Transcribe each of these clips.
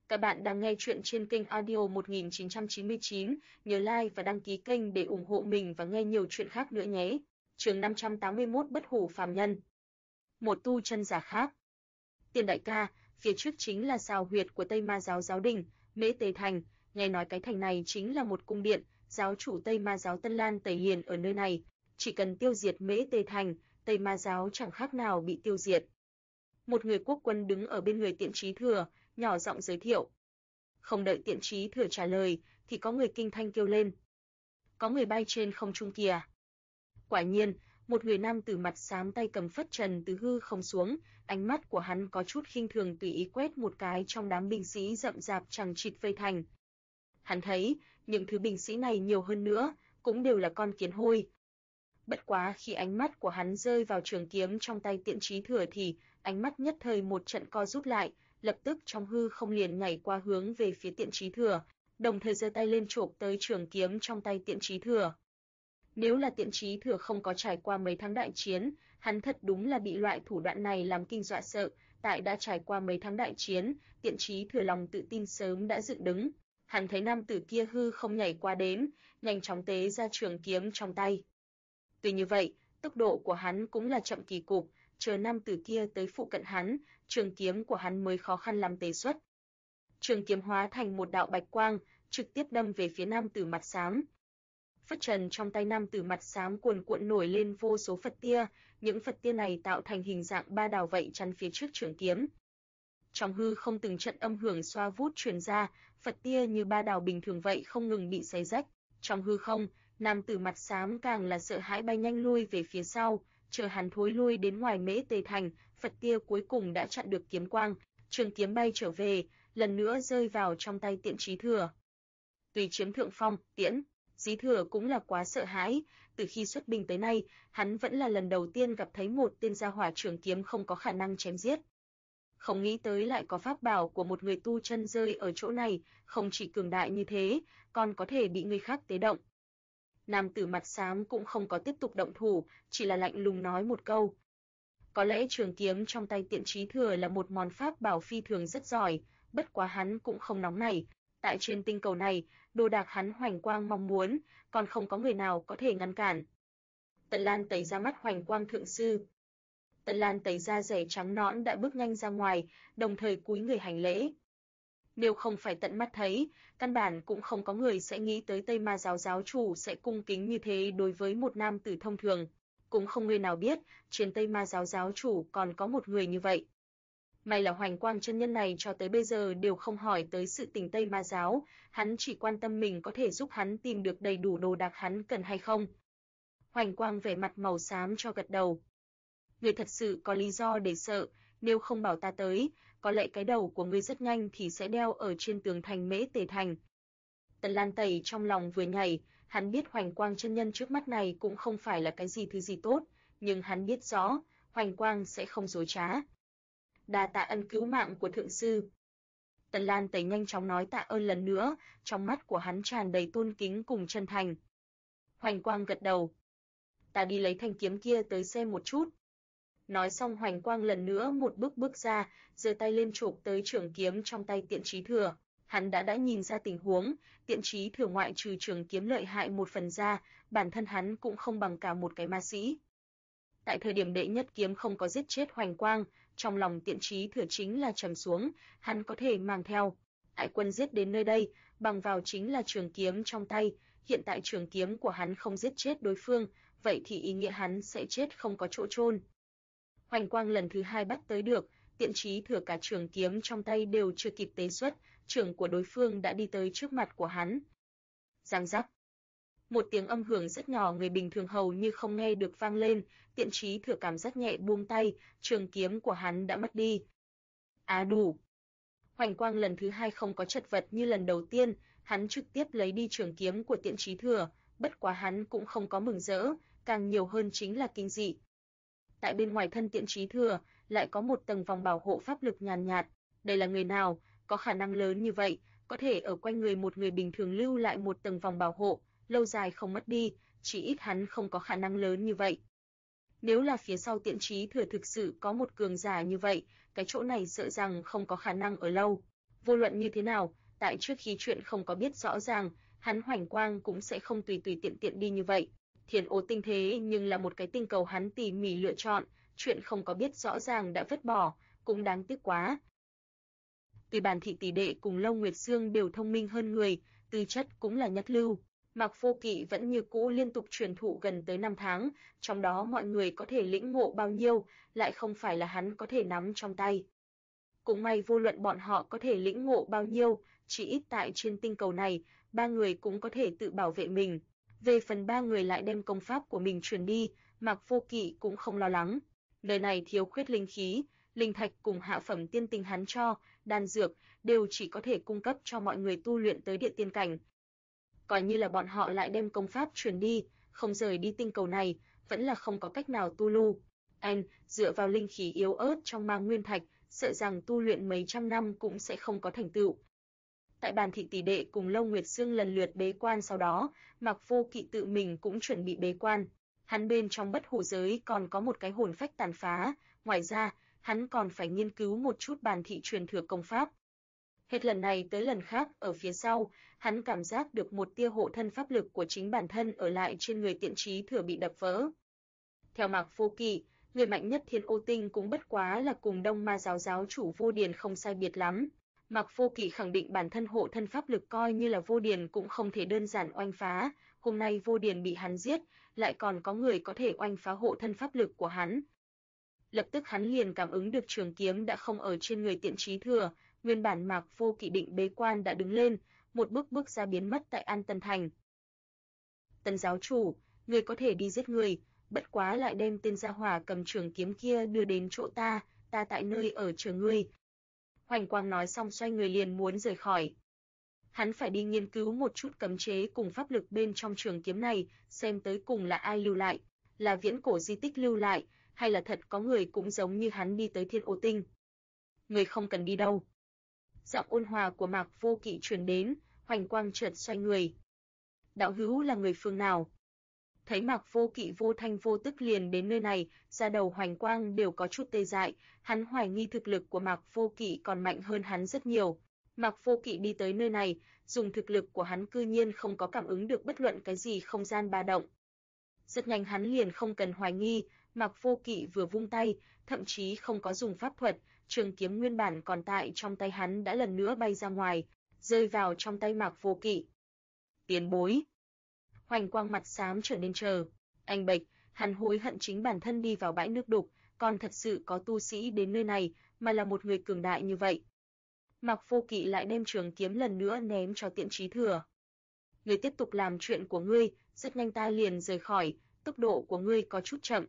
Các bạn đang nghe chuyện trên kênh Audio 1999, nhớ like và đăng ký kênh để ủng hộ mình và nghe nhiều chuyện khác nữa nhé. Chương 581 Bất hủ phàm nhân. Một tu chân giả khác. Tiền đại ca, phía trước chính là sao huyệt của Tây Ma giáo giáo đình, Mễ Tề Thành, nghe nói cái thành này chính là một cung điện, giáo chủ Tây Ma giáo Tân Lan Tẩy Hiền ở nơi này, chỉ cần tiêu diệt Mễ Tề Thành, Tây Ma giáo chẳng khác nào bị tiêu diệt. Một người quốc quân đứng ở bên người Tiện Chí Thừa, nhỏ giọng giới thiệu. Không đợi Tiện Chí Thừa trả lời, thì có người kinh thanh kêu lên. Có người bay trên không trung kìa. Quả nhiên, một người nam tử mặt xám tay cầm phất trần từ hư không xuống, ánh mắt của hắn có chút khinh thường tùy ý quét một cái trong đám binh sĩ rậm rạp chằng chịt vây thành. Hắn thấy, những thứ binh sĩ này nhiều hơn nữa, cũng đều là con kiến hôi. Bất quá khi ánh mắt của hắn rơi vào trường kiếm trong tay Tiện Chí Thừa thì ánh mắt nhất thời một trận co rút lại, lập tức trong hư không liền nhảy qua hướng về phía Tiện Chí Thừa, đồng thời giơ tay lên chộp tới trường kiếm trong tay Tiện Chí Thừa. Nếu là Tiện Chí Thừa không có trải qua mấy tháng đại chiến, hắn thật đúng là bị loại thủ đoạn này làm kinh dọa sợ, tại đã trải qua mấy tháng đại chiến, Tiện Chí Thừa lòng tự tin sớm đã dựng đứng. Hắn thấy nam tử kia hư không nhảy qua đến, nhanh chóng tế ra trường kiếm trong tay. Tuy như vậy, tốc độ của hắn cũng là chậm kỳ cục, chờ nam tử kia tới phụ cận hắn, trường kiếm của hắn mới khó khăn lắm tế xuất. Trường kiếm hóa thành một đạo bạch quang, trực tiếp đâm về phía nam tử mặt xám. Phất trần trong tay nam tử mặt xám cuồn cuộn nổi lên vô số Phật tia, những Phật tia này tạo thành hình dạng ba đào vậy chắn phía trước trường kiếm. Trong hư không từng trận âm hưởng xoa vút truyền ra, Phật tia như ba đào bình thường vậy không ngừng bị xé rách. Trong hư không, nam tử mặt xám càng là sợ hãi bay nhanh lui về phía sau, chờ hắn thối lui đến ngoài Mễ Tề Thành, Phật tia cuối cùng đã chặn được kiếm quang, trường kiếm bay trở về, lần nữa rơi vào trong tay Tiện Chí Thừa. Tuy chiếm thượng phong, Tiễn Chí Thừa cũng là quá sợ hãi, từ khi xuất binh tới nay, hắn vẫn là lần đầu tiên gặp thấy một tên gia hỏa trường kiếm không có khả năng chém giết. Không nghĩ tới lại có pháp bảo của một người tu chân rơi ở chỗ này, không chỉ cường đại như thế, còn có thể bị người khác tế động. Nam tử mặt xám cũng không có tiếp tục động thủ, chỉ là lạnh lùng nói một câu. Có lẽ trường kiếm trong tay Tiện Chí Thừa là một món pháp bảo phi thường rất giỏi, bất quá hắn cũng không nóng nảy. Tại trên tinh cầu này, đồ đạc hắn Hoành Quang mong muốn, còn không có người nào có thể ngăn cản. Tần Lan tẩy ra mắt Hoành Quang thượng sư. Tần Lan tẩy ra rẻ trắng nõn đã bước nhanh ra ngoài, đồng thời cúi người hành lễ. Nếu không phải tận mắt thấy, căn bản cũng không có người sẽ nghĩ tới Tây Ma giáo giáo chủ sẽ cung kính như thế đối với một nam tử thông thường, cũng không người nào biết, trên Tây Ma giáo giáo chủ còn có một người như vậy. May là Hoành Quang chân nhân này cho tới bây giờ đều không hỏi tới sự tình Tây Ma giáo, hắn chỉ quan tâm mình có thể giúp hắn tìm được đầy đủ đồ đạc hắn cần hay không. Hoành Quang vẻ mặt màu xám cho gật đầu. Ngươi thật sự có lý do để sợ, nếu không bảo ta tới, có lẽ cái đầu của ngươi rất nhanh thì sẽ đeo ở trên tường thành Mễ Tề Thành. Tần Lan Tẩy trong lòng vừa nhảy, hắn biết Hoành Quang chân nhân trước mắt này cũng không phải là cái gì thứ gì tốt, nhưng hắn biết rõ, Hoành Quang sẽ không dối trá. Đa tạ ân cứu mạng của thượng sư. Tần Lan Tẩy nhanh chóng nói tạ ơn lần nữa, trong mắt của hắn tràn đầy tôn kính cùng chân thành. Hoành Quang gật đầu. Ta đi lấy thanh kiếm kia tới xem một chút. Nói xong Hoành Quang lần nữa một bước ra, giơ tay lên chộp tới trường kiếm trong tay Tiện Chí Thừa. Hắn đã nhìn ra tình huống, Tiện Chí Thừa ngoại trừ trường kiếm lợi hại một phần ra, bản thân hắn cũng không bằng cả một cái ma sĩ. Tại thời điểm đệ nhất kiếm không có giết chết Hoành Quang, trong lòng Tiện Chí Thừa chính là trầm xuống, hắn có thể mang theo đại quân giết đến nơi đây, bằng vào chính là trường kiếm trong tay, hiện tại trường kiếm của hắn không giết chết đối phương, vậy thì ý nghĩa hắn sẽ chết không có chỗ chôn. Hoành Quang lần thứ hai bắt tới được, Tiện Chí Thừa cả trường kiếm trong tay đều chưa kịp tế xuất, trường của đối phương đã đi tới trước mặt của hắn. Giang giác. Một tiếng âm hưởng rất nhỏ người bình thường hầu như không nghe được vang lên, Tiện Chí Thừa cảm giác nhẹ buông tay, trường kiếm của hắn đã mất đi. Đủ. Hoành Quang lần thứ hai không có chật vật như lần đầu tiên, hắn trực tiếp lấy đi trường kiếm của Tiện Chí Thừa, bất quá hắn cũng không có mừng rỡ, càng nhiều hơn chính là kinh dị. Tại bên ngoài thân Tiện Chí Thừa lại có một tầng vòng bảo hộ pháp lực nhàn nhạt, đây là người nào, có khả năng lớn như vậy, có thể ở quanh người một người bình thường lưu lại một tầng vòng bảo hộ, lâu dài không mất đi, chỉ ít hắn không có khả năng lớn như vậy. Nếu là phía sau Tiện Chí Thừa thực sự có một cường giả như vậy, cái chỗ này sợ rằng không có khả năng ở lâu. Vô luận như thế nào, tại trước khi chuyện không có biết rõ ràng, hắn Hoành Quang cũng sẽ không tùy tùy tiện tiện đi như vậy. Thiên Ô Tinh thế nhưng là một cái tinh cầu hắn tỉ mỉ lựa chọn, chuyện không có biết rõ ràng đã vứt bỏ, cũng đáng tiếc quá. Tuy Bàn Thị tỷ đệ cùng Lâu Nguyệt Sương đều thông minh hơn người, tư chất cũng là nhất lưu, Mạc Vô Kỵ vẫn như cũ liên tục truyền thụ gần tới 5 tháng, trong đó mọi người có thể lĩnh ngộ bao nhiêu, lại không phải là hắn có thể nắm trong tay. Cũng may vô luận bọn họ có thể lĩnh ngộ bao nhiêu, chỉ ít tại trên tinh cầu này, ba người cũng có thể tự bảo vệ mình. Về phần ba người lại đem công pháp của mình truyền đi, Mạc Vô Kỵ cũng không lo lắng. Nơi này thiếu khuyết linh khí, linh thạch cùng hạ phẩm tiên tinh hắn cho, đan dược đều chỉ có thể cung cấp cho mọi người tu luyện tới địa tiên cảnh. Coi như là bọn họ lại đem công pháp truyền đi, không rời đi tinh cầu này, vẫn là không có cách nào tu luyện. Dựa vào linh khí yếu ớt trong ma nguyên thạch, sợ rằng tu luyện mấy trăm năm cũng sẽ không có thành tựu. Tại Bàn Thị tỷ đệ cùng Lâu Nguyệt Sương lần lượt bế quan sau đó, Mạc Vô Kỵ tự mình cũng chuẩn bị bế quan. Hắn bên trong bất hủ giới còn có một cái hồn phách tàn phá, ngoài ra, hắn còn phải nghiên cứu một chút Bàn Thị truyền thừa công pháp. Hết lần này tới lần khác ở phía sau, hắn cảm giác được một tia hộ thân pháp lực của chính bản thân ở lại trên người Tiện Chí Thừa bị đập vỡ. Theo Mạc Vô Kỵ, người mạnh nhất Thiên Ô Tinh cũng bất quá là cùng Đông Ma giáo giáo chủ Vô Điền không sai biệt lắm. Mạc Vô Kỵ khẳng định bản thân hộ thân pháp lực coi như là Vô Điền cũng không thể đơn giản oanh phá, hôm nay Vô Điền bị hắn giết, lại còn có người có thể oanh phá hộ thân pháp lực của hắn. Lập tức hắn liền cảm ứng được trường kiếm đã không ở trên người Tiện Chí Thừa, nguyên bản Mạc Vô Kỵ định bế quan đã đứng lên, một bước ra biến mất tại An Tân Thành. Tân giáo chủ, người có thể đi giết người, bất quá lại đem tên gia hỏa cầm trường kiếm kia đưa đến chỗ ta tại nơi ở chờ ngươi. Hoành Quang nói xong xoay người liền muốn rời khỏi. Hắn phải đi nghiên cứu một chút cấm chế cùng pháp lực bên trong trường kiếm này, xem tới cùng là ai lưu lại, là viễn cổ di tích lưu lại, hay là thật có người cũng giống như hắn đi tới Thiên Ô Tinh. Người không cần đi đâu. Giọng ôn hòa của Mạc Vô Kỵ truyền đến, Hoành Quang chợt xoay người. Đạo hữu là người phương nào? Thấy Mạc Vô Kỵ vô thanh vô tức liền đến nơi này, da đầu Hoành Quang đều có chút tê dại, hắn hoài nghi thực lực của Mạc Vô Kỵ còn mạnh hơn hắn rất nhiều. Mạc Vô Kỵ đi tới nơi này, dùng thực lực của hắn cư nhiên không có cảm ứng được bất luận cái gì không gian ba động. Rất nhanh hắn liền không cần hoài nghi, Mạc Vô Kỵ vừa vung tay, thậm chí không có dùng pháp thuật, trường kiếm nguyên bản còn tại trong tay hắn đã lần nữa bay ra ngoài, rơi vào trong tay Mạc Vô Kỵ. Tiền bối. Hoành Quang mặt xám trở nên anh bệch, hắn hối hận chính bản thân đi vào bãi nước đục, còn thật sự có tu sĩ đến nơi này, mà là một người cường đại như vậy. Mạc Vô Kỵ lại đem trường kiếm lần nữa ném cho Tiện Chí Thừa. Ngươi tiếp tục làm chuyện của ngươi, rất nhanh ta liền rời khỏi, tốc độ của ngươi có chút chậm.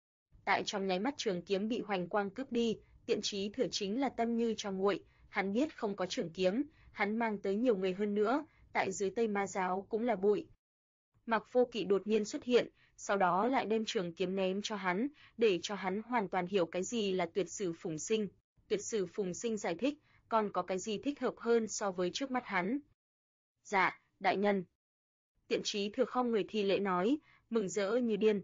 Tại trong nháy mắt trường kiếm bị Hoành Quang cướp đi, Tiện Chí Thừa chính là tâm như cho nguội, hắn biết không có trường kiếm, hắn mang tới nhiều người hơn nữa, tại dưới Tây Ma giáo cũng là bụi. Mạc Vô Kỵ đột nhiên xuất hiện, sau đó lại đem trường kiếm ném cho hắn, để cho hắn hoàn toàn hiểu cái gì là tuyệt sử phùng sinh. Tuyệt sử phùng sinh giải thích, còn có cái gì thích hợp hơn so với trước mắt hắn. Dạ, đại nhân. Tiện Chí Thừa không người thi lễ nói, mừng rỡ như điên.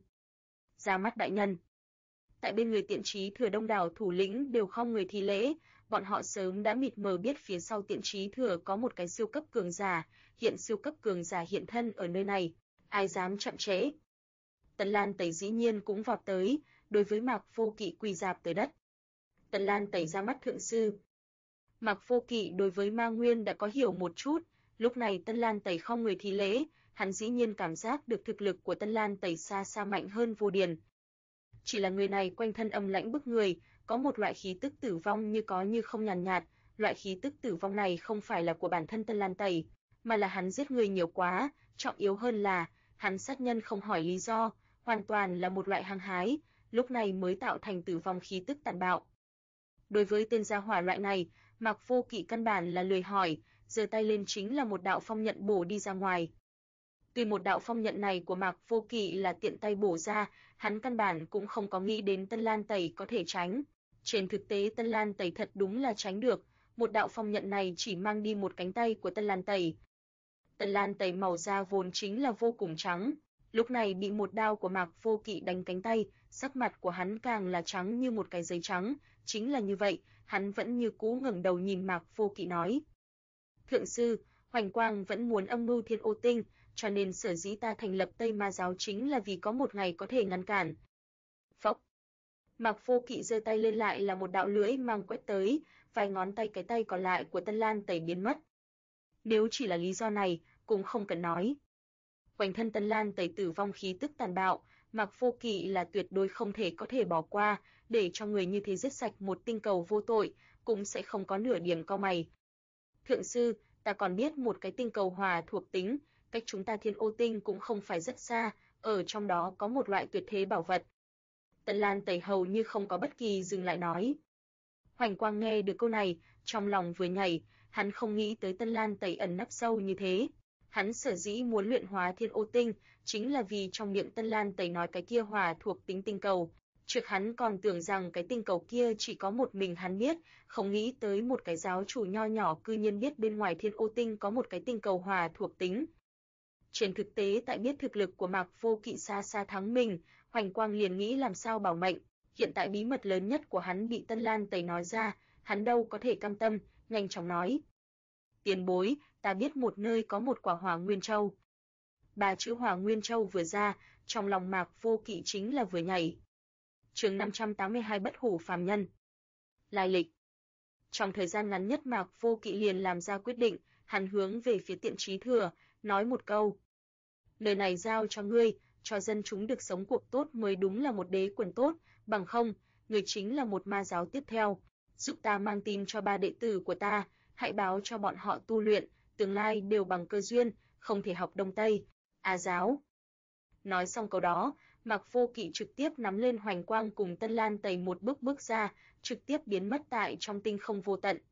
Ra mắt đại nhân. Tại bên người Tiện Chí Thừa đông đảo thủ lĩnh đều không người thi lễ, bọn họ sớm đã mịt mờ biết phía sau Tiện Chí Thừa có một cái siêu cấp cường giả, hiện siêu cấp cường giả hiện thân ở nơi này, ai dám chậm trễ. Tần Lan Tẩy dĩ nhiên cũng vọt tới, đối với Mạc Vô Kỵ quỳ rạp tới đất. Tần Lan Tẩy ra mắt thượng sư. Mạc Vô Kỵ đối với Ma Nguyên đã có hiểu một chút, lúc này Tân Lan Tẩy không người thi lễ, hắn dĩ nhiên cảm giác được thực lực của Tân Lan Tẩy xa xa mạnh hơn Vô Điền. Chỉ là người này quanh thân âm lãnh bức người, có một loại khí tức tử vong như có như không nhàn nhạt, loại khí tức tử vong này không phải là của bản thân Tân Lan Tẩy, mà là hắn giết người nhiều quá, trọng yếu hơn là hắn sát nhân không hỏi lý do, hoàn toàn là một loại hăng hái, lúc này mới tạo thành tử vong khí tức tàn bạo. Đối với tên gia hỏa loại này, Mạc Vô Kỵ căn bản là lười hỏi, giơ tay lên chính là một đạo phong nhận bổ đi ra ngoài. Tuy một đạo phong nhận này của Mạc Vô Kỵ là tiện tay bổ ra, hắn căn bản cũng không có nghĩ đến Tân Lan Tẩy có thể tránh. Trên thực tế Tân Lan Tẩy thật đúng là tránh được, một đạo phong nhận này chỉ mang đi một cánh tay của Tân Lan Tẩy. Tân Lan Tẩy màu da vốn chính là vô cùng trắng, lúc này bị một đao của Mạc Vô Kỵ đánh cánh tay, sắc mặt của hắn càng là trắng như một cái giấy trắng, chính là như vậy, hắn vẫn như cũ ngẩng đầu nhìn Mạc Vô Kỵ nói. Thượng sư, Hoành Quang vẫn muốn âm mưu Thiên Ô Tinh, cho nên sở dĩ ta thành lập Tây Ma giáo chính là vì có một ngày có thể ngăn cản. Phốc. Mạc Vô Kỵ giơ tay lên lại là một đạo lưỡi mang quét tới, vài ngón tay cái tay còn lại của Tân Lan Tẩy biến mất. Nếu chỉ là lý do này, cũng không cần nói. Quanh thân Tân Lan Tẩy tử vong khí tức tàn bạo, Mạc Vô Kỵ là tuyệt đối không thể có thể bỏ qua, để cho người như thế giết sạch một tinh cầu vô tội, cũng sẽ không có nửa điểm cau mày. Thượng sư, ta còn biết một cái tinh cầu hỏa thuộc tính, cách chúng ta Thiên Ô Tinh cũng không phải rất xa, ở trong đó có một loại tuyệt thế bảo vật. Tân Lan Tẩy hầu như không có bất kỳ dừng lại nói. Hoành Quang nghe được câu này, trong lòng vừa nhảy, hắn không nghĩ tới Tân Lan Tẩy ẩn nấp sâu như thế. Hắn sở dĩ muốn luyện hóa Thiên Ô Tinh, chính là vì trong miệng Tân Lan Tẩy nói cái kia hỏa thuộc tính tinh cầu. Trước hắn còn tưởng rằng cái tinh cầu kia chỉ có một mình hắn biết, không nghĩ tới một cái giáo chủ nho nhỏ cư nhiên biết bên ngoài Thiên Ô Tinh có một cái tinh cầu hỏa thuộc tính. Trên thực tế tại biết thực lực của Mạc Vô Kỵ xa xa thắng mình, Hoành Quang liền nghĩ làm sao bảo mệnh, hiện tại bí mật lớn nhất của hắn bị Tân Lan Tẩy nói ra, hắn đâu có thể cam tâm, nhanh chóng nói. Tiền bối, ta biết một nơi có một quả Hỏa Nguyên Châu. Ba chữ Hỏa Nguyên Châu vừa ra, trong lòng Mạc Vô Kỵ chính là vừa nhảy. Chương 582 Bất Hủ phàm nhân. Lai lịch. Trong thời gian ngắn nhất Mạc Vô Kỵ liền làm ra quyết định, hắn hướng về phía Tiện Chí Thừa, nói một câu. Lời này giao cho ngươi, cho dân chúng được sống cuộc tốt mới đúng là một đế quyền tốt, bằng không, người chính là một ma giáo tiếp theo. Giúp ta mang tin cho ba đệ tử của ta, hãy báo cho bọn họ tu luyện, tương lai đều bằng cơ duyên, không thể học Đông Tây, A giáo. Nói xong câu đó, Mạc Vô Kỵ trực tiếp nắm lên Hoành Quang cùng Tân Lan Tẩy một bước ra, trực tiếp biến mất tại trong tinh không vô tận.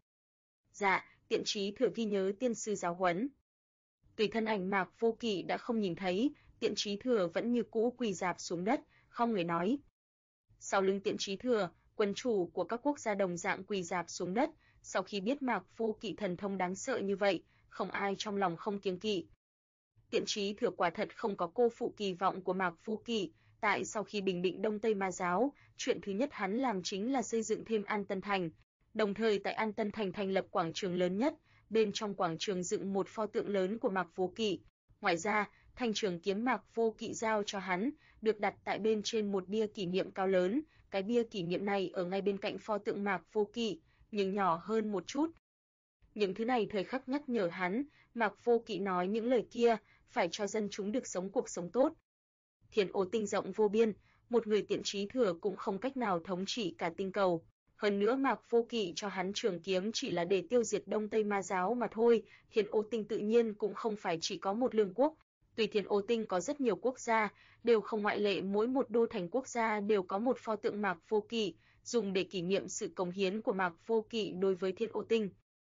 Dạ, Tiện Chí Thừa ghi nhớ tiên sư giáo huấn. Tùy thân ảnh Mạc Vô Kỵ đã không nhìn thấy, Tiện Chí Thừa vẫn như cũ quỳ rạp xuống đất, không người nói. Sau lưng Tiện Chí Thừa, quân chủ của các quốc gia đồng dạng quỳ rạp xuống đất, sau khi biết Mạc Vô Kỵ thần thông đáng sợ như vậy, không ai trong lòng không kiêng kỵ. Tiện Chí Thừa quả thật không có cô phụ kỳ vọng của Mạc Vô Kỵ, tại sau khi bình định Đông Tây Ma giáo, chuyện thứ nhất hắn làm chính là xây dựng thêm An Tân Thành, đồng thời tại An Tân Thành thành lập quảng trường lớn nhất, bên trong quảng trường dựng một pho tượng lớn của Mạc Vô Kỵ. Ngoài ra, thanh trường kiếm Mạc Vô Kỵ giao cho hắn, được đặt tại bên trên một bia kỷ niệm cao lớn, cái bia kỷ niệm này ở ngay bên cạnh pho tượng Mạc Vô Kỵ, nhưng nhỏ hơn một chút. Những thứ này thời khắc nhắc nhở hắn, Mạc Vô Kỵ nói những lời kia, phải cho dân chúng được sống cuộc sống tốt. Thiên Ô Tinh rộng vô biên, một người Tiện Chí Thừa cũng không cách nào thống trị cả tinh cầu. Hơn nữa Mạc Vô Kỵ cho hắn trường kiếm chỉ là để tiêu diệt Đông Tây Ma giáo mà thôi, Thiên Ô Tinh tự nhiên cũng không phải chỉ có một lương quốc. Tuy Thiên Ô Tinh có rất nhiều quốc gia, đều không ngoại lệ, mỗi một đô thành quốc gia đều có một pho tượng Mạc Vô Kỵ, dùng để kỷ niệm sự cống hiến của Mạc Vô Kỵ đối với Thiên Ô Tinh.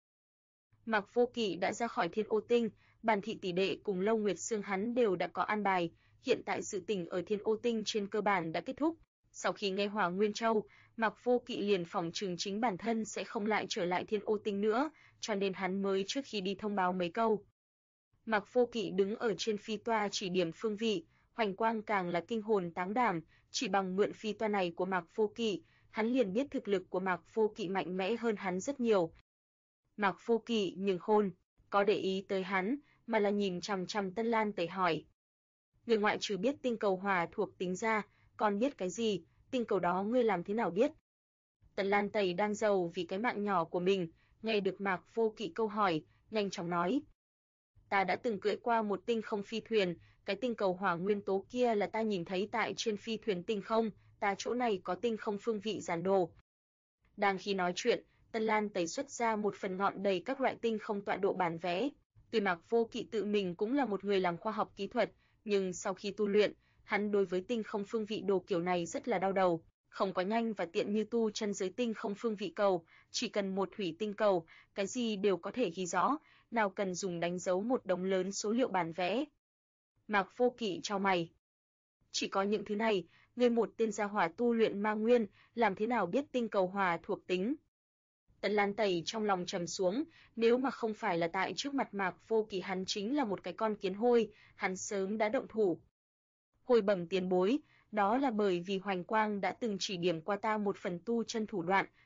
Mạc Vô Kỵ đã ra khỏi Thiên Ô Tinh, Bàn Thị tỷ đệ cùng Lâu Nguyệt Sương hắn đều đã có an bài, hiện tại sự tình ở Thiên Ô Tinh trên cơ bản đã kết thúc. Sau khi nghe Hỏa Nguyên Châu, Mạc Vô Kỵ liền phỏng chừng chính bản thân sẽ không lại trở lại Thiên Ô Tinh nữa, cho nên hắn mới trước khi đi thông báo mấy câu. Mạc Vô Kỵ đứng ở trên phi toa chỉ điểm phương vị, Hoành Quang càng là kinh hồn táng đảm, chỉ bằng mượn phi toa này của Mạc Vô Kỵ, hắn liền biết thực lực của Mạc Vô Kỵ mạnh mẽ hơn hắn rất nhiều. Mạc Vô Kỵ nhưng khôn, có để ý tới hắn, mà là nhìn chằm chằm Tân Lan Tẩy hỏi. Người ngoại trừ biết tinh cầu hỏa thuộc tính ra, còn biết cái gì, tinh cầu đó ngươi làm thế nào biết? Tân Lan Tẩy đang giàu vì cái mạng nhỏ của mình, nghe được Mạc Vô Kỵ câu hỏi, nhanh chóng nói. Ta đã từng cưỡi qua một tinh không phi thuyền, cái tinh cầu hỏa nguyên tố kia là ta nhìn thấy tại trên phi thuyền tinh không, ta chỗ này có tinh không phương vị giản đồ. Đang khi nói chuyện, Tân Lan Tẩy xuất ra một phần ngọn đầy các loại tinh không tọa độ bản vẽ. Tuy Mạc Vô Kỵ tự mình cũng là một người làm khoa học kỹ thuật, nhưng sau khi tu luyện, hắn đối với tinh không phương vị đồ kiểu này rất là đau đầu, không có nhanh và tiện như tu chân giới tinh không phương vị cầu, chỉ cần một thủy tinh cầu, cái gì đều có thể ghi rõ, nào cần dùng đánh dấu một đống lớn số liệu bản vẽ. Mạc Vô Kỵ chau mày. Chỉ có những thứ này, ngươi một tên gia hỏa tu luyện ma nguyên, làm thế nào biết tinh cầu hỏa thuộc tính? Tân Lan Tẩy trong lòng trầm xuống, nếu mà không phải là tại trước mặt Mạc Vô Kỵ hắn chính là một cái con kiến hôi, hắn sớm đã động thủ. Hồi bẩm tiền bối, đó là bởi vì Hoành Quang đã từng chỉ điểm qua ta một phần tu chân thủ đoạn,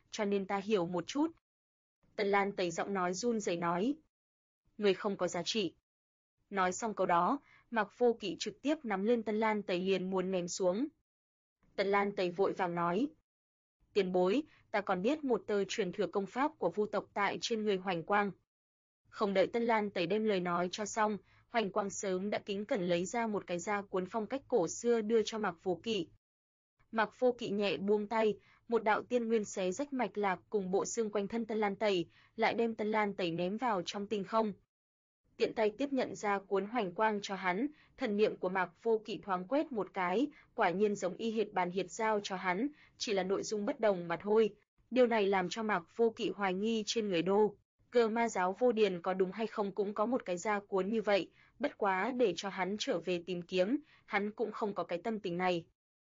cho nên ta hiểu một chút. Tần Lan Tẩy giọng nói run rẩy nói. Người không có giá trị. Nói xong câu đó, Mạc Vô Kỵ trực tiếp nắm lên Tần Lan Tẩy liền muốn ném xuống. Tần Lan Tẩy vội vàng nói. Tiền bối, ta còn biết một tờ truyền thừa công pháp của Vu tộc tại trên người Hoành Quang. Không đợi Tần Lan Tẩy đem lời nói cho xong, Hoành Quang sớm đã kính cẩn lấy ra một cái da cuốn phong cách cổ xưa đưa cho Mạc Vô Kỵ. Mạc Vô Kỵ nhẹ buông tay, một đạo tiên nguyên xé rách mạch lạc cùng bộ xương quanh thân Tần Lan Tẩy, lại đem Tần Lan Tẩy ném vào trong tinh không. Tiện tay tiếp nhận ra cuốn Hoành Quang cho hắn, thần niệm của Mạc Vô Kỵ thoáng quét một cái, quả nhiên giống y hệt bàn hiệt giao cho hắn, chỉ là nội dung bất đồng mà thôi. Điều này làm cho Mạc Vô Kỵ hoài nghi trên người Đô Cơ Ma giáo Vô Điền có đúng hay không cũng có một cái da cuốn như vậy, bất quá để cho hắn trở về tìm kiếm, hắn cũng không có cái tâm tình này.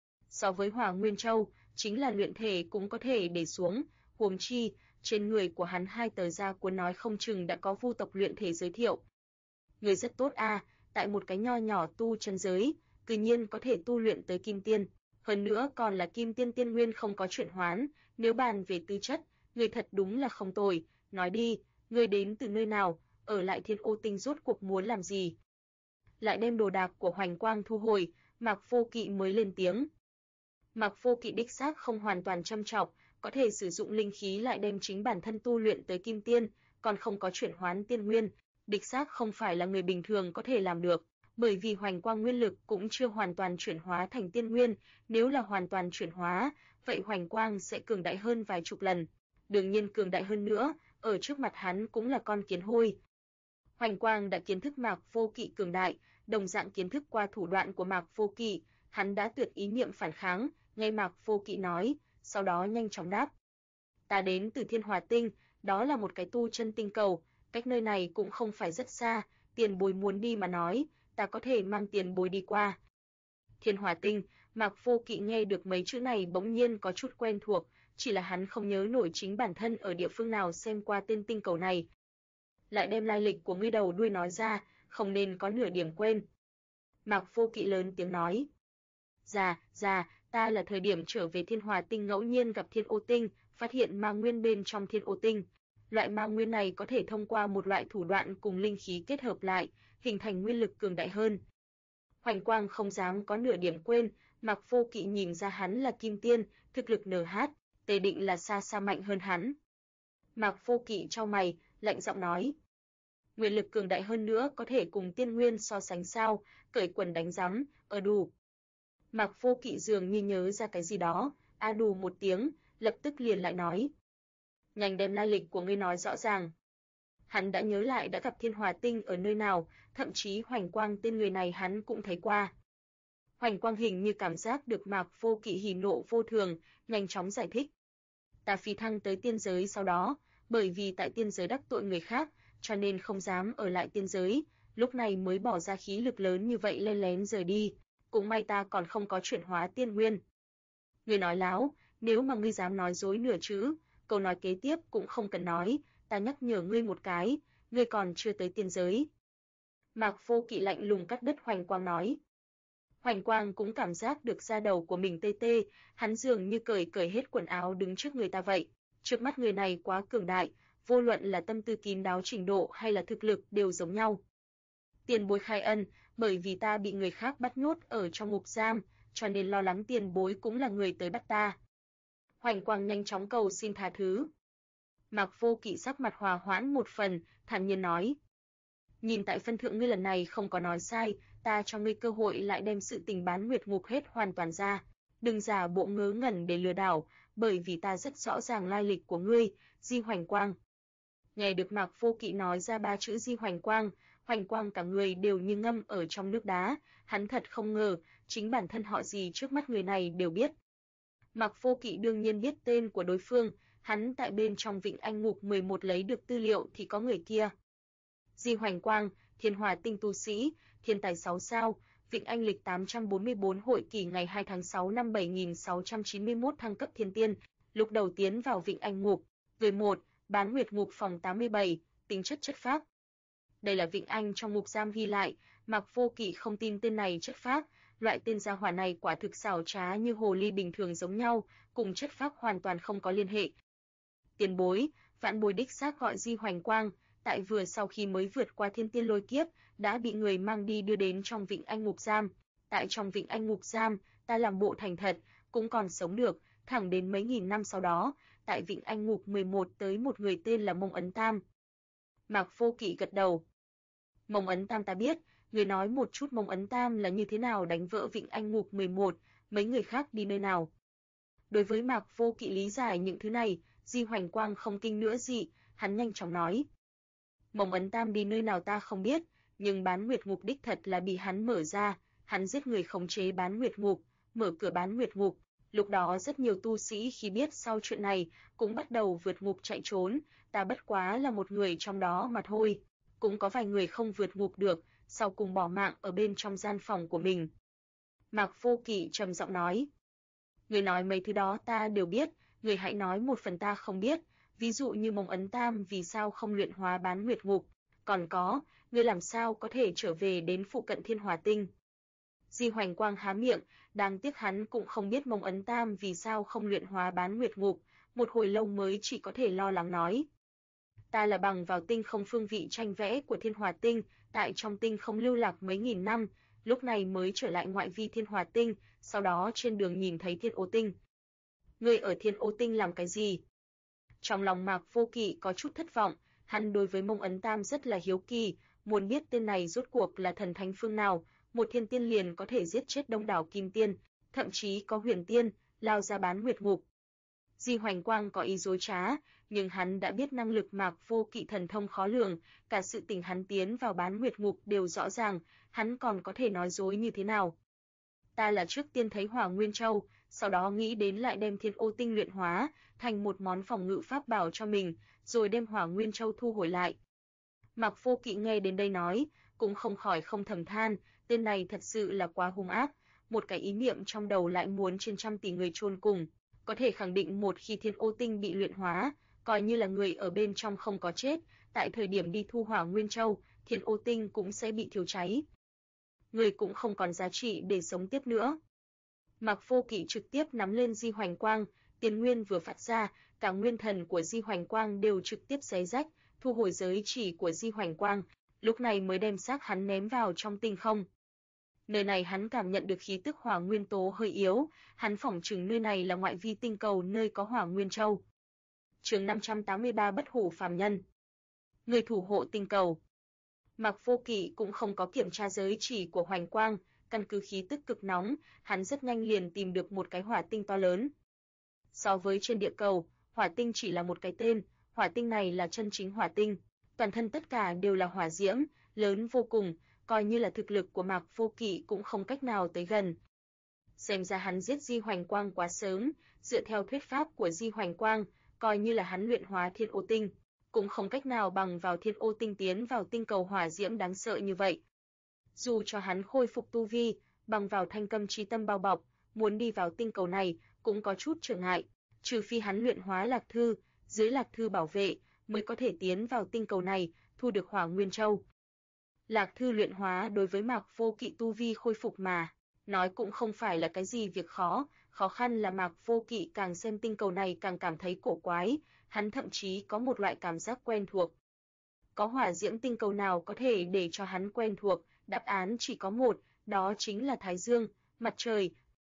So với Hỏa Nguyên Châu, chính là luyện thể cũng có thể để xuống, huống chi, trên người của hắn hai tờ da cuốn nói không chừng đã có Vu tộc luyện thể giới thiệu. Người rất tốt a, tại một cái nho nhỏ tu chân giới, tự nhiên có thể tu luyện tới kim tiên, hơn nữa còn là kim tiên tiên nguyên không có chuyển hoán, nếu bàn về tư chất, người thật đúng là không tồi, nói đi, người đến từ nơi nào, ở lại Thiên Ô Tinh rốt cuộc muốn làm gì? Lại đem đồ đạc của Hoành Quang thu hồi, Mạc Vô Kỵ mới lên tiếng. Mạc Vô Kỵ đích xác không hoàn toàn châm chọc, có thể sử dụng linh khí lại đem chính bản thân tu luyện tới kim tiên, còn không có chuyển hoán tiên nguyên, đích xác không phải là người bình thường có thể làm được, bởi vì Hoành Quang nguyên lực cũng chưa hoàn toàn chuyển hóa thành tiên nguyên, nếu là hoàn toàn chuyển hóa, vậy Hoành Quang sẽ cường đại hơn vài chục lần. Đương nhiên cường đại hơn nữa, ở trước mặt hắn cũng là con kiến hôi. Hoành Quang đã kiến thức Mạc Vô Kỵ cường đại, đồng dạng kiến thức qua thủ đoạn của Mạc Vô Kỵ, hắn đã tuyệt ý niệm phản kháng, nghe Mạc Vô Kỵ nói, sau đó nhanh chóng đáp. Ta đến từ Thiên Hỏa Tinh, đó là một cái tu chân tinh cầu, cách nơi này cũng không phải rất xa, tiền bối muốn đi mà nói, ta có thể mang tiền bối đi qua. Thiên Hỏa Tinh, Mạc Vô Kỵ nghe được mấy chữ này bỗng nhiên có chút quen thuộc, chỉ là hắn không nhớ nổi chính bản thân ở địa phương nào xem qua tên tinh cầu này. Lại đem lai lịch của ngươi đầu đuôi nói ra, không nên có nửa điểm quên. Mạc Vô Kỵ lớn tiếng nói. Dạ, ta là thời điểm trở về Thiên Hỏa Tinh ngẫu nhiên gặp Thiên Ô Tinh, phát hiện ma nguyên bên trong Thiên Ô Tinh. Loại ma nguyên này có thể thông qua một loại thủ đoạn cùng linh khí kết hợp lại, hình thành nguyên lực cường đại hơn. Hoành Quang không dám có nửa điểm quên, Mạc Vô Kỵ nhìn ra hắn là kim tiên, thực lực NH, tề định là xa xa mạnh hơn hắn. Mạc Vô Kỵ chau mày, lạnh giọng nói. Nguyên lực cường đại hơn nữa có thể cùng tiên nguyên so sánh sao, cởi quần đánh rắm, đủ. Mạc Vô Kỵ dường như nhớ ra cái gì đó, đù một tiếng, lập tức liền lại nói. Nhanh đem lai lịch của ngươi nói rõ ràng. Hắn đã nhớ lại đã gặp Thiên Hỏa Tinh ở nơi nào, thậm chí Hoành Quang tên người này hắn cũng thấy qua. Hoành Quang hình như cảm giác được Mạc Vô Kỵ hỉ nộ vô thường, nhanh chóng giải thích. Ta phi thăng tới tiên giới sau đó, bởi vì tại tiên giới đắc tội người khác, cho nên không dám ở lại tiên giới, lúc này mới bỏ ra khí lực lớn như vậy lén lén rời đi, cũng may ta còn không có chuyển hóa tiên nguyên. Ngươi nói láo, nếu mà ngươi dám nói dối nửa chữ, câu nói kế tiếp cũng không cần nói, ta nhắc nhở ngươi một cái, ngươi còn chưa tới tiên giới. Mạc Vô Kỵ lạnh lùng cắt đứt Hoành Quang nói. Hoành Quang cũng cảm giác được da đầu của mình tê tê, hắn dường như cởi hết quần áo đứng trước người ta vậy. Trước mắt người này quá cường đại, vô luận là tâm tư kín đáo trình độ hay là thực lực đều giống nhau. Tiền bối khai ân, bởi vì ta bị người khác bắt nhốt ở trong ngục giam, cho nên lo lắng tiền bối cũng là người tới bắt ta. Hoành Quang nhanh chóng cầu xin tha thứ. Mạc Vô Kỵ sắc mặt hòa hoãn một phần, thản nhiên nói. Nhìn tại phân thượng ngươi lần này không có nói sai, ta cho ngươi cơ hội lại đem sự tình bán nguyệt ngục hết hoàn toàn ra. Đừng giả bộ ngớ ngẩn để lừa đảo, bởi vì ta rất rõ ràng lai lịch của ngươi, Di Hoành Quang. Nghe được Mạc Vô Kỵ nói ra ba chữ Di Hoành Quang cả người đều như ngâm ở trong nước đá, hắn thật không ngờ, chính bản thân họ Gì trước mắt người này đều biết. Mạc Vô Kỵ đương nhiên biết tên của đối phương, hắn tại bên trong Vịnh Anh Ngục 11 lấy được tư liệu thì có người kia. Di Hoành Quang, Thiên Hỏa Tinh tu sĩ, thiên tài 6 sao, Vịnh Anh lịch 844 hội kỳ ngày 2 tháng 6 năm 7691 thăng cấp thiên tiên, lúc đầu tiến vào Vịnh Anh Ngục, người 1, Bán Nguyệt Ngục phòng 87, tính chất chất phác. Đây là Vịnh Anh trong ngục giam ghi lại, Mạc Vô Kỵ không tin tên này chất phác, loại tên gia hỏa này quả thực xảo trá như hồ ly bình thường giống nhau, cùng chất phác hoàn toàn không có liên hệ. Tiền bối, vãn bối đích xác gọi Di Hoành Quang, tại vừa sau khi mới vượt qua thiên tiên lôi kiếp, đã bị người mang đi đưa đến trong Vịnh Anh Ngục Giam. Tại trong Vịnh Anh Ngục Giam, ta làm bộ thành thật, cũng còn sống được, thẳng đến mấy nghìn năm sau đó, tại Vịnh Anh Ngục 11 tới một người tên là Mông Ấn Tam. Mạc Vô Kỵ gật đầu. Mông Ấn Tam ta biết, người nói một chút Mông Ấn Tam là như thế nào đánh vỡ Vịnh Anh Ngục 11, mấy người khác đi nơi nào. Đối với Mạc Vô Kỵ lý giải những thứ này, Di Hoành Quang không kinh nữa gì, hắn nhanh chóng nói. Mông Ấn Tam đi nơi nào ta không biết, nhưng Bán Nguyệt Ngục đích thật là bị hắn mở ra, hắn giết người khống chế Bán Nguyệt Ngục, mở cửa Bán Nguyệt Ngục. Lúc đó rất nhiều tu sĩ khi biết sau chuyện này cũng bắt đầu vượt ngục chạy trốn, ta bất quá là một người trong đó mà thôi. Cũng có vài người không vượt ngục được, sau cùng bỏ mạng ở bên trong gian phòng của mình. Mạc Vô Kỵ trầm giọng nói. Người nói mấy thứ đó ta đều biết, người hãy nói một phần ta không biết, ví dụ như Mông Ấn Tam vì sao không luyện hóa Bán Nguyệt Ngục, còn có, người làm sao có thể trở về đến phụ cận Thiên Hỏa Tinh. Di Hoành Quang há miệng, đáng tiếc hắn cũng không biết Mông Ấn Tam vì sao không luyện hóa Bán Nguyệt Ngục, một hồi lâu mới chỉ có thể lo lắng nói. Ta là bằng vào tinh không phương vị tranh vẽ của Thiên Hỏa Tinh, tại trong tinh không lưu lạc mấy nghìn năm, lúc này mới trở lại ngoại vi Thiên Hỏa Tinh, sau đó trên đường nhìn thấy Thiên Ô Tinh. Ngươi ở Thiên Ô Tinh làm cái gì? Trong lòng Mạc Vô Kỵ có chút thất vọng, hắn đối với Mông Ấn Tam rất là hiếu kỳ, muốn biết tên này rốt cuộc là thần thánh phương nào, một thiên tiên liền có thể giết chết đông đảo kim tiên, thậm chí có huyền tiên, lao ra Bán Nguyệt Ngục. Di Hoành Quang có ý dối trá, nhưng hắn đã biết năng lực Mạc Vô Kỵ thần thông khó lường, cả sự tình hắn tiến vào Bán Nguyệt Ngục đều rõ ràng, hắn còn có thể nói dối như thế nào. Ta là trước tiên thấy Hỏa Nguyên Châu, sau đó nghĩ đến lại đem Thiên Ô Tinh luyện hóa thành một món phòng ngự pháp bảo cho mình, rồi đem Hỏa Nguyên Châu thu hồi lại. Mạc Vô Kỵ nghe đến đây nói, cũng không khỏi không thầm than, tên này thật sự là quá hung ác, một cái ý niệm trong đầu lại muốn trên trăm tỷ người chôn cùng, có thể khẳng định một khi Thiên Ô Tinh bị luyện hóa, coi như là người ở bên trong không có chết, tại thời điểm đi thu Hỏa Nguyên Châu, Thiên Ô Tinh cũng sẽ bị thiêu cháy. Người cũng không còn giá trị để sống tiếp nữa. Mạc Vô Kỵ trực tiếp nắm lên Di Hoành Quang, tiền nguyên vừa phát ra, cả nguyên thần của Di Hoành Quang đều trực tiếp xé rách, thu hồi giới chỉ của Di Hoành Quang, lúc này mới đem xác hắn ném vào trong tinh không. Nơi này hắn cảm nhận được khí tức hỏa nguyên tố hơi yếu, hắn phỏng chừng nơi này là ngoại vi tinh cầu nơi có Hỏa Nguyên Châu. Chương 583 Bất hủ phàm nhân. Người thủ hộ tinh cầu. Mạc Vô Kỵ cũng không có kiểm tra giới chỉ của Hoành Quang, căn cứ khí tức cực nóng, hắn rất nhanh liền tìm được một cái hỏa tinh to lớn. So với trên địa cầu, hỏa tinh chỉ là một cái tên, hỏa tinh này là chân chính hỏa tinh, toàn thân tất cả đều là hỏa diễm, lớn vô cùng, coi như là thực lực của Mạc Vô Kỵ cũng không cách nào tới gần. Xem ra hắn giết Di Hoành Quang quá sớm, dựa theo thuyết pháp của Di Hoành Quang, coi như là hắn luyện hóa Thiên Ô Tinh, cũng không cách nào bằng vào Thiên Ô Tinh tiến vào tinh cầu hỏa diễm đáng sợ như vậy. Dù cho hắn khôi phục tu vi, bằng vào thanh câm chí tâm bao bọc, muốn đi vào tinh cầu này cũng có chút trở ngại, trừ phi hắn luyện hóa Lạc Thư, dưới Lạc Thư bảo vệ mới có thể tiến vào tinh cầu này, thu được Hỏa Nguyên Châu. Lạc Thư luyện hóa đối với Mạc Vô Kỵ tu vi khôi phục mà nói cũng không phải là cái gì việc khó, khó khăn là Mạc Vô Kỵ càng xem tinh cầu này càng cảm thấy cổ quái, hắn thậm chí có một loại cảm giác quen thuộc. Có hỏa diễm tinh cầu nào có thể để cho hắn quen thuộc, đáp án chỉ có một, đó chính là Thái Dương, mặt trời.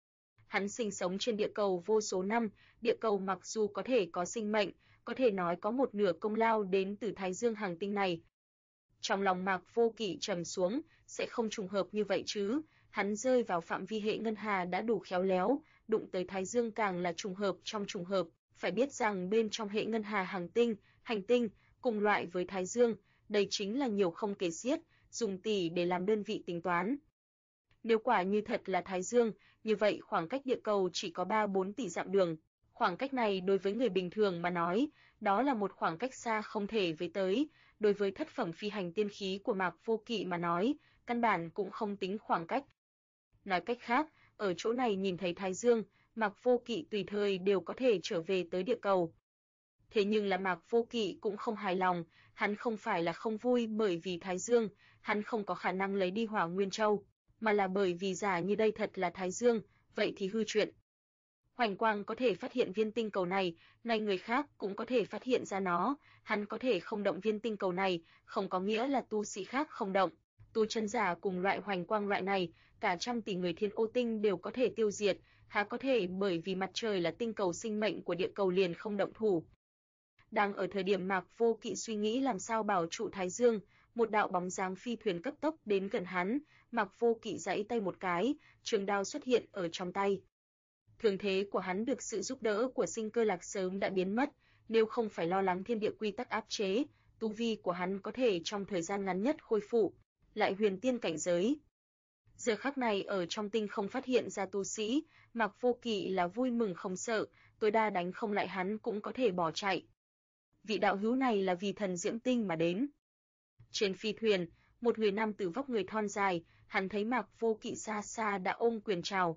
Hắn sinh sống trên địa cầu vô số năm, địa cầu mặc dù có thể có sinh mệnh, có thể nói có một nửa công lao đến từ Thái Dương hành tinh này. Trong lòng Mạc Vô Kỵ trầm xuống, sẽ không trùng hợp như vậy chứ, hắn rơi vào phạm vi hệ ngân hà đã đủ khéo léo, đụng tới Thái Dương càng là trùng hợp trong trùng hợp, phải biết rằng bên trong hệ ngân hà hành tinh, cùng loại với Thái Dương, đây chính là nhiều không kể xiết, dùng tỷ để làm đơn vị tính toán. Nếu quả như thật là Thái Dương, như vậy khoảng cách địa cầu chỉ có 3-4 tỷ dặm đường. Khoảng cách này đối với người bình thường mà nói, đó là một khoảng cách xa không thể với tới, đối với thất phẩm phi hành tiên khí của Mạc Vô Kỵ mà nói, căn bản cũng không tính khoảng cách. Nói cách khác, ở chỗ này nhìn thấy Thái Dương, Mạc Vô Kỵ tùy thời đều có thể trở về tới địa cầu. Thế nhưng là Mạc Vô Kỵ cũng không hài lòng, hắn không phải là không vui bởi vì Thái Dương, hắn không có khả năng lấy đi Hỏa Nguyên Châu, mà là bởi vì giả như đây thật là Thái Dương, vậy thì hư chuyện. Hoành Quang có thể phát hiện viên tinh cầu này, nay người khác cũng có thể phát hiện ra nó, hắn có thể không động viên tinh cầu này, không có nghĩa là tu sĩ khác không động. Tu chân giả cùng loại Hoành Quang loại này, cả trăm tỷ người Thiên Ô Tinh đều có thể tiêu diệt, há có thể bởi vì mặt trời là tinh cầu sinh mệnh của địa cầu liền không động thủ. Đang ở thời điểm Mạc Vô Kỵ suy nghĩ làm sao bảo trụ Thái Dương, một đạo bóng dáng phi thuyền cấp tốc đến gần hắn, Mạc Vô Kỵ giãy tay một cái, trường đao xuất hiện ở trong tay. Thương thế của hắn được sự giúp đỡ của Sinh Cơ Lạc sớm đã biến mất, nếu không phải lo lắng thiên địa quy tắc áp chế, tu vi của hắn có thể trong thời gian ngắn nhất khôi phục lại huyền tiên cảnh giới. Giờ khắc này ở trong tinh không phát hiện ra tu sĩ, Mạc Vô Kỵ là vui mừng không sợ, tối đa đánh không lại hắn cũng có thể bỏ chạy. Vị đạo hữu này là vì thần Diễm Tinh mà đến. Trên phi thuyền, một người nam tử vóc người thon dài, hắn thấy Mạc Vô Kỵ xa xa đã ôm quyền chào.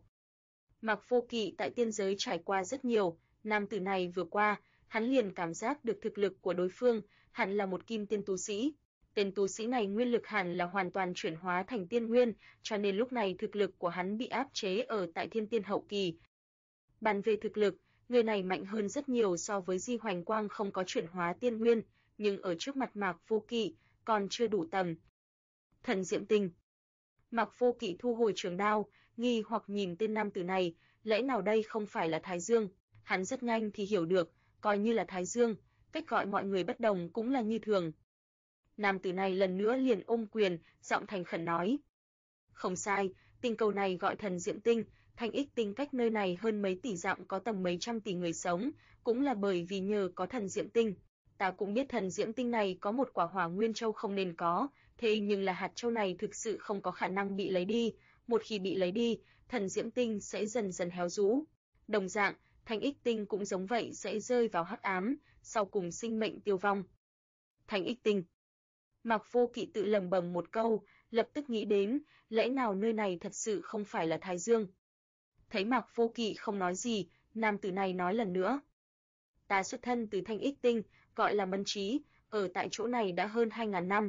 Mạc Vô Kỵ tại tiên giới trải qua rất nhiều, nam tử này vừa qua, hắn liền cảm giác được thực lực của đối phương, hẳn là một kim tiên tu sĩ. Tên tu sĩ này nguyên lực hẳn là hoàn toàn chuyển hóa thành tiên nguyên, cho nên lúc này thực lực của hắn bị áp chế ở tại thiên tiên hậu kỳ. Bàn về thực lực, người này mạnh hơn rất nhiều so với Di Hoành Quang không có chuyển hóa tiên nguyên, nhưng ở trước mặt Mạc Vô Kỵ, còn chưa đủ tầm. Thần Diễm Tinh. Mạc Vô Kỵ thu hồi trường đao, nghi hoặc nhìn tên nam tử này, lẽ nào đây không phải là Thái Dương? Hắn rất nhanh thì hiểu được, coi như là Thái Dương, cách gọi mọi người bất đồng cũng là như thường. Nam tử này lần nữa liền ôm quyền, giọng thành khẩn nói: "Không sai, tinh cầu này gọi Thần Diễm Tinh, Thanh Ích Tinh cách nơi này hơn mấy tỷ dặm có tầm mấy trăm tỷ người sống, cũng là bởi vì nhờ có Thần Diễm Tinh. Ta cũng biết Thần Diễm Tinh này có một quả Hỏa Nguyên Châu không nên có, thế nhưng là hạt châu này thực sự không có khả năng bị lấy đi, một khi bị lấy đi, Thần Diễm Tinh sẽ dần dần héo rũ. Đồng dạng, Thanh Ích Tinh cũng giống vậy sẽ rơi vào hắc ám, sau cùng sinh mệnh tiêu vong." Thanh Ích Tinh. Mạc Vô Kỵ tự lẩm bẩm một câu, lập tức nghĩ đến, lẽ nào nơi này thật sự không phải là Thái Dương? Thấy Mạc Vô Kỵ không nói gì, nam tử này nói lần nữa: "Ta xuất thân từ Thanh Ích Tinh, gọi là Mân Trí, ở tại chỗ này đã hơn 2000 năm.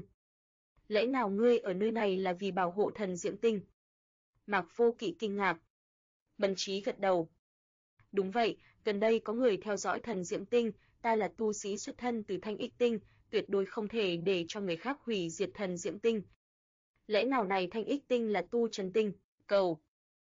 Lẽ nào ngươi ở nơi này là vì bảo hộ Thần Diễm Tinh?" Mạc Vô Kỵ kinh ngạc. Mân Trí gật đầu. "Đúng vậy, gần đây có người theo dõi Thần Diễm Tinh, ta là tu sĩ xuất thân từ Thanh Ích Tinh, tuyệt đối không thể để cho người khác hủy diệt Thần Diễm Tinh. Lẽ nào này Thanh Ích Tinh là tu chân tinh, cầu?"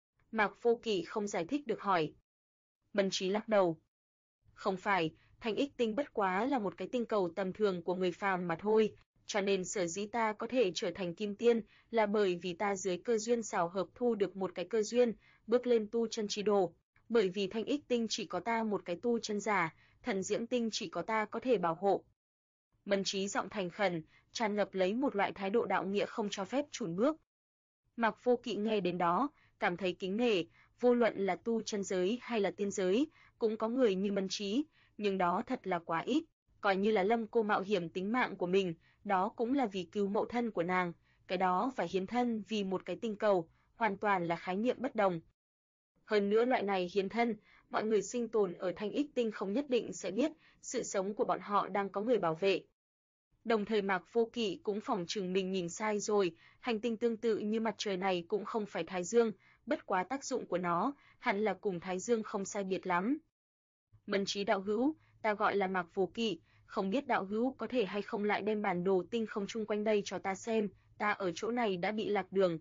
Mạc Vô Kỵ không giải thích được hỏi. Mân Trí lắc đầu. "Không phải, Thanh Ích Tinh bất quá là một cái tinh cầu tầm thường của người phàm mà thôi, cho nên sở dĩ ta có thể trở thành kim tiên là bởi vì ta dưới cơ duyên xảo hợp thu được một cái cơ duyên, bước lên tu chân chi đồ. Bởi vì Thanh Ích Tinh chỉ có ta một cái tu chân giả, Thần Diễm Tinh chỉ có ta có thể bảo hộ." Mân Trí giọng thành khẩn, tràn ngập lấy một loại thái độ đạo nghĩa không cho phép chùn bước. Mạc Vô Kỵ nghe đến đó, cảm thấy kính nể, vô luận là tu chân giới hay là tiên giới, cũng có người như Mân Trí, nhưng đó thật là quá ít. Coi như là Lâm Cô mạo hiểm tính mạng của mình, đó cũng là vì cứu mẫu thân của nàng, cái đó phải hiến thân vì một cái tinh cầu, hoàn toàn là khái niệm bất đồng. Hơn nữa loại này hiến thân, mọi người sinh tồn ở Thanh Ích Tinh không nhất định sẽ biết, sự sống của bọn họ đang có người bảo vệ. Đồng thời Mạc Vô Kỵ cũng phỏng chừng mình nhìn sai rồi, hành tinh tương tự như mặt trời này cũng không phải Thái Dương, bất quá tác dụng của nó hẳn là cùng Thái Dương không sai biệt lắm. Mân Trí đạo hữu, ta gọi là Mạc Vô Kỵ, không biết đạo hữu có thể hay không lại đem bản đồ tinh không chung quanh đây cho ta xem, ta ở chỗ này đã bị lạc đường.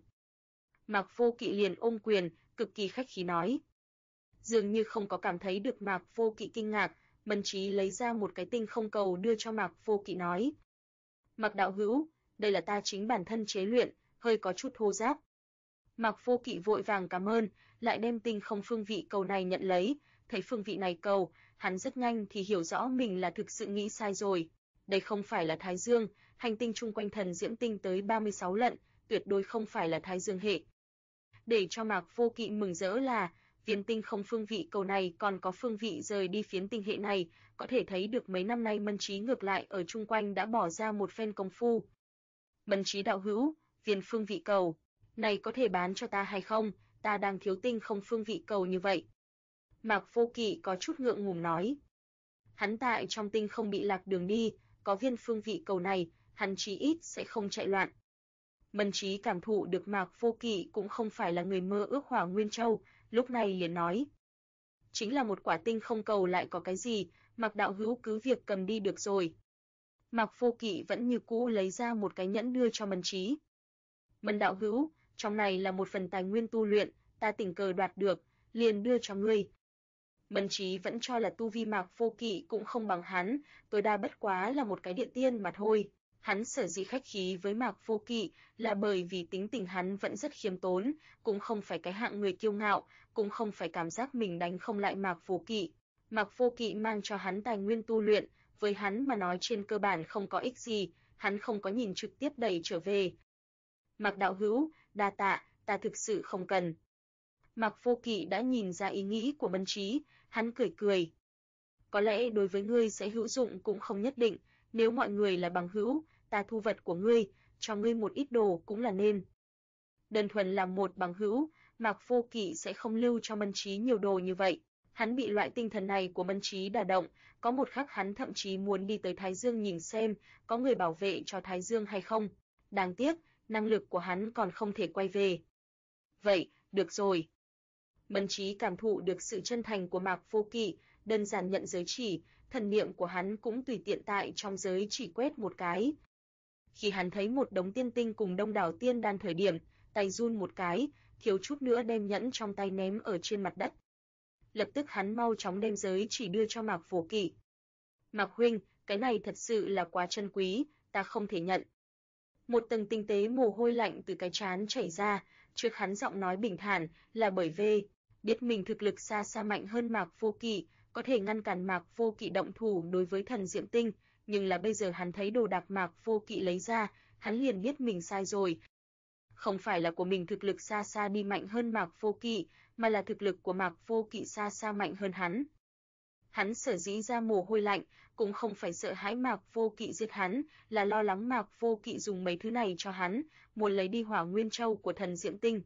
Mạc Vô Kỵ liền ôm quyền, cực kỳ khách khí nói. Dường như không có cảm thấy được Mạc Vô Kỵ kinh ngạc, Mân Trí lấy ra một cái tinh không cầu đưa cho Mạc Vô Kỵ nói: "Mạc đạo hữu, đây là ta chính bản thân chế luyện, hơi có chút thô ráp." Mạc Vô Kỵ vội vàng cảm ơn, lại đem tinh không phương vị cầu này nhận lấy, thấy phương vị này cầu, hắn rất nhanh thì hiểu rõ mình là thực sự nghĩ sai rồi. Đây không phải là Thái Dương, hành tinh chung quanh Thần Diễm Tinh tới 36 lận, tuyệt đối không phải là Thái Dương hệ. Để cho Mạc Vô Kỵ mừng rỡ là, viên tinh không phương vị cầu này còn có phương vị rời đi phiến tinh hệ này, có thể thấy được mấy năm nay Mân Trí ngược lại ở chung quanh đã bỏ ra một phen công phu. Mân Trí đạo hữu, viên phương vị cầu này có thể bán cho ta hay không, ta đang thiếu tinh không phương vị cầu như vậy. Mạc Vô Kỵ có chút ngượng ngùng nói. Hắn tại trong tinh không bị lạc đường đi, có viên phương vị cầu này, hắn chí ít sẽ không chạy loạn. Mân Trí cảm thụ được Mạc Vô Kỵ cũng không phải là người mơ ước Hỏa Nguyên Châu, lúc này liền nói. chính là một quả tinh không cầu lại có cái gì, Mạc đạo hữu cứ việc cầm đi được rồi. Mạc Vô Kỵ vẫn như cũ lấy ra một cái nhẫn đưa cho Mân Trí. Mân đạo hữu, trong này là một phần tài nguyên tu luyện, ta tình cờ đoạt được, liền đưa cho ngươi. Mân Trí vẫn cho là tu vi Mạc Vô Kỵ cũng không bằng hắn, tối đa bất quá là một cái địa tiên mà thôi. Hắn sở dĩ khách khí với Mạc Vô Kỵ là bởi vì tính tình hắn vẫn rất khiêm tốn, cũng không phải cái hạng người kiêu ngạo, cũng không phải cảm giác mình đánh không lại Mạc Vô Kỵ. Mạc Vô Kỵ mang cho hắn tài nguyên tu luyện, với hắn mà nói trên cơ bản không có ích gì, hắn không có nhìn trực tiếp đẩy trở về. Mạc đạo hữu, đa tạ, ta thực sự không cần. Mạc Vô Kỵ đã nhìn ra ý nghĩ của Mân Trí, hắn cười cười. Có lẽ đối với ngươi sẽ hữu dụng cũng không nhất định, nếu mọi người là bằng hữu, ta thu vật của ngươi, cho ngươi một ít đồ cũng là nên. Đơn thuần làm một bằng hữu, Mạc Vô Kỵ sẽ không lưu cho Mân Trí nhiều đồ như vậy. Hắn bị loại tinh thần này của Mân Trí đả động, có một khắc hắn thậm chí muốn đi tới Thái Dương nhìn xem có người bảo vệ cho Thái Dương hay không. Đáng tiếc, năng lực của hắn còn không thể quay về. Vậy, được rồi. Mân Trí cảm thụ được sự chân thành của Mạc Vô Kỵ, đơn giản nhận giới chỉ, thần niệm của hắn cũng tùy tiện tại trong giới chỉ quét một cái. Khi hắn thấy một đống tiên tinh cùng đông đảo tiên đan thời điểm, tay run một cái, thiếu chút nữa đem nhẫn trong tay ném ở trên mặt đất. Lập tức hắn mau chóng đem giới chỉ đưa cho Mạc Vô Kỵ. Mạc huynh, cái này thật sự là quá chân quý, ta không thể nhận. Một tầng tinh tế mồ hôi lạnh từ cái trán chảy ra, trước hắn giọng nói bình thản là bởi vì biết mình thực lực xa xa mạnh hơn Mạc Vô Kỵ, có thể ngăn cản Mạc Vô Kỵ động thủ đối với thần Diệm Tinh, nhưng là bây giờ hắn thấy đồ đạc Mạc Vô Kỵ lấy ra, hắn liền biết mình sai rồi. Không phải là của mình thực lực xa xa đi mạnh hơn Mạc Vô Kỵ, mà là thực lực của Mạc Vô Kỵ xa xa mạnh hơn hắn. Hắn sở dĩ ra mồ hôi lạnh, cũng không phải sợ hãi Mạc Vô Kỵ giết hắn, là lo lắng Mạc Vô Kỵ dùng mấy thứ này cho hắn, muốn lấy đi Hỏa Nguyên Châu của thần Diệm Tinh.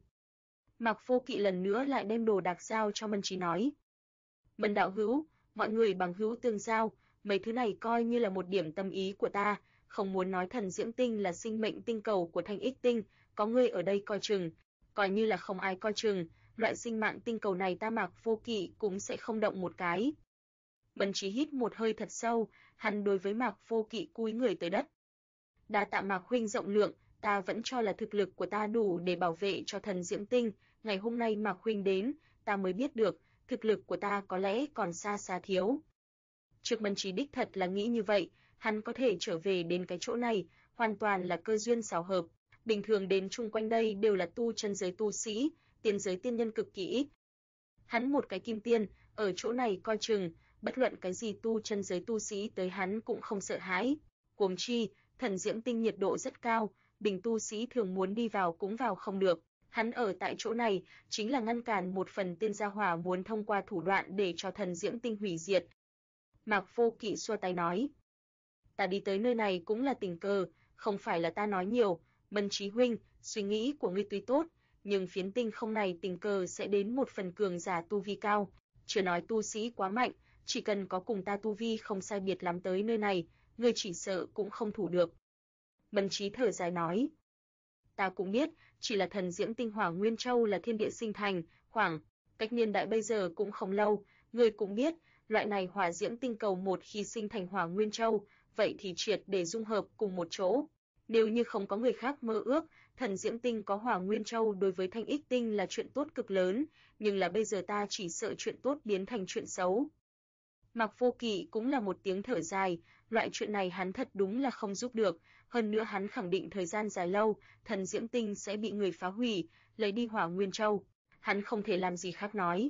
Mạc Vô Kỵ lần nữa lại đem đồ đạc giao cho Mân Trí nói. Mân đạo hữu, mọi người bằng hữu tương giao, mấy thứ này coi như là một điểm tâm ý của ta, không muốn nói thần Diễm Tinh là sinh mệnh tinh cầu của Thanh Ích Tinh, có ngươi ở đây coi chừng, coi như là không ai coi chừng, loại sinh mạng tinh cầu này ta Mạc Vô Kỵ cũng sẽ không động một cái. Mân Trí hít một hơi thật sâu, hắn đối với Mạc Vô Kỵ cúi người tới đất. Đa tạ Mạc huynh rộng lượng, ta vẫn cho là thực lực của ta đủ để bảo vệ cho thần Diễm Tinh, ngày hôm nay Mạc huynh đến, ta mới biết được, thực lực của ta có lẽ còn xa xa thiếu. Trước Mân Trí đích thật là nghĩ như vậy, hắn có thể trở về đến cái chỗ này, hoàn toàn là cơ duyên xảo hợp, bình thường đến chung quanh đây đều là tu chân giới tu sĩ, tiên giới tiên nhân cực kỳ ít. Hắn một cái kim tiên, ở chỗ này coi chừng, bất luận cái gì tu chân giới tu sĩ tới hắn cũng không sợ hãi. Huống chi, thần Diễm Tinh nhiệt độ rất cao, bình tu sĩ thường muốn đi vào cũng vào không được. Hắn ở tại chỗ này chính là ngăn cản một phần tiên gia hỏa muốn thông qua thủ đoạn để cho thần Diễm Tinh hủy diệt. Mạc Vô Kỵ xua tay nói, ta đi tới nơi này cũng là tình cờ, không phải là ta nói nhiều. Mân Trí huynh, suy nghĩ của ngươi tuy tốt, nhưng phiến tinh không này tình cờ sẽ đến một phần cường giả tu vi cao, chưa nói tu sĩ quá mạnh, chỉ cần có cùng ta tu vi không sai biệt lắm tới nơi này, ngươi chỉ sợ cũng không thủ được. Mân Trí thở dài nói, ta cũng biết, chỉ là thần Diễm Tinh Hỏa Nguyên Châu là thiên địa sinh thành, khoảng cách niên đại bây giờ cũng không lâu, ngươi cũng biết, loại này hỏa diễm tinh cầu một khi sinh thành Hỏa Nguyên Châu, vậy thì triệt để dung hợp cùng một chỗ. Nếu như không có người khác mơ ước, thần Diễm Tinh có Hỏa Nguyên Châu đối với Thanh Ích Tinh là chuyện tốt cực lớn, nhưng là bây giờ ta chỉ sợ chuyện tốt biến thành chuyện xấu. Mạc Vô Kỵ cũng là một tiếng thở dài, loại chuyện này hắn thật đúng là không giúp được, hơn nữa hắn khẳng định thời gian dài lâu, thần Diễm Tinh sẽ bị người phá hủy, lấy đi Hỏa Nguyên Châu, hắn không thể làm gì khác nói.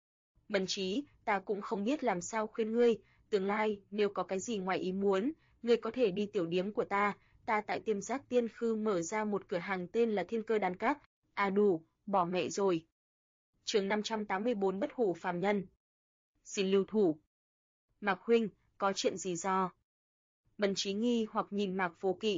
Mân Trí, ta cũng không biết làm sao khuyên ngươi, tương lai nếu có cái gì ngoài ý muốn, ngươi có thể đi tiểu điếm của ta tại Tiêm Giác Tiên Khư mở ra một cửa hàng tên là Thiên Cơ Đan Các. À đủ, bỏ mẹ rồi. Chương 584 Bất hủ phàm nhân. Xin lưu thủ. Mạc huynh, có chuyện gì do? Mân Trí nghi hoặc nhìn Mạc Vô Kỵ.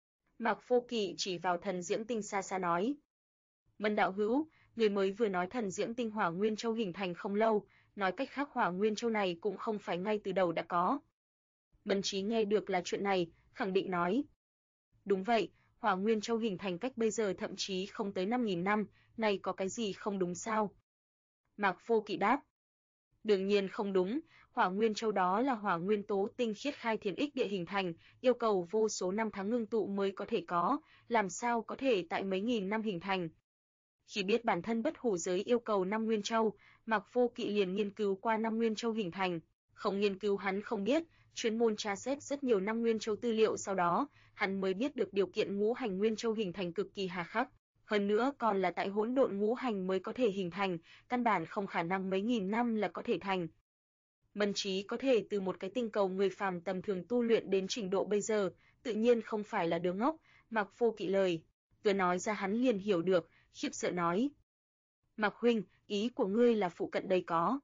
Mạc Vô Kỵ chỉ vào thần Diễm Tinh xa xa nói. Mân đạo hữu, người mới vừa nói thần Diễm Tinh Hỏa Nguyên Châu hình thành không lâu, nói cách khác Hỏa Nguyên Châu này cũng không phải ngay từ đầu đã có. Mân Trí nghe được là chuyện này, khẳng định nói. Đúng vậy, Hỏa Nguyên Châu hình thành cách bây giờ thậm chí không tới 5.000 năm, này có cái gì không đúng sao? Mạc Vô Kỵ đáp. Đương nhiên không đúng, hỏa nguyên châu đó là hỏa nguyên tố tinh khiết khai thiên ích địa hình thành, yêu cầu vô số năm tháng ngưng tụ mới có thể có, làm sao có thể tại mấy nghìn năm hình thành. Khi biết bản thân bất hủ giới yêu cầu 5 nguyên châu, Mạc Vô Kỵ liền nghiên cứu qua 5 nguyên châu hình thành, không nghiên cứu hắn không biết, chuyên môn tra xét rất nhiều 5 nguyên châu tư liệu, sau đó, hắn mới biết được điều kiện ngũ hành nguyên châu hình thành cực kỳ hà khắc. Hơn nữa còn là tại hỗn độn ngũ hành mới có thể hình thành, căn bản không khả năng mấy nghìn năm là có thể thành. Mân Trí có thể từ một cái tinh cầu người phàm tầm thường tu luyện đến trình độ bây giờ, tự nhiên không phải là đứa ngốc. Mạc Vô Kỵ lời vừa nói ra hắn liền hiểu được, khiếp sợ nói: "Mạc huynh, ý của ngươi là phụ cận đây có?"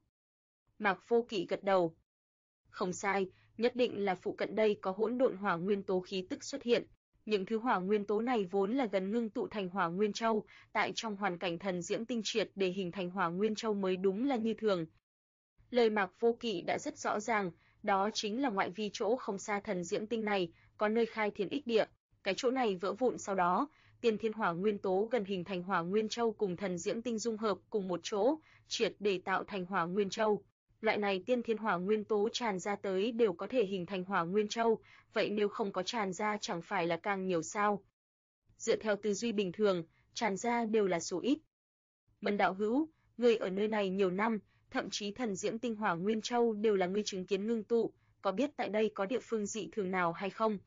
Mạc Vô Kỵ gật đầu. "Không sai, nhất định là phụ cận đây có hỗn độn hỏa nguyên tố khí tức xuất hiện. Những thứ hỏa nguyên tố này vốn là gần ngưng tụ thành hỏa nguyên châu, tại trong hoàn cảnh thần diễm tinh triệt để hình thành hỏa nguyên châu mới đúng là như thường." Lời Mạc Vô Kỵ đã rất rõ ràng, đó chính là ngoại vi chỗ không xa thần diễm tinh này, có nơi khai thiên ích địa, cái chỗ này vỡ vụn sau đó, tiên thiên hỏa nguyên tố gần hình thành hỏa nguyên châu cùng thần diễm tinh dung hợp cùng một chỗ, triệt để tạo thành hỏa nguyên châu. Loại này tiên thiên hỏa nguyên tố tràn ra tới đều có thể hình thành hỏa nguyên châu, vậy nếu không có tràn ra chẳng phải là càng nhiều sao? Dựa theo tư duy bình thường, tràn ra đều là số ít. Mân đạo hữu, người ở nơi này nhiều năm, thậm chí thần diễm tinh hỏa nguyên châu đều là ngươi chứng kiến ngưng tụ, có biết tại đây có địa phương dị thường nào hay không?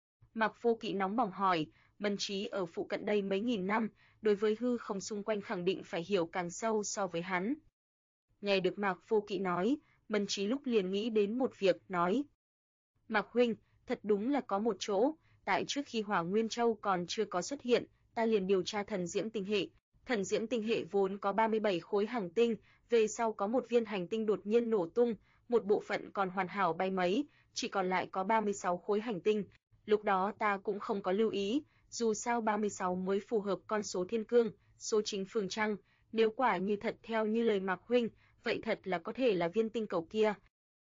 Mạc Vô Kỵ nóng bỏng hỏi, Mân Trí ở phụ cận đây mấy nghìn năm, đối với hư không xung quanh khẳng định phải hiểu càng sâu so với hắn. Nghe được Mạc Vô Kỵ nói, Mân Trí lúc liền nghĩ đến một việc, nói: "Mạc huynh, thật đúng là có một chỗ, tại trước khi Hỏa Nguyên Châu còn chưa có xuất hiện, ta liền điều tra thần diễm tinh hệ. Thần diễm tinh hệ vốn có 37 khối hành tinh, về sau có một viên hành tinh đột nhiên nổ tung, một bộ phận còn hoàn hảo bay mấy, chỉ còn lại có 36 khối hành tinh. Lúc đó ta cũng không có lưu ý, dù sao 36 mới phù hợp con số thiên cương, số chính phương trăng, nếu quả như thật theo như lời Mạc huynh, vậy thật là có thể là viên tinh cầu kia."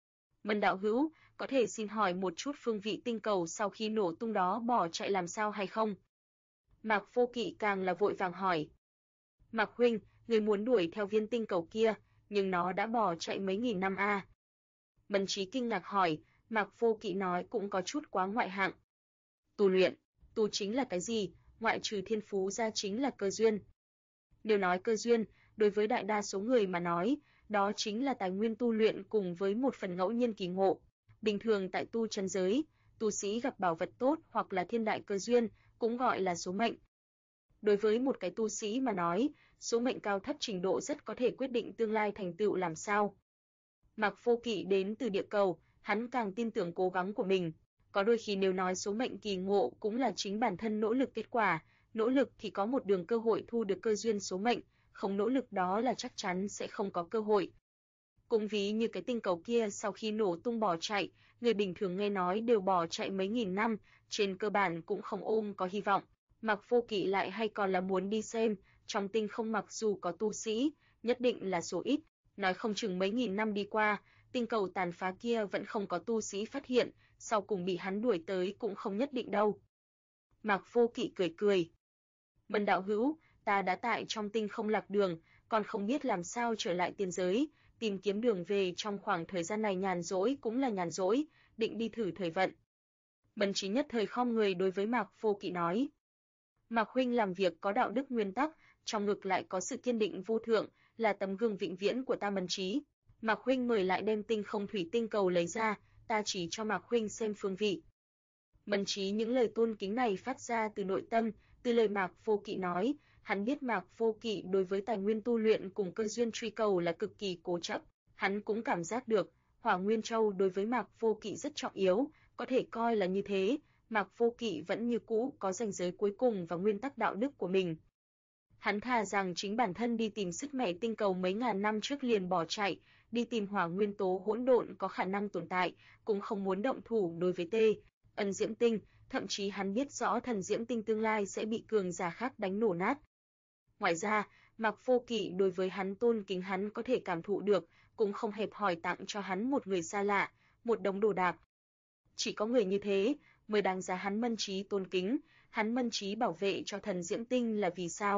Mân đạo hữu, có thể xin hỏi một chút phương vị tinh cầu sau khi nổ tung đó bỏ chạy làm sao hay không? Mạc Vô Kỵ càng là vội vàng hỏi. Mạc huynh, người muốn đuổi theo viên tinh cầu kia, nhưng nó đã bỏ chạy mấy nghìn năm a. Mân Trí kinh ngạc hỏi, Mạc Vô Kỵ nói cũng có chút quá ngoại hạng. Tu luyện, tu chính là cái gì, ngoại trừ thiên phú ra chính là cơ duyên. Nếu nói cơ duyên, đối với đại đa số người mà nói, đó chính là tài nguyên tu luyện cùng với một phần ngẫu nhiên kỳ ngộ. Bình thường tại tu chân giới, tu sĩ gặp bảo vật tốt hoặc là thiên đại cơ duyên, cũng gọi là số mệnh. Đối với một cái tu sĩ mà nói, số mệnh cao thấp trình độ rất có thể quyết định tương lai thành tựu làm sao. Mạc Vô Kỵ đến từ địa cầu, hắn càng tin tưởng cố gắng của mình. Có đôi khi nếu nói số mệnh kỳ ngộ cũng là chính bản thân nỗ lực kết quả, nỗ lực thì có một đường cơ hội thu được cơ duyên số mệnh, không nỗ lực đó là chắc chắn sẽ không có cơ hội. Cũng ví như cái tinh cầu kia sau khi nổ tung bỏ chạy, người bình thường nghe nói đều bỏ chạy mấy nghìn năm, trên cơ bản cũng không ôm có hy vọng. Mạc Vô Kỵ lại hay còn là muốn đi xem, trong tinh không mặc dù có tu sĩ, nhất định là số ít, nói không chừng mấy nghìn năm đi qua, tinh cầu tàn phá kia vẫn không có tu sĩ phát hiện, sau cùng bị hắn đuổi tới cũng không nhất định đâu. Mạc Vô Kỵ cười cười. Mân đạo hữu, ta đã tại trong tinh không lạc đường, còn không biết làm sao trở lại tiên giới, tìm kiếm đường về trong khoảng thời gian này nhàn rỗi cũng là nhàn rỗi, định đi thử thời vận. Mân Trí nhất thời khom người đối với Mạc Vô Kỵ nói. Mạc huynh làm việc có đạo đức nguyên tắc, trong ngực lại có sự kiên định vô thượng, là tấm gương vĩnh viễn của ta Mân Trí. Mạc huynh mời lại đem tinh không thủy tinh cầu lấy ra, ta chỉ cho Mạc huynh xem phương vị. Mân Trí những lời tôn kính này phát ra từ nội tâm, từ lời Mạc Vô Kỵ nói, hắn biết Mạc Vô Kỵ đối với tài nguyên tu luyện cùng cơ duyên truy cầu là cực kỳ cố chấp, hắn cũng cảm giác được, Hỏa Nguyên Châu đối với Mạc Vô Kỵ rất trọng yếu, có thể coi là như thế, Mạc Vô Kỵ vẫn như cũ có ranh giới cuối cùng và nguyên tắc đạo đức của mình. Hắn thà rằng chính bản thân đi tìm sức mẻ tinh cầu mấy ngàn năm trước liền bỏ chạy, đi tìm hỏa nguyên tố hỗn độn có khả năng tồn tại, cũng không muốn động thủ đối với Ân Diễm Tinh, thậm chí hắn biết rõ thần Diễm Tinh tương lai sẽ bị cường giả khác đánh nổ nát. Ngoài ra, Mạc Vô Kỵ đối với hắn tôn kính hắn có thể cảm thụ được, cũng không hẹp hòi tặng cho hắn một người xa lạ, một đống đồ đạc. Chỉ có người như thế mới đáng giá hắn Mân Trí tôn kính, hắn Mân Trí bảo vệ cho thần Diễm Tinh là vì sao?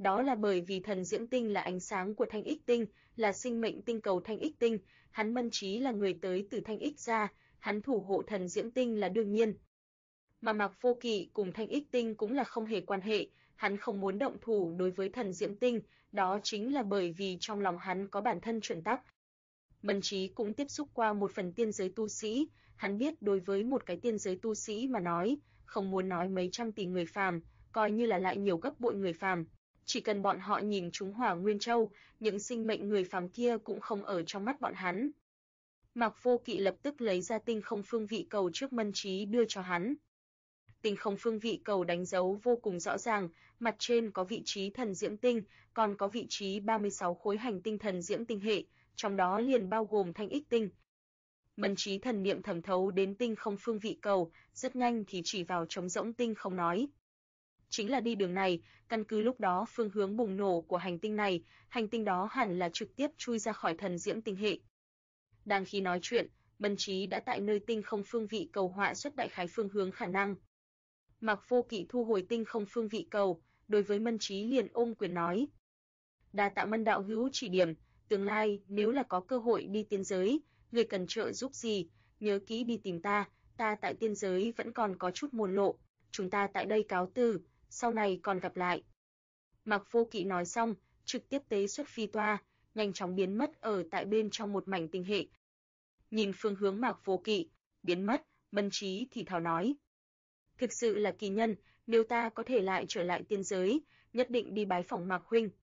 Đó là bởi vì thần Diễm Tinh là ánh sáng của Thanh Ích Tinh, là sinh mệnh tinh cầu Thanh Ích Tinh, hắn Mân Trí là người tới từ Thanh Ích gia, hắn thủ hộ thần Diễm Tinh là đương nhiên. Mà Mạc Vô Kỵ cùng Thanh Ích Tinh cũng là không hề quan hệ, hắn không muốn động thủ đối với thần Diễm Tinh, đó chính là bởi vì trong lòng hắn có bản thân chuẩn tắc. Mân Trí cũng tiếp xúc qua một phần tiên giới tu sĩ, hắn biết đối với một cái tiên giới tu sĩ mà nói, không muốn nói mấy trăm tỷ người phàm, coi như là lại nhiều gấp bội người phàm, chỉ cần bọn họ nhìn trúng Hỏa Nguyên Châu, những sinh mệnh người phàm kia cũng không ở trong mắt bọn hắn. Mạc Vô Kỵ lập tức lấy ra tinh không phương vị cầu trước Mân Trí đưa cho hắn. Tinh không phương vị cầu đánh dấu vô cùng rõ ràng, mặt trên có vị trí thần Diễm Tinh, còn có vị trí 36 khối hành tinh thần Diễm Tinh hệ, trong đó liền bao gồm Thanh Ích Tinh. Mân Trí thần niệm thẩm thấu đến tinh không phương vị cầu, rất nhanh thì chỉ vào trống rỗng tinh không nói. Chính là đi đường này, căn cứ lúc đó phương hướng bùng nổ của hành tinh này, hành tinh đó hẳn là trực tiếp chui ra khỏi thần Diễm Tinh hệ. Đang khi nói chuyện, Mân Trí đã tại nơi tinh không phương vị cầu họa xuất đại khái phương hướng khả năng. Mạc Vô Kỵ thu hồi tinh không phương vị cầu, đối với Mân Trí liền ôm quyền nói: "Đa tạ Mân đạo hữu chỉ điểm, tương lai nếu là có cơ hội đi tiên giới, người cần trợ giúp gì, nhớ kỹ đi tìm ta, ta tại tiên giới vẫn còn có chút môn lộ, chúng ta tại đây cáo từ, sau này còn gặp lại." Mạc Vô Kỵ nói xong, trực tiếp tế xuất phi toa, nhanh chóng biến mất ở tại bên trong một mảnh tinh hệ. Nhìn phương hướng Mạc Vô Kỵ biến mất, Mân Trí thì thào nói: "Thực sự là kỳ nhân, nếu ta có thể lại trở lại tiên giới, nhất định đi bái phỏng Mạc huynh."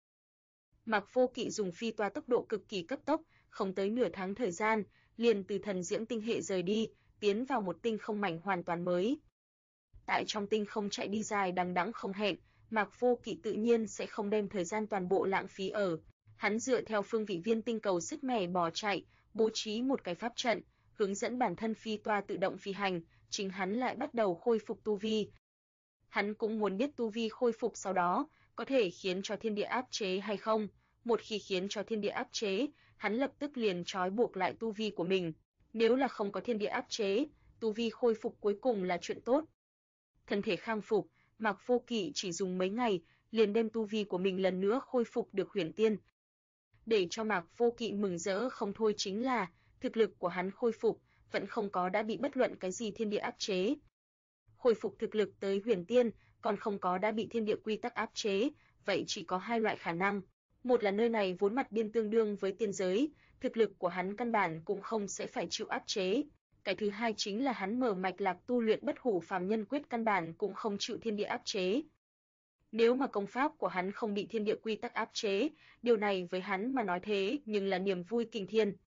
Mạc Vô Kỵ dùng phi toa tốc độ cực kỳ cấp tốc, không tới nửa tháng thời gian, liền từ thần Diễm Tinh hệ rời đi, tiến vào một tinh không mảnh hoàn toàn mới. Tại trong tinh không chạy đi dài đằng đẵng không hẹn, Mạc Vô Kỵ tự nhiên sẽ không đem thời gian toàn bộ lãng phí ở. Hắn dựa theo phương vị viên tinh cầu sứt mẻ bỏ chạy, bố trí một cái pháp trận, hướng dẫn bản thân phi toa tự động phi hành, chính hắn lại bắt đầu khôi phục tu vi. Hắn cũng muốn biết tu vi khôi phục sau đó có thể khiến cho thiên địa áp chế hay không. Một khi khiến cho thiên địa áp chế, hắn lập tức liền trói buộc lại tu vi của mình. Nếu là không có thiên địa áp chế, tu vi khôi phục cuối cùng là chuyện tốt. Thân thể khang phục, Mạc Vô Kỵ chỉ dùng mấy ngày, liền đem tu vi của mình lần nữa khôi phục được huyền tiên. Để cho Mạc Vô Kỵ mừng rỡ không thôi chính là, thực lực của hắn khôi phục, vẫn không có đã bị bất luận cái gì thiên địa áp chế. Khôi phục thực lực tới huyền tiên, còn không có đã bị thiên địa quy tắc áp chế, vậy chỉ có hai loại khả năng. Một là nơi này vốn mặt biên tương đương với tiên giới, thực lực của hắn căn bản cũng không sẽ phải chịu áp chế. Cái thứ hai chính là hắn mở mạch lạc tu luyện bất hủ phàm nhân quyết căn bản cũng không chịu thiên địa áp chế. Nếu mà công pháp của hắn không bị thiên địa quy tắc áp chế, điều này với hắn mà nói thế nhưng là niềm vui kinh thiên.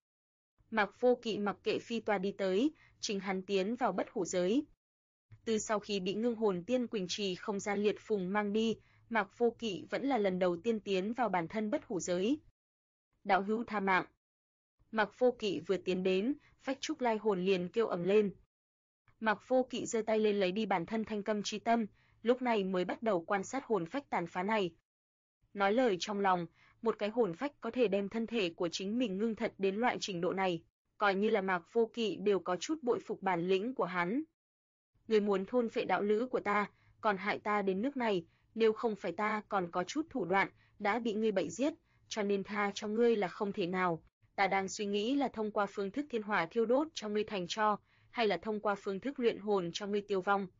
Mạc Vô Kỵ mặc kệ phi toa đi tới, chính hắn tiến vào bất hủ giới. Từ sau khi bị Ngưng Hồn Tiên Quỳnh Trì không gian liệt phùng mang đi, Mạc Vô Kỵ vẫn là lần đầu tiên tiến vào bản thân bất hủ giới. Đạo hữu tha mạng. Mạc Vô Kỵ vừa tiến đến, phách trúc lai hồn liền kêu ầm lên. Mạc Vô Kỵ giơ tay lên lấy đi bản thân thanh câm chi tâm, lúc này mới bắt đầu quan sát hồn phách tàn phá này. Nói lời trong lòng, một cái hồn phách có thể đem thân thể của chính mình ngưng thật đến loại trình độ này, coi như là Mạc Vô Kỵ đều có chút bội phục bản lĩnh của hắn. Người muốn thôn phệ đạo lữ của ta, còn hại ta đến nước này, nếu không phải ta còn có chút thủ đoạn, đã bị ngươi bậy giết, cho nên tha cho ngươi là không thể nào. Ta đang suy nghĩ là thông qua phương thức thiên hỏa thiêu đốt cho ngươi thành tro, hay là thông qua phương thức luyện hồn cho ngươi tiêu vong.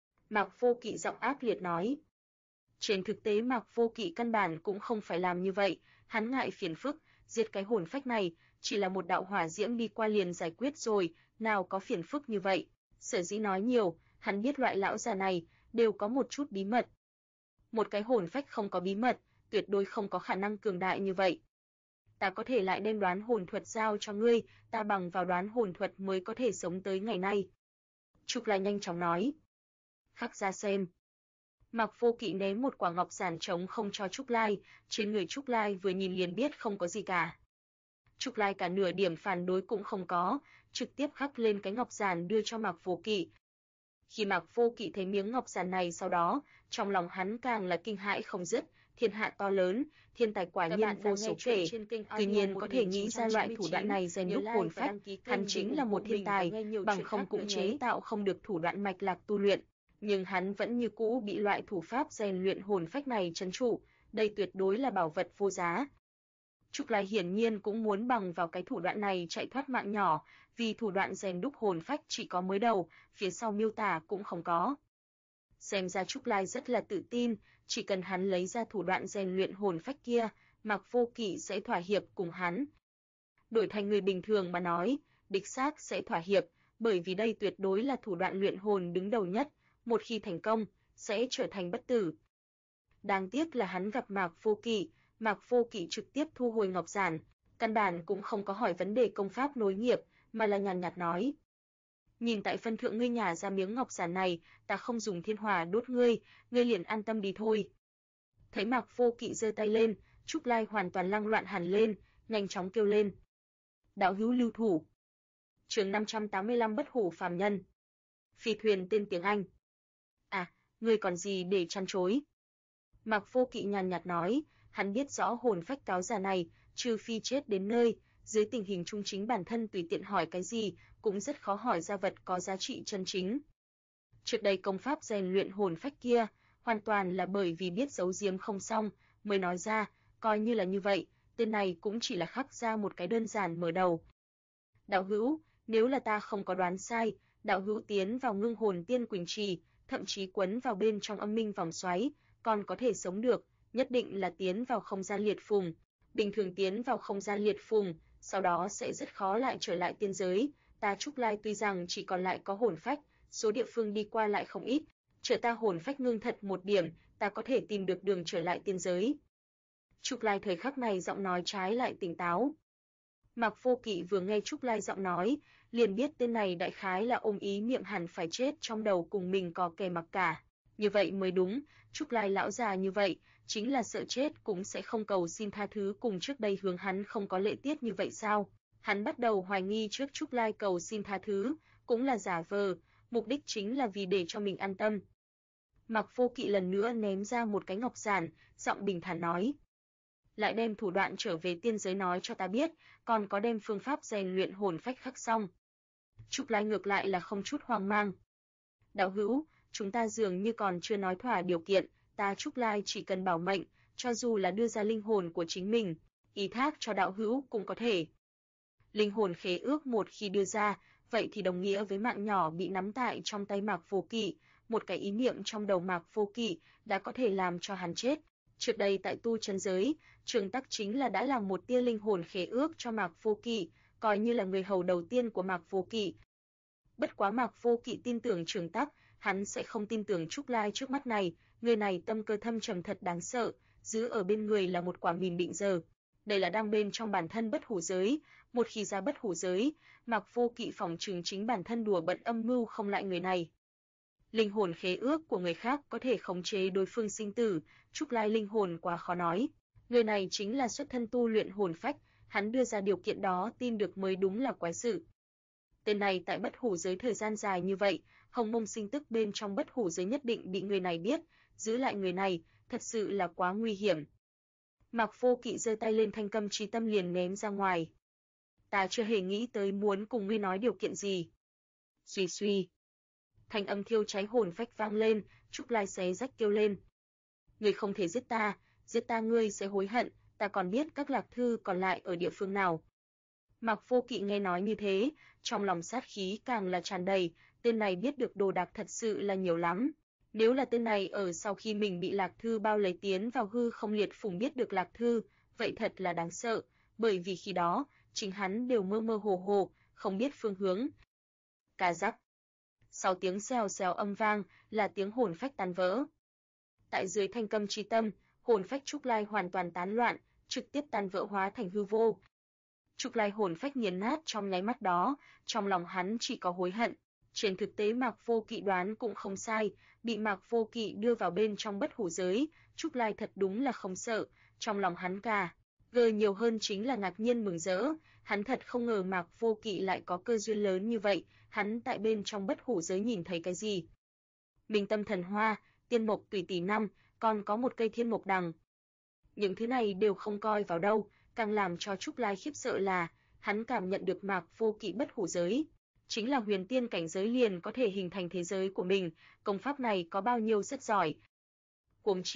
Mạc Vô Kỵ giọng ác liệt nói. Trên thực tế Mạc Vô Kỵ căn bản cũng không phải làm như vậy, hắn ngại phiền phức, giết cái hồn phách này, chỉ là một đạo hỏa diễm đi qua liền giải quyết rồi, nào có phiền phức như vậy. Sở dĩ nói nhiều, hắn biết loại lão già này đều có một chút bí mật. Một cái hồn phách không có bí mật, tuyệt đối không có khả năng cường đại như vậy. Ta có thể lại đem đoán hồn thuật giao cho ngươi, ta bằng vào đoán hồn thuật mới có thể sống tới ngày nay. Trúc Lai nhanh chóng nói. Khắc ra xem. Mạc Vô Kỵ ném một quả ngọc giản trống không cho Trúc Lai, trên người Trúc Lai vừa nhìn liền biết không có gì cả. Trúc Lai cả nửa điểm phản đối cũng không có, trực tiếp khắc lên cái ngọc giản đưa cho Mạc Vô Kỵ. Khi Mạc Vô Kỵ thấy miếng ngọc giản này sau đó, trong lòng hắn càng là kinh hãi không dứt, thiên hạ to lớn, thiên tài quả nhiên vô số kể, tuy nhiên có thể nghĩ ra loại thủ đoạn này rèn đúc hồn phách, hắn chính là một thiên tài, bằng không cũng chế tạo không được thủ đoạn mạch lạc tu luyện, nhưng hắn vẫn như cũ bị loại thủ pháp rèn luyện hồn phách này trấn trụ, đây tuyệt đối là bảo vật vô giá. Trúc Lai hiển nhiên cũng muốn bằng vào cái thủ đoạn này chạy thoát mạng nhỏ, vì thủ đoạn rèn đúc hồn phách chỉ có mới đầu, phía sau miêu tả cũng không có. Xem ra Trúc Lai rất là tự tin, chỉ cần hắn lấy ra thủ đoạn rèn luyện hồn phách kia, Mạc Vô Kỵ sẽ thỏa hiệp cùng hắn. Đổi thành người bình thường mà nói, đích xác sẽ thỏa hiệp, bởi vì đây tuyệt đối là thủ đoạn luyện hồn đứng đầu nhất, một khi thành công, sẽ trở thành bất tử. Đáng tiếc là hắn gặp Mạc Vô Kỵ trực tiếp thu hồi ngọc giản, căn bản cũng không có hỏi vấn đề công pháp nối nghiệp, mà là nhàn nhạt nói: "Nhìn tại phân thượng ngươi nhả ra miếng ngọc giản này, ta không dùng thiên hỏa đốt ngươi liền an tâm đi thôi." Thấy Mạc Vô Kỵ giơ tay lên, Trúc Lai hoàn toàn lăng loạn hẳn lên, nhanh chóng kêu lên: "Đạo hữu lưu thủ." Chương 585 Bất hủ phàm nhân. Phi thuyền tên tiếng Anh. "À, ngươi còn gì để chăn chối?" Mạc Vô Kỵ nhàn nhạt nói, hắn biết rõ hồn phách cáo già này, trừ phi chết đến nơi, dưới tình hình trung chính bản thân tùy tiện hỏi cái gì, cũng rất khó hỏi ra vật có giá trị chân chính. Trước đây công pháp rèn luyện hồn phách kia, hoàn toàn là bởi vì biết giấu giếm không xong, mới nói ra, coi như là như vậy, tên này cũng chỉ là khắc ra một cái đơn giản mở đầu. "Đạo hữu, nếu là ta không có đoán sai, đạo hữu tiến vào Ngưng Hồn Tiên Quỳnh Trì, thậm chí quấn vào bên trong âm minh vòng xoáy, còn có thể sống được, nhất định là tiến vào không gian liệt phùng. Bình thường tiến vào không gian liệt phùng, sau đó sẽ rất khó lại trở lại tiên giới. Ta Trúc Lai tuy rằng chỉ còn lại có hồn phách, số địa phương đi qua lại không ít, chờ ta hồn phách ngưng thật một điểm, ta có thể tìm được đường trở lại tiên giới." Trúc Lai thời khắc này giọng nói trái lại tỉnh táo. Mạc Vô Kỵ vừa nghe Trúc Lai giọng nói, liền biết tên này đại khái là ôm ý niệm hẳn phải chết trong đầu cùng mình có kẻ mặc cả. Như vậy mới đúng, Trúc Lai lão già như vậy, chính là sợ chết cũng sẽ không cầu xin tha thứ cùng trước đây hướng hắn không có lễ tiết như vậy sao? Hắn bắt đầu hoài nghi trước Trúc Lai cầu xin tha thứ, cũng là giả vờ, mục đích chính là vì để cho mình an tâm. Mạc Vô Kỵ lần nữa ném ra một cái ngọc giản, giọng bình thản nói: "Lại đem thủ đoạn trở về tiên giới nói cho ta biết, còn có đem phương pháp rèn luyện hồn phách khắc xong." Trúc Lai ngược lại là không chút hoang mang. "Đạo hữu, chúng ta dường như còn chưa nói thỏa điều kiện, ta Trúc Lai chỉ cần bảo mệnh, cho dù là đưa ra linh hồn của chính mình, ý thác cho đạo hữu cũng có thể." Linh hồn khế ước một khi đưa ra, vậy thì đồng nghĩa với mạng nhỏ bị nắm tại trong tay Mạc Vô Kỵ, một cái ý niệm trong đầu Mạc Vô Kỵ đã có thể làm cho hắn chết. Trước đây tại tu chân giới, Trường Tắc chính là đã làm một tia linh hồn khế ước cho Mạc Vô Kỵ, coi như là người hầu đầu tiên của Mạc Vô Kỵ. Bất quá Mạc Vô Kỵ tin tưởng Trường Tắc, hắn sẽ không tin tưởng Trúc Lai trước mắt này, người này tâm cơ thâm trầm thật đáng sợ, giữ ở bên người là một quả mìn định giờ. Đây là đang bên trong bản thân bất hủ giới, một khi ra bất hủ giới, Mạc Vô Kỵ phỏng chừng chính bản thân đùa bận âm mưu không lại người này. Linh hồn khế ước của người khác có thể khống chế đối phương sinh tử, Trúc Lai linh hồn quá khó nói. Người này chính là xuất thân tu luyện hồn phách, hắn đưa ra điều kiện đó tin được mới đúng là quái sự. Tên này tại bất hủ giới thời gian dài như vậy, hồng mông sinh tức bên trong bất hủ giới nhất định bị người này biết, giữ lại người này, thật sự là quá nguy hiểm. Mạc Vô Kỵ giơ tay lên thanh câm trí tâm liền ném ra ngoài. "Ta chưa hề nghĩ tới muốn cùng ngươi nói điều kiện gì." Suy suy. Thanh âm thiêu cháy hồn phách vang lên, Trúc Lai xé rách kêu lên: "Ngươi không thể giết ta ngươi sẽ hối hận, ta còn biết các lạc thư còn lại ở địa phương nào." Mạc Vô Kỵ nghe nói như thế, trong lòng sát khí càng là tràn đầy, tên này biết được đồ đạc thật sự là nhiều lắm. Nếu là tên này ở sau khi mình bị lạc thư bao lấy tiến vào hư không liệt phùng biết được lạc thư, vậy thật là đáng sợ, bởi vì khi đó, chính hắn đều mơ mơ hồ hồ, không biết phương hướng. Cà rắc. Sau tiếng xèo xèo âm vang, là tiếng hồn phách tan vỡ. Tại dưới thanh câm chi tâm, hồn phách Trúc Lai hoàn toàn tán loạn, trực tiếp tan vỡ hóa thành hư vô. Trúc Lai hồn phách nghiền nát trong nháy mắt đó, trong lòng hắn chỉ có hối hận. Trên thực tế Mạc Vô Kỵ đoán cũng không sai, bị Mạc Vô Kỵ đưa vào bên trong bất hủ giới, Trúc Lai thật đúng là không sợ, trong lòng hắn gờ nhiều hơn chính là ngạc nhiên mừng rỡ, hắn thật không ngờ Mạc Vô Kỵ lại có cơ duyên lớn như vậy, hắn tại bên trong bất hủ giới nhìn thấy cái gì? Minh tâm thần hoa, tiên mộc tùy tỷ năm, còn có một cây thiên mộc đằng. Những thứ này đều không coi vào đâu, càng làm cho Trúc Lai khiếp sợ là, hắn cảm nhận được Mạc Vô Kỵ bất hủ giới. Chính là huyền tiên cảnh giới liền có thể hình thành thế giới của mình, công pháp này có bao nhiêu rất giỏi. Huống chi,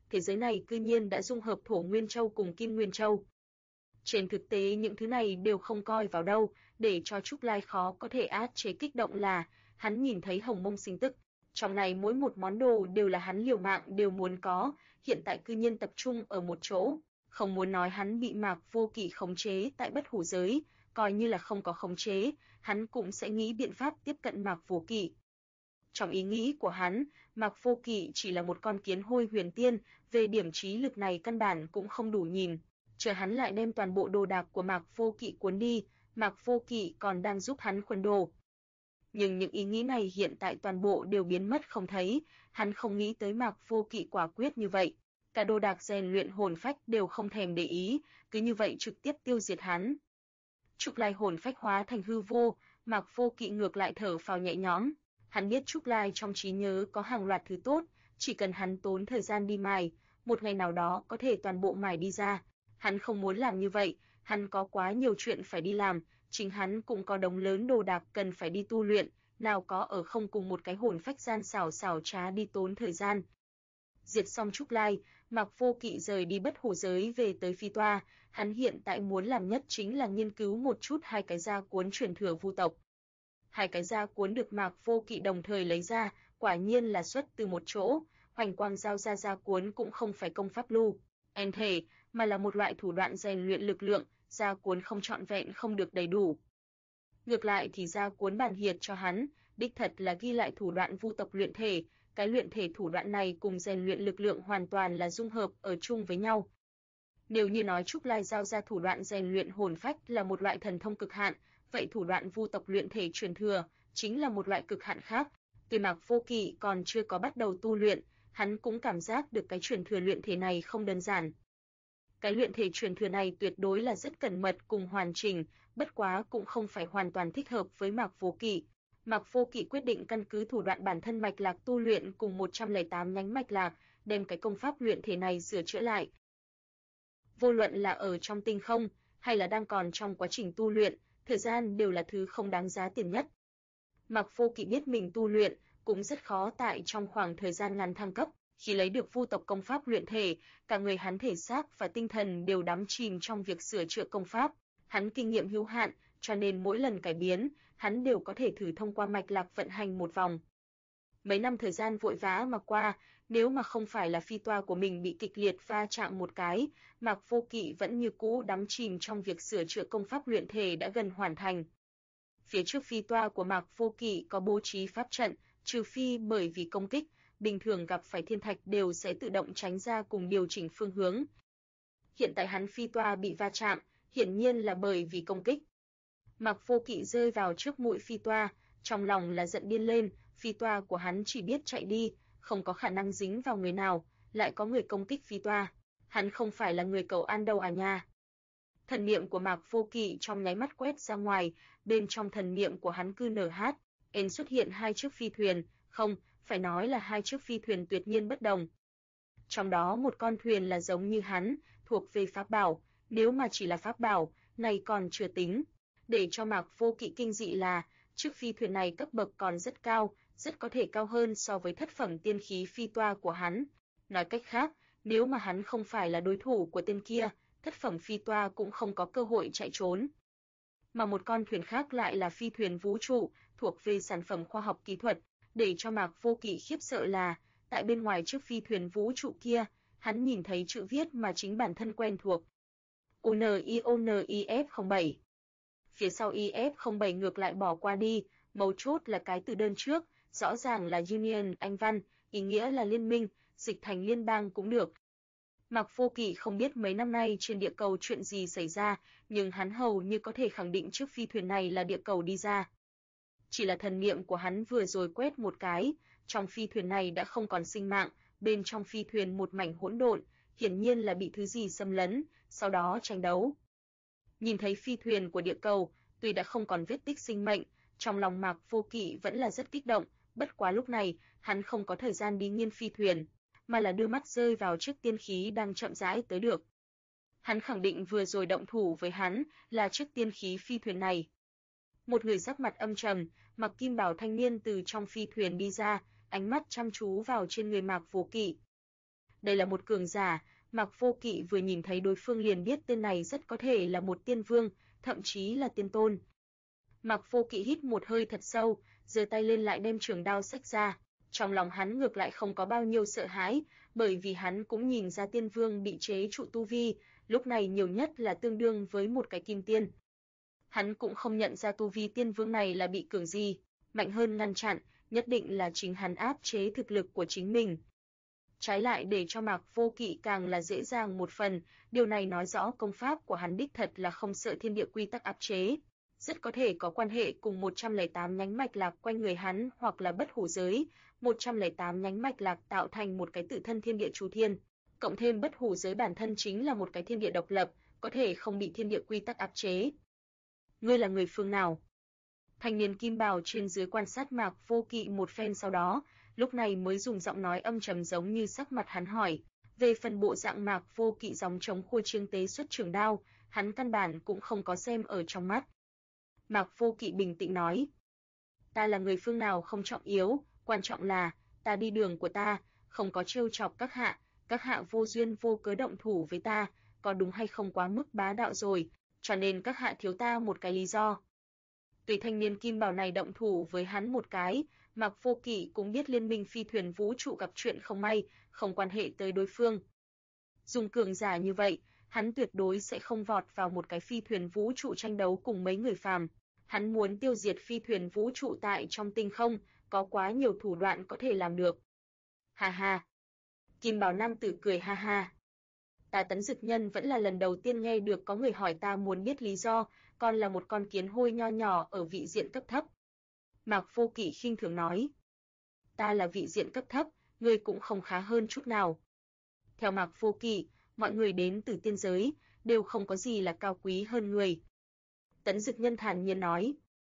thế giới này cư nhiên đã dung hợp Thổ Nguyên Châu cùng Kim Nguyên Châu. Trên thực tế những thứ này đều không coi vào đâu, để cho Trúc Lai khó có thể át chế kích động là hắn nhìn thấy Hồng Mông Sinh Tức. Trong này mỗi một món đồ đều là hắn liều mạng đều muốn có, hiện tại cư nhiên tập trung ở một chỗ. Không muốn nói hắn bị Mạc Vô Kỵ khống chế tại Bất Hủ giới, coi như là không có khống chế, hắn cũng sẽ nghĩ biện pháp tiếp cận Mạc Vô Kỵ. Trong ý nghĩ của hắn, Mạc Vô Kỵ chỉ là một con kiến hôi huyền tiên, về điểm trí lực này căn bản cũng không đủ nhìn. Chờ hắn lại đem toàn bộ đồ đạc của Mạc Vô Kỵ cuốn đi, Mạc Vô Kỵ còn đang giúp hắn khuân đồ. Nhưng những ý nghĩ này hiện tại toàn bộ đều biến mất không thấy, hắn không nghĩ tới Mạc Vô Kỵ quả quyết như vậy. Cả đồ đạc rèn luyện hồn phách đều không thèm để ý, cứ như vậy trực tiếp tiêu diệt hắn. Trúc Lai hồn phách hóa thành hư vô, Mạc Vô Kỵ ngược lại thở phào nhẹ nhõm. Hắn biết Trúc Lai trong trí nhớ có hàng loạt thứ tốt, chỉ cần hắn tốn thời gian đi mài, một ngày nào đó có thể toàn bộ mài đi ra. Hắn không muốn làm như vậy, hắn có quá nhiều chuyện phải đi làm, chính hắn cũng có đống lớn đồ đạc cần phải đi tu luyện, nào có ở không cùng một cái hồn phách gian xảo xảo trá đi tốn thời gian. Diệt xong Trúc Lai, Mạc Vô Kỵ rời đi Bất Hủ giới về tới Phi Toa, hắn hiện tại muốn làm nhất chính là nghiên cứu một chút hai cái gia cuốn truyền thừa vu tộc. Hai cái gia cuốn được Mạc Vô Kỵ đồng thời lấy ra, quả nhiên là xuất từ một chỗ, Hoành Quang giao ra gia cuốn cũng không phải công pháp lưu, en thể, mà là một loại thủ đoạn rèn luyện lực lượng, gia cuốn không trọn vẹn không được đầy đủ. Ngược lại thì gia cuốn bản hiệt cho hắn, đích thật là ghi lại thủ đoạn vu tộc luyện thể, cái luyện thể thủ đoạn này cùng rèn luyện lực lượng hoàn toàn là dung hợp ở chung với nhau. Nếu như nói Trúc Lai giao ra thủ đoạn rèn luyện hồn phách là một loại thần thông cực hạn, vậy thủ đoạn vu tộc luyện thể truyền thừa chính là một loại cực hạn khác. Tuy Mạc Vô Kỵ còn chưa có bắt đầu tu luyện, hắn cũng cảm giác được cái truyền thừa luyện thể này không đơn giản. Cái luyện thể truyền thừa này tuyệt đối là rất cẩn mật cùng hoàn chỉnh, bất quá cũng không phải hoàn toàn thích hợp với Mạc Vô Kỵ. Mạc Vô Kỵ quyết định căn cứ thủ đoạn bản thân mạch lạc tu luyện cùng 108 nhánh mạch lạc, đem cái công pháp luyện thể này sửa chữa lại. Vô luận là ở trong tinh không, hay là đang còn trong quá trình tu luyện, thời gian đều là thứ không đáng giá tiền nhất. Mạc Vô Kỵ biết mình tu luyện, cũng rất khó tại trong khoảng thời gian ngắn thăng cấp. Khi lấy được vu tộc công pháp luyện thể, cả người hắn thể xác và tinh thần đều đắm chìm trong việc sửa chữa công pháp. Hắn kinh nghiệm hữu hạn, cho nên mỗi lần cải biến, hắn đều có thể thử thông qua mạch lạc vận hành một vòng. Mấy năm thời gian vội vã mà qua, nếu mà không phải là Phi Toa của mình bị kịch liệt va chạm một cái, Mạc Vô Kỵ vẫn như cũ đắm chìm trong việc sửa chữa công pháp luyện thể đã gần hoàn thành. Phía trước Phi Toa của Mạc Vô Kỵ có bố trí pháp trận, trừ phi bởi vì công kích, bình thường gặp phải thiên thạch đều sẽ tự động tránh ra cùng điều chỉnh phương hướng. Hiện tại hắn Phi Toa bị va chạm, hiển nhiên là bởi vì công kích. Mạc Vô Kỵ rơi vào trước mũi Phi Toa, trong lòng là giận điên lên, Phi Toa của hắn chỉ biết chạy đi, không có khả năng dính vào người nào, lại có người công kích Phi Toa. Hắn không phải là người cầu an đâu à nha. Thần niệm của Mạc Vô Kỵ trong nháy mắt quét ra ngoài, bên trong thần niệm của hắn cư nở hát, xuất hiện hai chiếc phi thuyền, không, phải nói là hai chiếc phi thuyền tuyệt nhiên bất đồng. Trong đó một con thuyền là giống như hắn, thuộc về pháp bảo, nếu mà chỉ là pháp bảo, này còn chưa tính. Để cho Mạc Vô Kỵ kinh dị là, chiếc phi thuyền này cấp bậc còn rất cao, rất có thể cao hơn so với thất phẩm tiên khí Phi Toa của hắn. Nói cách khác, nếu mà hắn không phải là đối thủ của tên kia, thất phẩm Phi Toa cũng không có cơ hội chạy trốn. Mà một con thuyền khác lại là phi thuyền vũ trụ, thuộc về sản phẩm khoa học kỹ thuật, để cho Mạc Vô Kỵ khiếp sợ là, tại bên ngoài chiếc phi thuyền vũ trụ kia, hắn nhìn thấy chữ viết mà chính bản thân quen thuộc. UNIONIF07. Phía sau IF07 ngược lại bỏ qua đi, mấu chốt là cái từ đơn trước, rõ ràng là Union Anh văn, ý nghĩa là liên minh, dịch thành liên bang cũng được. Mạc Vô Kỵ không biết mấy năm nay trên địa cầu chuyện gì xảy ra, nhưng hắn hầu như có thể khẳng định chiếc phi thuyền này là địa cầu đi ra. Chỉ là thần niệm của hắn vừa rồi quét một cái, trong phi thuyền này đã không còn sinh mạng, bên trong phi thuyền một mảnh hỗn độn, hiển nhiên là bị thứ gì xâm lấn, sau đó tranh đấu. Nhìn thấy phi thuyền của địa cầu, tuy đã không còn vết tích sinh mệnh, trong lòng Mạc Vô Kỵ vẫn là rất kích động, bất quá lúc này, hắn không có thời gian đi nghiên phi thuyền, mà là đưa mắt rơi vào chiếc tiên khí đang chậm rãi tới được. Hắn khẳng định vừa rồi động thủ với hắn là chiếc tiên khí phi thuyền này. Một người sắc mặt âm trầm, mặc kim bào thanh niên từ trong phi thuyền đi ra, ánh mắt chăm chú vào trên người Mạc Vô Kỵ. Đây là một cường giả, Mạc Vô Kỵ vừa nhìn thấy đối phương liền biết tên này rất có thể là một tiên vương, thậm chí là tiên tôn. Mạc Vô Kỵ hít một hơi thật sâu, giơ tay lên lại đem trường đao xách ra. Trong lòng hắn ngược lại không có bao nhiêu sợ hãi, bởi vì hắn cũng nhìn ra tiên vương bị chế trụ tu vi, lúc này nhiều nhất là tương đương với một cái kim tiên. Hắn cũng không nhận ra tu vi tiên vương này là bị cường gì, mạnh hơn ngăn chặn, nhất định là chính hắn áp chế thực lực của chính mình. Trái lại để cho Mạc Vô Kỵ càng là dễ dàng một phần, điều này nói rõ công pháp của hắn đích thật là không sợ thiên địa quy tắc áp chế. Rất có thể có quan hệ cùng 108 nhánh mạch lạc quanh người hắn hoặc là bất hủ giới, 108 nhánh mạch lạc tạo thành một cái tự thân thiên địa chu thiên, cộng thêm bất hủ giới bản thân chính là một cái thiên địa độc lập, có thể không bị thiên địa quy tắc áp chế. Ngươi là người phương nào? Thanh niên kim bào trên dưới quan sát Mạc Vô Kỵ một phen sau đó, lúc này mới dùng giọng nói âm trầm giống như sắc mặt hắn hỏi. Về phần bộ dạng Mạc Vô Kỵ gióng trống khua chiêng tế xuất trường đao, hắn căn bản cũng không có xem ở trong mắt. Mạc Vô Kỵ bình tĩnh nói, ta là người phương nào không trọng yếu, quan trọng là ta đi đường của ta, không có trêu chọc các hạ vô duyên vô cớ động thủ với ta, có đúng hay không quá mức bá đạo rồi, cho nên các hạ thiếu ta một cái lý do. Tùy thanh niên kim bào này động thủ với hắn một cái, Mạc Vô Kỵ cũng biết liên minh phi thuyền vũ trụ gặp chuyện không may, không quan hệ tới đối phương. Dùng cường giả như vậy, hắn tuyệt đối sẽ không vọt vào một cái phi thuyền vũ trụ tranh đấu cùng mấy người phàm. Hắn muốn tiêu diệt phi thuyền vũ trụ tại trong tinh không, có quá nhiều thủ đoạn có thể làm được. Ha ha. Kim bào nam tử cười ha ha. Ta Tấn Dực Nhân vẫn là lần đầu tiên nghe được có người hỏi ta muốn biết lý do, còn là một con kiến hôi nho nhỏ ở vị diện cấp thấp. Mạc Vô Kỵ khinh thường nói. Ta là vị diện cấp thấp, ngươi cũng không khá hơn chút nào. Theo Mạc Vô Kỵ, mọi người đến từ tiên giới, đều không có gì là cao quý hơn người. Tấn Dực Nhân thản nhiên nói.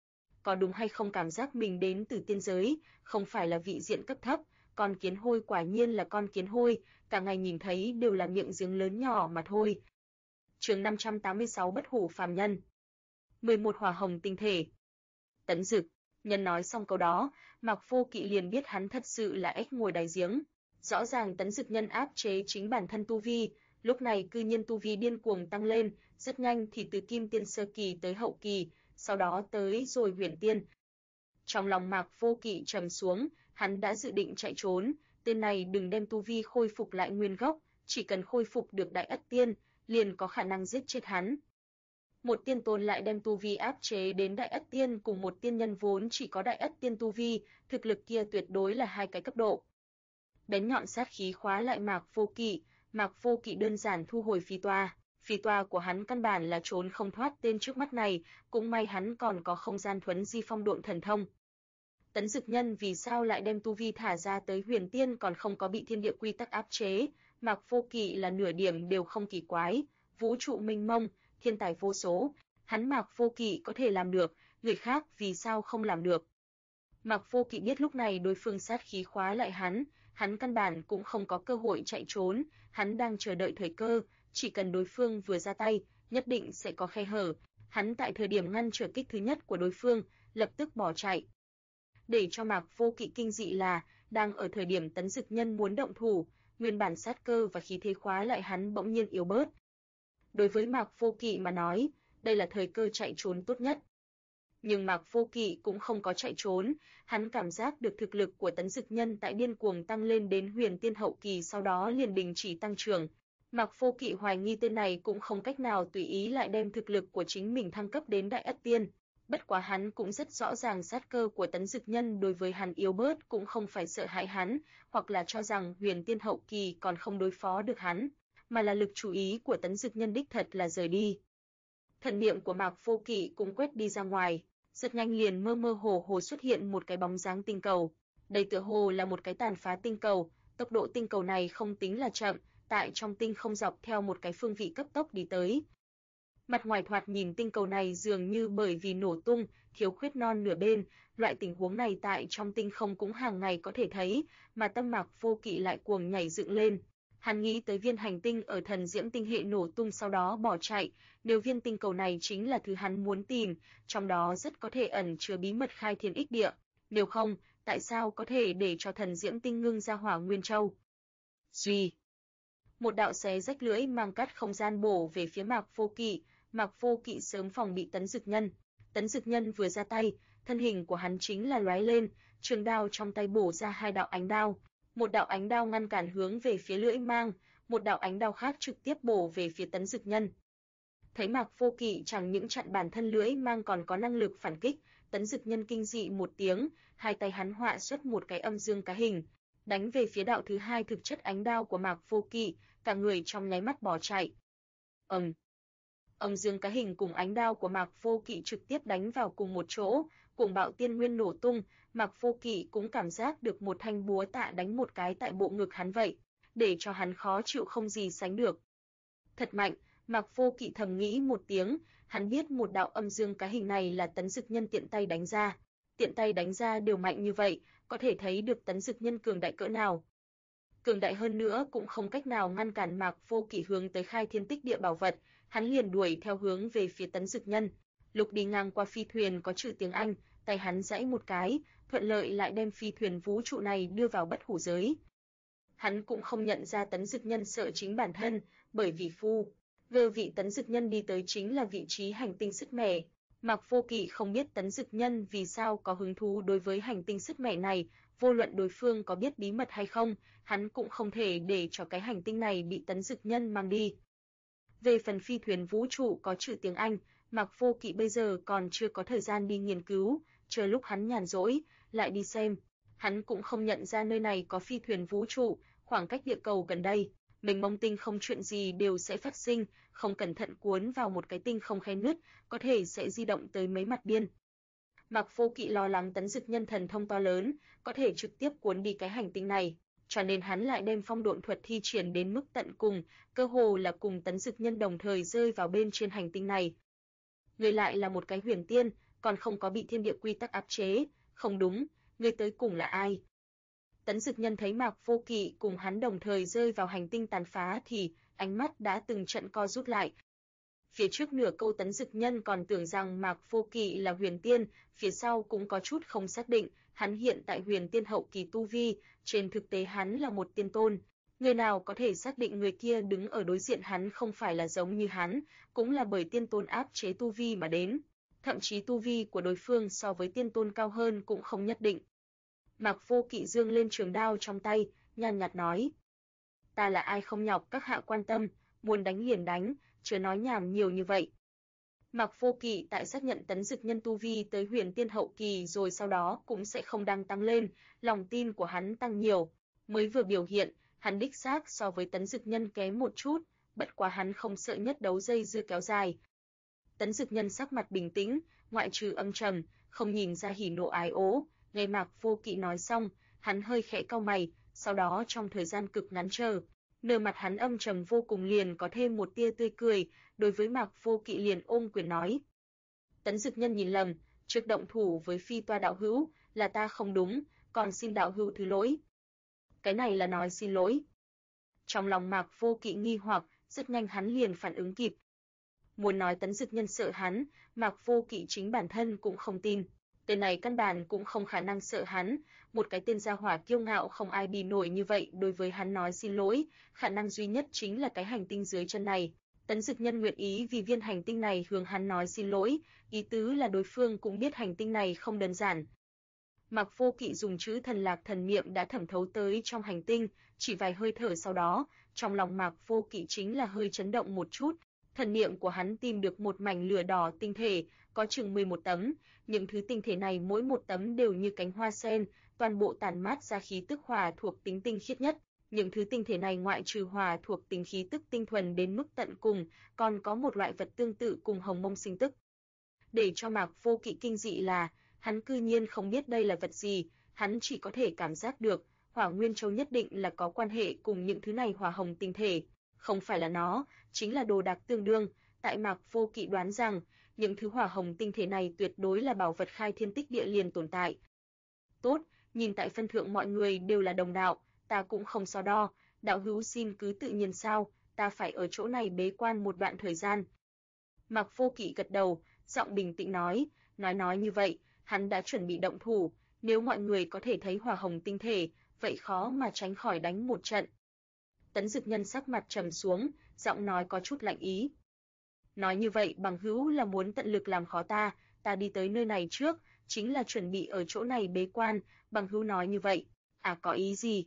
Có đúng hay không cảm giác mình đến từ tiên giới, không phải là vị diện cấp thấp, con kiến hôi quả nhiên là con kiến hôi, cả ngày nhìn thấy đều là miệng giếng lớn nhỏ mà thôi. Chương 586 Bất hủ phàm nhân. 11 hỏa hồng tinh thể. Tấn Dực Nhân nói xong câu đó, Mạc Vô Kỵ liền biết hắn thật sự là ếch ngồi đáy giếng. Rõ ràng Tấn Dực Nhân áp chế chính bản thân tu vi, lúc này cư nhiên tu vi điên cuồng tăng lên, rất nhanh thì từ kim tiên sơ kỳ tới hậu kỳ, sau đó tới rồi huyền tiên. Trong lòng Mạc Vô Kỵ trầm xuống, hắn đã dự định chạy trốn, tên này đừng đem tu vi khôi phục lại nguyên gốc, chỉ cần khôi phục được đại ất tiên, liền có khả năng giết chết hắn. Một tiên tôn lại đem tu vi áp chế đến đại ất tiên cùng một tiên nhân vốn chỉ có đại ất tiên tu vi, thực lực kia tuyệt đối là hai cái cấp độ. Bén nhọn sát khí khóa lại Mạc Vô Kỵ đơn giản thu hồi phi toa của hắn căn bản là trốn không thoát tên trước mắt này, cũng may hắn còn có không gian thuấn di phong độn thần thông. Tấn Dực Nhân vì sao lại đem tu vi thả ra tới huyền tiên còn không có bị thiên địa quy tắc áp chế, Mạc Vô Kỵ là nửa điểm đều không kỳ quái, vũ trụ mênh mông, thiên tài vô số, hắn Mạc Vô Kỵ có thể làm được, người khác vì sao không làm được. Mạc Vô Kỵ biết lúc này đối phương sát khí khóa lại hắn căn bản cũng không có cơ hội chạy trốn, hắn đang chờ đợi thời cơ, chỉ cần đối phương vừa ra tay, nhất định sẽ có khe hở, hắn tại thời điểm ngăn trở kích thứ nhất của đối phương, lập tức bỏ chạy. Để cho Mạc Vô Kỵ kinh dị là, đang ở thời điểm Tấn Dực Nhân muốn động thủ, nguyên bản sát cơ và khí thế khóa lại hắn bỗng nhiên yếu bớt. Đối với Mạc Vô Kỵ mà nói, đây là thời cơ chạy trốn tốt nhất. Nhưng Mạc Vô Kỵ cũng không có chạy trốn, hắn cảm giác được thực lực của Tấn Dực Nhân tại điên cuồng tăng lên đến huyền tiên hậu kỳ sau đó liền đình chỉ tăng trưởng. Mạc Vô Kỵ hoài nghi tên này cũng không cách nào tùy ý lại đem thực lực của chính mình thăng cấp đến đại ất tiên. Bất quá hắn cũng rất rõ ràng sát cơ của Tấn Dực Nhân đối với hắn yếu bớt cũng không phải sợ hãi hắn, hoặc là cho rằng huyền tiên hậu kỳ còn không đối phó được hắn, mà là lực chú ý của Tấn Dực Nhân đích thật là rời đi. Thần niệm của Mạc Vô Kỵ cũng quét đi ra ngoài, rất nhanh liền mơ mơ hồ hồ xuất hiện một cái bóng dáng tinh cầu. Đây tựa hồ là một cái tàn phá tinh cầu, tốc độ tinh cầu này không tính là chậm, tại trong tinh không dọc theo một cái phương vị cấp tốc đi tới. Mặt ngoài thoạt nhìn tinh cầu này dường như bởi vì nổ tung, thiếu khuyết non nửa bên, loại tình huống này tại trong tinh không cũng hàng ngày có thể thấy, mà tâm Mạc Vô Kỵ lại cuồng nhảy dựng lên. Hắn nghĩ tới viên hành tinh ở thần diễm tinh hệ nổ tung sau đó bỏ chạy, nếu viên tinh cầu này chính là thứ hắn muốn tìm, trong đó rất có thể ẩn chứa bí mật khai thiên ích địa, nếu không, tại sao có thể để cho thần diễm tinh ngưng ra hỏa nguyên châu? Duy Một đạo xé rách lưỡi mang cắt không gian bổ về phía Mạc Vô Kỵ. Mạc Vô Kỵ sớm phòng bị Tấn Dực Nhân. Tấn Dực Nhân vừa ra tay, thân hình của hắn chính là lóe lên, trường đao trong tay bổ ra hai đạo ánh đao. Một đạo ánh đao ngăn cản hướng về phía lưỡi mang, một đạo ánh đao khác trực tiếp bổ về phía Tấn Dực Nhân. Thấy Mạc Vô Kỵ chẳng những chặn bản thân lưỡi mang còn có năng lực phản kích, Tấn Dực Nhân kinh dị một tiếng, hai tay hắn họa xuất một cái âm dương cá hình, đánh về phía đạo thứ hai thực chất ánh đao của Mạc Vô Kỵ, cả người trong nháy mắt bỏ chạy. Âm dương cá hình cùng ánh đao của Mạc Vô Kỵ trực tiếp đánh vào cùng một chỗ, cuồng bạo tiên nguyên nổ tung, Mạc Vô Kỵ cũng cảm giác được một thanh búa tạ đánh một cái tại bộ ngực hắn vậy, để cho hắn khó chịu không gì sánh được. Thật mạnh, Mạc Vô Kỵ thầm nghĩ một tiếng, hắn biết một đạo âm dương cá hình này là Tấn Dực Nhân tiện tay đánh ra đều mạnh như vậy, có thể thấy được Tấn Dực Nhân cường đại cỡ nào. Cường đại hơn nữa cũng không cách nào ngăn cản Mạc Vô Kỵ hướng tới khai thiên tích địa bảo vật, hắn liền đuổi theo hướng về phía Tấn Dực Nhân. Lúc đi ngang qua phi thuyền có chữ tiếng Anh, tay hắn giãy một cái, thuận lợi lại đem phi thuyền vũ trụ này đưa vào bất hủ giới. Hắn cũng không nhận ra Tấn Dực Nhân sợ chính bản thân, bởi vì vị Tấn Dực Nhân đi tới chính là vị trí hành tinh sứt mẻ. Mạc Vô Kỵ không biết Tấn Dực Nhân vì sao có hứng thú đối với hành tinh sứt mẻ này, vô luận đối phương có biết bí mật hay không, hắn cũng không thể để cho cái hành tinh này bị Tấn Dực Nhân mang đi. Về phần phi thuyền vũ trụ có chữ tiếng Anh, Mạc Vô Kỵ bây giờ còn chưa có thời gian đi nghiên cứu, chờ lúc hắn nhàn rỗi, lại đi xem. Hắn cũng không nhận ra nơi này có phi thuyền vũ trụ, khoảng cách địa cầu gần đây, mênh mông tinh không chuyện gì đều sẽ phát sinh, không cẩn thận cuốn vào một cái tinh không khe nứt, có thể sẽ di động tới mấy mặt biên. Mạc Vô Kỵ lo lắng Tấn Dực Nhân thần thông to lớn, có thể trực tiếp cuốn đi cái hành tinh này, cho nên hắn lại đem phong độn thuật thi triển đến mức tận cùng, cơ hồ là cùng Tấn Dực Nhân đồng thời rơi vào bên trên hành tinh này. Người lại là một cái huyền tiên, còn không có bị thiên địa quy tắc áp chế, không đúng, người tới cùng là ai? Tấn Dực Nhân thấy Mạc Vô Kỵ cùng hắn đồng thời rơi vào hành tinh tàn phá thì ánh mắt đã từng trận co rút lại. Phía trước nửa câu Tấn Dực Nhân còn tưởng rằng Mạc Vô Kỵ là huyền tiên, phía sau cũng có chút không xác định, hắn hiện tại huyền tiên hậu kỳ tu vi, trên thực tế hắn là một tiên tôn. Người nào có thể xác định người kia đứng ở đối diện hắn không phải là giống như hắn, cũng là bởi tiên tôn áp chế tu vi mà đến. Thậm chí tu vi của đối phương so với tiên tôn cao hơn cũng không nhất định. Mạc Vô Kỵ giương lên trường đao trong tay, nhàn nhạt nói: "Ta là ai không nhọc các hạ quan tâm, muốn đánh liền đánh, chớ nói nhảm nhiều như vậy." Mạc Vô Kỵ tại xác nhận Tấn Dực Nhân tu vi tới huyền tiên hậu kỳ rồi sau đó cũng sẽ không đang tăng lên, lòng tin của hắn tăng nhiều. Mới vừa biểu hiện, hắn đích xác so với Tấn Dực Nhân kém một chút, bất quá hắn không sợ nhất đấu dây dưa kéo dài. Tấn Dực Nhân sắc mặt bình tĩnh, ngoại trừ âm trầm, không nhìn ra hỉ nộ ái ố. Nghe Mạc Vô Kỵ nói xong, hắn hơi khẽ cau mày, sau đó trong thời gian cực ngắn nửa mặt hắn âm trầm vô cùng liền có thêm một tia tươi cười, đối với Mạc Vô Kỵ liền ôm quyền nói: "Tấn Dực Nhân nhìn lầm, trước động thủ với Phi Toa đạo hữu, là ta không đúng, còn xin đạo hữu thứ lỗi." Cái này là nói xin lỗi. Trong lòng Mạc Vô Kỵ nghi hoặc, rất nhanh hắn liền phản ứng kịp. Muốn nói Tấn Dực Nhân sợ hắn, Mạc Vô Kỵ chính bản thân cũng không tin. Tên này căn bản cũng không khả năng sợ hắn, một cái tên gia hỏa kiêu ngạo không ai bì nổi như vậy đối với hắn nói xin lỗi, khả năng duy nhất chính là cái hành tinh dưới chân này. Tấn Dực Nhân nguyện ý vì viên hành tinh này hướng hắn nói xin lỗi, ý tứ là đối phương cũng biết hành tinh này không đơn giản. Mạc Vô Kỵ dùng chữ thần lạc thần niệm đã thẩm thấu tới trong hành tinh, chỉ vài hơi thở sau đó, trong lòng Mạc Vô Kỵ chính là hơi chấn động một chút. Thần niệm của hắn tìm được một mảnh lửa đỏ tinh thể, có chừng 11 tấm, những thứ tinh thể này mỗi một tấm đều như cánh hoa sen, toàn bộ tản mát ra khí tức hỏa thuộc tính tinh khiết nhất. Những thứ tinh thể này ngoại trừ hỏa thuộc tính khí tức tinh thuần đến mức tận cùng, còn có một loại vật tương tự cùng hồng mông sinh tức. Để cho Mạc Vô Kỵ kinh dị là, hắn cư nhiên không biết đây là vật gì, hắn chỉ có thể cảm giác được, Hỏa Nguyên Châu nhất định là có quan hệ cùng những thứ này hỏa hồng tinh thể. Không phải là nó, chính là đồ đạc tương đương, tại Mạc Vô Kỵ đoán rằng, những thứ hỏa hồng tinh thể này tuyệt đối là bảo vật khai thiên tích địa liền tồn tại. Tốt, nhìn tại phân thượng mọi người đều là đồng đạo, ta cũng không so đo, đạo hữu xin cứ tự nhiên sao, ta phải ở chỗ này bế quan một đoạn thời gian. Mạc Vô Kỵ gật đầu, giọng bình tĩnh nói như vậy, hắn đã chuẩn bị động thủ, nếu mọi người có thể thấy hỏa hồng tinh thể, vậy khó mà tránh khỏi đánh một trận. Tấn Dực Nhân sắc mặt trầm xuống, giọng nói có chút lạnh ý. Nói như vậy bằng hữu là muốn tận lực làm khó ta đi tới nơi này trước, chính là chuẩn bị ở chỗ này bế quan, bằng hữu nói như vậy, có ý gì?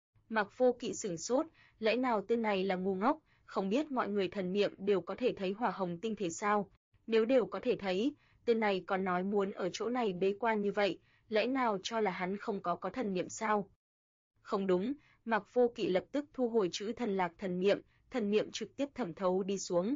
Mạc Vô Kỵ sửng sốt, lẽ nào tên này là ngu ngốc, không biết mọi người thần niệm đều có thể thấy hỏa hồng tinh thể sao? Nếu đều có thể thấy, tên này còn nói muốn ở chỗ này bế quan như vậy, lẽ nào cho là hắn không có thần niệm sao? Không đúng, Mạc Vô Kỵ lập tức thu hồi chữ thần lạc thần niệm trực tiếp thẩm thấu đi xuống.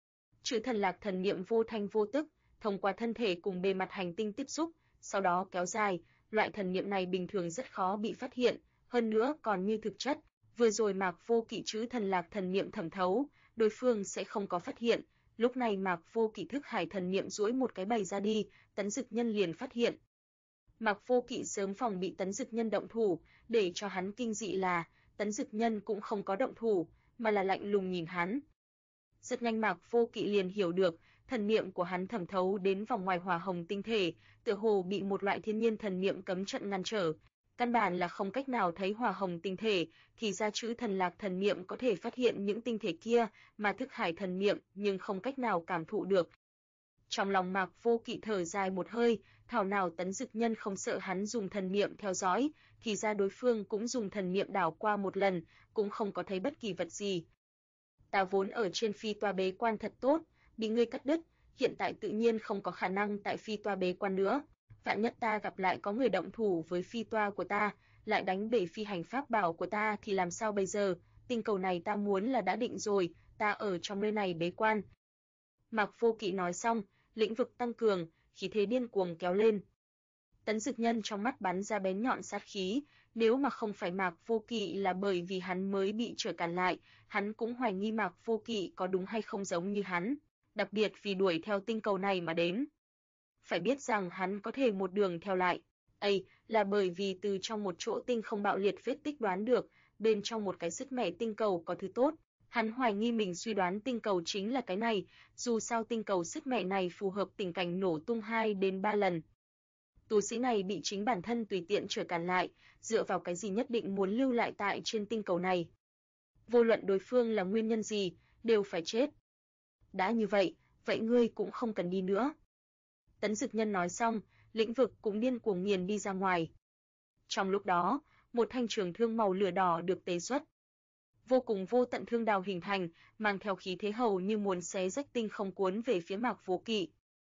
Chữ thần lạc thần niệm vô thanh vô tức, thông qua thân thể cùng bề mặt hành tinh tiếp xúc, sau đó kéo dài, loại thần niệm này bình thường rất khó bị phát hiện, hơn nữa còn như thực chất, vừa rồi Mạc Vô Kỵ chữ thần lạc thần niệm thẩm thấu, đối phương sẽ không có phát hiện, lúc này Mạc Vô Kỵ thức hải thần niệm duỗi một cái bày ra đi, Tấn Dực Nhân liền phát hiện. Mạc Vô Kỵ sớm phòng bị Tấn Dực Nhân động thủ, để cho hắn kinh dị là, Tấn Dực Nhân cũng không có động thủ, mà là lạnh lùng nhìn hắn. Rất nhanh Mạc Vô Kỵ liền hiểu được, thần niệm của hắn thẩm thấu đến vòng ngoài hỏa hồng tinh thể, tựa hồ bị một loại thiên nhiên thần niệm cấm trận ngăn trở, căn bản là không cách nào thấy hỏa hồng tinh thể, thì ra chữ thần lạc thần niệm có thể phát hiện những tinh thể kia, mà thức hải thần niệm nhưng không cách nào cảm thụ được. Trong lòng Mạc Vô Kỵ thở dài một hơi, thảo nào Tấn Dực Nhân không sợ hắn dùng thần niệm theo dõi, thì ra đối phương cũng dùng thần niệm đảo qua một lần, cũng không có thấy bất kỳ vật gì. Ta vốn ở trên phi toa bế quan thật tốt, bị ngươi cắt đứt, hiện tại tự nhiên không có khả năng tại phi toa bế quan nữa. Vạn nhất ta gặp lại có người động thủ với phi toa của ta, lại đánh bể phi hành pháp bảo của ta thì làm sao bây giờ? Tinh cầu này ta muốn là đã định rồi, ta ở trong nơi này bế quan. Mạc Vô Kỵ nói xong, lĩnh vực tăng cường, khí thế điên cuồng kéo lên. Tấn Dực Nhân trong mắt bắn ra bén nhọn sát khí, nếu mà không phải Mạc Vô Kỵ là bởi vì hắn mới bị trở cản lại, hắn cũng hoài nghi Mạc Vô Kỵ có đúng hay không giống như hắn, đặc biệt vì đuổi theo tinh cầu này mà đến. Phải biết rằng hắn có thể một đường theo lại, là bởi vì từ trong một chỗ tinh không bạo liệt vết tích đoán được, bên trong một cái sứt mẻ tinh cầu có thứ tốt. Hắn hoài nghi mình suy đoán tinh cầu chính là cái này, dù sao tinh cầu sứt mẻ này phù hợp tình cảnh nổ tung 2 đến 3 lần. Tu sĩ này bị chính bản thân tùy tiện trở cản lại, dựa vào cái gì nhất định muốn lưu lại tại trên tinh cầu này. Vô luận đối phương là nguyên nhân gì, đều phải chết. Đã như vậy, vậy ngươi cũng không cần đi nữa. Tấn Dực Nhân nói xong, lĩnh vực cũng điên cuồng nghiền đi ra ngoài. Trong lúc đó, một thanh trường thương màu lửa đỏ được tế xuất. Vô cùng vô tận thương đào hình thành, mang theo khí thế hầu như muốn xé rách tinh không cuốn về phía Mạc Vô Kỵ.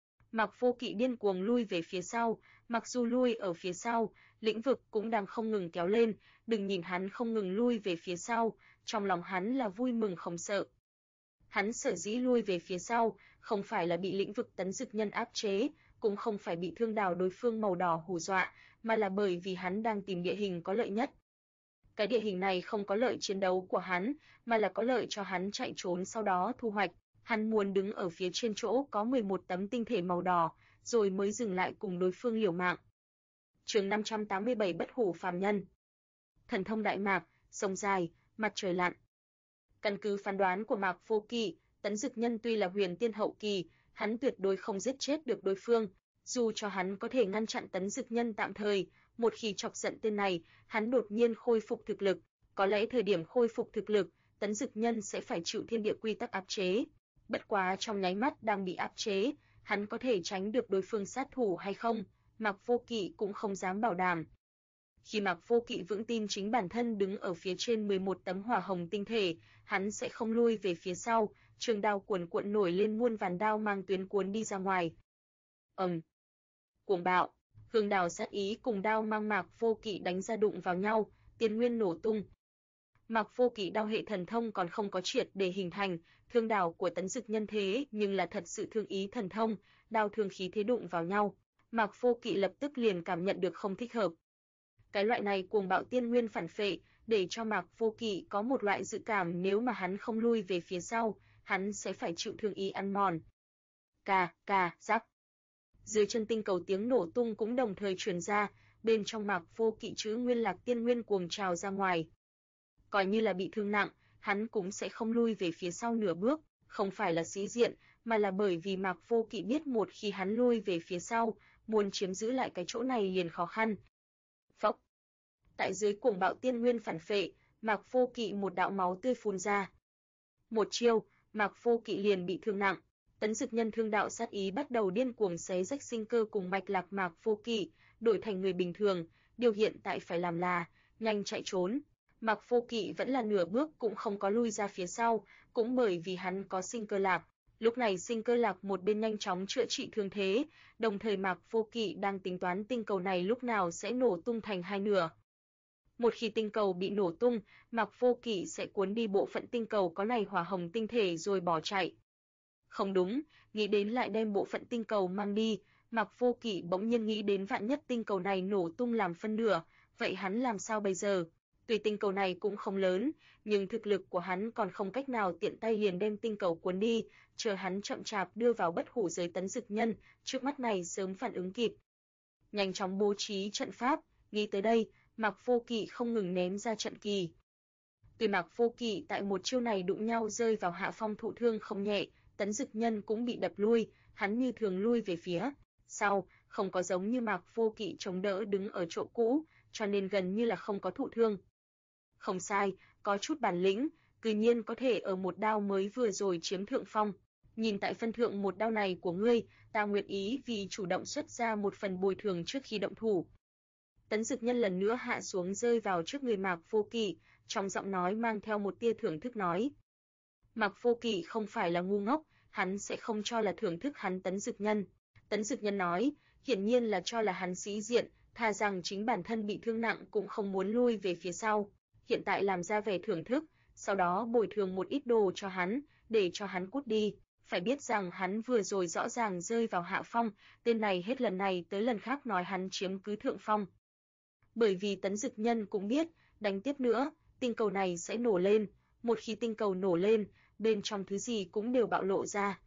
Mạc Vô Kỵ điên cuồng lui về phía sau, mặc dù lui ở phía sau, lĩnh vực cũng đang không ngừng kéo lên, đừng nhìn hắn không ngừng lui về phía sau, trong lòng hắn là vui mừng không sợ. Hắn sở dĩ lui về phía sau, không phải là bị lĩnh vực Tấn Dực Nhân áp chế, cũng không phải bị thương đào đối phương màu đỏ hù dọa, mà là bởi vì hắn đang tìm địa hình có lợi nhất. Cái địa hình này không có lợi chiến đấu của hắn, mà là có lợi cho hắn chạy trốn sau đó thu hoạch. Hắn muốn đứng ở phía trên chỗ có 11 tấm tinh thể màu đỏ, rồi mới dừng lại cùng đối phương liều mạng. Chương 587 Bất hủ phàm nhân. Thần thông Đại Mạc, sông dài, mặt trời lặn. Căn cứ phán đoán của Mạc Vô Kỵ, Tấn Dực Nhân tuy là huyền tiên hậu kỳ, hắn tuyệt đối không giết chết được đối phương, dù cho hắn có thể ngăn chặn Tấn Dực Nhân tạm thời, một khi chọc giận tên này, hắn đột nhiên khôi phục thực lực, có lẽ thời điểm khôi phục thực lực, Tấn Dực Nhân sẽ phải chịu thiên địa quy tắc áp chế. Bất quá trong nháy mắt đang bị áp chế, hắn có thể tránh được đối phương sát thủ hay không, Mạc Vô Kỵ cũng không dám bảo đảm. Khi Mạc Vô Kỵ vững tin chính bản thân đứng ở phía trên 11 tấm hỏa hồng tinh thể, hắn sẽ không lui về phía sau, trường đao cuồn cuộn nổi lên muôn vàn đao mang tuyến cuốn đi ra ngoài. Cuồng bạo, hương đào sát ý cùng đao mang Mạc Vô Kỵ đánh ra đụng vào nhau, tiền nguyên nổ tung. Mạc Vô Kỵ đao hệ thần thông còn không có triệt để hình thành, thương đao của Tấn Dực Nhân thế nhưng là thật sự thương ý thần thông, đao thương khí thế đụng vào nhau, Mạc Vô Kỵ lập tức liền cảm nhận được không thích hợp. Cái loại này cuồng bạo tiên nguyên phản phệ, để cho Mạc Vô Kỵ có một loại dự cảm nếu mà hắn không lui về phía sau, hắn sẽ phải chịu thương ý ăn mòn. Rắc. Dưới chân tinh cầu tiếng nổ tung cũng đồng thời truyền ra, bên trong Mạc Vô Kỵ chữ nguyên lạc tiên nguyên cuồng trào ra ngoài. Coi như là bị thương nặng, hắn cũng sẽ không lui về phía sau nửa bước, không phải là sĩ diện, mà là bởi vì Mạc Vô Kỵ biết một khi hắn lui về phía sau, muốn chiếm giữ lại cái chỗ này liền khó khăn. Phốc. Tại dưới cuồng bạo tiên nguyên phản phệ, Mạc Vô Kỵ một đạo máu tươi phun ra. Một chiêu, Mạc Vô Kỵ liền bị thương nặng. Tấn Dực Nhân thương đạo sát ý bắt đầu điên cuồng xé rách sinh cơ cùng mạch lạc Mạc Vô Kỵ, đổi thành người bình thường, điều hiện tại phải làm là nhanh chạy trốn. Mạc Vô Kỵ vẫn là nửa bước cũng không có lui ra phía sau, cũng bởi vì hắn có sinh cơ lạc. Lúc này sinh cơ lạc một bên nhanh chóng chữa trị thương thế, đồng thời Mạc Vô Kỵ đang tính toán tinh cầu này lúc nào sẽ nổ tung thành hai nửa. Một khi tinh cầu bị nổ tung, Mạc Vô Kỵ sẽ cuốn đi bộ phận tinh cầu có này hỏa hồng tinh thể rồi bỏ chạy. Không đúng, nghĩ đến lại đem bộ phận tinh cầu mang đi, Mạc Vô Kỵ bỗng nhiên nghĩ đến vạn nhất tinh cầu này nổ tung làm phân nửa, vậy hắn làm sao bây giờ? Tuy tinh cầu này cũng không lớn, nhưng thực lực của hắn còn không cách nào tiện tay liền đem tinh cầu cuốn đi, chờ hắn chậm chạp đưa vào bất hủ giới Tấn Dực Nhân, trước mắt này sớm phản ứng kịp. Nhanh chóng bố trí trận pháp, nghĩ tới đây, Mạc Vô Kỵ không ngừng ném ra trận kỳ. Tuy Mạc Vô Kỵ tại một chiêu này đụng nhau rơi vào hạ phong thụ thương không nhẹ, Tấn Dực Nhân cũng bị đập lui, hắn như thường lui về phía sau, không có giống như Mạc Vô Kỵ chống đỡ đứng ở chỗ cũ, cho nên gần như là không có thụ thương. Không sai, có chút bản lĩnh, tự nhiên có thể ở một đao mới vừa rồi chiếm thượng phong. Nhìn tại phân thượng một đao này của ngươi, ta nguyện ý vì chủ động xuất ra một phần bồi thường trước khi động thủ. Tấn Dực Nhân lần nữa hạ xuống rơi vào trước người Mạc Vô Kỵ, trong giọng nói mang theo một tia thưởng thức nói. Mạc Vô Kỵ không phải là ngu ngốc, hắn sẽ không cho là thưởng thức hắn Tấn Dực Nhân. Tấn Dực Nhân nói, hiển nhiên là cho là hắn sĩ diện, thà rằng chính bản thân bị thương nặng cũng không muốn lui về phía sau. Hiện tại làm ra vẻ thưởng thức, sau đó bồi thường một ít đồ cho hắn, để cho hắn cút đi. Phải biết rằng hắn vừa rồi rõ ràng rơi vào hạ phong, tên này hết lần này tới lần khác nói hắn chiếm cứ thượng phong. Bởi vì Tấn Dực Nhân cũng biết, đánh tiếp nữa, tinh cầu này sẽ nổ lên, một khi tinh cầu nổ lên, bên trong thứ gì cũng đều bạo lộ ra.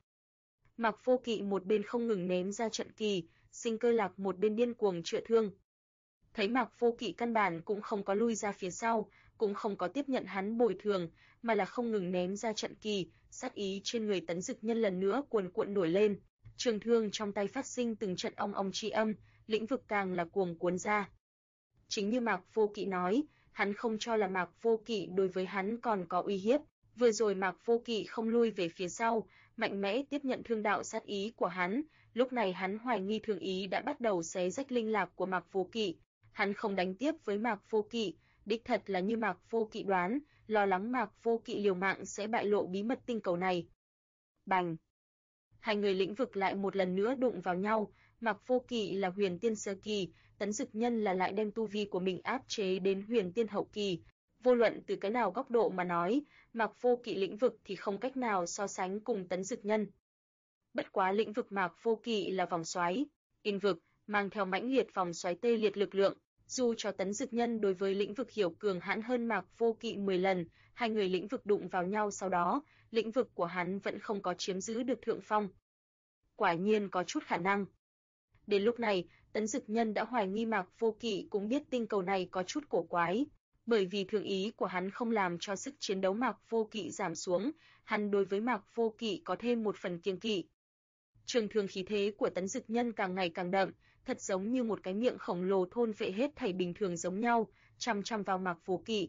Mạc Vô Kỵ một bên không ngừng ném ra trận kỳ, sinh cơ lạc một bên điên cuồng chữa thương. Thấy Mạc Vô Kỵ căn bản cũng không có lui ra phía sau, cũng không có tiếp nhận hắn bồi thường, mà là không ngừng ném ra trận kỳ, sát ý trên người Tấn Dực Nhân lần nữa cuồn cuộn nổi lên, trường thương trong tay phát sinh từng trận ong ong chi âm, lĩnh vực càng là cuồng cuốn ra. Chính như Mạc Vô Kỵ nói, hắn không cho là Mạc Vô Kỵ đối với hắn còn có uy hiếp. Vừa rồi Mạc Vô Kỵ không lui về phía sau, mạnh mẽ tiếp nhận thương đạo sát ý của hắn, lúc này hắn hoài nghi thương ý đã bắt đầu xé rách linh lạc của Mạc Vô Kỵ. Hắn không đánh tiếp với Mạc Vô Kỵ, đích thật là như Mạc Vô Kỵ đoán, lo lắng Mạc Vô Kỵ liều mạng sẽ bại lộ bí mật tinh cầu này. Bành! Hai người lĩnh vực lại một lần nữa đụng vào nhau, Mạc Vô Kỵ là huyền tiên sơ kỳ, Tấn Dực Nhân là lại đem tu vi của mình áp chế đến huyền tiên hậu kỳ. Vô luận từ cái nào góc độ mà nói, Mạc Vô Kỵ lĩnh vực thì không cách nào so sánh cùng Tấn Dực Nhân. Bất quá lĩnh vực Mạc Vô Kỵ là vòng xoáy, in vực, mang theo mãnh liệt vòng xoáy tê liệt lực lượng. Dù cho Tấn Dực Nhân đối với lĩnh vực hiểu cường hãn hơn Mạc Vô Kỵ 10 lần, hai người lĩnh vực đụng vào nhau sau đó, lĩnh vực của hắn vẫn không có chiếm giữ được thượng phong. Quả nhiên có chút khả năng. Đến lúc này, Tấn Dực Nhân đã hoài nghi Mạc Vô Kỵ cũng biết tinh cầu này có chút cổ quái, bởi vì thương ý của hắn không làm cho sức chiến đấu Mạc Vô Kỵ giảm xuống, hắn đối với Mạc Vô Kỵ có thêm một phần kiêng kỵ. Trường thương khí thế của Tấn Dực Nhân càng ngày càng đậm, thật giống như một cái miệng khổng lồ thôn phệ hết thảy bình thường giống nhau, chằm chằm vào Mạc Vô Kỵ.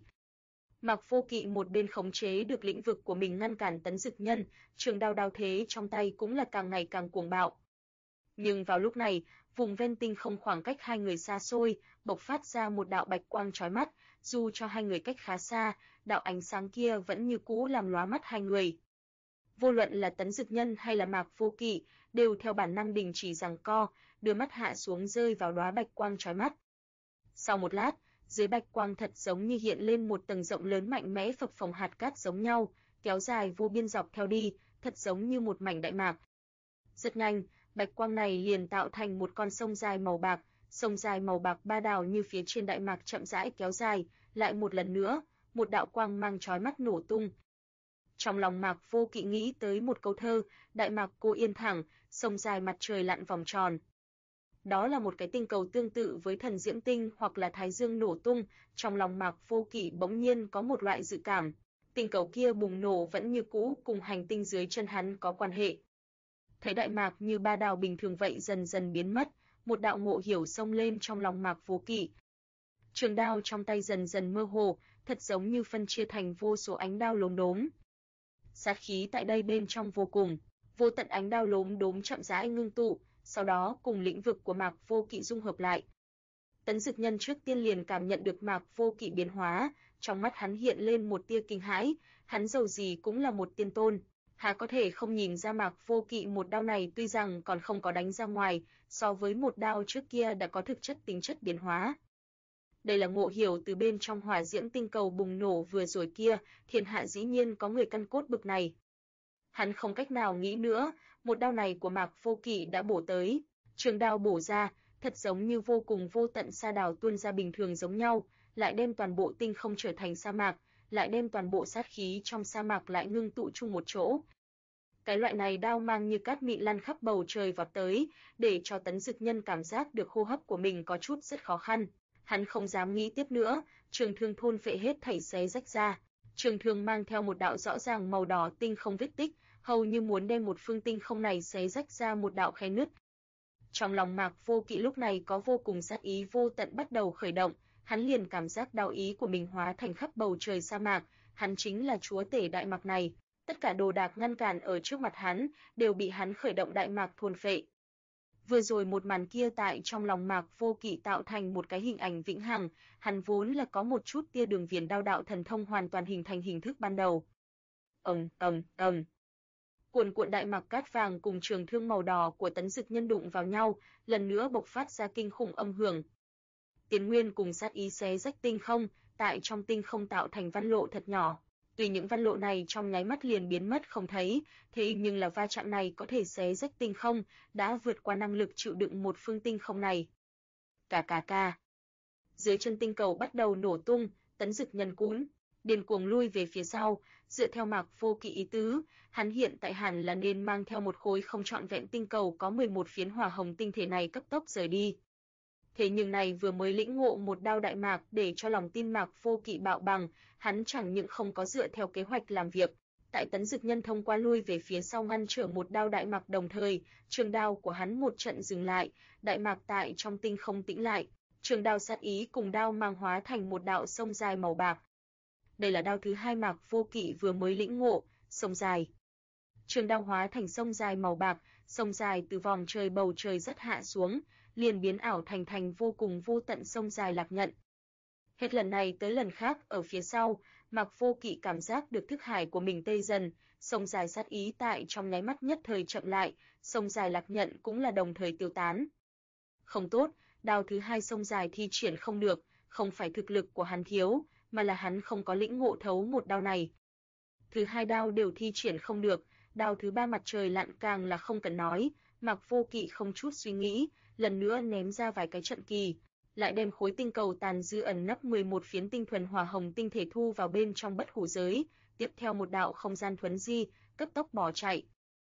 Mạc Vô Kỵ một bên khống chế được lĩnh vực của mình ngăn cản Tấn Dực Nhân, trường đao đao thế trong tay cũng là càng ngày càng cuồng bạo. Nhưng vào lúc này, vùng ven tinh không khoảng cách hai người xa xôi, bộc phát ra một đạo bạch quang chói mắt, dù cho hai người cách khá xa, đạo ánh sáng kia vẫn như cũ làm lóa mắt hai người. Vô luận là Tấn Dực Nhân hay là Mạc Vô Kỵ, đều theo bản năng đình chỉ giằng co, đưa mắt hạ xuống rơi vào đóa bạch quang chói mắt. Sau một lát, dưới bạch quang thật giống như hiện lên một tầng rộng lớn mạnh mẽ phập phồng hạt cát giống nhau, kéo dài vô biên dọc theo đi, thật giống như một mảnh đại mạc. Rất nhanh, bạch quang này liền tạo thành một con sông dài màu bạc, sông dài màu bạc ba đảo như phía trên đại mạc chậm rãi kéo dài, lại một lần nữa, một đạo quang mang chói mắt nổ tung. Trong lòng Mạc Vô Kỵ nghĩ tới một câu thơ, đại mạc cô yên thẳng, sông dài mặt trời lặn vòng tròn. Đó là một cái tinh cầu tương tự với thần diễm tinh hoặc là thái dương nổ tung, trong lòng Mạc Vô Kỵ bỗng nhiên có một loại dự cảm, tinh cầu kia bùng nổ vẫn như cũ cùng hành tinh dưới chân hắn có quan hệ. Thấy đại mạc như ba đào bình thường vậy dần dần biến mất, một đạo ngộ hiểu xông lên trong lòng Mạc Vô Kỵ. Trường đao trong tay dần dần mơ hồ, thật giống như phân chia thành vô số ánh đao lốm đốm. Sát khí tại đây bên trong vô cùng, vô tận ánh đao lốm đốm chậm rãi ngưng tụ, sau đó cùng lĩnh vực của Mạc Vô Kỵ dung hợp lại. Tấn Dực Nhân trước tiên liền cảm nhận được Mạc Vô Kỵ biến hóa, trong mắt hắn hiện lên một tia kinh hãi, hắn dầu gì cũng là một tiên tôn, há có thể không nhìn ra Mạc Vô Kỵ một đao này tuy rằng còn không có đánh ra ngoài, so với một đao trước kia đã có thực chất tính chất biến hóa. Đây là ngộ hiểu từ bên trong hỏa diễm tinh cầu bùng nổ vừa rồi kia, thiên hạ dĩ nhiên có người căn cốt bực này. Hắn không cách nào nghĩ nữa, một đao này của Mạc Vô Kỵ đã bổ tới, trường đao bổ ra, thật giống như vô cùng vô tận sa đào tuôn ra bình thường giống nhau, lại đem toàn bộ tinh không trở thành sa mạc, lại đem toàn bộ sát khí trong sa mạc lại ngưng tụ chung một chỗ. Cái loại này đao mang như cát mịn lăn khắp bầu trời vọt tới, để cho Tấn Dực Nhân cảm giác được hô hấp của mình có chút rất khó khăn. Hắn không dám nghĩ tiếp nữa, trường thương thôn phệ hết thảy xé rách ra. Trường thương mang theo một đạo rõ ràng màu đỏ tinh không vết tích, hầu như muốn đem một phương tinh không này xé rách ra một đạo khe nứt. Trong lòng Mạc Vô Kỵ lúc này có vô cùng sát ý vô tận bắt đầu khởi động, hắn liền cảm giác đạo ý của mình hóa thành khắp bầu trời sa mạc, hắn chính là chúa tể đại mạc này, tất cả đồ đạc ngăn cản ở trước mặt hắn đều bị hắn khởi động đại mạc thôn phệ. Vừa rồi một màn kia tại trong lòng Mạc Vô Kỵ tạo thành một cái hình ảnh vĩnh hằng, hắn vốn là có một chút tia đường viền đao đạo thần thông hoàn toàn hình thành hình thức ban đầu. Cuồn cuộn đại mạc cát vàng cùng trường thương màu đỏ của Tấn Dực Nhân đụng vào nhau, lần nữa bộc phát ra kinh khủng âm hưởng. Tiến nguyên cùng sát ý xé rách tinh không, tại trong tinh không tạo thành văn lộ thật nhỏ. Tuy những văn lộ này trong nháy mắt liền biến mất không thấy, thế nhưng là va chạm này có thể xé rách tinh không, đã vượt qua năng lực chịu đựng một phương tinh không này. Cà. Dưới chân tinh cầu bắt đầu nổ tung, Tấn Dực Nhân cuốn điên cuồng lui về phía sau, dựa theo Mạc Vô Kỵ ý tứ, hắn hiện tại hẳn là nên mang theo một khối không trọn vẹn tinh cầu có 11 phiến hỏa hồng tinh thể này cấp tốc rời đi. Thế nhưng này vừa mới lĩnh ngộ một đao đại mạc để cho lòng tin Mạc Vô Kỵ bạo bằng, hắn chẳng những không có dựa theo kế hoạch làm việc, tại Tấn Dực Nhân thông qua lui về phía sau ngăn trở một đao đại mạc đồng thời, trường đao của hắn một trận dừng lại, đại mạc tại trong tinh không tĩnh lại, trường đao sát ý cùng đao mang hóa thành một đạo sông dài màu bạc. Đây là đao thứ hai Mạc Vô Kỵ vừa mới lĩnh ngộ, sông dài. Trường đao hóa thành sông dài màu bạc, sông dài từ vòng trời bầu trời rất hạ xuống, liền biến ảo thành vô cùng vô tận sông dài lạc nhận. Hết lần này tới lần khác ở phía sau, Mạc Vô Kỵ cảm giác được thức hải của mình tê dần, sông dài sát ý tại trong nháy mắt nhất thời chậm lại, sông dài lạc nhận cũng là đồng thời tiêu tán. Không tốt, đao thứ hai sông dài thi triển không được, không phải thực lực của hắn thiếu, mà là hắn không có lĩnh ngộ thấu một đao này. Thứ hai đao đều thi triển không được, đao thứ ba mặt trời lặn càng là không cần nói, Mạc Vô Kỵ không chút suy nghĩ, lần nữa ném ra vài cái trận kỳ, lại đem khối tinh cầu tàn dư ẩn nấp 11 phiến tinh thuần hỏa hồng tinh thể thu vào bên trong bất hủ giới, tiếp theo một đạo không gian thuấn di, cấp tốc bỏ chạy.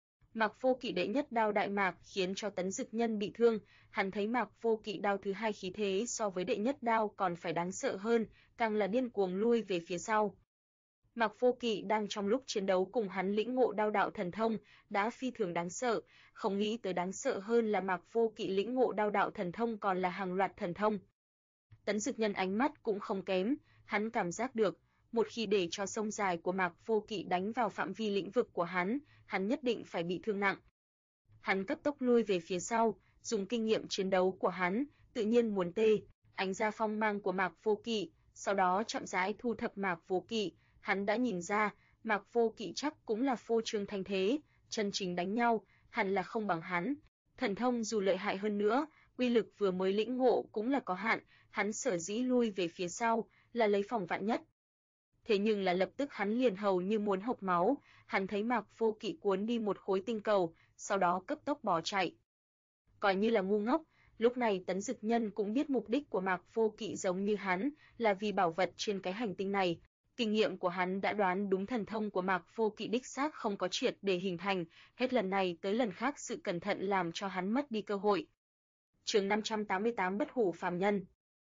Mạc Vô Kỵ đệ nhất đao đại mạc khiến cho Tấn Dực Nhân bị thương, hắn thấy Mạc Vô Kỵ đao thứ hai khí thế so với đệ nhất đao còn phải đáng sợ hơn, càng là điên cuồng lui về phía sau. Mạc Vô Kỵ đang trong lúc chiến đấu cùng hắn lĩnh ngộ đao đạo thần thông, đã phi thường đáng sợ, không nghĩ tới đáng sợ hơn là Mạc Vô Kỵ lĩnh ngộ đao đạo thần thông còn là hàng loạt thần thông. Tấn Dực Nhân ánh mắt cũng không kém, hắn cảm giác được, một khi để cho sông dài của Mạc Vô Kỵ đánh vào phạm vi lĩnh vực của hắn nhất định phải bị thương nặng. Hắn cấp tốc lui về phía sau, dùng kinh nghiệm chiến đấu của hắn, tự nhiên muốn ánh ra phong mang của Mạc Vô Kỵ, sau đó chậm rãi thu thập Mạc Vô Kỵ. Hắn đã nhìn ra, Mạc Vô Kỵ chắc cũng là phô trương thanh thế, chân chính đánh nhau, hẳn là không bằng hắn. Thần thông dù lợi hại hơn nữa, uy lực vừa mới lĩnh ngộ cũng là có hạn, hắn sở dĩ lui về phía sau, là lấy phòng vạn nhất. Thế nhưng là lập tức hắn liền hầu như muốn hộc máu, hắn thấy Mạc Vô Kỵ cuốn đi một khối tinh cầu, sau đó cấp tốc bỏ chạy. Coi như là ngu ngốc, lúc này Tấn Dực Nhân cũng biết mục đích của Mạc Vô Kỵ giống như hắn, là vì bảo vật trên cái hành tinh này. Kinh nghiệm của hắn đã đoán đúng thần thông của Mạc Vô Kỵ đích xác không có triệt để hình thành, hết lần này tới lần khác sự cẩn thận làm cho hắn mất đi cơ hội. Chương 588 Bất hủ phàm nhân.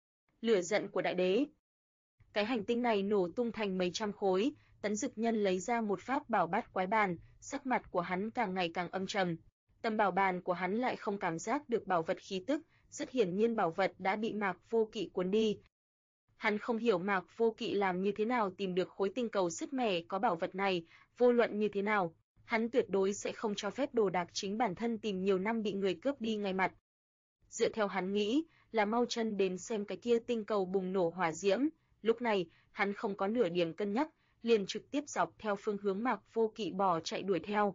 Lửa giận của đại đế. Cái hành tinh này nổ tung thành mấy trăm khối, Tấn Dực Nhân lấy ra một pháp bảo bát quái bàn, sắc mặt của hắn càng ngày càng âm trầm. Tầm bảo bàn của hắn lại không cảm giác được bảo vật khí tức, rất hiển nhiên bảo vật đã bị Mạc Vô Kỵ cuốn đi. Hắn không hiểu Mạc Vô Kỵ làm như thế nào tìm được khối tinh cầu sứt mẻ có bảo vật này, vô luận như thế nào, hắn tuyệt đối sẽ không cho phép đồ đạc chính bản thân tìm nhiều năm bị người cướp đi ngay mặt. Dựa theo hắn nghĩ, là mau chân đến xem cái kia tinh cầu bùng nổ hỏa diễm, lúc này, hắn không có nửa điểm cân nhắc, liền trực tiếp dọc theo phương hướng Mạc Vô Kỵ bỏ chạy đuổi theo.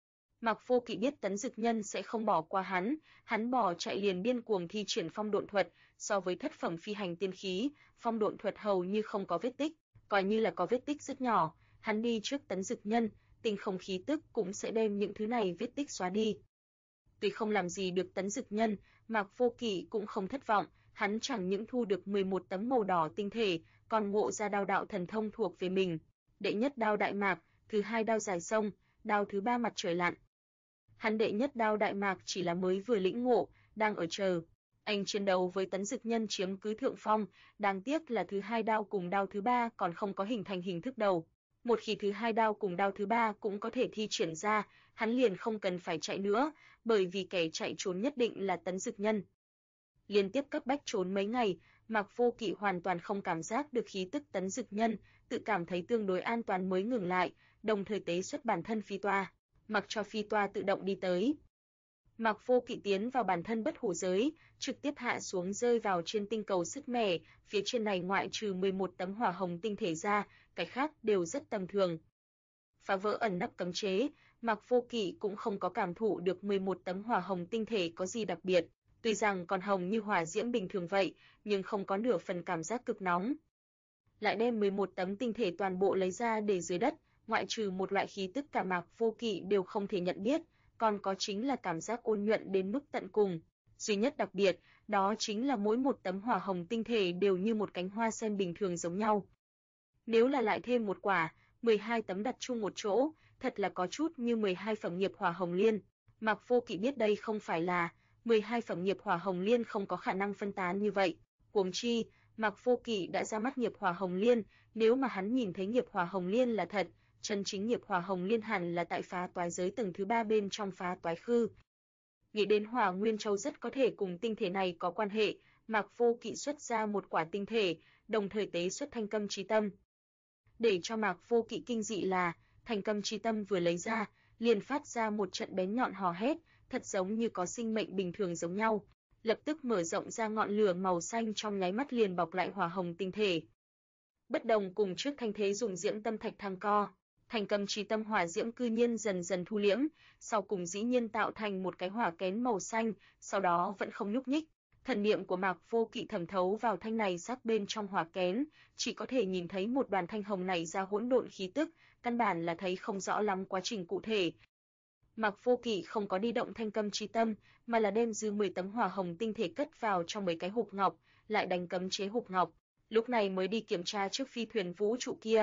Mạc Vô Kỵ biết Tấn Dực Nhân sẽ không bỏ qua hắn bỏ chạy liền điên cuồng thi triển phong độn thuật, so với thất phẩm phi hành tiên khí, phong độn thuật hầu như không có vết tích, coi như là có vết tích rất nhỏ, hắn đi trước Tấn Dực Nhân, tinh không khí tức cũng sẽ đem những thứ này vết tích xóa đi. Tuy không làm gì được Tấn Dực Nhân, Mạc Vô Kỵ cũng không thất vọng, hắn chẳng những thu được 11 tấm màu đỏ tinh thể, còn ngộ ra đao đạo thần thông thuộc về mình. Đệ nhất đao Đại Mạc, thứ hai đao Dài Sông, đao thứ ba Mặt Trời Lặn. Hắn đệ nhất đao Đại Mạc chỉ là mới vừa lĩnh ngộ, đang ở chờ. Anh chiến đấu với Tấn Dực Nhân chiếm cứ thượng phong, đáng tiếc là thứ hai đao cùng đao thứ ba còn không có hình thành hình thức đầu. Một khi thứ hai đao cùng đao thứ ba cũng có thể thi triển ra, hắn liền không cần phải chạy nữa, bởi vì kẻ chạy trốn nhất định là Tấn Dực Nhân. Liên tiếp cấp bách trốn mấy ngày, Mạc Vô Kỵ hoàn toàn không cảm giác được khí tức Tấn Dực Nhân, tự cảm thấy tương đối an toàn mới ngừng lại, đồng thời tế xuất bản thân phi toa, mặc cho phi toa tự động đi tới. Mạc Vô Kỵ tiến vào bản thân bất hủ giới, trực tiếp hạ xuống rơi vào trên tinh cầu sứt mẻ, phía trên này ngoại trừ 11 tấm hỏa hồng tinh thể ra, cái khác đều rất tầm thường. Phá vỡ ẩn nấp cấm chế, Mạc Vô Kỵ cũng không có cảm thụ được 11 tấm hỏa hồng tinh thể có gì đặc biệt, tuy rằng còn hồng như hỏa diễm bình thường vậy, nhưng không có nửa phần cảm giác cực nóng. Lại đem 11 tấm tinh thể toàn bộ lấy ra để dưới đất, ngoại trừ một loại khí tức cả Mạc Vô Kỵ đều không thể nhận biết, còn có chính là cảm giác ôn nhuận đến mức tận cùng. Duy nhất đặc biệt, đó chính là mỗi một tấm hỏa hồng tinh thể đều như một cánh hoa sen bình thường giống nhau. Nếu là lại thêm một quả, 12 tấm đặt chung một chỗ, thật là có chút như 12 phẩm nghiệp hỏa hồng liên. Mạc Vô Kỵ biết đây không phải là 12 phẩm nghiệp hỏa hồng liên không có khả năng phân tán như vậy. Huống chi, Mạc Vô Kỵ đã ra mắt nghiệp hỏa hồng liên, nếu mà hắn nhìn thấy nghiệp hỏa hồng liên là thật, chân chính nghiệp hỏa hồng liên hẳn là tại phá toái giới tầng thứ 3 bên trong phá toái khư. Nghĩ đến Hỏa Nguyên Châu rất có thể cùng tinh thể này có quan hệ, Mạc Vô Kỵ xuất ra một quả tinh thể, đồng thời tế xuất Thanh Câm Chí Tâm. Để cho Mạc Vô Kỵ kinh dị là, Thanh Câm Chí Tâm vừa lấy ra, liền phát ra một trận bén nhọn hò hét, thật giống như có sinh mệnh bình thường giống nhau, lập tức mở rộng ra ngọn lửa màu xanh trong nháy mắt liền bọc lại hỏa hồng tinh thể. Bất đồng cùng trước thanh thế dùng diễm tâm thạch thăng co, Thanh Câm Chí Tâm hỏa diễm cư nhiên dần dần thu liễm, sau cùng dĩ nhiên tạo thành một cái hỏa kén màu xanh, sau đó vẫn không nhúc nhích. Thần niệm của Mạc Vô Kỵ thẩm thấu vào thanh này sắc bên trong hỏa kén, chỉ có thể nhìn thấy một đoàn thanh hồng này ra hỗn độn khí tức, căn bản là thấy không rõ lắm quá trình cụ thể. Mạc Vô Kỵ không có đi động Thanh Câm Chí Tâm, mà là đem dư 10 tấm hỏa hồng tinh thể cất vào trong mấy cái hộp ngọc, lại đánh cấm chế hộp ngọc, lúc này mới đi kiểm tra chiếc phi thuyền vũ trụ kia.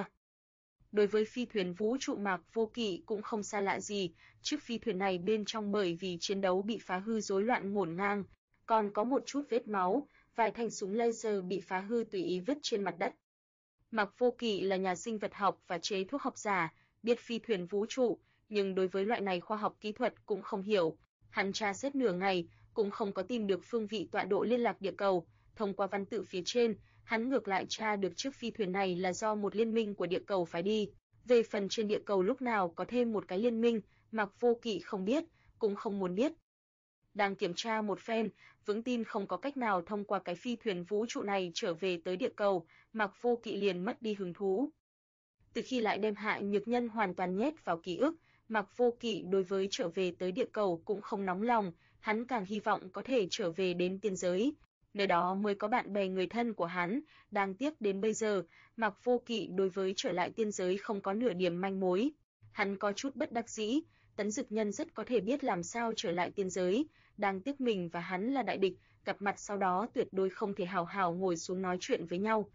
Đối với phi thuyền vũ trụ Mạc Vô Kỵ cũng không xa lạ gì, chiếc phi thuyền này bên trong bởi vì chiến đấu bị phá hư rối loạn ngổn ngang, còn có một chút vết máu, vài thanh súng laser bị phá hư tùy ý vứt trên mặt đất. Mạc Vô Kỵ là nhà sinh vật học và chế thuốc học giả, biết phi thuyền vũ trụ, nhưng đối với loại này khoa học kỹ thuật cũng không hiểu. Hắn tra xét nửa ngày, cũng không có tìm được phương vị tọa độ liên lạc địa cầu, thông qua văn tự phía trên, hắn ngược lại tra được chiếc phi thuyền này là do một liên minh của địa cầu phái đi. Về phần trên địa cầu lúc nào có thêm một cái liên minh, Mạc Vô Kỵ không biết, cũng không muốn biết. Đang kiểm tra một phen, vững tin không có cách nào thông qua cái phi thuyền vũ trụ này trở về tới địa cầu, Mạc Vô Kỵ liền mất đi hứng thú. Từ khi lại đem Hạ Nhược Nhân hoàn toàn nhét vào ký ức, Mạc Vô Kỵ đối với trở về tới địa cầu cũng không nóng lòng, hắn càng hy vọng có thể trở về đến tiên giới. Nơi đó mới có bạn bè người thân của hắn, đáng tiếc đến bây giờ, Mạc Vô Kỵ đối với trở lại tiên giới không có nửa điểm manh mối. Hắn có chút bất đắc dĩ, Tấn Dực Nhân rất có thể biết làm sao trở lại tiên giới, đáng tiếc mình và hắn là đại địch, gặp mặt sau đó tuyệt đối không thể hào hào ngồi xuống nói chuyện với nhau.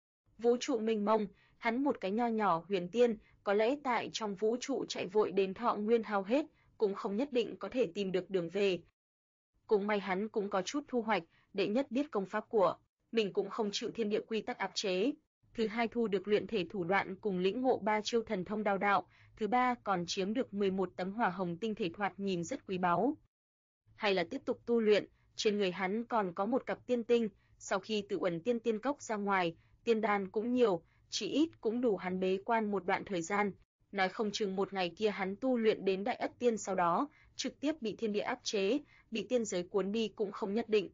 Vũ trụ mênh mông, hắn một cái nho nhỏ huyền tiên, có lẽ tại trong vũ trụ chạy vội đến thọ nguyên hao hết, cũng không nhất định có thể tìm được đường về. Cũng may hắn cũng có chút thu hoạch, đệ nhất biết công pháp của mình cũng không chịu thiên địa quy tắc áp chế. Thứ hai thu được luyện thể thủ đoạn cùng lĩnh ngộ 3 chiêu thần thông đao đạo, thứ ba còn chiếm được 11 tấm hỏa hồng tinh thể thoạt nhìn rất quý báu. Hay là tiếp tục tu luyện, trên người hắn còn có một cặp tiên tinh, sau khi tự uẩn tiên tiên cốc ra ngoài, tiên đan cũng nhiều, chỉ ít cũng đủ hắn bế quan một đoạn thời gian, nói không chừng một ngày kia hắn tu luyện đến đại ất tiên sau đó, trực tiếp bị thiên địa áp chế, bị tiên giới cuốn đi cũng không nhất định.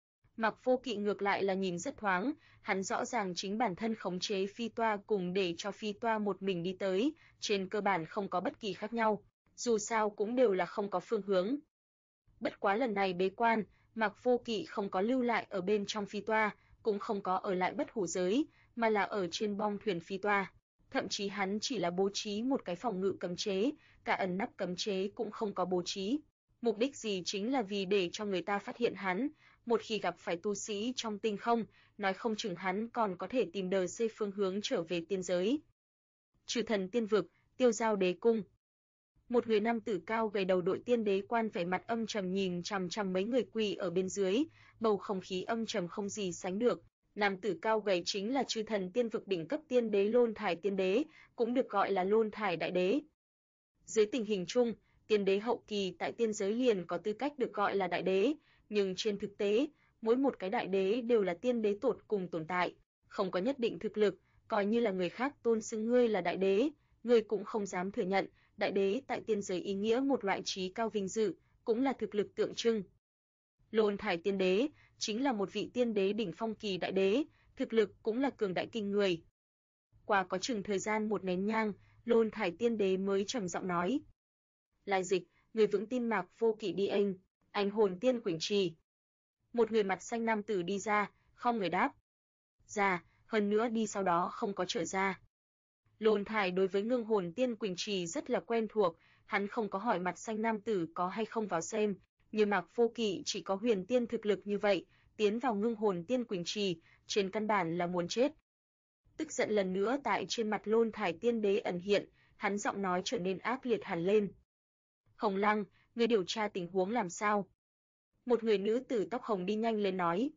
Mạc Vô Kỵ ngược lại là nhìn rất thoáng, hắn rõ ràng chính bản thân khống chế phi toa cùng để cho phi toa một mình đi tới, trên cơ bản không có bất kỳ khác nhau, dù sao cũng đều là không có phương hướng. Bất quá lần này bế quan, Mạc Vô Kỵ không có lưu lại ở bên trong phi toa, cũng không có ở lại bất hủ giới, mà là ở trên bong thuyền phi toa. Thậm chí hắn chỉ là bố trí một cái phòng ngự cấm chế, cả ẩn nắp cấm chế cũng không có bố trí. Mục đích gì chính là vì để cho người ta phát hiện hắn, một khi gặp phải tu sĩ trong tinh không, nói không chừng hắn còn có thể tìm đời dây phương hướng trở về tiên giới. Trừ thần tiên vực, Tiêu Giao đế cung. Một người nam tử cao gầy đầu đội tiên đế quan vẻ mặt âm trầm nhìn chằm chằm mấy người quỳ ở bên dưới, bầu không khí âm trầm không gì sánh được. Nam tử cao gầy chính là Chư thần tiên vực đỉnh cấp tiên đế Lôn Thải tiên đế, cũng được gọi là Lôn Thải đại đế. Dưới tình hình chung, tiên đế hậu kỳ tại tiên giới liền có tư cách được gọi là đại đế, nhưng trên thực tế, mỗi một cái đại đế đều là tiên đế tột cùng tồn tại, không có nhất định thực lực, coi như là người khác tôn xưng ngươi là đại đế, ngươi cũng không dám thừa nhận, đại đế tại tiên giới ý nghĩa một loại trí cao vinh dự, cũng là thực lực tượng trưng. Lôn Thải tiên đế chính là một vị tiên đế đỉnh phong kỳ đại đế, thực lực cũng là cường đại kinh người. Qua có chừng thời gian một nén nhang, Lôn Thải tiên đế mới trầm giọng nói: "Lai Dịch, người vững tin Mạc Vô Kỵ đi anh hồn tiên Quỳnh Trì." Một người mặt xanh nam tử đi ra, không người đáp: "Dạ, hơn nữa đi sau đó không có trở ra." Lôn Thải đối với Ngưng Hồn Tiên Quỳnh Trì rất là quen thuộc, hắn không có hỏi mặt xanh nam tử có hay không vào xem, nhưng Mạc Vô Kỵ chỉ có huyền tiên thực lực như vậy, tiến vào Ngưng Hồn Tiên Quỳnh Trì, trên căn bản là muốn chết. Tức giận lần nữa tại trên mặt Lôn Thải tiên đế ẩn hiện, hắn giọng nói trở nên ác liệt hẳn lên. "Hồng Lăng, ngươi điều tra tình huống làm sao?" Một người nữ tử tóc hồng đi nhanh lên nói.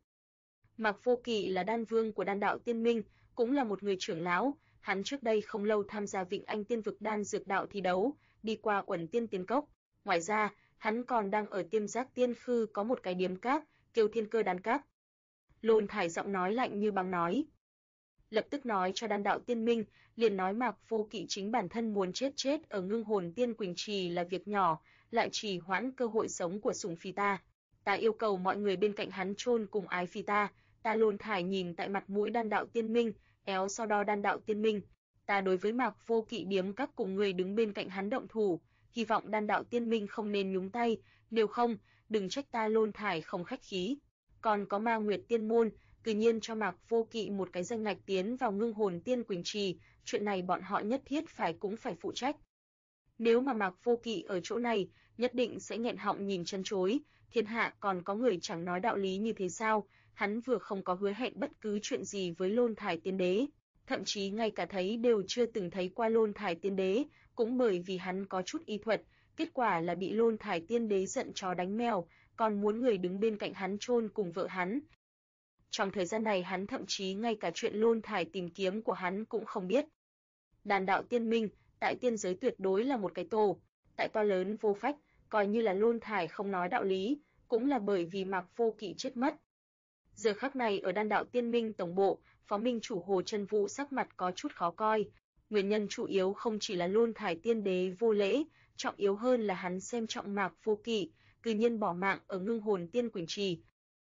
Mạc Vô Kỵ là đan vương của Đan đạo Tiên Minh, cũng là một người trưởng lão, hắn trước đây không lâu tham gia Vịnh Anh Tiên vực đan dược đạo thi đấu, đi qua Uẩn Tiên Tiên Cốc, ngoài ra, hắn còn đang ở Tiêm Giác Tiên Khư có một cái điếm các, kêu Thiên Cơ Đan Các. Lôn Thải giọng nói lạnh như băng nói. Lập tức nói cho Đan đạo Tiên Minh, liền nói Mạc Vô Kỵ chính bản thân muốn chết ở Ngưng Hồn Tiên Quỳnh Trì là việc nhỏ, lại trì hoãn cơ hội sống của sủng phi ta. Ta yêu cầu mọi người bên cạnh hắn chôn cùng ái phi ta. Ta Lôn Thải nhìn tại mặt mũi Đan đạo Tiên Minh, éo so đo Đan đạo Tiên Minh. Ta đối với Mạc Vô Kỵ điếm các cùng người đứng bên cạnh hắn động thủ, hy vọng Đan đạo Tiên Minh không nên nhúng tay, nếu không, đừng trách ta Lôn Thải không khách khí. Còn có Ma Nguyệt Tiên môn, tự nhiên cho Mạc Vô Kỵ một cái danh ngạch tiến vào Ngưng Hồn Tiên Quỳnh Trì, chuyện này bọn họ nhất thiết cũng phải phụ trách. Nếu mà Mạc Vô Kỵ ở chỗ này, nhất định sẽ nghẹn họng nhìn chân chối, thiên hạ còn có người chẳng nói đạo lý như thế sao? Hắn vừa không có hứa hẹn bất cứ chuyện gì với Lôn Thải tiên đế, thậm chí ngay cả thấy đều chưa từng thấy qua Lôn Thải tiên đế, cũng bởi vì hắn có chút y thuật, kết quả là bị Lôn Thải tiên đế giận chó đánh mèo, còn muốn người đứng bên cạnh hắn chôn cùng vợ hắn. Trong thời gian này hắn thậm chí ngay cả chuyện Lôn Thải tìm kiếm của hắn cũng không biết. Đan đạo Tiên Minh, tại tiên giới tuyệt đối là một cái tổ, tại to lớn vô phách, coi như là Lôn Thải không nói đạo lý, cũng là bởi vì Mạc Vô Kỵ chết mất. Giờ khắc này ở Đan đạo Tiên Minh tổng bộ, phó minh chủ Hồ Chân Vũ sắc mặt có chút khó coi. Nguyên nhân chủ yếu không chỉ là Lôn Thải tiên đế vô lễ, trọng yếu hơn là hắn xem trọng Mạc Vô Kỵ, cư nhiên bỏ mạng ở Ngưng Hồn Tiên Quỳnh Trì.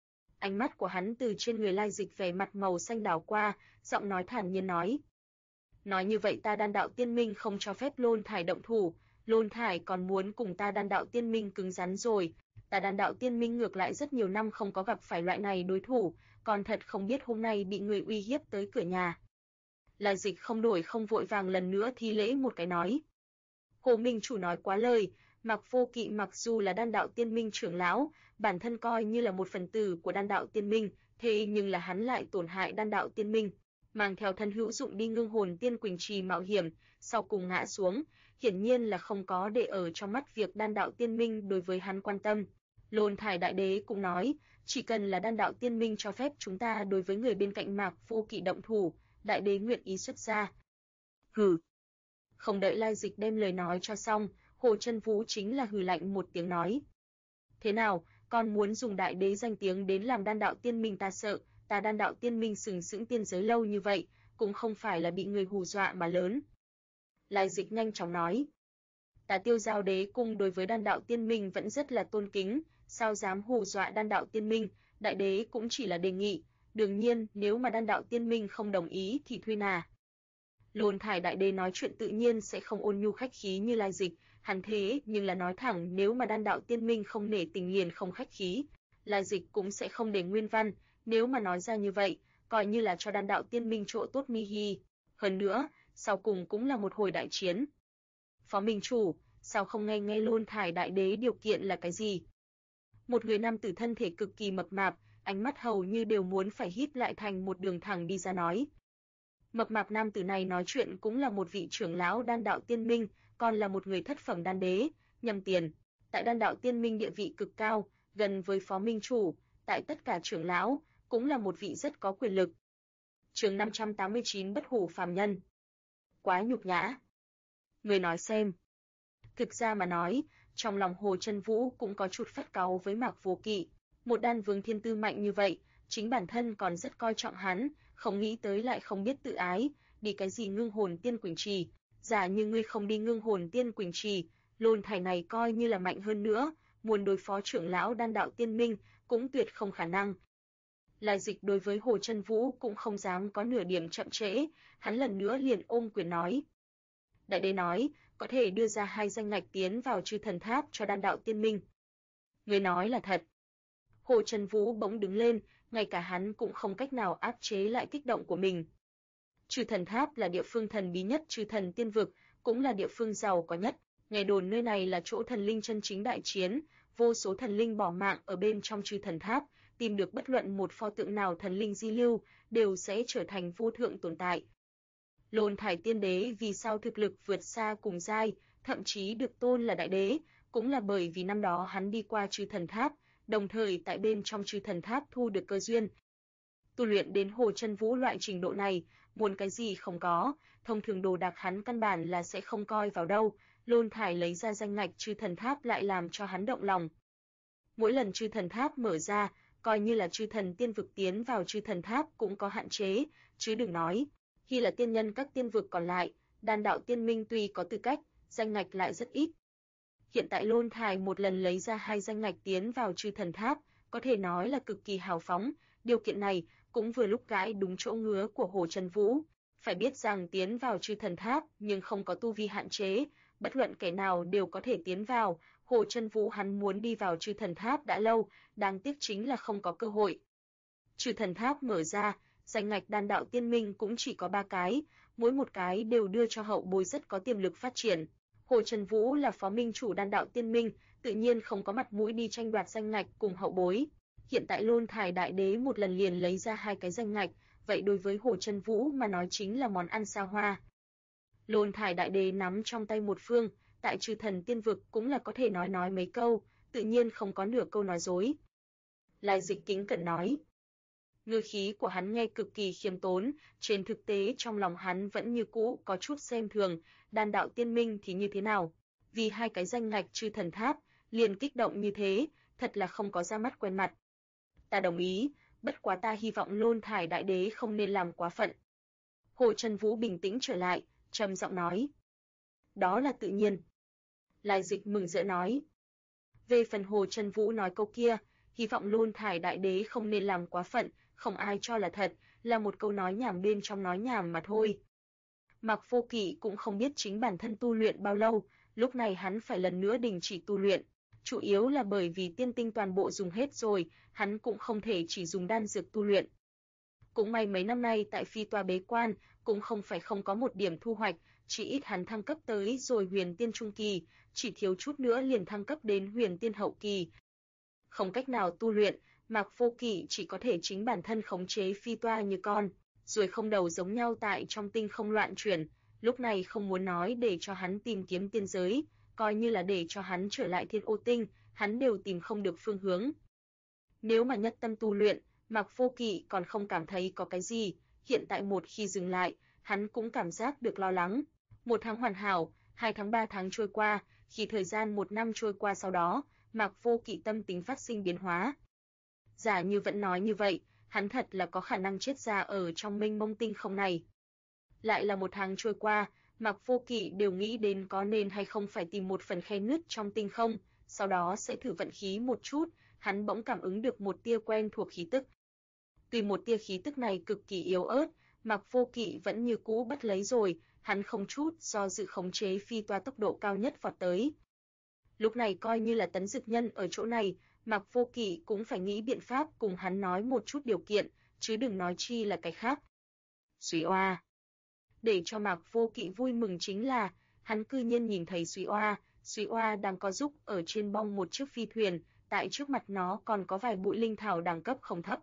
Ánh mắt của hắn từ trên người Lai Dịch về mặt màu xanh đảo qua, giọng nói thản nhiên nói. Nói như vậy ta Đan đạo Tiên Minh không cho phép Lôn Thải động thủ, Lôn Thải còn muốn cùng ta Đan đạo Tiên Minh cứng rắn rồi. Ta Đan đạo Tiên Minh ngược lại rất nhiều năm không có gặp phải loại này đối thủ, còn thật không biết hôm nay bị người uy hiếp tới cửa nhà. Lai Dịch không đổi không vội vàng lần nữa thi lễ một cái nói. Hồ Minh chủ nói quá lời, Mạc Vô Kỵ mặc dù là Đan đạo Tiên Minh trưởng lão, bản thân coi như là một phần tử của Đan đạo Tiên Minh, thế nhưng là hắn lại tổn hại Đan đạo Tiên Minh, mang theo thân hữu dụng đi Ngưng Hồn Tiên Quỳnh Trì mạo hiểm, sau cùng ngã xuống, hiển nhiên là không có để ở trong mắt việc Đan đạo Tiên Minh đối với hắn quan tâm. Lôn Thải đại đế cũng nói, chỉ cần là Đan đạo Tiên Minh cho phép chúng ta đối với người bên cạnh Mạc Vô Kỵ động thủ, đại đế nguyện ý xuất ra. Hừ. Không đợi Lai Dịch đem lời nói cho xong, Hồ Chân Vũ chính là hừ lạnh một tiếng nói. Thế nào, con muốn dùng đại đế danh tiếng đến làm Đan đạo Tiên Minh ta sợ, Ta Đan đạo tiên minh sừng sững tiên giới lâu như vậy, cũng không phải là bị người hù dọa mà lớn. Lai Dịch nhanh chóng nói. Ta Tiêu Giao Đế cung đối với Đan đạo tiên minh vẫn rất là tôn kính, sao dám hù dọa Đan đạo tiên minh, đại đế cũng chỉ là đề nghị, đương nhiên nếu mà Đan đạo tiên minh không đồng ý thì thuê nà. Lôn Thải đại đế nói chuyện tự nhiên sẽ không ôn nhu khách khí như Lai Dịch, hắn thế nhưng là nói thẳng nếu mà Đan đạo tiên minh không nể tình liền không khách khí, Lai Dịch cũng sẽ không để nguyên văn, nếu mà nói ra như vậy, coi như là cho Đan đạo tiên minh chỗ tốt mi hi. Hơn nữa, sau cùng cũng là một hồi đại chiến. Phó Minh Chủ, sao không nghe Lôn Thải đại đế điều kiện là cái gì? Một người nam tử thân thể cực kỳ mập mạp, ánh mắt hầu như đều muốn phải híp lại thành một đường thẳng đi ra nói. Mập mạp nam tử này nói chuyện cũng là một vị trưởng lão Đan đạo tiên minh, còn là một người thất phẩm đan đế, Nhâm Tiền. Tại Đan đạo tiên minh địa vị cực cao, gần với Phó Minh Chủ, tại tất cả trưởng lão, cũng là một vị rất có quyền lực. Chương 589 Bất hủ phàm nhân. Quá nhục nhã. Người nói xem. Thực ra mà nói, trong lòng Hồ Chân Vũ cũng có chút phát cáu với Mạc Vô Kỵ, một đan vương thiên tư mạnh như vậy, chính bản thân còn rất coi trọng hắn, không nghĩ tới lại không biết tự ái, đi cái gì Ngưng Hồn Tiên Quỳnh Trì, giả như ngươi không đi Ngưng Hồn Tiên Quỳnh Trì, Lôn Thải này coi như là mạnh hơn nữa, muốn đối phó trưởng lão Đan đạo tiên minh cũng tuyệt không khả năng. Lai Dịch đối với Hồ Chân Vũ cũng không dám có nửa điểm chậm trễ, hắn lần nữa liền ôm quyền nói. Đại đế nói, có thể đưa ra 2 danh ngạch tiến vào Chư Thần Tháp cho Đan đạo tiên minh. Người nói là thật. Hồ Chân Vũ bỗng đứng lên, ngay cả hắn cũng không cách nào áp chế lại kích động của mình. Chư Thần Tháp là địa phương thần bí nhất Chư Thần Tiên vực, cũng là địa phương giàu có nhất. Nghe đồn nơi này là chỗ thần linh chân chính đại chiến, vô số thần linh bỏ mạng ở bên trong Chư Thần Tháp, tìm được bất luận một pho tượng nào thần linh di lưu, đều sẽ trở thành vô thượng tồn tại. Lôn Thải tiên đế vì sao thực lực vượt xa cùng giai, thậm chí được tôn là đại đế, cũng là bởi vì năm đó hắn đi qua Chư Thần Tháp, đồng thời tại bên trong Chư Thần Tháp thu được cơ duyên. Tu luyện đến Hồ Chân Vũ loại trình độ này, muốn cái gì không có, thông thường đồ đạc hắn căn bản là sẽ không coi vào đâu, Lôn Thải lấy ra danh ngạch Chư Thần Tháp lại làm cho hắn động lòng. Mỗi lần Chư Thần Tháp mở ra, coi như là Chư Thần Tiên vực tiến vào Chư Thần Tháp cũng có hạn chế, chứ đừng nói, khi là tiên nhân các tiên vực còn lại, Đan đạo tiên minh tuy có tư cách, danh ngạch lại rất ít. Hiện tại Lôn Thải một lần lấy ra 2 danh ngạch tiến vào Chư Thần Tháp, có thể nói là cực kỳ hào phóng, điều kiện này cũng vừa lúc gãi đúng chỗ ngứa của Hồ Chân Vũ. Phải biết rằng tiến vào Chư Thần Tháp nhưng không có tu vi hạn chế, bất luận kẻ nào đều có thể tiến vào, Hồ Chân Vũ hắn muốn đi vào Chư Thần Tháp đã lâu, đáng tiếc chính là không có cơ hội. Chư Thần Tháp mở ra, danh ngạch Đan đạo tiên minh cũng chỉ có 3 cái, mỗi một cái đều đưa cho hậu bối rất có tiềm lực phát triển. Hồ Chân Vũ là Phó Minh Chủ Đan đạo tiên minh, tự nhiên không có mặt mũi đi tranh đoạt danh ngạch cùng hậu bối. Hiện tại Lôn Thải đại đế một lần liền lấy ra 2 cái danh ngạch, vậy đối với Hồ Chân Vũ mà nói chính là món ăn xa hoa. Lôn Thải đại đế nắm trong tay một phương, tại Chư Thần Tiên vực cũng là có thể nói mấy câu, tự nhiên không có nửa câu nói dối. Lai Dịch kính cẩn nói. Ngữ khí của hắn nghe cực kỳ khiêm tốn, trên thực tế trong lòng hắn vẫn như cũ có chút xem thường, Đan đạo tiên minh thì như thế nào? Vì 2 cái danh ngạch Chư Thần Tháp, liền kích động như thế, thật là không có ra mắt quen mặt. Ta đồng ý, bất quá ta hy vọng Lôn Thải đại đế không nên làm quá phận. Hồ Chân Vũ bình tĩnh trở lại, trầm giọng nói. Đó là tự nhiên. Lai Dịch mừng rỡ nói. Về phần Hồ Chân Vũ nói câu kia, hy vọng Lôn Thải đại đế không nên làm quá phận, không ai cho là thật, là một câu nói nhảm bên trong nói nhảm mà thôi. Mạc Vô Kỵ cũng không biết chính bản thân tu luyện bao lâu, lúc này hắn phải lần nữa đình chỉ tu luyện, chủ yếu là bởi vì tiên tinh toàn bộ dùng hết rồi, hắn cũng không thể chỉ dùng đan dược tu luyện. Cũng may mấy năm nay tại Phi Toa bế quan, cũng không phải không có một điểm thu hoạch, chỉ ít hắn thăng cấp tới rồi Huyền Tiên trung kỳ, chỉ thiếu chút nữa liền thăng cấp đến Huyền Tiên hậu kỳ. Không cách nào tu luyện, Mạc Vô Kỵ chỉ có thể chính bản thân khống chế Phi Toa như con, rồi không đầu giống nhau tại trong tinh không loạn chuyển, lúc này không muốn nói để cho hắn tìm kiếm tiên giới, coi như là để cho hắn trở lại Thiên Ô Tinh, hắn đều tìm không được phương hướng. Nếu mà nhất tâm tu luyện, Mạc Vô Kỵ còn không cảm thấy có cái gì, hiện tại một khi dừng lại, hắn cũng cảm giác được lo lắng. 1 tháng hoàn hảo, 2 tháng 3 tháng trôi qua, khi thời gian 1 năm trôi qua sau đó, Mạc Vô Kỵ tâm tính phát sinh biến hóa. Giả như vẫn nói như vậy, hắn thật là có khả năng chết ra ở trong mênh mông tinh không này. Lại là một tháng trôi qua, Mạc Vô Kỵ đều nghĩ đến có nên hay không phải tìm một phần khe nứt trong tinh không, sau đó sẽ thử vận khí một chút, hắn bỗng cảm ứng được một tia quen thuộc khí tức. Tuy một tia khí tức này cực kỳ yếu ớt, Mạc Vô Kỵ vẫn như cũ bắt lấy rồi, hắn không chút do dự khống chế phi toa tốc độ cao nhất vọt tới. Lúc này coi như là Tấn Dực Nhân ở chỗ này, Mạc Vô Kỵ cũng phải nghĩ biện pháp cùng hắn nói một chút điều kiện, chứ đừng nói chi là cái khác. Súy oa. Để cho Mạc Vô Kỵ vui mừng chính là, hắn cư nhiên nhìn thấy Súy oa đang co giúp ở trên bong một chiếc phi thuyền, tại trước mặt nó còn có vài bụi linh thảo đẳng cấp không thấp.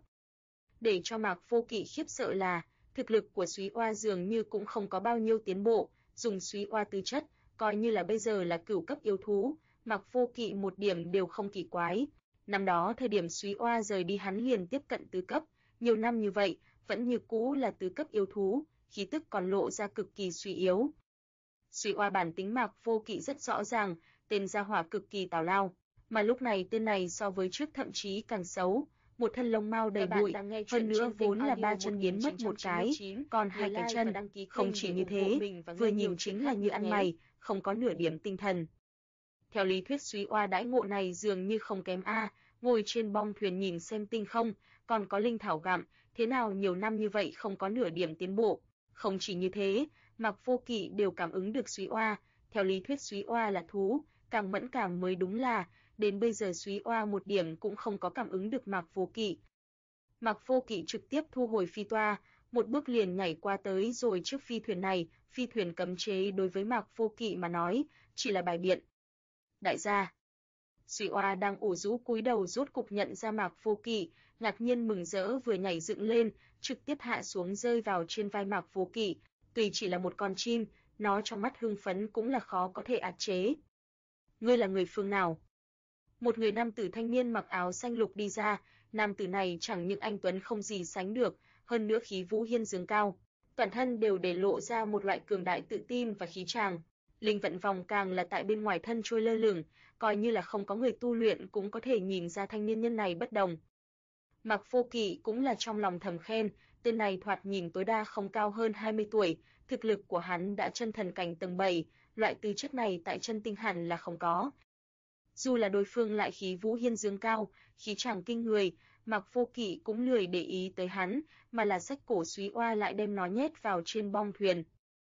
Để cho Mạc Vô Kỵ khiếp sợ là, thực lực của Súy oa dường như cũng không có bao nhiêu tiến bộ, dùng Súy oa tư chất, coi như là bây giờ là cửu cấp yêu thú, Mạc Vô Kỵ một điểm đều không kỳ quái. Năm đó thời điểm Súy oa rời đi hắn liền tiếp cận tứ cấp, nhiều năm như vậy, vẫn như cũ là tứ cấp yêu thú, khí tức còn lộ ra cực kỳ suy yếu. Súy oa bản tính Mạc Vô Kỵ rất rõ ràng, tên gia hỏa cực kỳ tào lao, mà lúc này tên này so với trước thậm chí càng xấu, một thân lông mao đầy bụi, hơn nữa vốn là ba chân biến mất một cái, còn hai cái chân, không chỉ như thế, vừa nhìn chính là như ăn mày, không có nửa điểm tinh thần. Theo lý thuyết Súy oa đãi ngộ này dường như không kém a, ngồi trên bong thuyền nhìn xem tinh không, còn có linh thảo gặm, thế nào nhiều năm như vậy không có nửa điểm tiến bộ. Không chỉ như thế, Mạc Vô Kỵ đều cảm ứng được Súy oa, theo lý thuyết Súy oa là thú, càng mẫn cảm mới đúng là, đến bây giờ Súy oa một điểm cũng không có cảm ứng được Mạc Vô Kỵ. Mạc Vô Kỵ trực tiếp thu hồi phi toa, một bước liền nhảy qua tới rồi trước phi thuyền này, phi thuyền cấm chế đối với Mạc Vô Kỵ mà nói, chỉ là bài biện. Đại gia. Súy oa đang ủ rũ cúi đầu rốt cục nhận ra Mạc Vô Kỵ, ngạc nhiên mừng rỡ vừa nhảy dựng lên, trực tiếp hạ xuống rơi vào trên vai Mạc Vô Kỵ, tuy chỉ là một con chim, nó trong mắt hưng phấn cũng là khó có thể át chế. Ngươi là người phương nào? Một người nam tử thanh niên mặc áo xanh lục đi ra, nam tử này chẳng những anh tuấn không gì sánh được, hơn nữa khí vũ hiên dương cao, toàn thân đều để lộ ra một loại cường đại tự tin và khí tràng. Linh vận vòng càng là tại bên ngoài thân trôi lơ lửng, coi như là không có người tu luyện cũng có thể nhìn ra thanh niên nhân này bất đồng. Mạc Vô Kỵ cũng là trong lòng thầm khen, tên này thoạt nhìn tối đa không cao hơn 20 tuổi, thực lực của hắn đã chân thần cảnh tầng 7, loại tư chất này tại chân tinh hẳn là không có. Dù là đối phương lại khí vũ hiên dương cao, khí tràng kinh người, Mạc Vô Kỵ cũng lười để ý tới hắn, mà là xách cổ Súy oa lại đem nó nhét vào trên bong thuyền.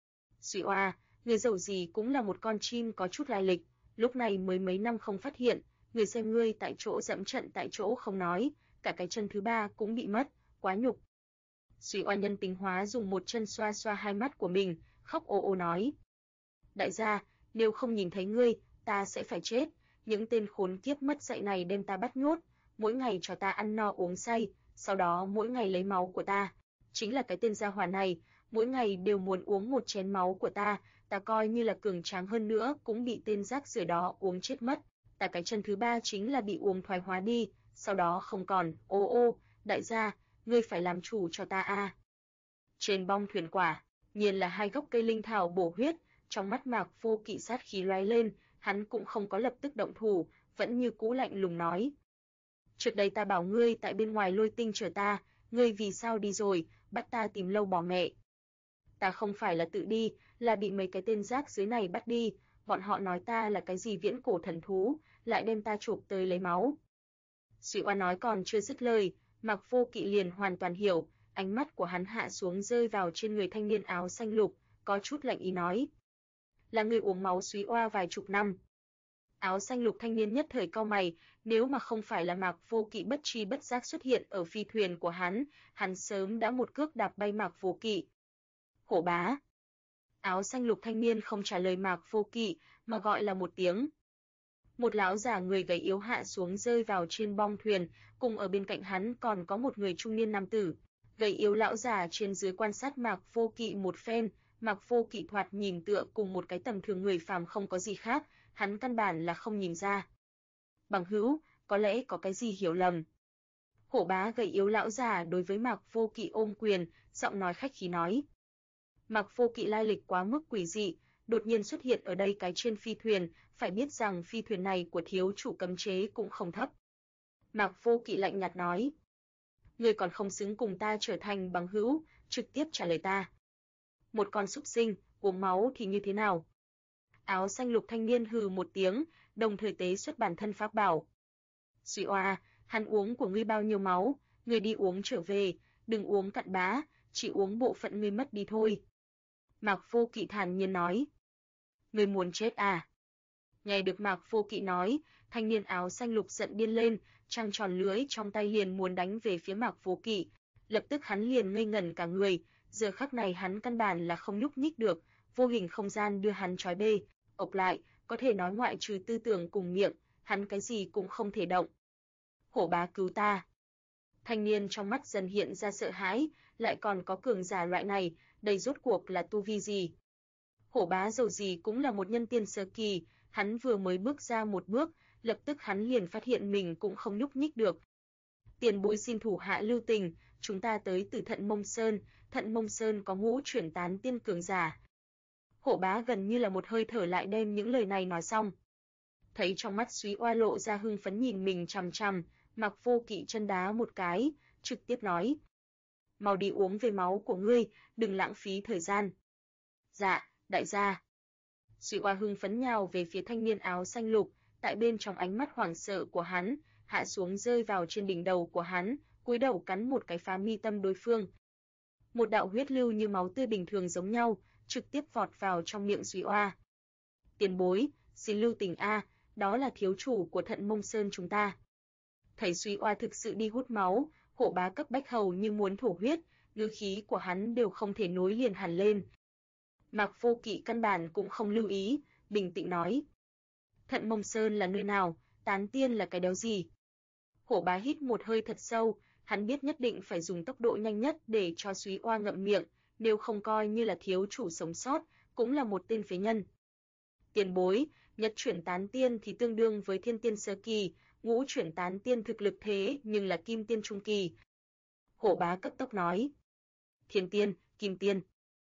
Súy oa, người dầu gì cũng là một con chim có chút lai lịch, lúc này mới mấy năm không phát hiện, người xem ngươi tại chỗ dẫm trận tại chỗ không nói, cả cái chân thứ ba cũng bị mất, quá nhục. Súy oa nhân tính hóa dùng một chân xoa xoa hai mắt của mình, khóc ồ ồ nói. Đại gia, nếu không nhìn thấy ngươi, ta sẽ phải chết, những tên khốn kiếp mất dạy này đem ta bắt nhốt, mỗi ngày cho ta ăn no uống say, sau đó mỗi ngày lấy máu của ta. Chính là cái tên gia hỏa này, mỗi ngày đều muốn uống một chén máu của ta coi như là cường tráng hơn nữa cũng bị tên rác rưởi đó uống chết mất. Ta cái chân thứ ba chính là bị uống thoái hóa đi, sau đó không còn, ô ô, đại gia, ngươi phải làm chủ cho ta a. Trên bong thuyền quả, nhiên là hai gốc cây linh thảo bổ huyết, trong mắt Mạc Vô Kỵ sát khí lóe lên, hắn cũng không có lập tức động thủ, vẫn như cũ lạnh lùng nói. Trước đây ta bảo ngươi tại bên ngoài Lôi Tinh chờ ta, ngươi vì sao đi rồi, bắt ta tìm lâu bỏ mẹ. Ta không phải là tự đi, là bị mấy cái tên rác dưới này bắt đi, bọn họ nói ta là cái gì viễn cổ thần thú, lại đem ta chụp tới lấy máu. Súy oa nói còn chưa dứt lời, Mạc Vô Kỵ liền hoàn toàn hiểu, ánh mắt của hắn hạ xuống rơi vào trên người thanh niên áo xanh lục, có chút lạnh ý nói. Là người uống máu Súy oa vài chục năm. Áo xanh lục thanh niên nhất thời cau mày, nếu mà không phải là Mạc Vô Kỵ bất tri bất giác xuất hiện ở phi thuyền của hắn sớm đã một cước đạp bay Mạc Vô Kỵ. Hổ bá. Áo xanh lục thanh niên không trả lời Mạc Vô Kỵ, mà gọi là một tiếng. Một lão già người gầy yếu hạ xuống rơi vào trên bong thuyền, cùng ở bên cạnh hắn còn có một người trung niên nam tử. Gầy yếu lão già trên dưới quan sát Mạc Vô Kỵ một phen, Mạc Vô Kỵ thoạt nhìn tựa cùng một cái tầm thường người phàm không có gì khác, hắn căn bản là không nhìn ra. Bằng hữu, có lẽ có cái gì hiểu lầm. Hổ bá gầy yếu lão già đối với Mạc Vô Kỵ ôm quyền, giọng nói khách khí nói. Mạc Vô Kỵ lai lịch quá mức quỷ dị, đột nhiên xuất hiện ở đây cái trên phi thuyền, phải biết rằng phi thuyền này của thiếu chủ cấm chế cũng không thấp. Mạc Vô Kỵ lạnh nhạt nói. Ngươi còn không xứng cùng ta trở thành bằng hữu, trực tiếp trả lời ta. Một con súc sinh, uống máu thì như thế nào? Áo xanh lục thanh niên hừ một tiếng, đồng thời tế xuất bản thân pháp bảo. Suy oa, hắn uống của ngươi bao nhiêu máu, ngươi đi uống trở về, đừng uống cặn bã, chỉ uống bộ phận ngươi mất đi thôi. Mạc Vô Kỵ thản nhiên nói. Ngươi muốn chết à? Nghe được Mạc Vô Kỵ nói, thanh niên áo xanh lục giận điên lên, trăng tròn lưỡi trong tay liền muốn đánh về phía Mạc Vô Kỵ. Lập tức hắn liền ngây ngẩn cả người, giờ khắc này hắn căn bản là không nhúc nhích được, vô hình không gian đưa hắn trói bê, ộp lại, có thể nói ngoại trừ tư tưởng cùng miệng, hắn cái gì cũng không thể động. Hổ bá cứu ta. Thanh niên trong mắt dần hiện ra sợ hãi, lại còn có cường giả loại này, đây rốt cuộc là tu vi gì? Hổ bá dầu gì cũng là một nhân tiên sơ kỳ, hắn vừa mới bước ra một bước, lập tức hắn liền phát hiện mình cũng không nhúc nhích được. Tiền bối xin thủ hạ lưu tình, chúng ta tới từ Thận Mông Sơn có ngũ chuyển tán tiên cường giả. Hổ bá gần như là một hơi thở lại đem những lời này nói xong. Thấy trong mắt Súy Oa lộ ra hưng phấn nhìn mình chằm chằm, Mạc Vô Kỵ chân đá một cái, trực tiếp nói: "Mau đi uống về máu của ngươi, đừng lãng phí thời gian." "Dạ, đại gia." Súy Oa hưng phấn nhào về phía thanh niên áo xanh lục, tại bên trong ánh mắt hoảng sợ của hắn, hạ xuống rơi vào trên đỉnh đầu của hắn, cúi đầu cắn một cái phá mi tâm đối phương. Một đạo huyết lưu như máu tươi bình thường giống nhau, trực tiếp vọt vào trong miệng Súy Oa. "Tiền bối, xin lưu tình a, đó là thiếu chủ của Thận Mông Sơn chúng ta." Thấy Súy Oa thực sự đi hút máu, Hổ bá cấp bách hầu như muốn thổ huyết, ngữ khí của hắn đều không thể nối liền hẳn lên. Mạc Vô Kỵ căn bản cũng không lưu ý, bình tĩnh nói: "Thận Mông Sơn là nơi nào, tán tiên là cái đéo gì?" Hổ bá hít một hơi thật sâu, hắn biết nhất định phải dùng tốc độ nhanh nhất để cho Súy Oa ngậm miệng, nếu không coi như là thiếu chủ sống sót, cũng là một tên phế nhân. "Tiền bối, nhất chuyển tán tiên thì tương đương với thiên tiên sơ kỳ, ngũ chuyển tán tiên thực lực thế nhưng là kim tiên trung kỳ." Hổ bá cấp tốc nói. "Thiên tiên, kim tiên."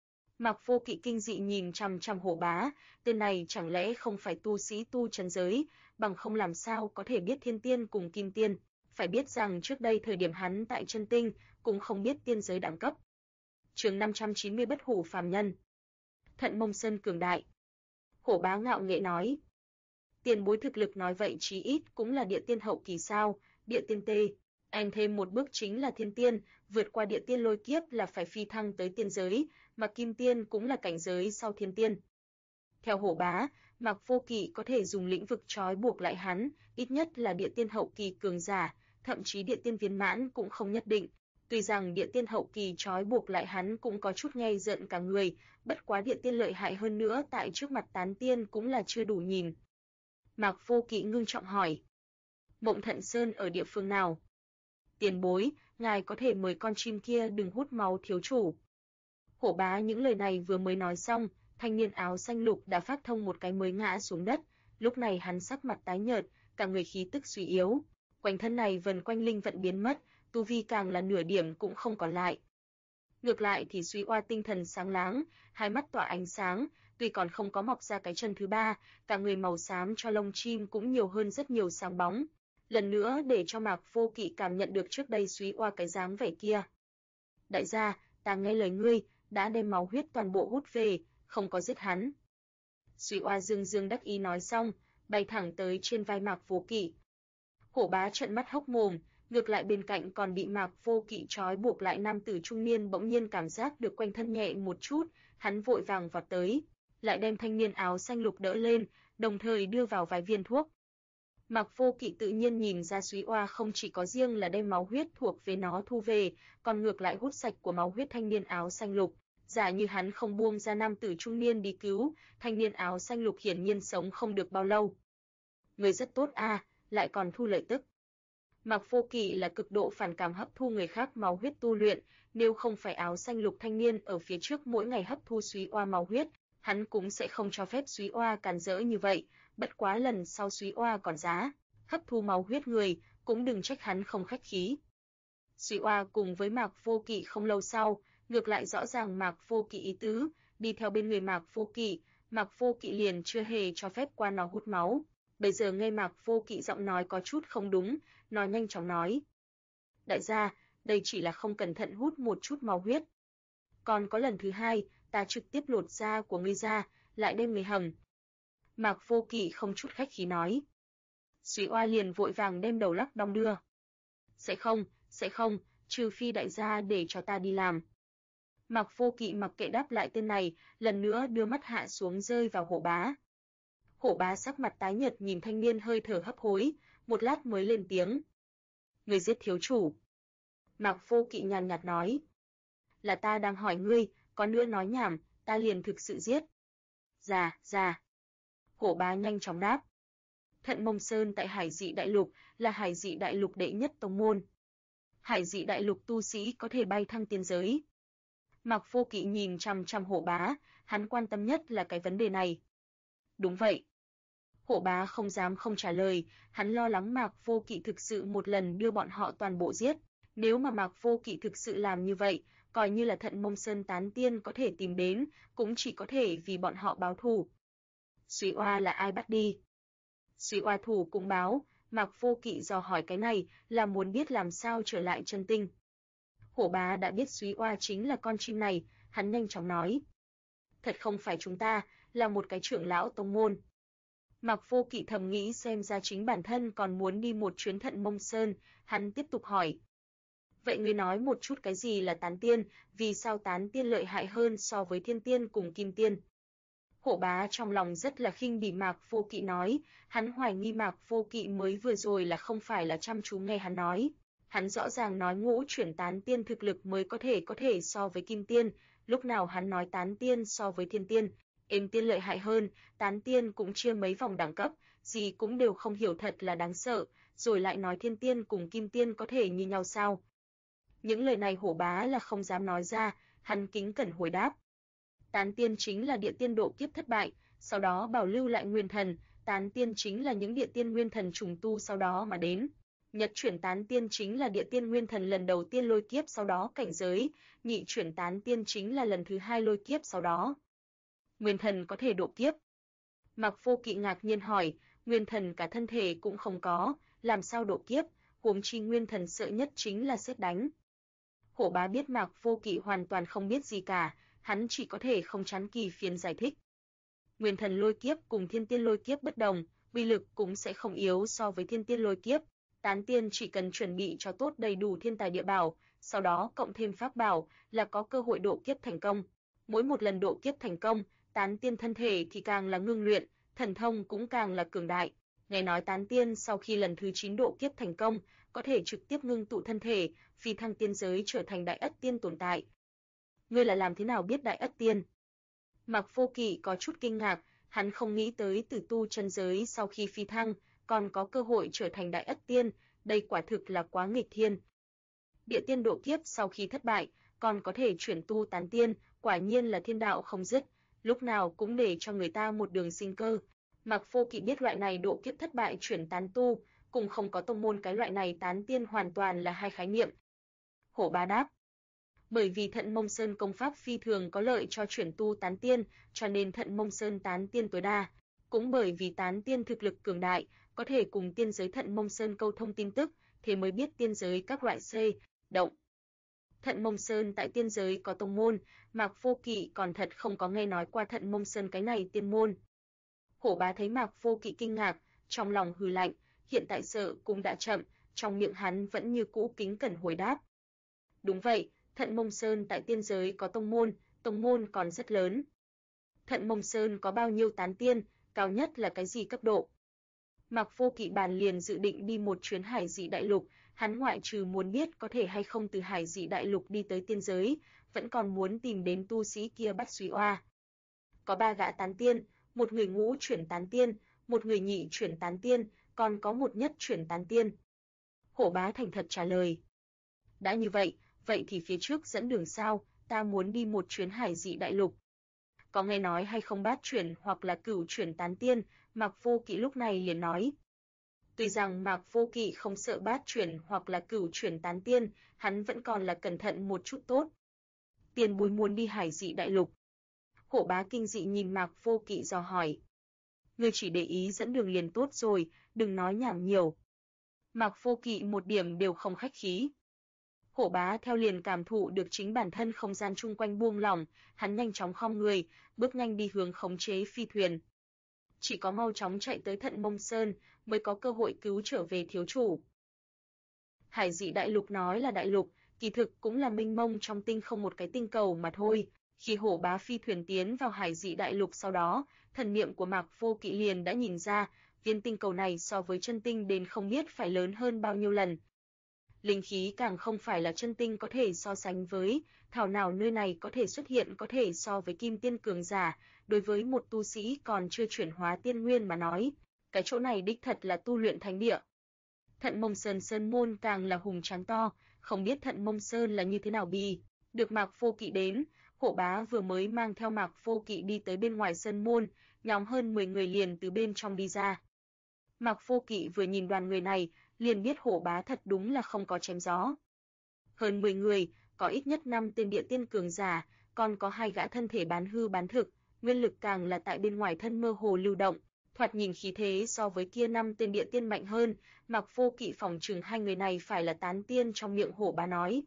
Mạc Vô Kỵ kinh dị nhìn chằm chằm Hổ bá, tên này chẳng lẽ không phải tu sĩ tu chân giới, bằng không làm sao có thể biết thiên tiên cùng kim tiên, phải biết rằng trước đây thời điểm hắn tại chân tinh cũng không biết tiên giới đẳng cấp. Chương 590 bất hủ phàm nhân. Thận Mông Sơn cường đại. Hổ bá ngạo nghễ nói. Tiền bối thực lực nói vậy chí ít cũng là địa tiên hậu kỳ sao, địa tiên tê. Anh thêm một bước chính là thiên tiên, vượt qua địa tiên lôi kiếp là phải phi thăng tới tiên giới, mà kim tiên cũng là cảnh giới sau thiên tiên. Theo Hổ bá, Mạc Vô Kỵ có thể dùng lĩnh vực trói buộc lại hắn, ít nhất là địa tiên hậu kỳ cường giả, thậm chí địa tiên viên mãn cũng không nhất định. Tuy rằng địa tiên hậu kỳ trói buộc lại hắn cũng có chút nghe giận cả người, bất quá địa tiên lợi hại hơn nữa tại trước mặt tán tiên cũng là chưa đủ nhìn. Mạc Vô Kỵ ngưng trọng hỏi. Mộng Thận Sơn ở địa phương nào? Tiền bối, ngài có thể mời con chim kia đừng hút máu thiếu chủ. Hổ bá những lời này vừa mới nói xong, thanh niên áo xanh lục đã phát thông một cái mới ngã xuống đất, lúc này hắn sắc mặt tái nhợt, cả người khí tức suy yếu, quanh thân này vần quanh linh vận biến mất, tu vi càng là nửa điểm cũng không còn lại. Ngược lại thì Súy Oa tinh thần sáng láng, hai mắt tỏa ánh sáng, tuy còn không có mọc ra cái chân thứ ba, cả người màu xám cho lông chim cũng nhiều hơn rất nhiều sáng bóng. Lần nữa để cho Mạc Vô Kỵ cảm nhận được trước đây Súy Oa cái dáng vẻ kia. Đại gia, ta nghe lời ngươi, đã đem máu huyết toàn bộ hút về, không có giết hắn. Súy Oa dương dương đắc ý nói xong, bay thẳng tới trên vai Mạc Vô Kỵ. Hổ bá trợn mắt hốc mồm, ngược lại bên cạnh còn bị Mạc Vô Kỵ trói buộc lại nam tử trung niên bỗng nhiên cảm giác được quanh thân nhẹ một chút, hắn vội vàng vọt tới, lại đem thanh niên áo xanh lục đỡ lên, đồng thời đưa vào vài viên thuốc. Mạc Vô Kỵ tự nhiên nhìn ra Súy Oa không chỉ có riêng là đem máu huyết thuộc về nó thu về, còn ngược lại hút sạch của máu huyết thanh niên áo xanh lục. Giả như hắn không buông ra nam tử trung niên đi cứu, thanh niên áo xanh lục hiển nhiên sống không được bao lâu. Người rất tốt a, lại còn thu lợi tức. Mạc Vô Kỵ là cực độ phản cảm hấp thu người khác máu huyết tu luyện, nếu không phải áo xanh lục thanh niên ở phía trước mỗi ngày hấp thu Súy Oa máu huyết, hắn cũng sẽ không cho phép Súy Oa càn rỡ như vậy, bất quá lần sau Súy Oa còn giá hấp thu máu huyết người, cũng đừng trách hắn không khách khí. Súy Oa cùng với Mạc Vô Kỵ không lâu sau, ngược lại rõ ràng Mạc Vô Kỵ ý tứ, đi theo bên người Mạc Vô Kỵ liền chưa hề cho phép qua nó hút máu. Bây giờ nghe Mạc Vô Kỵ giọng nói có chút không đúng, nó nhanh chóng nói. Đại gia, đây chỉ là không cẩn thận hút một chút máu huyết. Còn có lần thứ hai, ta trực tiếp lột da của ngươi ra, lại đem người hầm. Mạc Vô Kỵ không chút khách khí nói. Súy Oa liền vội vàng đem đầu lắc đong đưa. Sẽ không, trừ phi đại gia để cho ta đi làm. Mạc Vô Kỵ mặc kệ đáp lại tên này, lần nữa đưa mắt hạ xuống rơi vào Hổ Bá. Hổ Bá sắc mặt tái nhợt nhìn thanh niên hơi thở hấp hối, một lát mới lên tiếng. Ngươi giết thiếu chủ. Mạc Vô Kỵ nhàn nhạt nói. Là ta đang hỏi ngươi, có nữa nói nhảm, ta liền thực sự giết. Dạ. Hổ Bá nhanh chóng đáp. Thận Mông Sơn tại Hải Dị Đại Lục là Hải Dị Đại Lục đệ nhất tông môn. Hải Dị Đại Lục tu sĩ có thể bay thăng tiên giới. Mạc Vô Kỵ nhìn chằm chằm Hổ Bá, hắn quan tâm nhất là cái vấn đề này. Đúng vậy. Hổ Bá không dám không trả lời, hắn lo lắng Mạc Vô Kỵ thực sự một lần đưa bọn họ toàn bộ giết. Nếu mà Mạc Vô Kỵ thực sự làm như vậy, coi như là Thận Mông Sơn tán tiên có thể tìm đến, cũng chỉ có thể vì bọn họ báo thù. Súy Oa là ai bắt đi? Súy Oa thủ cũng báo, Mạc Vô Kỵ dò hỏi cái này là muốn biết làm sao trở lại chân tinh. Hổ Bá đã biết Súy Oa chính là con chim này, hắn nhanh chóng nói. Thật không phải chúng ta, là một cái trưởng lão tông môn. Mạc Vô Kỵ thầm nghĩ xem ra chính bản thân còn muốn đi một chuyến Thận Mông Sơn, hắn tiếp tục hỏi. Vậy ngươi nói một chút cái gì là tán tiên, vì sao tán tiên lợi hại hơn so với thiên tiên cùng kim tiên? Hổ Bá trong lòng rất là khinh bỉ Mạc Vô Kỵ nói, hắn hoài nghi Mạc Vô Kỵ mới vừa rồi là không phải là chăm chú nghe hắn nói. Hắn rõ ràng nói ngũ chuyển tán tiên thực lực mới có thể so với kim tiên, lúc nào hắn nói tán tiên so với thiên tiên, êm tiên lợi hại hơn, tán tiên cũng chia mấy vòng đẳng cấp, gì cũng đều không hiểu thật là đáng sợ, rồi lại nói thiên tiên cùng kim tiên có thể như nhau sao? Những lời này Hổ Bá là không dám nói ra, hắn kính cẩn hồi đáp. Tán tiên chính là địa tiên độ kiếp thất bại, sau đó bảo lưu lại nguyên thần, tán tiên chính là những địa tiên nguyên thần trùng tu sau đó mà đến. Nhật chuyển tán tiên chính là địa tiên nguyên thần lần đầu tiên lôi kiếp sau đó cảnh giới, nhị chuyển tán tiên chính là lần thứ hai lôi kiếp sau đó. Nguyên thần có thể độ kiếp. Mạc Vô Kỵ ngạc nhiên hỏi, nguyên thần cả thân thể cũng không có, làm sao độ kiếp, huống chi nguyên thần sợ nhất chính là sét đánh. Hổ Bá biết Mạc Vô Kỵ hoàn toàn không biết gì cả, hắn chỉ có thể không chán kỳ phiền giải thích. Nguyên thần lôi kiếp cùng thiên tiên lôi kiếp bất đồng, uy lực cũng sẽ không yếu so với thiên tiên lôi kiếp. Tán tiên chỉ cần chuẩn bị cho tốt đầy đủ thiên tài địa bảo, sau đó cộng thêm pháp bảo là có cơ hội độ kiếp thành công. Mỗi một lần độ kiếp thành công, tán tiên thân thể thì càng là ngưng luyện, thần thông cũng càng là cường đại. Nghe nói tán tiên sau khi lần thứ 9 độ kiếp thành công, có thể trực tiếp ngưng tụ thân thể, phi thăng tiên giới trở thành đại ất tiên tồn tại. Ngươi là làm thế nào biết đại ất tiên? Mạc Vô Kỵ có chút kinh ngạc, hắn không nghĩ tới tử tu chân giới sau khi phi thăng, còn có cơ hội trở thành đại ất tiên, đây quả thực là quá nghịch thiên. Địa tiên độ kiếp sau khi thất bại, còn có thể chuyển tu tán tiên, quả nhiên là thiên đạo không dứt, lúc nào cũng để cho người ta một đường sinh cơ. Mạc Vô Kỵ biết loại này độ kiếp thất bại chuyển tán tu, cùng không có tông môn cái loại này tán tiên hoàn toàn là hai khái niệm. Hổ Bá đáp. Bởi vì Thận Mông Sơn công pháp phi thường có lợi cho chuyển tu tán tiên, cho nên Thận Mông Sơn tán tiên tối đa. Cũng bởi vì tán tiên thực lực cường đại, có thể cùng tiên giới Thận Mông Sơn câu thông tin tức, thế mới biết tiên giới các loại động. Thận Mông Sơn tại tiên giới có tông môn, Mạc Vô Kỵ còn thật không có nghe nói qua Thận Mông Sơn cái này tiên môn. Hổ Bá thấy Mạc Vô Kỵ kinh ngạc, trong lòng hừ lạnh, hiện tại sợ cũng đã chậm, trong miệng hắn vẫn như cũ kính cẩn hồi đáp. Đúng vậy, Thận Mông Sơn tại tiên giới có tông môn còn rất lớn. Thận Mông Sơn có bao nhiêu tán tiên, cao nhất là cái gì cấp độ? Mạc Vô Kỵ bàn liền dự định đi một chuyến Hải Dị Đại Lục, hắn ngoại trừ muốn biết có thể hay không từ Hải Dị Đại Lục đi tới tiên giới, vẫn còn muốn tìm đến tu sĩ kia bắt Súy Oa. Có 3 gã tán tiên, một người ngũ chuyển tán tiên, một người nhị chuyển tán tiên, còn có một nhất chuyển tán tiên. Hổ Bá thành thật trả lời. Đã như vậy, vậy thì phía trước dẫn đường sao, ta muốn đi một chuyến Hải Dị Đại Lục. Có nghe nói hay không bát chuyển hoặc là cửu chuyển tán tiên, Mạc Vô Kỵ lúc này liền nói. Tuy rằng Mạc Vô Kỵ không sợ bát chuyển hoặc là cửu chuyển tán tiên, hắn vẫn còn là cẩn thận một chút tốt. Tiền bối muốn đi Hải Dị Đại Lục. Hổ Bá kinh dị nhìn Mạc Vô Kỵ dò hỏi. Ngươi chỉ để ý dẫn đường liền tốt rồi, đừng nói nhảm nhiều. Mạc Vô Kỵ một điểm đều không khách khí. Hổ Bá theo liền cảm thụ được chính bản thân không gian chung quanh buông lỏng, hắn nhanh chóng khom người, bước nhanh đi hướng khống chế phi thuyền. Chỉ có mau chóng chạy tới Thận Mông Sơn mới có cơ hội cứu trở về thiếu chủ. Hải Dị Đại Lục nói là đại lục, kỳ thực cũng là mênh mông trong tinh không một cái tinh cầu mà thôi. Khi Hổ Bá phi thuyền tiến vào Hải Dị Đại Lục sau đó, thần niệm của Mạc Vô Kỵ liền đã nhìn ra, viên tinh cầu này so với chân tinh đến không biết phải lớn hơn bao nhiêu lần. Linh khí càng không phải là chân tinh có thể so sánh với, thảo nào nơi này có thể xuất hiện có thể so với kim tiên cường giả, đối với một tu sĩ còn chưa chuyển hóa tiên nguyên mà nói, cái chỗ này đích thật là tu luyện thánh địa. Thận Mông Sơn sơn môn càng là hùng tráng to, không biết Thận Mông Sơn là như thế nào bì. Được Mạc Vô Kỵ đến, Hổ Bá vừa mới mang theo Mạc Vô Kỵ đi tới bên ngoài sơn môn, nhóm hơn 10 người liền từ bên trong đi ra. Mạc Vô Kỵ vừa nhìn đoàn người này, liền biết Hổ Bá thật đúng là không có chém gió. Hơn 10 người, có ít nhất 5 tên địa tiên cường giả, còn có 2 gã thân thể bán hư bán thực, nguyên lực càng là tại bên ngoài thân mơ hồ lưu động, thoạt nhìn khí thế so với kia 5 tên địa tiên mạnh hơn, Mạc Vô Kỵ phỏng chừng 2 người này phải là tán tiên trong miệng Hổ Bá nói.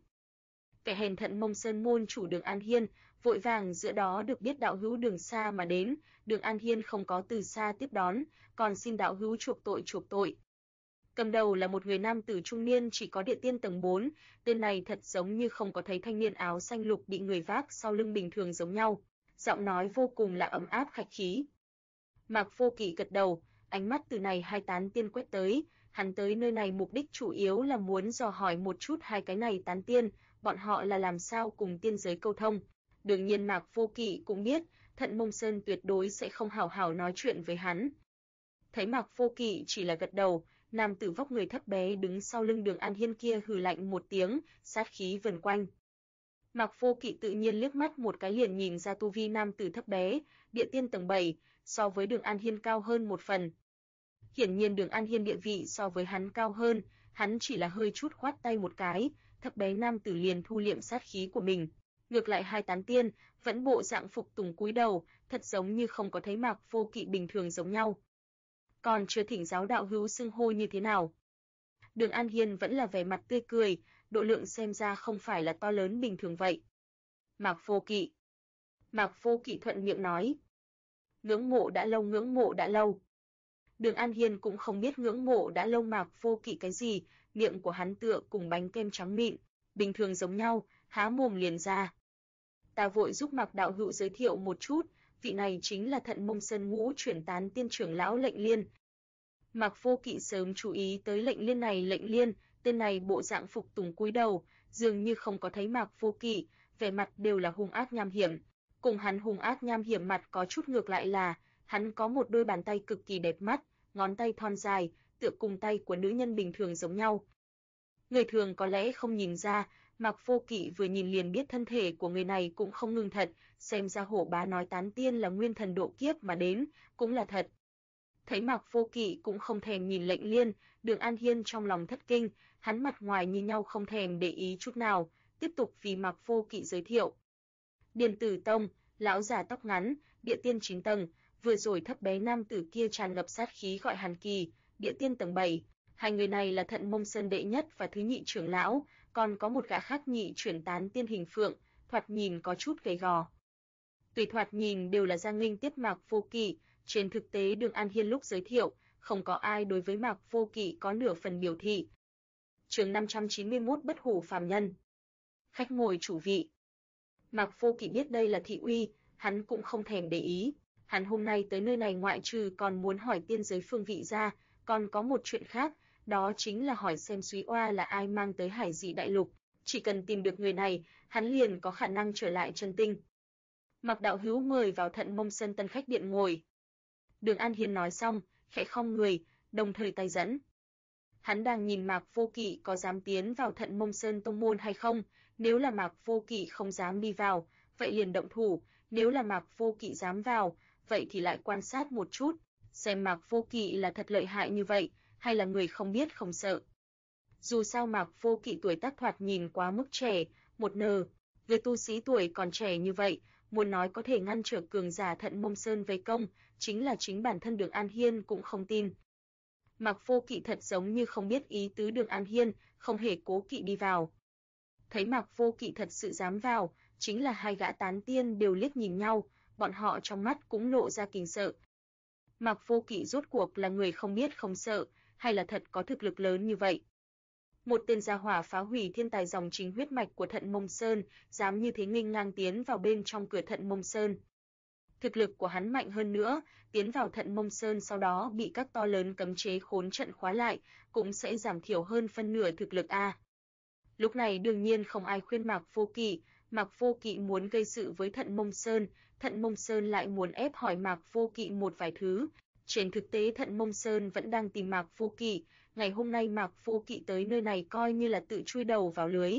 Kẻ hèn Thận Mông Sơn môn chủ Đường An Hiên, vội vàng giữa đó được biết đạo hữu Đường xa mà đến, Đường An Hiên không có từ xa tiếp đón, còn xin đạo hữu chuộc tội. Cầm đầu là một người nam tử trung niên chỉ có địa tiên tầng 4, tên này thật giống như không có thấy thanh niên áo xanh lục bị người vác sau lưng bình thường giống nhau, giọng nói vô cùng là ấm áp khách khí. Mạc Vô Kỵ gật đầu, ánh mắt từ này 2 tán tiên quét tới, hắn tới nơi này mục đích chủ yếu là muốn dò hỏi một chút 2 cái này tán tiên, bọn họ là làm sao cùng tiên giới câu thông. Đương nhiên Mạc Vô Kỵ cũng biết, Thận Mông Sơn tuyệt đối sẽ không hảo hảo nói chuyện với hắn. Thấy Mạc Vô Kỵ chỉ là gật đầu, nam tử vóc người thấp bé đứng sau lưng Đường An Hiên kia hừ lạnh một tiếng, sát khí vần quanh. Mạc Vô Kỵ tự nhiên liếc mắt một cái liền nhìn ra tu vi nam tử thấp bé, địa tiên tầng 7, so với Đường An Hiên cao hơn một phần. Hiển nhiên Đường An Hiên địa vị so với hắn cao hơn, hắn chỉ là hơi chút khoát tay một cái, thấp bé nam tử liền thu liệm sát khí của mình. Ngược lại 2 tán tiên, vẫn bộ dạng phục tùng cúi đầu, thật giống như không có thấy Mạc Vô Kỵ bình thường giống nhau. Còn chưa thỉnh giáo đạo hữu xưng hô như thế nào? Đường An Hiên vẫn là vẻ mặt tươi cười, độ lượng xem ra không phải là to lớn bình thường vậy. Mạc Vô Kỵ thuận miệng nói. Ngưỡng mộ đã lâu. Đường An Hiên cũng không biết ngưỡng mộ đã lâu Mạc Vô Kỵ cái gì, miệng của hắn tựa cùng bánh kem trắng mịn, bình thường giống nhau, há mồm liền ra. Ta vội giúp Mạc đạo hữu giới thiệu một chút, vị này chính là Thận Mông Sơn Ngũ chuyển tán tiên trưởng lão Lệnh Liên. Mạc Vô Kỵ sớm chú ý tới Lệnh Liên, tên này bộ dạng phục tùng cúi đầu, dường như không có thấy Mạc Vô Kỵ, vẻ mặt đều là hung ác nham hiểm. Cùng hắn hung ác nham hiểm mặt có chút ngược lại là, hắn có một đôi bàn tay cực kỳ đẹp mắt, ngón tay thon dài, tựa cùng tay của nữ nhân bình thường giống nhau. Người thường có lẽ không nhìn ra, Mạc Vô Kỵ vừa nhìn liền biết thân thể của người này cũng không ngừng thật, xem ra Hổ Bá nói tán tiên là nguyên thần độ kiếp mà đến, cũng là thật. Thấy Mạc Vô Kỵ cũng không thèm nhìn Lệnh Liên, Đường An Hiên trong lòng thất kinh, hắn mặt ngoài như nhau không thèm để ý chút nào, tiếp tục vì Mạc Vô Kỵ giới thiệu. Điền Tử Tông, lão già tóc ngắn, địa tiên 9 tầng, vừa rồi thấp bé nam tử kia tràn ngập sát khí gọi Hàn Kỳ, địa tiên tầng 7. 2 người này là Thận Mông Sơn đệ nhất và thứ nhị trưởng lão, còn có một gã khác nhị chuyển tán tiên hình phượng, thoạt nhìn có chút gầy gò. Tùy thoạt nhìn đều là gia nghênh tiếp Mạc Vô Kỵ, trên thực tế Đường An Hiên lúc giới thiệu, không có ai đối với Mạc Vô Kỵ có nửa phần biểu thị. Chương 591 Bất hủ phàm nhân. Khách ngồi chủ vị. Mạc Vô Kỵ biết đây là thị uy, hắn cũng không thèm để ý. Hắn hôm nay tới nơi này ngoại trừ còn muốn hỏi tiên giới phương vị ra, còn có một chuyện khác, đó chính là hỏi xem Súy Oa là ai mang tới Hải Dị Đại Lục. Chỉ cần tìm được người này, hắn liền có khả năng trở lại chân tinh. Mạc đạo hữu mời vào Thận Mông Sơn tân khách điện ngồi. Đường An Hiên nói xong, khẽ khom người, đồng thời tay dẫn. Hắn đang nhìn Mạc Vô Kỵ có dám tiến vào Thận Mông Sơn tông môn hay không, nếu là Mạc Vô Kỵ không dám đi vào, vậy liền động thủ, nếu là Mạc Vô Kỵ dám vào, vậy thì lại quan sát một chút, xem Mạc Vô Kỵ là thật lợi hại như vậy, hay là người không biết không sợ. Dù sao Mạc Vô Kỵ tuổi tác thoạt nhìn quá mức trẻ, một nờ, người tu sĩ tuổi còn trẻ như vậy, muốn nói có thể ngăn trở cường giả Thận Mông Sơn vây công, chính là chính bản thân Đường An Hiên cũng không tin. Mạc Vô Kỵ thật giống như không biết ý tứ Đường An Hiên, không hề cố kỵ đi vào. Thấy Mạc Vô Kỵ thật sự dám vào, chính là hai gã tán tiên đều liếc nhìn nhau, bọn họ trong mắt cũng lộ ra kinh sợ. Mạc Vô Kỵ rốt cuộc là người không biết không sợ, hay là thật có thực lực lớn như vậy? Một tên gia hỏa phá hủy thiên tài dòng chính huyết mạch của Thận Mông Sơn, dám như thế nghênh ngang tiến vào bên trong cửa Thận Mông Sơn. Thực lực của hắn mạnh hơn nữa, tiến vào Thận Mông Sơn sau đó bị các to lớn cấm chế khốn trận khóa lại, cũng sẽ giảm thiểu hơn phân nửa thực lực a. Lúc này đương nhiên không ai khuyên Mạc Vô Kỵ muốn gây sự với Thận Mông Sơn lại muốn ép hỏi Mạc Vô Kỵ một vài thứ. Trên thực tế Thận Mông Sơn vẫn đang tìm Mạc Vô Kỵ, ngày hôm nay Mạc Vô Kỵ tới nơi này coi như là tự chui đầu vào lưới.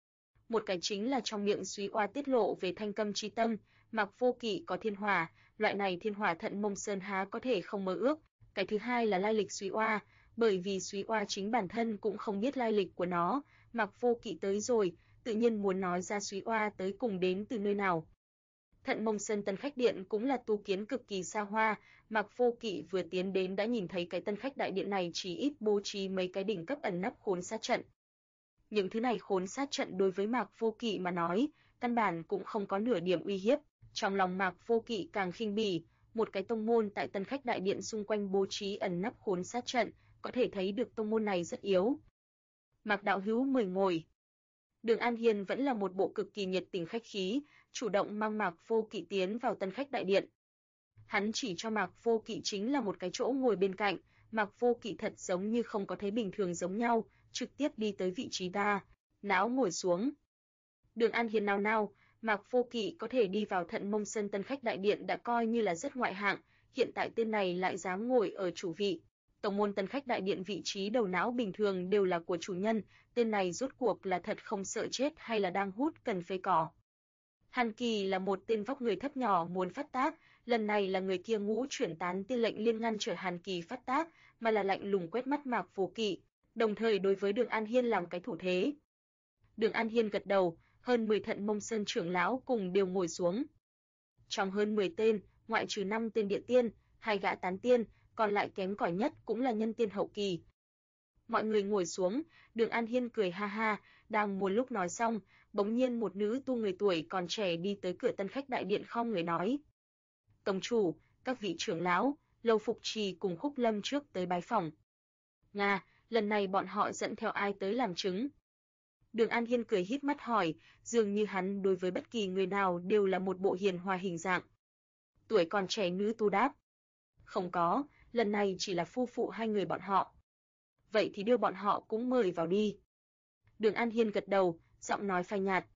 Một cái chính là trong miệng Súy Oa tiết lộ về Thanh Câm Chi Tâm, Mạc Vô Kỵ có thiên hỏa, loại này thiên hỏa Thận Mông Sơn há có thể không mơ ước. Cái thứ hai là lai lịch Súy Oa, bởi vì Súy Oa chính bản thân cũng không biết lai lịch của nó, Mạc Vô Kỵ tới rồi, tự nhiên muốn nói ra Súy Oa tới cùng đến từ nơi nào. Thận Mông Sơn Tân Khách Điện cũng là tu kiến cực kỳ xa hoa, Mạc Vô Kỵ vừa tiến đến đã nhìn thấy cái Tân Khách Đại Điện này chỉ ít bố trí mấy cái đỉnh cấp ẩn nấp khốn sát trận. Những thứ này khốn sát trận đối với Mạc Vô Kỵ mà nói, căn bản cũng không có nửa điểm uy hiếp. Trong lòng Mạc Vô Kỵ càng khinh bỉ, một cái tông môn tại Tân Khách Đại Điện xung quanh bố trí ẩn nấp khốn sát trận, có thể thấy được tông môn này rất yếu. Mạc đạo hữu mời ngồi. Đường An Hiên vẫn là một bộ cực kỳ nhiệt tình khách khí, chủ động mang Mạc Vô Kỵ tiến vào Tân Khách Đại Điện. Hắn chỉ cho Mạc Vô Kỵ chính là một cái chỗ ngồi bên cạnh, Mạc Vô Kỵ thật giống như không có thấy bình thường giống nhau, trực tiếp đi tới vị trí đa, não ngồi xuống. Đường An Hiên nao nao, Mạc Vô Kỵ có thể đi vào Thận Mông Sơn Tân Khách Đại Điện đã coi như là rất ngoại hạng, hiện tại tên này lại dám ngồi ở chủ vị. Tổng môn Tân Khách Đại Điện vị trí đầu não bình thường đều là của chủ nhân, tên này rốt cuộc là thật không sợ chết hay là đang hút cần phê cỏ. Hàn Kỳ là một tên vóc người thấp nhỏ muốn phát tác, lần này là người kia ngũ chuyển tán tiên lệnh liên ngăn trở Hàn Kỳ phát tác, mà là lạnh lùng quét mắt Mạc Vô Kỵ, đồng thời đối với Đường An Hiên làm cái thủ thế. Đường An Hiên gật đầu, hơn 10 Thận Mông Sơn trưởng lão cùng đều ngồi xuống. Trong hơn 10 tên, ngoại trừ 5 tên địa tiên, 2 gã tán tiên, còn lại kém cỏi nhất cũng là nhân tiên hậu kỳ. Mọi người ngồi xuống, Đường An Hiên cười ha ha, đang muốn lúc nói xong, bỗng nhiên một nữ tu người tuổi còn trẻ đi tới cửa Tân Khách Đại Điện khom người nói: "Tông chủ, các vị trưởng lão, Lâu Phục Trì cùng Khúc Lâm trước tới bái phỏng." "Nga, lần này bọn họ dẫn theo ai tới làm chứng?" Đường An Hiên cười híp mắt hỏi, dường như hắn đối với bất kỳ người nào đều là một bộ hiền hòa hình dạng. Tuổi còn trẻ nữ tu đáp: "Không có, lần này chỉ là phu phụ hai người bọn họ." "Vậy thì đưa bọn họ cũng mời vào đi." Đường An Hiên gật đầu, giọng nói phai nhạt.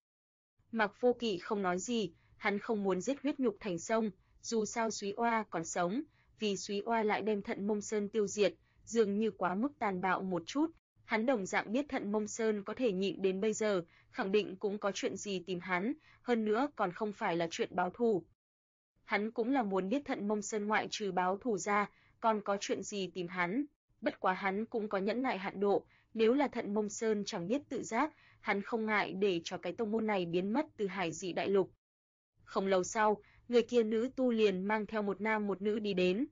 Mạc Vô Kỵ không nói gì, hắn không muốn giết huyết nhục thành sông, dù sao Súy Oa còn sống, vì Súy Oa lại đem Thận Mông Sơn tiêu diệt, dường như quá mức tàn bạo một chút. Hắn đồng dạng biết Thận Mông Sơn có thể nhịn đến bây giờ, khẳng định cũng có chuyện gì tìm hắn, hơn nữa còn không phải là chuyện báo thù. Hắn cũng là muốn biết Thận Mông Sơn ngoại trừ báo thù ra, còn có chuyện gì tìm hắn. Bất quá hắn cũng có nhẫn nại hạn độ, nếu là Thận Mông Sơn chẳng biết tự giác, hắn không ngại để cho cái tông môn này biến mất từ Hải Dị Đại Lục. Không lâu sau, người kia nữ tu liền mang theo một nam một nữ đi đến.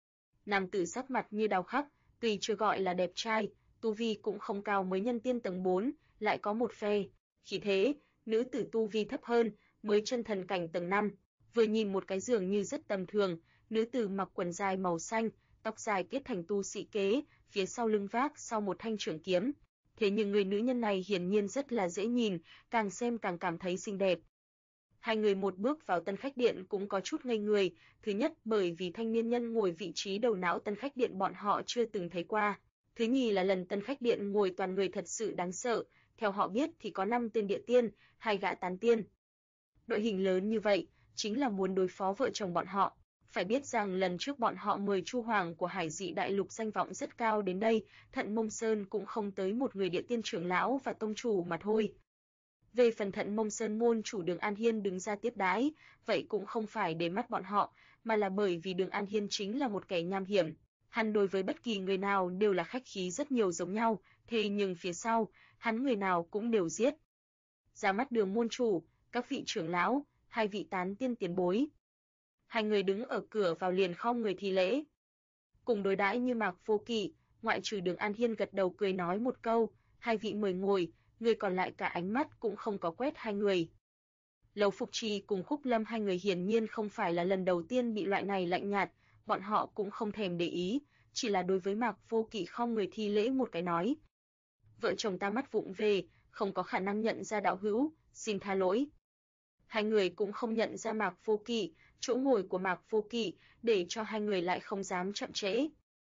Nam tử sắc mặt như đào khắc, tuy chưa gọi là đẹp trai, tu vi cũng không cao mới nhân tiên tầng 4, lại có một phe khí thế, nữ tử tu vi thấp hơn, mới chân thần cảnh tầng 5, vừa nhìn một cái dường như rất tầm thường, nữ tử mặc quần dài màu xanh, tóc dài kết thành tu sĩ kế, phía sau lưng vác sau một thanh trường kiếm. Thế nhưng người nữ nhân này hiển nhiên rất là dễ nhìn, càng xem càng cảm thấy xinh đẹp. Hai người một bước vào Tân Khách Điện cũng có chút ngây người, thứ nhất bởi vì thanh niên nhân ngồi vị trí đầu não Tân Khách Điện bọn họ chưa từng thấy qua. Thứ nhì là lần Tân Khách Điện ngồi toàn người thật sự đáng sợ, theo họ biết thì có 5 tên địa tiên, 2 gã tán tiên. Đội hình lớn như vậy, chính là muốn đối phó vợ chồng bọn họ. Phải biết rằng lần trước bọn họ mời Chu Hoàng của Hải Dị Đại Lục danh vọng rất cao đến đây, Thận Mông Sơn cũng không tới một người địa tiên trưởng lão và tông chủ mà thôi. Về phần Thận Mông Sơn môn chủ Đường An Hiên đứng ra tiếp đái, vậy cũng không phải để mắt bọn họ, mà là bởi vì Đường An Hiên chính là một kẻ nham hiểm. Hắn đối với bất kỳ người nào đều là khách khí rất nhiều giống nhau, thế nhưng phía sau, hắn người nào cũng đều giết. Ra mắt Đường môn chủ, các vị trưởng lão, 2 vị tán tiên tiền bối. Hai người đứng ở cửa vào liền khom người thi lễ. Cùng đối đãi như Mạc Vô Kỵ, ngoại trừ Đường An Hiên gật đầu cười nói một câu, 2 vị mời ngồi, người còn lại cả ánh mắt cũng không có quét hai người. Lâu Phục Trì cùng Khúc Lâm hai người hiển nhiên không phải là lần đầu tiên bị loại này lạnh nhạt, bọn họ cũng không thèm để ý, chỉ là đối với Mạc Vô Kỵ khom người thi lễ một cái nói: "Vợ chồng ta mắt vụng về, không có khả năng nhận ra đạo hữu, xin tha lỗi." Hai người cũng không nhận ra Mạc Vô Kỵ, chỗ ngồi của Mạc Vô Kỵ, để cho hai người lại không dám chậm trễ.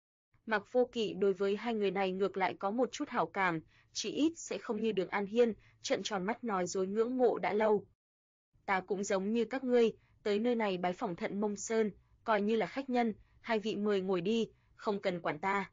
Mạc Vô Kỵ đối với hai người này ngược lại có một chút hảo cảm, chỉ ít sẽ không như Đường An Hiên, trợn tròn mắt nói dối ngưỡng mộ đã lâu. "Ta cũng giống như các ngươi, tới nơi này bái phỏng Thận Mông Sơn, coi như là khách nhân, hai vị mời ngồi đi, không cần quản ta."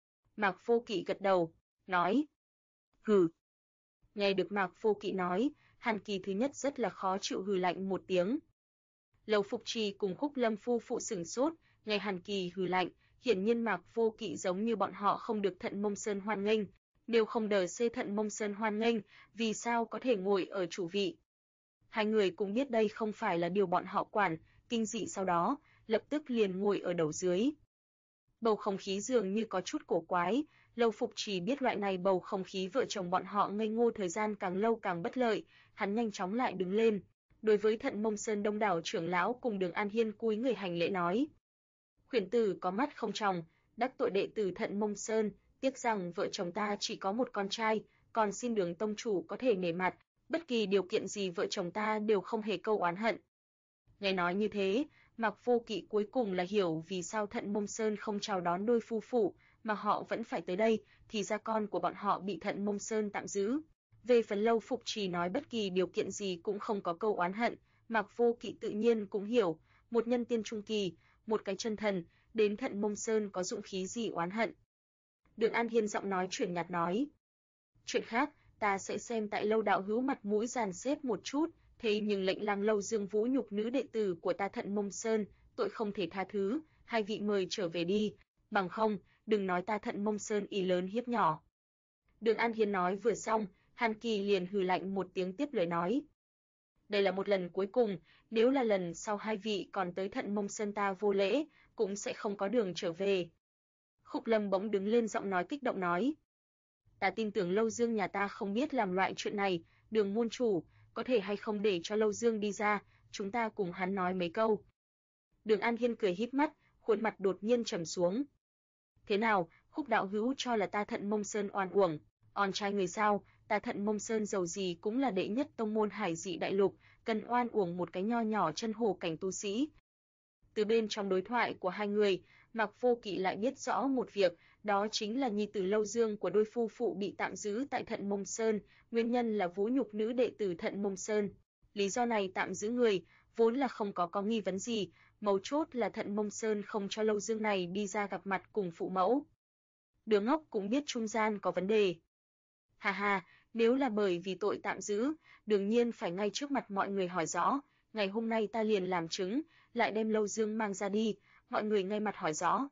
Mạc Vô Kỵ gật đầu, nói: "Hừ." Nghe được Mạc Vô Kỵ nói, Hàn Kỳ thứ nhất rất là khó chịu hừ lạnh một tiếng. Lâu Phục Trì cùng Khúc Lâm phu phụ sửng sốt, nghe Hàn Kỳ hừ lạnh, hiển nhiên Mạc Vô Kỵ giống như bọn họ không được Thận Mông Sơn hoan nghênh, nếu không đờ xê Thận Mông Sơn hoan nghênh, vì sao có thể ngồi ở chủ vị. Hai người cũng biết đây không phải là điều bọn họ quản, kinh dị sau đó, lập tức liền ngồi ở đầu dưới. Bầu không khí dường như có chút cổ quái, Lâu Phục Trì biết loại này bầu không khí vợ chồng bọn họ ngây ngô thời gian càng lâu càng bất lợi, hắn nhanh chóng lại đứng lên, đối với Thận Mông Sơn đông đảo trưởng lão cùng Đường An Hiên cúi người hành lễ nói: "Khuyển tử có mắt không tròng, đắc tội đệ tử Thận Mông Sơn, tiếc rằng vợ chồng ta chỉ có một con trai, còn xin Đường tông chủ có thể nể mặt, bất kỳ điều kiện gì vợ chồng ta đều không hề câu oán hận." Nghe nói như thế, Mạc Vô Kỵ cuối cùng là hiểu vì sao Thận Mông Sơn không chào đón đôi phu phụ, mà họ vẫn phải tới đây, thì ra con của bọn họ bị Thận Mông Sơn tạm giữ. Về phần Lâu Phục Trì nói bất kỳ điều kiện gì cũng không có câu oán hận, Mạc Vô Kỵ tự nhiên cũng hiểu, một nhân tiên trung kỳ, một cái chân thần, đến Thận Mông Sơn có dụng khí gì oán hận. Đường An Hiên giọng nói chuyển nhạt nói: "Chuyện khác, ta sẽ xem tại Lâu đạo hữu mặt mũi dàn xếp một chút, thế nhưng lệnh lang Lâu Dương Vũ nhục nữ đệ tử của ta Thận Mông Sơn, tội không thể tha thứ, hai vị mời trở về đi, bằng không, đừng nói ta Thận Mông Sơn ý lớn hiếp nhỏ." Đường An Hiên nói vừa xong, Hàn Kỳ liền hừ lạnh một tiếng tiếp lời nói: "Đây là một lần cuối cùng, nếu là lần sau hai vị còn tới Thận Mông Sơn ta vô lễ, cũng sẽ không có đường trở về." Khúc Lâm bỗng đứng lên giọng nói kích động nói: "Ta tin tưởng Lâu Dương nhà ta không biết làm loại chuyện này, Đường môn chủ, có thể hay không để cho Lâu Dương đi ra, chúng ta cùng hắn nói mấy câu." Đường An Hiên cười híp mắt, khuôn mặt đột nhiên trầm xuống. "Thế nào, Khúc đạo hữu cho là ta Thận Mông Sơn oan uổng, oan trai người sao, ta Thận Mông Sơn dầu gì cũng là đệ nhất tông môn hải dị đại lục, cần oan uổng một cái nho nhỏ chân hồ cảnh tu sĩ." Từ bên trong đối thoại của hai người, Mạc Vô Kỵ lại biết rõ một việc, đó chính là nhi tử Lâu Dương của đôi phu phụ bị tạm giữ tại Thận Mông Sơn, nguyên nhân là vũ nhục nữ đệ tử Thận Mông Sơn. Lý do này tạm giữ người, vốn là không có nghi vấn gì, mấu chốt là Thận Mông Sơn không cho Lâu Dương này đi ra gặp mặt cùng phụ mẫu. Đứa ngốc cũng biết trung gian có vấn đề. Hà hà, nếu là bởi vì tội tạm giữ, đương nhiên phải ngay trước mặt mọi người hỏi rõ, ngày hôm nay ta liền làm chứng, lại đem Lâu Dương mang ra đi, mọi người ngay mặt hỏi rõ.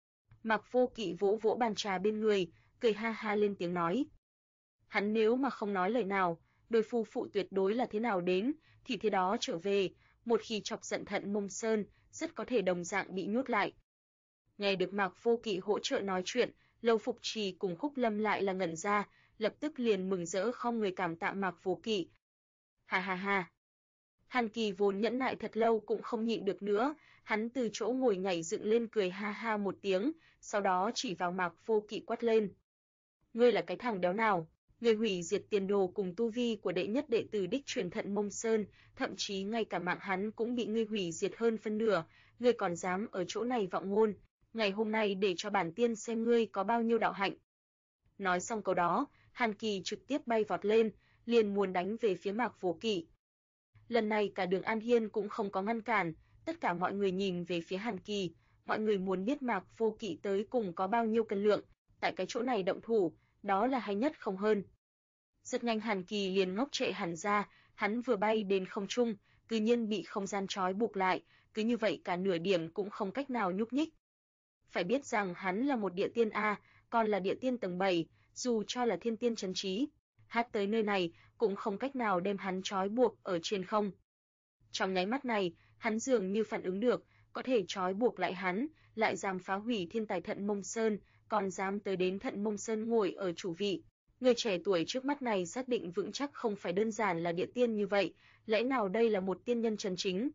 Mạc Vô Kỵ vỗ vỗ bàn trà bên người, cười ha ha lên tiếng nói: "Hắn nếu mà không nói lời nào, đôi phu phụ tuyệt đối là thế nào đến, thì thế đó trở về, một khi chọc giận Thận Mông Sơn, rất có thể đồng dạng bị nhốt lại." Nghe được Mạc Vô Kỵ hỗ trợ nói chuyện, Lâu Phục Trì cùng Khúc Lâm lại là ngẩn ra, lập tức liền mừng rỡ khom người cảm tạ Mạc Vô Kỵ. Ha ha ha. Hàn Kỳ vốn nhẫn nại thật lâu cũng không nhịn được nữa, hắn từ chỗ ngồi nhảy dựng lên cười ha ha một tiếng, sau đó chỉ vào Mạc Vô Kỵ quát lên: "Ngươi là cái thằng đéo nào? Ngươi hủy diệt tiền đồ cùng tu vi của đệ nhất đệ tử đích truyền Thận Mông Sơn, thậm chí ngay cả mạng hắn cũng bị ngươi hủy diệt hơn phân nửa, ngươi còn dám ở chỗ này vọng ngôn, ngày hôm nay để cho bản tiên xem ngươi có bao nhiêu đạo hạnh." Nói xong câu đó, Hàn Kỳ trực tiếp bay vọt lên, liền muốn đánh về phía Mạc Vô Kỵ. Lần này cả Đường An Hiên cũng không có ngăn cản, tất cả mọi người nhìn về phía Hàn Kỳ, mọi người muốn biết Mạc Vô Kỵ tới cùng có bao nhiêu cân lượng, tại cái chỗ này động thủ, đó là hay nhất không hơn. Rất nhanh Hàn Kỳ liền ngốc trệ hẳn ra, hắn vừa bay đến không trung, tự nhiên bị không gian trói buộc lại, cứ như vậy cả nửa điểm cũng không cách nào nhúc nhích. Phải biết rằng hắn là một địa tiên A, còn là địa tiên tầng 7, dù cho là thiên tiên chấn trí, hát tới nơi này cũng không cách nào đem hắn trói buộc ở trên không. Trong nháy mắt này, hắn dường như phản ứng được, có thể trói buộc lại hắn, lại dám phá hủy thiên tài Thận Mông Sơn, còn dám tới đến Thận Mông Sơn ngồi ở chủ vị. Người trẻ tuổi trước mắt này xác định vững chắc không phải đơn giản là địa tiên như vậy, lẽ nào đây là một tiên nhân chân chính?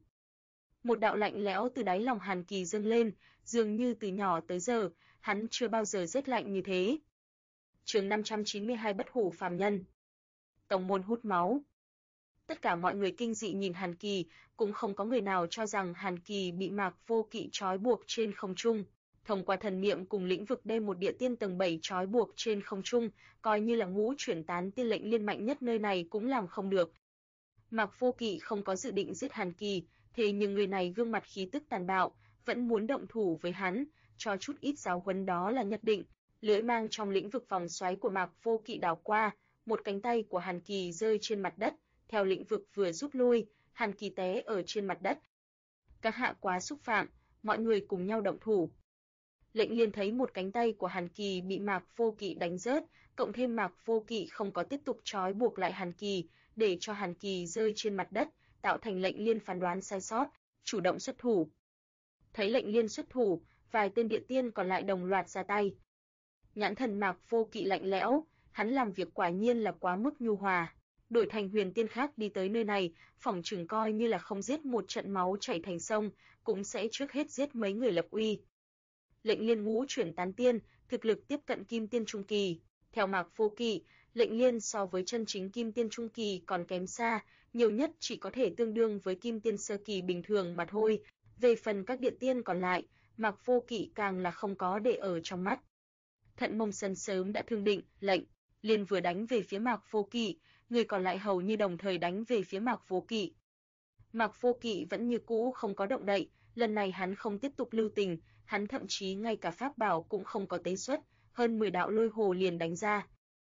Một đạo lạnh lẽo từ đáy lòng Hàn Kỳ dâng lên, dường như từ nhỏ tới giờ, hắn chưa bao giờ rét lạnh như thế. Chương 592 Bất hủ phàm nhân. Tông môn hút máu. Tất cả mọi người kinh dị nhìn Hàn Kỳ, cũng không có người nào cho rằng Hàn Kỳ bị Mạc Vô Kỵ trói buộc trên không trung. Thông qua thần niệm cùng lĩnh vực đem một địa tiên tầng 7 trói buộc trên không trung, coi như là ngũ chuyển tán tiên lệnh liên mạnh nhất nơi này cũng làm không được. Mạc Vô Kỵ không có dự định giết Hàn Kỳ, thế nhưng người này gương mặt khí tức tàn bạo, vẫn muốn động thủ với hắn, cho chút ít giáo huấn đó là nhất định. Lưỡi mang trong lĩnh vực vòng xoáy của Mạc Vô Kỵ đảo qua, một cánh tay của Hàn Kỳ rơi trên mặt đất, theo lĩnh vực vừa rút lui, Hàn Kỳ té ở trên mặt đất. Các hạ quá xúc phạm, mọi người cùng nhau động thủ. Lệnh Liên thấy một cánh tay của Hàn Kỳ bị Mạc Vô Kỵ đánh rớt, cộng thêm Mạc Vô Kỵ không có tiếp tục trói buộc lại Hàn Kỳ, để cho Hàn Kỳ rơi trên mặt đất, tạo thành Lệnh Liên phán đoán sai sót, chủ động xuất thủ. Thấy Lệnh Liên xuất thủ, vài tên địa tiên còn lại đồng loạt ra tay. Nhãn thần Mạc Vô Kỵ lạnh lẽo, hắn làm việc quả nhiên là quá mức nhu hòa. Đổi thành huyền tiên khác đi tới nơi này, phỏng chừng coi như là không giết một trận máu chảy thành sông, cũng sẽ trước hết giết mấy người lập uy. Lệnh Liên ngũ chuyển tán tiên, thực lực tiếp cận kim tiên trung kỳ. Theo Mạc Vô Kỵ, Lệnh Liên so với chân chính kim tiên trung kỳ còn kém xa, nhiều nhất chỉ có thể tương đương với kim tiên sơ kỳ bình thường mà thôi. Về phần các địa tiên còn lại, Mạc Vô Kỵ càng là không có để ở trong mắt. Thận Mông Sơn sớm đã thương định, Lệnh Liên vừa đánh về phía Mạc Vô Kỵ, người còn lại hầu như đồng thời đánh về phía Mạc Vô Kỵ. Mạc Vô Kỵ vẫn như cũ không có động đậy, lần này hắn không tiếp tục lưu tình, hắn thậm chí ngay cả pháp bảo cũng không có tế xuất, hơn 10 đạo lôi hồ liền đánh ra.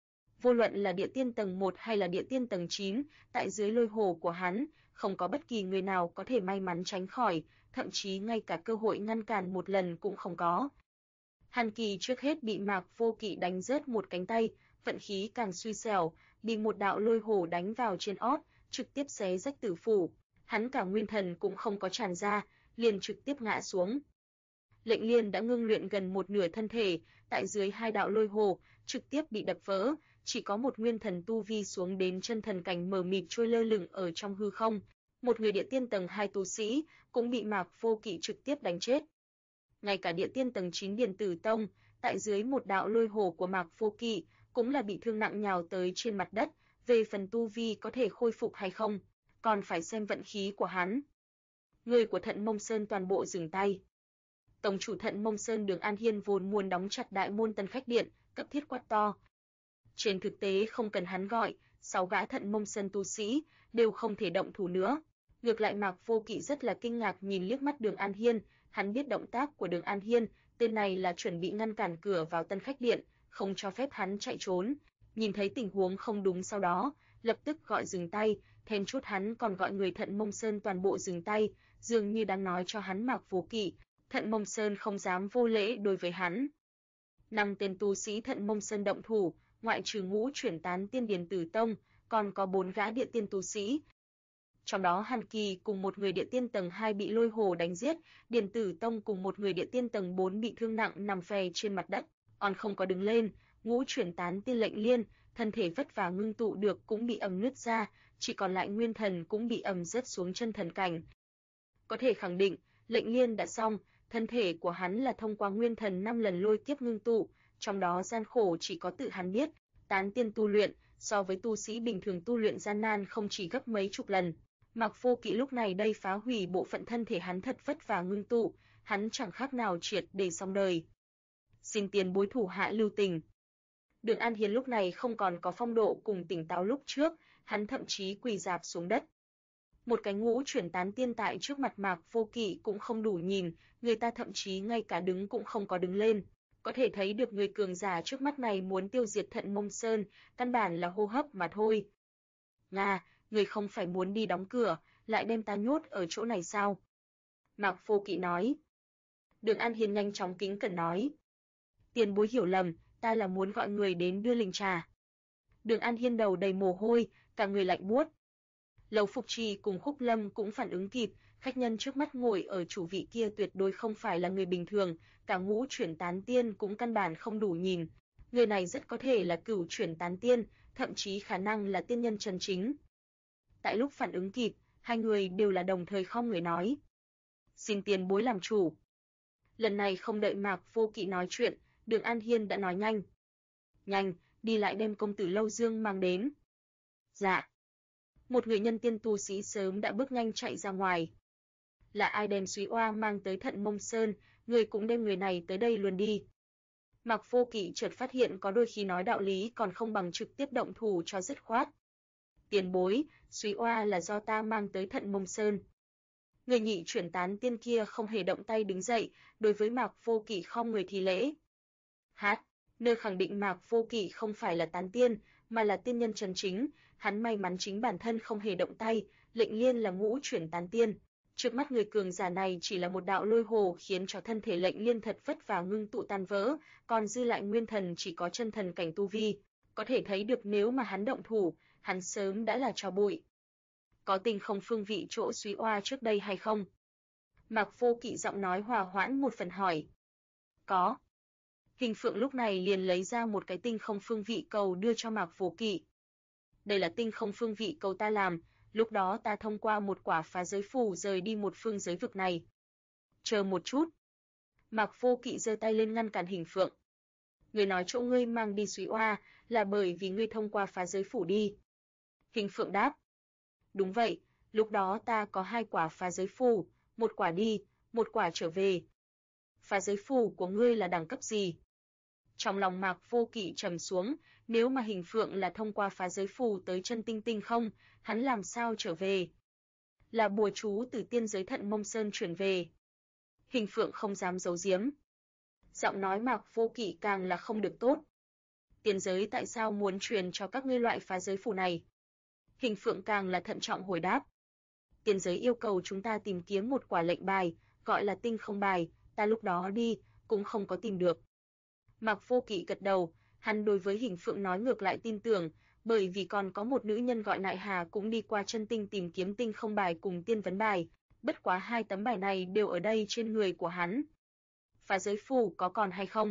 Vô luận là địa tiên tầng 1 hay là địa tiên tầng 9, tại dưới lôi hồ của hắn, không có bất kỳ người nào có thể may mắn tránh khỏi, thậm chí ngay cả cơ hội ngăn cản một lần cũng không có. Hàn Kỳ trước hết bị Mạc Vô Kỵ đánh rớt một cánh tay, vận khí càng xui xẻo, bị một đạo lôi hồ đánh vào trên ót, trực tiếp xé rách tử phủ. Hắn cả nguyên thần cũng không có tràn ra, liền trực tiếp ngã xuống. Lệnh Liên đã ngưng luyện gần một nửa thân thể, tại dưới hai đạo lôi hồ, trực tiếp bị đập vỡ, chỉ có một nguyên thần tu vi xuống đến chân thần cảnh mờ mịt trôi lơ lửng ở trong hư không. Một người địa tiên tầng 2 tu sĩ cũng bị Mạc Vô Kỵ trực tiếp đánh chết. Ngay cả địa tiên tầng 9 Điền Tử Tông, tại dưới một đạo lôi hồ của Mạc Vô Kỵ, cũng là bị thương nặng nhào tới trên mặt đất, về phần tu vi có thể khôi phục hay không, còn phải xem vận khí của hắn. Người của Thận Mông Sơn toàn bộ dừng tay. Tổng chủ Thận Mông Sơn Đường An Hiên vốn muốn đóng chặt đại môn Tân Khách Điện, cấp thiết quát to. Trên thực tế không cần hắn gọi, 6 gã Thận Mông Sơn tu sĩ đều không thể động thủ nữa. Ngược lại Mạc Vô Kỵ rất là kinh ngạc nhìn liếc mắt Đường An Hiên, hắn biết động tác của Đường An Hiên, tên này là chuẩn bị ngăn cản cửa vào Tân Khách Điện, không cho phép hắn chạy trốn. Nhìn thấy tình huống không đúng sau đó, lập tức gọi dừng tay, thêm chút hắn còn gọi người Thận Mông Sơn toàn bộ dừng tay, dường như đang nói cho hắn Mạc Vô Kỵ, Thận Mông Sơn không dám vô lễ đối với hắn. 5 tên tu sĩ Thận Mông Sơn động thủ, ngoại trừ ngũ chuyển tán tiên Điền Tử Tông, còn có 4 gã địa tiên tu sĩ. Trong đó Hàn Kỳ cùng một người địa tiên tầng 2 bị lôi hồ đánh giết, Điền Tử Tông cùng một người địa tiên tầng 4 bị thương nặng nằm phè trên mặt đất, còn không có đứng lên. Ngũ chuyển tán tiên Lệnh Liên, thân thể vất vả ngưng tụ được cũng bị ầm nứt ra, chỉ còn lại nguyên thần cũng bị ầm rớt xuống chân thần cảnh. Có thể khẳng định, Lệnh Liên đã xong, thân thể của hắn là thông qua nguyên thần 5 lần lôi kiếp ngưng tụ, trong đó gian khổ chỉ có tự hắn biết, tán tiên tu luyện, so với tu sĩ bình thường tu luyện gian nan không chỉ gấp mấy chục lần. Mạc Vô Kỵ lúc này đây phá hủy bộ phận thân thể hắn thật vất vả ngưng tụ, hắn chẳng khác nào triệt để xong đời. Xin tiền bối thủ hạ lưu tình. Đường An Hiên lúc này không còn có phong độ cùng tỉnh táo lúc trước, hắn thậm chí quỳ rạp xuống đất. Một cái ngũ chuyển tán tiên tại trước mặt Mạc Vô Kỵ cũng không đủ nhìn, người ta thậm chí ngay cả đứng cũng không có đứng lên. Có thể thấy được người cường giả trước mắt này muốn tiêu diệt Thận Mông Sơn, căn bản là hô hấp mà thôi. Nga, người không phải muốn đi đóng cửa, lại đem ta nhốt ở chỗ này sao? Mạc Vô Kỵ nói. Đường An Hiên nhanh chóng kính cẩn nói. Tiền bối hiểu lầm, ta là muốn gọi người đến đưa linh trà. Đường An Hiên đầu đầy mồ hôi, cả người lạnh buốt. Lầu Phục Trì cùng Khúc Lâm cũng phản ứng kịp, khách nhân trước mắt ngồi ở chủ vị kia tuyệt đối không phải là người bình thường, cả ngũ chuyển tán tiên cũng căn bản không đủ nhìn. Người này rất có thể là cửu chuyển tán tiên, thậm chí khả năng là tiên nhân chân chính. Tại lúc phản ứng kịp, hai người đều là đồng thời khom người nói: "Xin tiền bối làm chủ." Lần này không đợi Mạc Vô Kỵ nói chuyện, Đường An Hiên đã nói nhanh: "Nhanh, đi lại đem công tử Lâu Dương mang đến." "Dạ." Một người nhân tiên tu sĩ sớm đã bước nhanh chạy ra ngoài. "Là ai đem Súy Oa mang tới Thận Mông Sơn, người cũng đem người này tới đây luôn đi." Mạc Vô Kỵ chợt phát hiện có đôi khi nói đạo lý còn không bằng trực tiếp động thủ cho dứt khoát. "Tiền bối, Súy Oa là do ta mang tới Thận Mông Sơn." Người nhị chuyển tán tiên kia không hề động tay đứng dậy, đối với Mạc Vô Kỵ khom người thi lễ. Nơi khẳng định Mạc Vô Kỵ không phải là tán tiên, mà là tiên nhân chân chính, hắn may mắn chính bản thân không hề động tay, Lệnh Liên là ngũ chuyển tán tiên. Trước mắt người cường giả này chỉ là một đạo lôi hồ khiến cho thân thể Lệnh Liên thật vất vả ngưng tụ tan vỡ, còn dư lại nguyên thần chỉ có chân thần cảnh tu vi, có thể thấy được nếu mà hắn động thủ, hắn sớm đã là tro bụi. "Có Tinh Không Phương vị chỗ Súy Oa trước đây hay không?" Mạc Vô Kỵ giọng nói hòa hoãn một phần hỏi. "Có." Hình Phượng lúc này liền lấy ra một cái Tinh Không Phương vị cầu đưa cho Mạc Vô Kỵ. "Đây là Tinh Không Phương vị cầu ta làm, lúc đó ta thông qua một quả phá giới phù rời đi một phương giới vực này." "Chờ một chút." Mạc Vô Kỵ giơ tay lên ngăn cản Hình Phượng. "Ngươi nói chỗ ngươi mang đi Súy Oa là bởi vì ngươi thông qua phá giới phủ đi." Hình Phượng đáp. "Đúng vậy, lúc đó ta có 2 quả phá giới phù, một quả đi, một quả trở về." "Phá giới phù của ngươi là đẳng cấp gì?" Trong lòng Mạc Vô Kỵ trầm xuống, nếu mà Hình Phượng là thông qua phá giới phù tới chân tinh tinh không, hắn làm sao trở về? "Là bùa chú từ tiên giới Thận Mông Sơn chuyển về." Hình Phượng không dám giấu giếm. Giọng nói Mạc Vô Kỵ càng là không được tốt. "Tiên giới tại sao muốn truyền cho các ngươi loại phá giới phù này?" Hình Phượng càng là thận trọng hồi đáp. "Tiên giới yêu cầu chúng ta tìm kiếm một quả lệnh bài, gọi là tinh không bài, ta lúc đó đi, cũng không có tìm được." Mạc Vô Kỵ gật đầu, hắn đối với Hình Phượng nói ngược lại tin tưởng, bởi vì còn có một nữ nhân gọi Nại Hà cũng đi qua chân tinh tìm kiếm tinh không bài cùng tiên vấn bài, bất quá 2 tấm bài này đều ở đây trên người của hắn. "Phá giới phù có còn hay không?"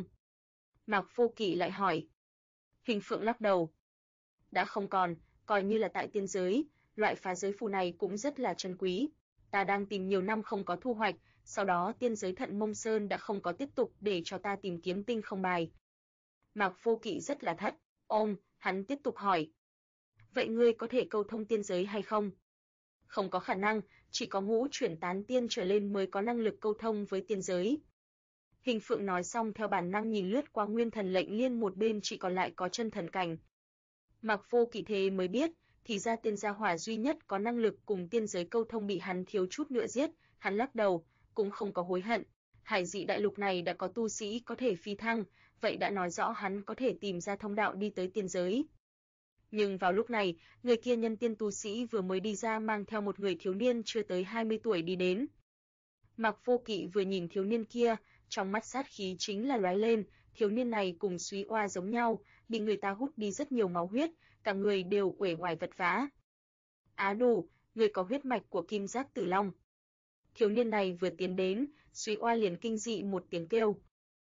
Mạc Vô Kỵ lại hỏi. Hình Phượng lắc đầu. "Đã không còn, coi như là tại tiên giới, loại phá giới phù này cũng rất là trân quý. Ta đang tìm nhiều năm không có thu hoạch, sau đó tiên giới Thận Mông Sơn đã không có tiếp tục để cho ta tìm kiếm tinh không bài." Mạc Vô Kỵ rất là thất, hắn tiếp tục hỏi. "Vậy ngươi có thể câu thông tiên giới hay không?" "Không có khả năng, chỉ có ngũ chuyển tán tiên trở lên mới có năng lực câu thông với tiên giới." Hình Phượng nói xong theo bản năng nhìn lướt qua nguyên thần Lệnh Liên một bên chỉ còn lại có chân thần cảnh. Mạc Vô Kỵ thế mới biết, thì ra tiên gia hỏa duy nhất có năng lực cùng tiên giới câu thông bị hắn thiếu chút nữa giết, hắn lắc đầu, cũng không có hối hận. Hải dị đại lục này đã có tu sĩ có thể phi thăng, vậy đã nói rõ hắn có thể tìm ra thông đạo đi tới tiên giới. Nhưng vào lúc này, người kia nhân tiên tu sĩ vừa mới đi ra mang theo một người thiếu niên chưa tới 20 tuổi đi đến. Mạc Vô Kỵ vừa nhìn thiếu niên kia, trong mắt sát khí chính là lóe lên, thiếu niên này cùng Súy Oa giống nhau, bị người ta hút đi rất nhiều máu huyết, cả người đều uể oải vật vã. "Á Đủ, người có huyết mạch của Kim Giác Tử Long." Thiếu niên này vừa tiến đến, Súy Oa liền kinh dị một tiếng kêu.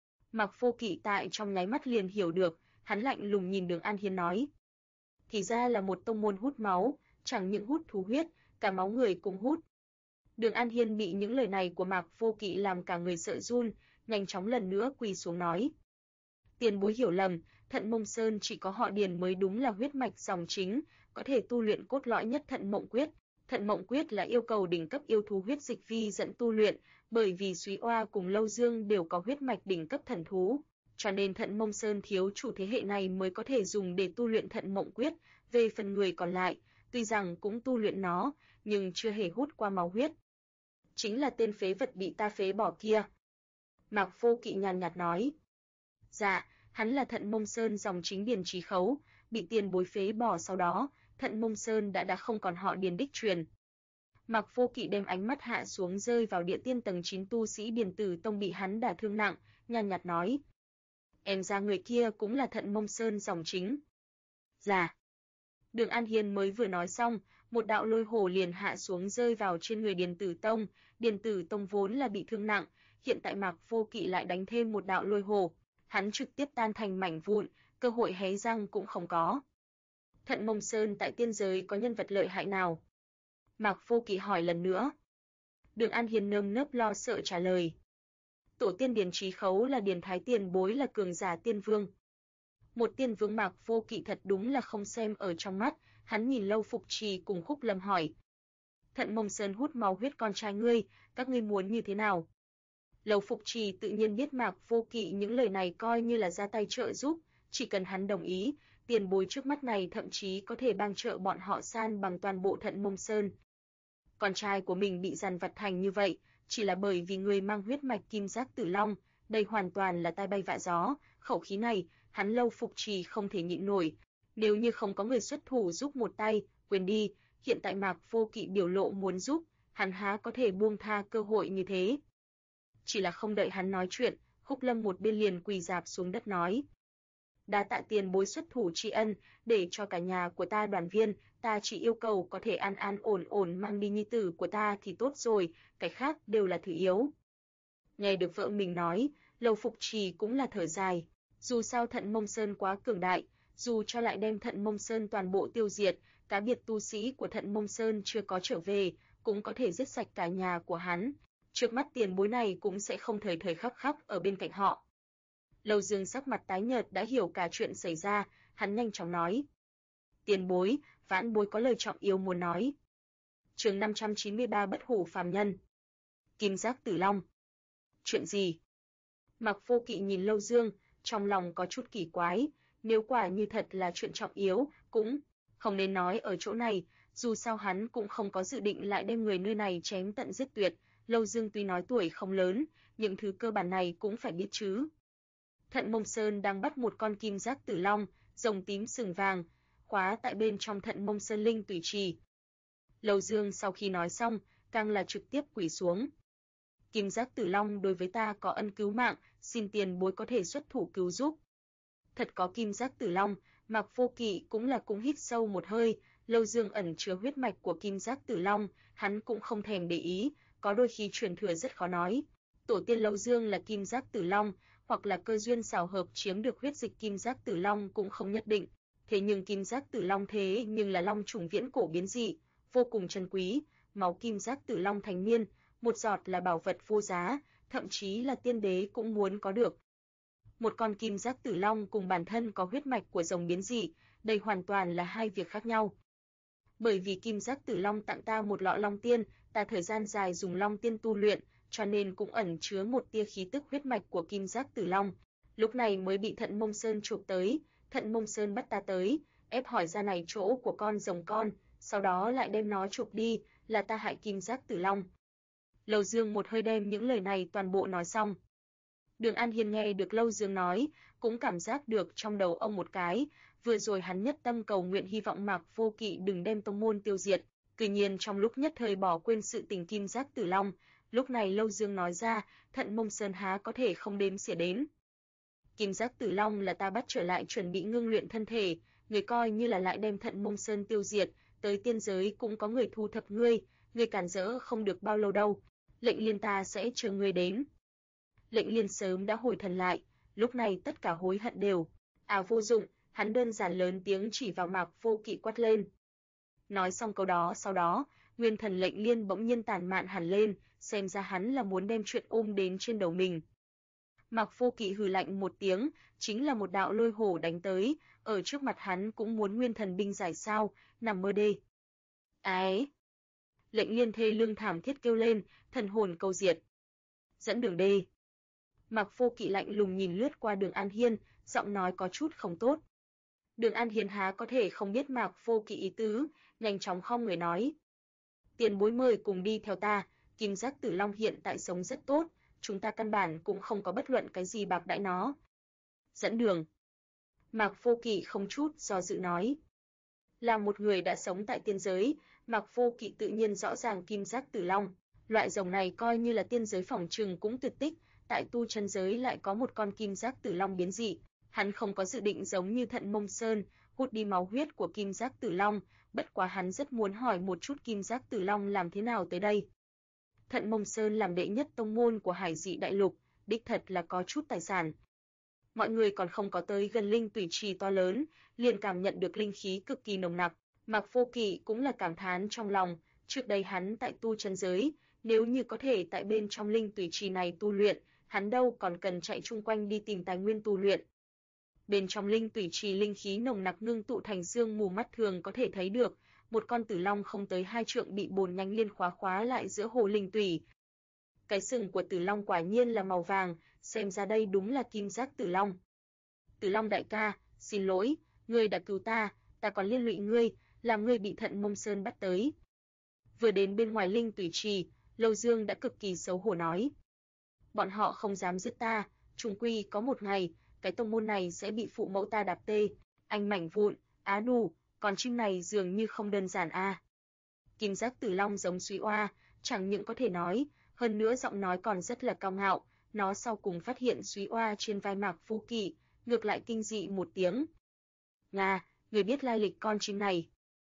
Mạc Vô Kỵ tại trong nháy mắt liền hiểu được, hắn lạnh lùng nhìn Đường An Hiên nói. Thì ra là một tông môn hút máu, chẳng những hút thú huyết, cả máu người cũng hút. Đường An Hiên bị những lời này của Mạc Vô Kỵ làm cả người sợ run, nhanh chóng lần nữa quỳ xuống nói. "Tiền bối hiểu lầm, Thận Mông Sơn chỉ có họ Điền mới đúng là huyết mạch dòng chính, có thể tu luyện cốt lõi nhất Thận Mộng Quyết. Thận Mộng Quyết là yêu cầu đỉnh cấp yêu thú huyết dịch vi dẫn tu luyện, bởi vì Súy Oa cùng Lâu Dương đều có huyết mạch đỉnh cấp thần thú, cho nên Thận Mông Sơn thiếu chủ thế hệ này mới có thể dùng để tu luyện Thận Mộng Quyết, về phần người còn lại, tuy rằng cũng tu luyện nó, nhưng chưa hề hút qua máu huyết. Chính là tên phế vật bị ta phế bỏ kia." Mạc Vô Kỵ nhàn nhạt nói. "Dạ, hắn là Thận Mông Sơn dòng chính Điền Chí Khấu, bị tiền bối phế bỏ sau đó, Thận Mông Sơn đã không còn họ Điền đích truyền." Mạc Vô Kỵ đem ánh mắt hạ xuống rơi vào địa tiên tầng 9 tu sĩ Điền Tử Tông bị hắn đả thương nặng, nhàn nhạt nói. "Em ra người kia cũng là Thận Mông Sơn dòng chính." "Dạ." Đường An Hiên mới vừa nói xong, một đạo lôi hồ liền hạ xuống rơi vào trên người Điền Tử Tông. Điền Tử Tông vốn là bị thương nặng, hiện tại Mạc Vô Kỵ lại đánh thêm một đạo lôi hồ. hắn trực tiếp tan thành mảnh vụn, cơ hội hé răng cũng không có. Thận Mông Sơn tại tiên giới có nhân vật lợi hại nào? Mạc Vô Kỵ hỏi lần nữa. Đường An Hiền nơm nớp lo sợ trả lời. Tổ tiên Điền Trí Khấu là Điền Thái tiền bối, là cường giả tiên vương. Một tiên vương. Mạc Vô Kỵ thật đúng là không xem ở trong mắt, hắn nhìn Lâu Phục Trì cùng Khúc Lâm hỏi. Thận Mông Sơn hút máu huyết con trai ngươi, các ngươi muốn như thế nào? Lâu Phục Trì tự nhiên biết Mạc Vô Kỵ những lời này coi như là ra tay trợ giúp, chỉ cần hắn đồng ý, tiền bối trước mắt này thậm chí có thể bang trợ bọn họ san bằng toàn bộ Thận Mông Sơn. Con trai của mình bị dằn vặt thành như vậy, chỉ là bởi vì người mang huyết mạch Kim Giác Tử Long, đây hoàn toàn là tai bay vạ gió, khẩu khí này, hắn Lâu Phục Trì không thể nhịn nổi, nếu như không có người xuất thủ giúp một tay, quên đi, hiện tại Mạc Vô Kỵ biểu lộ muốn giúp, hắn há có thể buông tha cơ hội như thế. Chỉ là không đợi hắn nói chuyện, Khúc Lâm một bên liền quỳ rạp xuống đất nói. Đa tạ tiền bối xuất thủ tri ân, để cho cả nhà của ta đoàn viên, ta chỉ yêu cầu có thể an an ổn ổn mang đi nhi tử của ta thì tốt rồi, cái khác đều là thứ yếu. Nghe được vợ mình nói, Lâu Phục Trì cũng là thở dài, dù sao Thận Mông Sơn quá cường đại, dù cho lại đem Thận Mông Sơn toàn bộ tiêu diệt, cá biệt tu sĩ của Thận Mông Sơn chưa có trở về, cũng có thể giết sạch cả nhà của hắn. Trước mắt tiền bối này cũng sẽ không thời thời khắc khắc ở bên cạnh họ. Lâu Dương sắc mặt tái nhợt đã hiểu cả chuyện xảy ra, hắn nhanh chóng nói. Tiền bối, vãn bối có lời trọng yếu muốn nói. Chương 593 Bất hủ phàm nhân. Kim Giác Tử Long. Chuyện gì? Mạc Vô Kỵ nhìn Lâu Dương, trong lòng có chút kỳ quái, nếu quả như thật là chuyện trọng yếu, cũng không nên nói ở chỗ này, dù sao hắn cũng không có dự định lại đem người nơi này chém tận giết tuyệt. Lâu Dương tuy nói tuổi không lớn, những thứ cơ bản này cũng phải biết chứ. Thận Mông Sơn đang bắt một con Kim Giác Tử Long, rồng tím sừng vàng, khóa tại bên trong Thận Mông Sơn Linh Tùy Trì. Lâu Dương sau khi nói xong, càng là trực tiếp quỳ xuống. Kim Giác Tử Long đối với ta có ân cứu mạng, xin tiền bối có thể xuất thủ cứu giúp. Thật có Kim Giác Tử Long, Mạc Vô Kỵ cũng hít sâu một hơi, Lâu Dương ẩn chứa huyết mạch của Kim Giác Tử Long, hắn cũng không thèm để ý, có đôi khi truyền thừa rất khó nói. Tổ tiên Lâu Dương là Kim Giác Tử Long, hoặc là cơ duyên xảo hợp chiếm được huyết dịch Kim Giác Tử Long cũng không nhất định. Thế nhưng Kim Giác Tử Long thế nhưng là long trùng viễn cổ biến dị, vô cùng chân quý, máu Kim Giác Tử Long thành niên, một giọt là bảo vật vô giá, thậm chí là tiên đế cũng muốn có được. Một con Kim Giác Tử Long cùng bản thân có huyết mạch của rồng biến dị, đây hoàn toàn là hai việc khác nhau. Bởi vì Kim Giác Tử Long tặng ta một lọ Long Tiên, ta thời gian dài dùng Long Tiên tu luyện, cho nên cũng ẩn chứa một tia khí tức huyết mạch của Kim Giác Tử Long. Lúc này mới bị Thận Mông Sơn chụp tới, Thận Mông Sơn bắt ta tới, ép hỏi ra này chỗ của con rồng con, sau đó lại đem nó chụp đi, là ta hại Kim Giác Tử Long. Lâu Dương một hơi đem những lời này toàn bộ nói xong. Đường An Hiên nghe được Lâu Dương nói, cũng cảm giác được trong đầu ông một cái, vừa rồi hắn nhất tâm cầu nguyện hy vọng Mạc Vô Kỵ đừng đem tông môn tiêu diệt, tuy nhiên trong lúc nhất thời bỏ quên sự tình Kim Giác Tử Long, lúc này Lâu Dương nói ra, Thận Mông Sơn há có thể không đếm xỉa đến. Kim Giác Tử Long là ta bắt trở lại chuẩn bị ngưng luyện thân thể, người coi như là lại đem Thận Mông Sơn tiêu diệt, tới tiên giới cũng có người thu thập ngươi cản rỡ không được bao lâu đâu, Lệnh Liên ta sẽ chờ ngươi đến. Lệnh Liên sớm đã hồi thần lại, lúc này tất cả hối hận đều. Vô dụng, hắn đơn giản lớn tiếng chỉ vào Mạc Vô Kỵ quát lên. Nói xong câu đó sau đó, nguyên thần Lệnh Liên bỗng nhiên tản mạn hẳn lên, xem ra hắn là muốn đem chuyện ôm đến trên đầu mình. Mạc Vô Kỵ hừ lạnh một tiếng, chính là một đạo lôi hổ đánh tới, ở trước mặt hắn cũng muốn nguyên thần binh giải sao, nằm mơ đê. Ái! Lệnh Liên thê lương thảm thiết kêu lên, thần hồn câu diệt. Dẫn đường đê. Mạc Vô Kỵ lạnh lùng nhìn lướt qua Đường An Hiên, giọng nói có chút không tốt. Đường An Hiên há có thể không biết Mạc Vô Kỵ ý tứ, nhanh chóng khom người nói. Tiền bối mời cùng đi theo ta, Kim Giác Tử Long hiện tại sống rất tốt, chúng ta căn bản cũng không có bất luận cái gì bạc đãi nó. Dẫn đường. Mạc Vô Kỵ không chút do dự nói. Là một người đã sống tại tiên giới, Mạc Vô Kỵ tự nhiên rõ ràng Kim Giác Tử Long, loại rồng này coi như là tiên giới phỏng trừng cũng tuyệt tích, tại tu chân giới lại có một con Kim Giác Tử Long biến dị, hắn không có dự định giống như Thận Mông Sơn, hút đi máu huyết của Kim Giác Tử Long, bất quá hắn rất muốn hỏi một chút Kim Giác Tử Long làm thế nào tới đây. Thận Mông Sơn làm đệ nhất tông môn của Hải Dị Đại Lục, đích thật là có chút tài sản. Mọi người còn không có tới gần linh tủy trì to lớn, liền cảm nhận được linh khí cực kỳ nồng nặc. Mạc Vô Kỵ cũng là cảm thán trong lòng, trước đây hắn tại tu chân giới, nếu như có thể tại bên trong linh tủy trì này tu luyện, hắn đâu còn cần chạy chung quanh đi tìm tài nguyên tu luyện. Bên trong linh tủy trì linh khí nồng nặc ngưng tụ thành sương mù mắt thường có thể thấy được, một con tử long không tới 2 trượng bị bồn nhánh liên khóa lại giữa hồ linh tủy. Cái sừng của tử long quả nhiên là màu vàng, xem ra đây đúng là kim giác tử long. Tử long đại ca, xin lỗi, ngươi đã cứu ta còn liên lụy ngươi, làm ngươi bị Thận Mông Sơn bắt tới. Vừa đến bên ngoài linh tủy trì, Lâu Dương đã cực kỳ xấu hổ nói. Bọn họ không dám giết ta, chung quy có một ngày, cái tông môn này sẽ bị phụ mẫu ta đạp tê, anh mảnh vụn, á nù, con chim này dường như không đơn giản a. Kim giác tử long giống suy oa, chẳng những có thể nói, hơn nữa giọng nói còn rất là cao ngạo, nó sau cùng phát hiện suy oa trên vai Mạc Vô Kỵ, ngược lại kinh dị một tiếng. Nga, người biết lai lịch con chim này?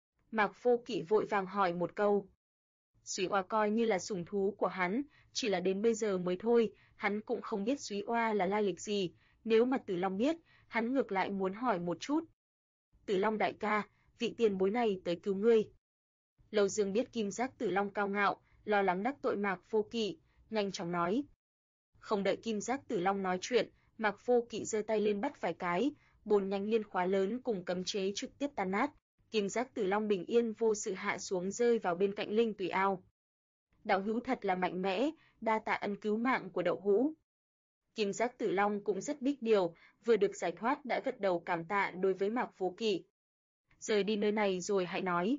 Mạc Vô Kỵ vội vàng hỏi một câu. Suy oa coi như là sủng thú của hắn, chỉ là đến bây giờ mới thôi, hắn cũng không biết suy oa là lai lịch gì, nếu mà Tử Long biết, hắn ngược lại muốn hỏi một chút. Tử Long đại ca, vị tiền bối này tới cứu ngươi. Lâu Dương biết kim giác Tử Long cao ngạo, lo lắng đắc tội Mạc Vô Kỵ, nhanh chóng nói. Không đợi kim giác Tử Long nói chuyện, Mạc Vô Kỵ giơ tay lên bắt vài cái, bồn nhánh liên khóa lớn cùng cấm chế trực tiếp tan nát. Kim giác Tử Long bình yên vô sự hạ xuống rơi vào bên cạnh linh tùy ao. Đạo hữu thật là mạnh mẽ, đa tạ ân cứu mạng của đậu hũ. Kim giác Tử Long cũng rất biết điều, vừa được giải thoát đã gật đầu cảm tạ đối với Mạc Vô Kỵ. Rời đi nơi này rồi hãy nói.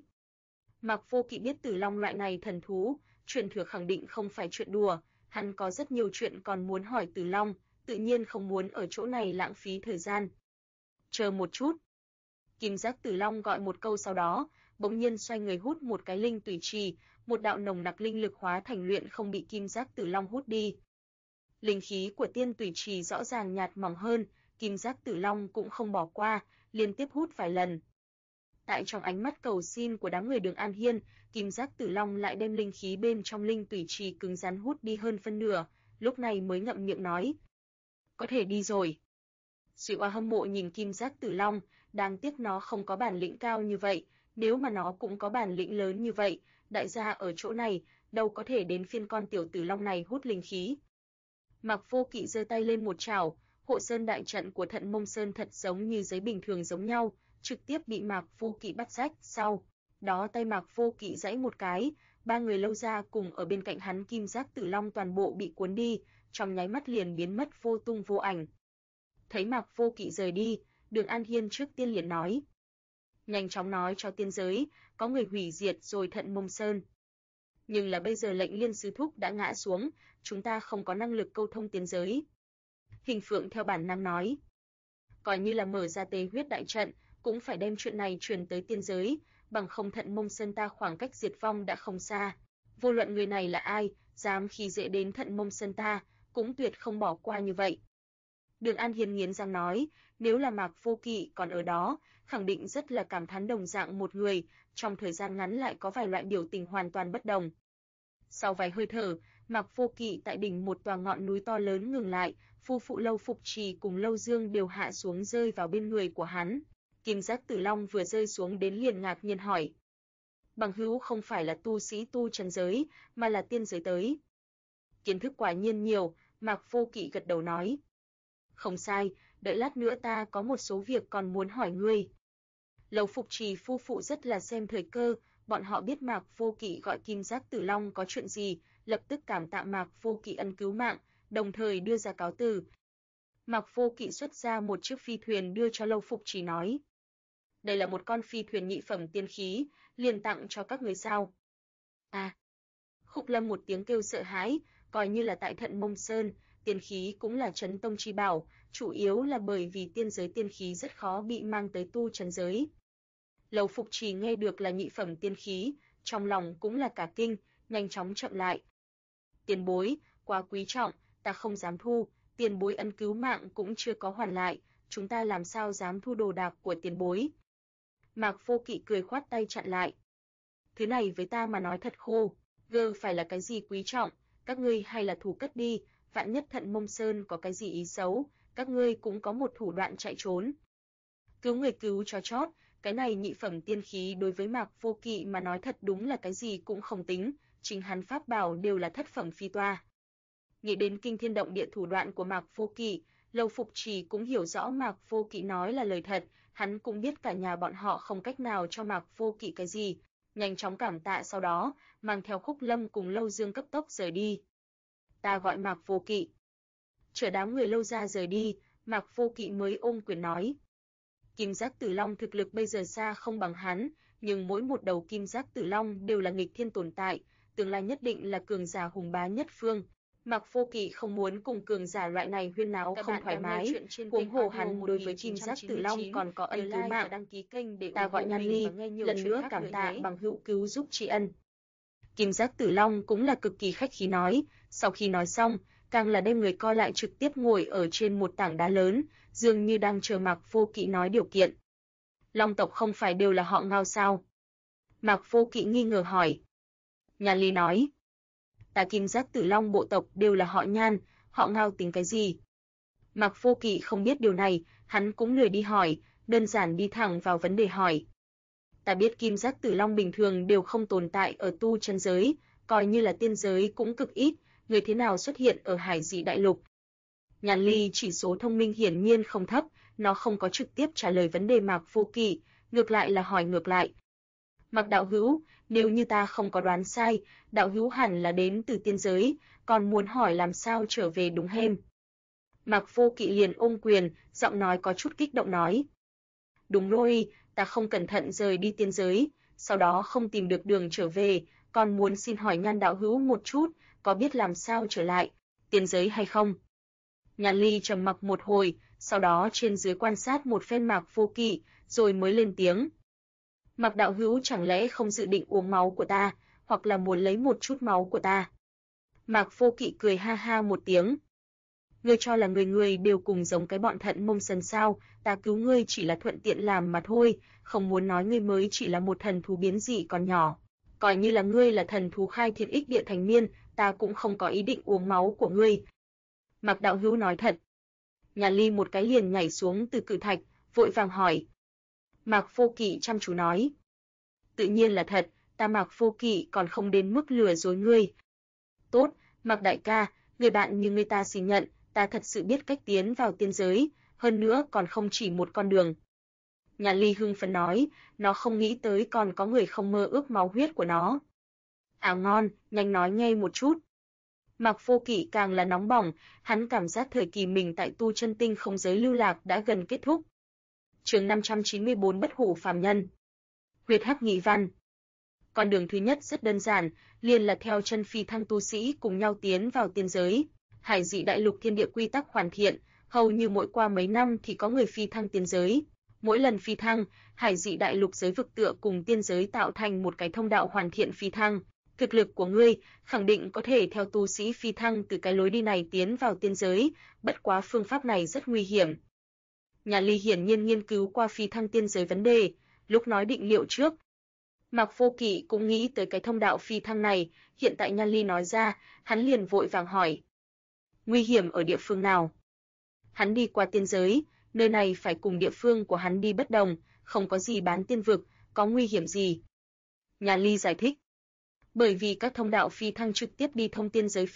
Mạc Vô Kỵ biết Tử Long loại này thần thú, truyền thừa khẳng định không phải chuyện đùa, hắn có rất nhiều chuyện còn muốn hỏi Tử Long, tự nhiên không muốn ở chỗ này lãng phí thời gian. Chờ một chút. Kim giác Tử Long gọi một câu sau đó, bỗng nhiên xoay người hút một cái linh tủy trì, một đạo nồng nặc linh lực hóa thành luyện không bị Kim giác Tử Long hút đi. Linh khí của tiên tủy trì rõ ràng nhạt mỏng hơn, Kim giác Tử Long cũng không bỏ qua, liên tiếp hút vài lần. Tại trong ánh mắt cầu xin của đám người Đường An Hiên, Kim giác Tử Long lại đem linh khí bên trong linh tủy trì cứng rắn hút đi hơn phân nửa, lúc này mới ngậm miệng nói: "Có thể đi rồi." Suy Oa hâm mộ nhìn Kim giác Tử Long, đáng tiếc nó không có bản lĩnh cao như vậy, nếu mà nó cũng có bản lĩnh lớn như vậy, đại gia ở chỗ này, đâu có thể đến phiên con tiểu Tử Long này hút linh khí. Mạc Vô Kỵ giơ tay lên một chảo, hộ sơn đại trận của Thận Mông Sơn thật giống như giấy bình thường giống nhau, trực tiếp bị Mạc Vô Kỵ bắt rách, sau đó tay Mạc Vô Kỵ giãy một cái, ba người Lâu gia cùng ở bên cạnh hắn Kim giác Tử Long toàn bộ bị cuốn đi, trong nháy mắt liền biến mất vô tung vô ảnh. Thấy Mạc Vô Kỵ rời đi, Đường An Hiên trước tiên liền nói: "Nhanh chóng nói cho tiên giới, có người hủy diệt rồi Thận Mông Sơn." Nhưng là bây giờ lệnh Liên Sư Thúc đã ngã xuống, chúng ta không có năng lực câu thông tiên giới. Hình Phượng theo bản năng nói: "Coi như là mở ra Tế Huyết đại trận, cũng phải đem chuyện này truyền tới tiên giới, bằng không Thận Mông Sơn ta khoảng cách diệt vong đã không xa. Vô luận người này là ai, dám khi dễ đến Thận Mông Sơn ta, cũng tuyệt không bỏ qua như vậy." Đường An Hiên nghiến răng nói, nếu là Mạc Vô Kỵ còn ở đó, khẳng định rất là cảm thán đồng dạng một người, trong thời gian ngắn lại có vài loại biểu tình hoàn toàn bất đồng. Sau vài hơi thở, Mạc Vô Kỵ tại đỉnh một tòa ngọn núi to lớn ngừng lại, phu phụ Lâu Phục Trì cùng Lâu Dương đều hạ xuống rơi vào bên người của hắn. Kim giác Tử Long vừa rơi xuống đến liền ngạc nhiên hỏi: "Bằng hữu không phải là tu sĩ tu chân giới, mà là tiên giới tới?" Kiến thức quả nhiên nhiều, Mạc Vô Kỵ gật đầu nói: "Không sai, đợi lát nữa ta có một số việc còn muốn hỏi ngươi." Lâu Phục Trì phu phụ rất là xem thời cơ, bọn họ biết Mạc Vô Kỵ gọi Kim giác Tử Long có chuyện gì, lập tức cảm tạ Mạc Vô Kỵ ân cứu mạng, đồng thời đưa ra cáo từ. Mạc Vô Kỵ xuất ra một chiếc phi thuyền đưa cho Lâu Phục Trì nói: "Đây là một con phi thuyền nhị phẩm tiên khí, liền tặng cho các người sao?" À. Khúc Lâm một tiếng kêu sợ hãi, coi như là tại Thận Mông Sơn, tiên khí cũng là trấn tông chi bảo, chủ yếu là bởi vì tiên giới tiên khí rất khó bị mang tới tu trấn giới. Lâu Phục Trì nghe được là nhị phẩm tiên khí, trong lòng cũng là cả kinh, nhanh chóng chậm lại. "Tiền bối, quá quý trọng, ta không dám thu, tiền bối ân cứu mạng cũng chưa có hoàn lại, chúng ta làm sao dám thu đồ đạc của tiền bối." Mạc Vô Kỵ cười khoát tay chặn lại. "Thứ này với ta mà nói thật khô, gơ phải là cái gì quý trọng, các ngươi hay là thủ cất đi, vạn nhất Thận Mông Sơn có cái gì ý xấu, các ngươi cũng có một thủ đoạn chạy trốn. Cứu người cứu cho chót, cái này nhị phẩm tiên khí đối với Mạc Vô Kỵ mà nói thật đúng là cái gì cũng không tính, chính hắn pháp bảo đều là thất phẩm phi toa. Nghĩ đến kinh thiên động địa thủ đoạn của Mạc Vô Kỵ, Lâu Phục Trì cũng hiểu rõ Mạc Vô Kỵ nói là lời thật, hắn cũng biết cả nhà bọn họ không cách nào cho Mạc Vô Kỵ cái gì, nhanh chóng cảm tạ sau đó, mang theo Khúc Lâm cùng Lâu Dương cấp tốc rời đi. Ta gọi Mạc Vô Kỵ. Chở đám người Lâu gia rời đi, Mạc Vô Kỵ mới ôm quyền nói. Kim Giác Tử Long thực lực bây giờ xa không bằng hắn, nhưng mỗi một đầu Kim Giác Tử Long đều là nghịch thiên tồn tại, tương lai nhất định là cường giả hùng bá nhất phương. Mạc Vô Kỵ không muốn cùng cường giả loại này huyên náo không thoải mái, huống hồ hắn đối với Kim Giác Tử Long còn có ân cứu mạng. Ta gọi Nhan Ly, lần nữa cảm tạ bằng hữu cứu giúp tri ân. Kim Giác Tử Long cũng là cực kỳ khách khí nói, sau khi nói xong, càng là đem người co lại trực tiếp ngồi ở trên một tảng đá lớn, dường như đang chờ Mạc Vô Kỵ nói điều kiện. Long tộc không phải đều là họ Ngao sao? Mạc Vô Kỵ nghi ngờ hỏi. Nhan Ly nói, ta Kim Giác Tử Long bộ tộc đều là họ Nhan, họ Ngao tính cái gì? Mạc Vô Kỵ không biết điều này, hắn cũng lười đi hỏi, đơn giản đi thẳng vào vấn đề hỏi. Ta biết Kim Giác Tử Long bình thường đều không tồn tại ở tu chân giới, coi như là tiên giới cũng cực ít, người thế nào xuất hiện ở Hải Dị Đại Lục? Nhan Ly chỉ số thông minh hiển nhiên không thấp, nó không có trực tiếp trả lời vấn đề Mạc Vô Kỵ, ngược lại là hỏi ngược lại. Mạc đạo hữu, nếu như ta không có đoán sai, đạo hữu hẳn là đến từ tiên giới, còn muốn hỏi làm sao trở về đúng hêm. Mạc Vô Kỵ liền ôm quyền, giọng nói có chút kích động nói. Đúng rồi, ta không cẩn thận rời đi tiên giới, sau đó không tìm được đường trở về, còn muốn xin hỏi Nhan đạo hữu một chút, có biết làm sao trở lại tiên giới hay không? Nhan Ly trầm mặc một hồi, sau đó trên dưới quan sát một phen Mạc Vô Kỵ, rồi mới lên tiếng. Mạc đạo hữu chẳng lẽ không dự định uống máu của ta, hoặc là muốn lấy một chút máu của ta? Mạc Vô Kỵ cười ha ha một tiếng. Ngươi cho là người người đều cùng giống cái bọn Thận Mông Sần sao? Ta cứu ngươi chỉ là thuận tiện làm mà thôi, không muốn nói ngươi mới chỉ là một thần thú biến dị còn nhỏ. Coi như là ngươi là thần thú khai thiên ích địa thành niên, ta cũng không có ý định uống máu của ngươi. Mạc đạo hữu nói thật. Nhan Ly một cái liền nhảy xuống từ cự thạch, vội vàng hỏi. Mạc Vô Kỵ chăm chú nói. Tự nhiên là thật, ta Mạc Vô Kỵ còn không đến mức lừa dối ngươi. Tốt, Mạc đại ca, người bạn như ngươi ta xin nhận, ta thật sự biết cách tiến vào tiên giới, hơn nữa còn không chỉ một con đường. Nhan Ly hưng phấn nói, nó không nghĩ tới còn có người không mơ ước máu huyết của nó. Ảo ngon, nhanh nói nghe một chút. Mạc Vô Kỵ càng là nóng bỏng, hắn cảm giác thời kỳ mình tại tu chân tinh không giới lưu lạc đã gần kết thúc. Chương 594 Bất hủ phàm nhân. Huyết hắc nghị văn. Con đường thứ nhất rất đơn giản, liền là theo chân phi thăng tu sĩ cùng nhau tiến vào tiên giới. Hải Dị Đại Lục thiên địa quy tắc hoàn thiện, hầu như mỗi qua mấy năm thì có người phi thăng tiên giới. Mỗi lần phi thăng, Hải Dị Đại Lục giới vực tựa cùng tiên giới tạo thành một cái thông đạo hoàn thiện phi thăng. Thực lực của ngươi khẳng định có thể theo tu sĩ phi thăng từ cái lối đi này tiến vào tiên giới, bất quá phương pháp này rất nguy hiểm. Nhan Ly hiển nhiên nghiên cứu qua phi thăng tiên giới vấn đề, lúc nói định liệu trước. Mạc Vô Kỵ cũng nghĩ tới cái thông đạo phi thăng này, hiện tại Nhan Ly nói ra, hắn liền vội vàng hỏi. Nguy hiểm ở địa phương nào? Hắn đi qua tiên giới, nơi này phải cùng địa phương của hắn đi bất đồng, không có gì bán tiên vực, có nguy hiểm gì? Nhan Ly giải thích. Bởi vì các thông đạo phi thăng trực tiếp đi thông tiên giới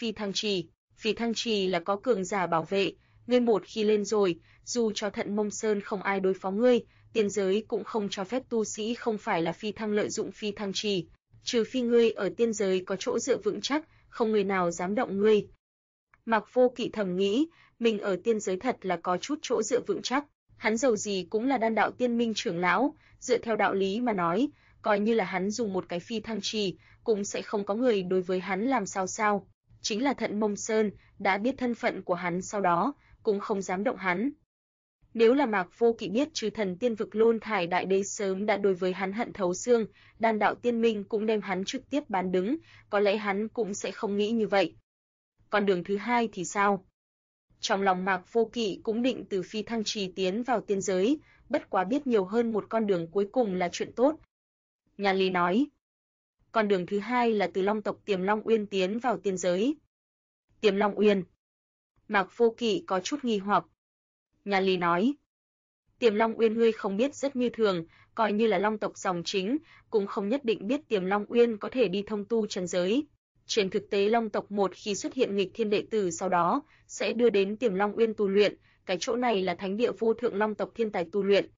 phi thăng trì là có cường giả bảo vệ, ngươi một khi lên rồi, dù cho Thận Mông Sơn không ai đối phó ngươi, tiên giới cũng không cho phép tu sĩ không phải là phi thăng lợi dụng phi thăng trì, trừ phi ngươi ở tiên giới có chỗ dựa vững chắc, không người nào dám động ngươi. Mạc Vô Kỵ thầm nghĩ, mình ở tiên giới thật là có chút chỗ dựa vững chắc, hắn dầu gì cũng là Đan đạo tiên minh trưởng lão, dựa theo đạo lý mà nói, coi như là hắn dùng một cái phi thăng trì, cũng sẽ không có người đối với hắn làm sao. Chính là Thận Mông Sơn, đã biết thân phận của hắn sau đó, cũng không dám động hắn. Nếu là Mạc Vô Kỵ biết Chư Thần Tiên Vực Lôn Thải Đại Đế sớm đã đối với hắn hận thấu xương, Đan đạo tiên minh cũng đem hắn trực tiếp bán đứng, có lẽ hắn cũng sẽ không nghĩ như vậy. Con đường thứ hai thì sao? Trong lòng Mạc Vô Kỵ cũng định từ phi thăng trì tiến vào tiên giới, bất quá biết nhiều hơn một con đường cuối cùng là chuyện tốt. Nhan Ly nói. Con đường thứ hai là từ Long tộc Tiềm Long Uyên tiến vào tiên giới. Tiềm Long Uyên. Mạc Vô Kỵ có chút nghi hoặc. Nhan Ly nói. Tiềm Long Uyên ngươi không biết rất như thường, coi như là Long tộc dòng chính, cũng không nhất định biết Tiềm Long Uyên có thể đi thông tu chân giới. Trên thực tế Long tộc một khi xuất hiện nghịch thiên đệ tử sau đó, sẽ đưa đến Tiềm Long Uyên tu luyện, cái chỗ này là thánh địa vô thượng Long tộc thiên tài tu luyện.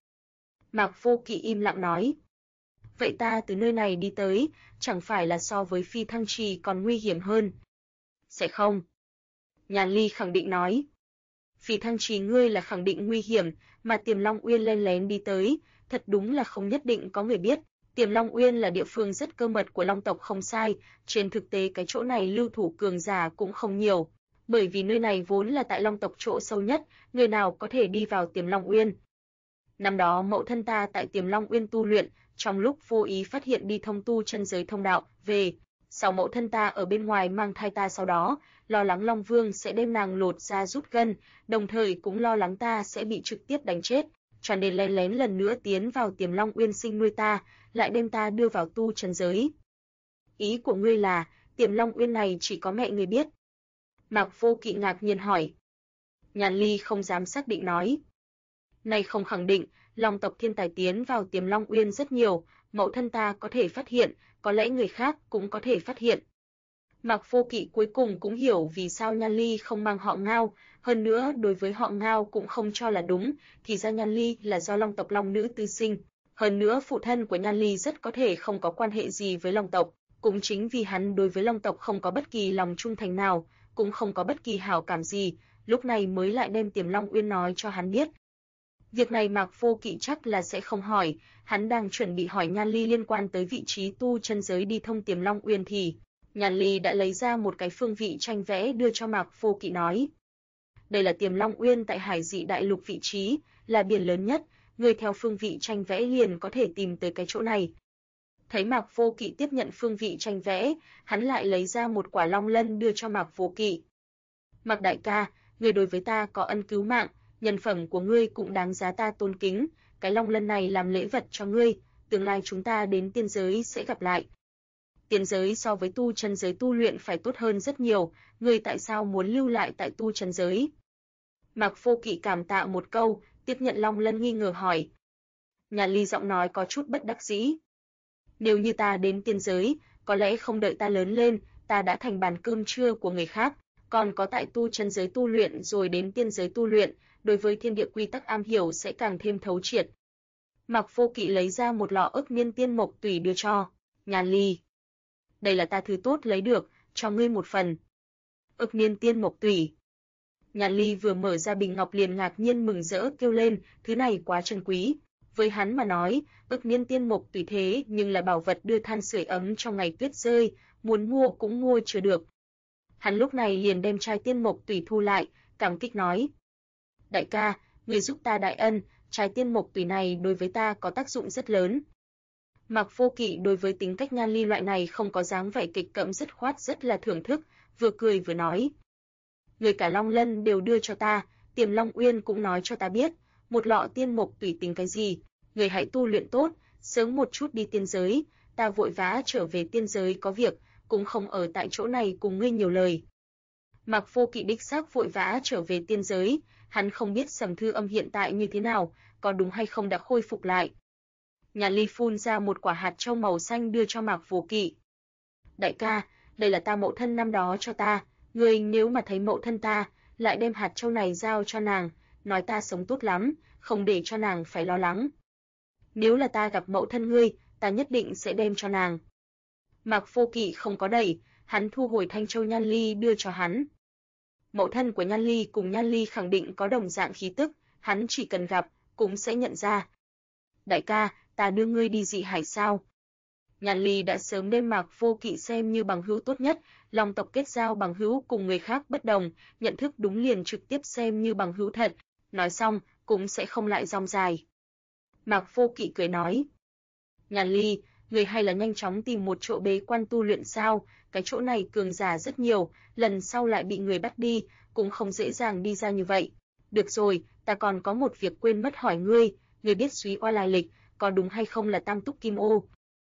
Mạc Vô Kỵ im lặng nói. Vậy ta từ nơi này đi tới, chẳng phải là so với Phi Thăng Trì còn nguy hiểm hơn? Sẽ không. Nhan Ly khẳng định nói. Phi Thăng Trì ngươi là khẳng định nguy hiểm, mà Tiềm Long Uyên len lén đi tới, thật đúng là không nhất định có người biết. Tiềm Long Uyên là địa phương rất cơ mật của Long tộc không sai, trên thực tế cái chỗ này lưu thủ cường giả cũng không nhiều, bởi vì nơi này vốn là tại Long tộc chỗ sâu nhất, người nào có thể đi vào Tiềm Long Uyên. Năm đó mẫu thân ta tại Tiềm Long Uyên tu luyện, trong lúc vô ý phát hiện đi thông tu chân giới thông đạo, về sau mẫu thân ta ở bên ngoài mang thai ta, sau đó lo lắng Long Vương sẽ đem nàng lột ra rút gân, đồng thời cũng lo lắng ta sẽ bị trực tiếp đánh chết, cho nên lén lén lần nữa tiến vào Tiềm Long Uyên sinh nuôi ta, lại đem ta đưa vào tu chân giới. Ý của ngươi là Tiềm Long Uyên này chỉ có mẹ ngươi biết? Mạc Vô Kỵ ngạc nhiên hỏi. Nhan Ly không dám xác định nói. Này không khẳng định, Long tộc thiên tài tiến vào Tiềm Long Uyên rất nhiều, mẫu thân ta có thể phát hiện, có lẽ người khác cũng có thể phát hiện. Mạc Vô Kỵ cuối cùng cũng hiểu vì sao Nhan Ly không mang họ Ngao, hơn nữa đối với họ Ngao cũng không cho là đúng, thì ra Nhan Ly là do Long tộc Long nữ tư sinh. Hơn nữa phụ thân của Nhan Ly rất có thể không có quan hệ gì với Long tộc, cũng chính vì hắn đối với Long tộc không có bất kỳ lòng trung thành nào, cũng không có bất kỳ hảo cảm gì, lúc này mới lại đem Tiềm Long Uyên nói cho hắn biết. Việc này Mạc Vô Kỵ chắc là sẽ không hỏi, hắn đang chuẩn bị hỏi Nhan Ly liên quan tới vị trí tu chân giới đi thông Tiềm Long Uyên thì Nhan Ly đã lấy ra một cái phương vị tranh vẽ đưa cho Mạc Vô Kỵ nói. Đây là Tiềm Long Uyên tại Hải Dị Đại Lục vị trí, là biển lớn nhất, người theo phương vị tranh vẽ liền có thể tìm tới cái chỗ này. Thấy Mạc Vô Kỵ tiếp nhận phương vị tranh vẽ, hắn lại lấy ra một quả long lân đưa cho Mạc Vô Kỵ. Mạc đại ca, người đối với ta có ân cứu mạng, nhân phẩm của ngươi cũng đáng giá ta tôn kính, cái long lân này làm lễ vật cho ngươi, tương lai chúng ta đến tiên giới sẽ gặp lại. Tiên giới so với tu chân giới tu luyện phải tốt hơn rất nhiều, ngươi tại sao muốn lưu lại tại tu chân giới? Mạc Vô Kỵ cảm tạ một câu, tiếp nhận long lân nghi ngờ hỏi. Nhan Ly giọng nói có chút bất đắc dĩ. Nếu như ta đến tiên giới, có lẽ không đợi ta lớn lên, ta đã thành bàn cơm trưa của người khác, còn có tại tu chân giới tu luyện rồi đến tiên giới tu luyện, đối với thiên địa quy tắc am hiểu sẽ càng thêm thấu triệt. Mạc Vô Kỵ lấy ra một lọ ức niên tiên mộc tùy đưa cho Nhan Ly. Đây là ta thứ tốt lấy được, cho ngươi một phần. Ức niên tiên mộc tùy. Nhan Ly vừa mở ra bình ngọc liền ngạc nhiên mừng rỡ kêu lên, thứ này quá trân quý. Với hắn mà nói, ức niên tiên mộc tùy thế nhưng là bảo vật đưa than sưởi ấm trong ngày tuyết rơi, muốn mua cũng mua chưa được. Hắn lúc này liền đem chai tiên mộc tùy thu lại, cảm kích nói. Đại ca, người giúp ta đại ân, chai tiên mộc tùy này đối với ta có tác dụng rất lớn. Mạc Vô Kỵ đối với tính cách Nhan Ly loại này không có dáng vẻ kịch cỡm dứt khoát rất là thưởng thức, vừa cười vừa nói. Người cả Long Lân đều đưa cho ta, Tiềm Long Uyên cũng nói cho ta biết, một lọ tiên mộc tùy tính cái gì, người hãy tu luyện tốt, sớm một chút đi tiên giới, ta vội vã trở về tiên giới có việc, cũng không ở tại chỗ này cùng ngươi nhiều lời. Mạc Vô Kỵ đích xác vội vã trở về tiên giới, hắn không biết Sầm Thư Âm hiện tại như thế nào, có đúng hay không đã khôi phục lại. Nhan Ly phun ra một quả hạt châu màu xanh đưa cho Mạc Vô Kỵ. Đại ca, đây là ta mẫu thân năm đó cho ta, ngươi nếu mà thấy mẫu thân ta, lại đem hạt châu này giao cho nàng, nói ta sống tốt lắm, không để cho nàng phải lo lắng. Nếu là ta gặp mẫu thân ngươi, ta nhất định sẽ đem cho nàng. Mạc Vô Kỵ không có đẩy, hắn thu hồi thanh châu Nhan Ly đưa cho hắn. Mẫu thân của Nhan Ly cùng Nhan Ly khẳng định có đồng dạng khí tức, hắn chỉ cần gặp, cũng sẽ nhận ra. Đại ca, ta đưa ngươi đi dị hải sao? Nhan Ly đã sớm đem Mạc Vô Kỵ xem như bằng hữu tốt nhất, Long tộc kết giao bằng hữu cùng người khác bất đồng, nhận thức đúng liền trực tiếp xem như bằng hữu thật, nói xong cũng sẽ không lại rong dài. Mạc Vô Kỵ cười nói. Nhan Ly, người hay là nhanh chóng tìm một chỗ bế quan tu luyện sao, cái chỗ này cường giả rất nhiều, lần sau lại bị người bắt đi, cũng không dễ dàng đi ra như vậy. Được rồi, ta còn có một việc quên mất hỏi ngươi, ngươi biết Súy Oa lai lịch, có đúng hay không là Tam Túc Kim Ô?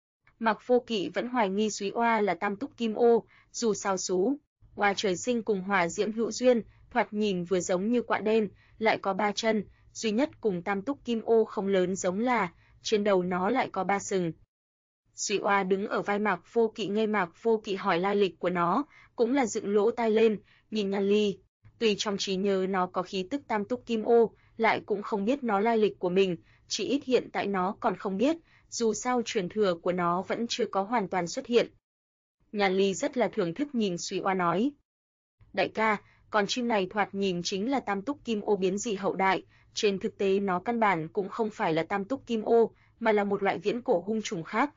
Mạc Vô Kỵ vẫn hoài nghi Súy Oa là Tam Túc Kim Ô, dù sao Sú Oa trời sinh cùng Hỏa Diễm hữu duyên, thoạt nhìn vừa giống như quạ đen, lại có 3 chân, duy nhất cùng tam túc kim ô không lớn giống là trên đầu nó lại có 3 sừng. Suy Oa đứng ở vai Mạc Vô Kỵ nghe Mạc Vô Kỵ hỏi lai lịch của nó, cũng là dựng lỗ tai lên, nhìn Nhan Ly. Tuy trong trí nhớ nó có khí tức tam túc kim ô, lại cũng không biết nó lai lịch của mình, chỉ ít hiện tại nó còn không biết, dù sao truyền thừa của nó vẫn chưa có hoàn toàn xuất hiện. Nhan Ly rất là thưởng thức nhìn Suy Oa nói: "Đại ca, con chim này thoạt nhìn chính là tam túc kim ô biến dị hậu đại, trên thực tế nó căn bản cũng không phải là tam túc kim ô, mà là một loại viễn cổ hung trùng khác."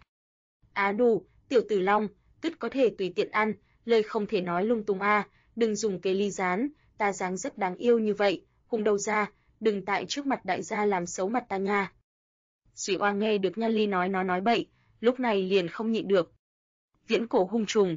"Á đủ, tiểu tử Long, cứt có thể tùy tiện ăn, lời không thể nói lung tung a, đừng dùng kế ly gián, ta dáng rất đáng yêu như vậy, hung đầu ra, đừng tại trước mặt đại gia làm xấu mặt ta nha." Suy Oa nghe được Nhan Ly nói nó nói bậy, lúc này liền không nhịn được. Viễn cổ hung trùng.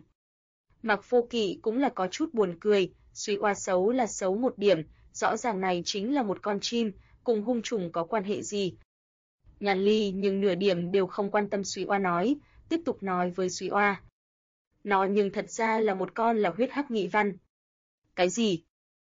Mạc Vô Kỵ cũng là có chút buồn cười, Suy Oa xấu là xấu một điểm, rõ ràng này chính là một con chim, cùng hung trùng có quan hệ gì. Nhan Ly nhưng nửa điểm đều không quan tâm Suy Oa nói, tiếp tục nói với Suy Oa: "Nó nhưng thật ra là một con là huyết hắc nghị văn." "Cái gì?"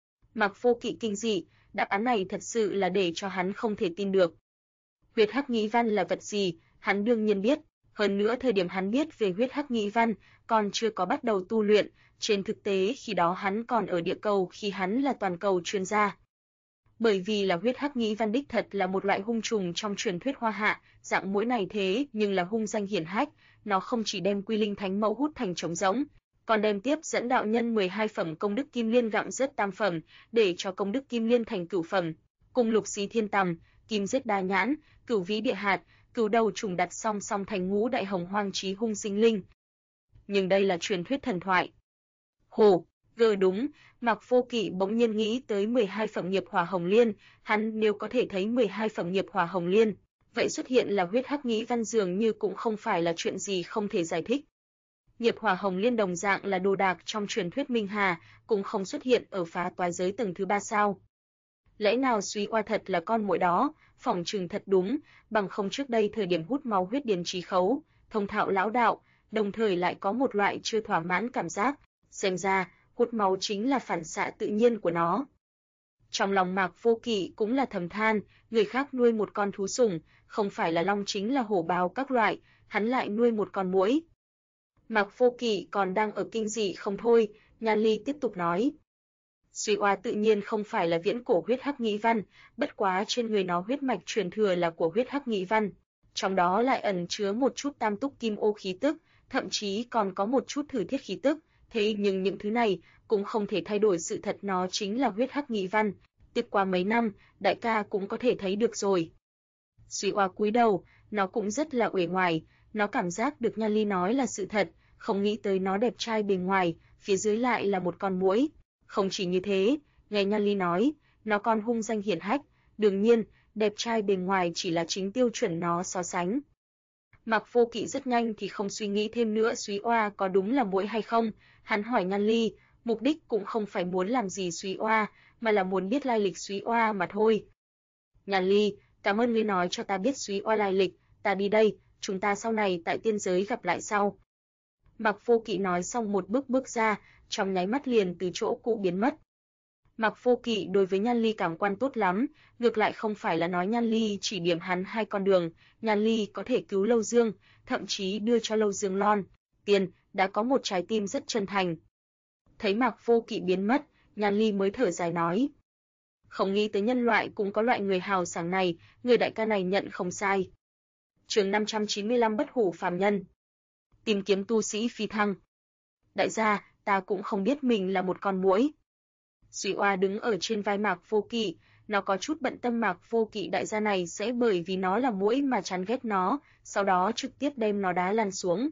Mạc Vô Kỵ kinh dị, đáp án này thật sự là để cho hắn không thể tin được. Huyết hắc nghị văn là vật gì, hắn đương nhiên biết, hơn nữa thời điểm hắn biết về huyết hắc nghị văn, còn chưa có bắt đầu tu luyện, trên thực tế khi đó hắn còn ở địa cầu khi hắn là toàn cầu chuyên gia. Bởi vì là huyết hắc nghị văn đích thật là một loại hung trùng trong truyền thuyết Hoa Hạ, dạng mũi này thế nhưng là hung danh hiển hách, nó không chỉ đem Quy Linh Thánh Mẫu hút thành trống rỗng, còn đem tiếp dẫn đạo nhân 12 phẩm công đức kim liên gặm rớt tam phẩm, để cho công đức kim liên thành cửu phẩm, cùng lục xí thiên tầm, kim giết đa nhãn, cửu vĩ địa hạt, cửu đầu trùng đặt song song thành ngũ đại hồng hoang chí hung sinh linh. Nhưng đây là truyền thuyết thần thoại. Hồ, đúng, Mạc Vô Kỵ bỗng nhiên nghĩ tới 12 phẩm nghiệp hỏa hồng liên, hắn nếu có thể thấy 12 phẩm nghiệp hỏa hồng liên, vậy xuất hiện là huyết hắc nghĩ văn dường như cũng không phải là chuyện gì không thể giải thích. Nghiệp hỏa hồng liên đồng dạng là đồ đạc trong truyền thuyết Minh Hà, cũng không xuất hiện ở phá toái giới tầng thứ 3 sao? Lẽ nào Suy Oa thật là con muỗi đó, phỏng chừng thật đúng, bằng không trước đây thời điểm hút máu huyết điền trí khấu, thông thạo lão đạo, đồng thời lại có một loại chưa thỏa mãn cảm giác, xem ra hút máu chính là phản xạ tự nhiên của nó. Trong lòng Mạc Vô Kỵ cũng là thầm than, người khác nuôi một con thú sủng, không phải là long chính là hổ báo các loại, hắn lại nuôi một con muỗi. Mạc Vô Kỵ còn đang ở kinh dị không thôi, Nhan Ly tiếp tục nói: "Suy Oa tự nhiên không phải là viễn cổ huyết hắc nghị văn, bất quá trên người nó huyết mạch truyền thừa là của huyết hắc nghị văn, trong đó lại ẩn chứa một chút tam túc kim ô khí tức, thậm chí còn có một chút thử thiết khí tức, thế nhưng những thứ này cũng không thể thay đổi sự thật nó chính là huyết hắc nghị văn, tiếp qua mấy năm, đại ca cũng có thể thấy được rồi." Suy Oa cúi đầu, nó cũng rất là uể oải, nó cảm giác được Nhan Ly nói là sự thật, không nghĩ tới nó đẹp trai bề ngoài, phía dưới lại là một con muỗi. Không chỉ như thế, nghe Nhan Ly nói, nó còn hung danh hiển hách, đương nhiên, đẹp trai bề ngoài chỉ là chính tiêu chuẩn nó so sánh. Mạc Vô Kỵ rất nhanh thì không suy nghĩ thêm nữa Suy Oa có đúng là muỗi hay không, hắn hỏi Nhan Ly, mục đích cũng không phải muốn làm gì Suy Oa, mà là muốn biết lai lịch Suy Oa mà thôi. Nhan Ly, cảm ơn ngươi nói cho ta biết Suy Oa lai lịch, ta đi đây, chúng ta sau này tại tiên giới gặp lại sau. Mạc Vô Kỵ nói xong một bước ra, trong nháy mắt liền từ chỗ cũ biến mất. Mạc Vô Kỵ đối với Nhan Ly cảm quan tốt lắm, ngược lại không phải là nói Nhan Ly chỉ điểm hắn hai con đường, Nhan Ly có thể cứu Lâu Dương, thậm chí đưa cho Lâu Dương lon tiền, đã có một trái tim rất chân thành. Thấy Mạc Vô Kỵ biến mất, Nhan Ly mới thở dài nói: "Không nghĩ tới nhân loại cũng có loại người hào sảng này, người đại ca này nhận không sai." Chương 595 Bất hủ phàm nhân. Tìm kiếm tu sĩ phi thăng. Đại gia, ta cũng không biết mình là một con muỗi. Suy Oa đứng ở trên vai Mạc Vô Kỵ, nó có chút bận tâm Mạc Vô Kỵ đại gia này sẽ bởi vì nó là muỗi mà chán ghét nó, sau đó trực tiếp đem nó đá lăn xuống.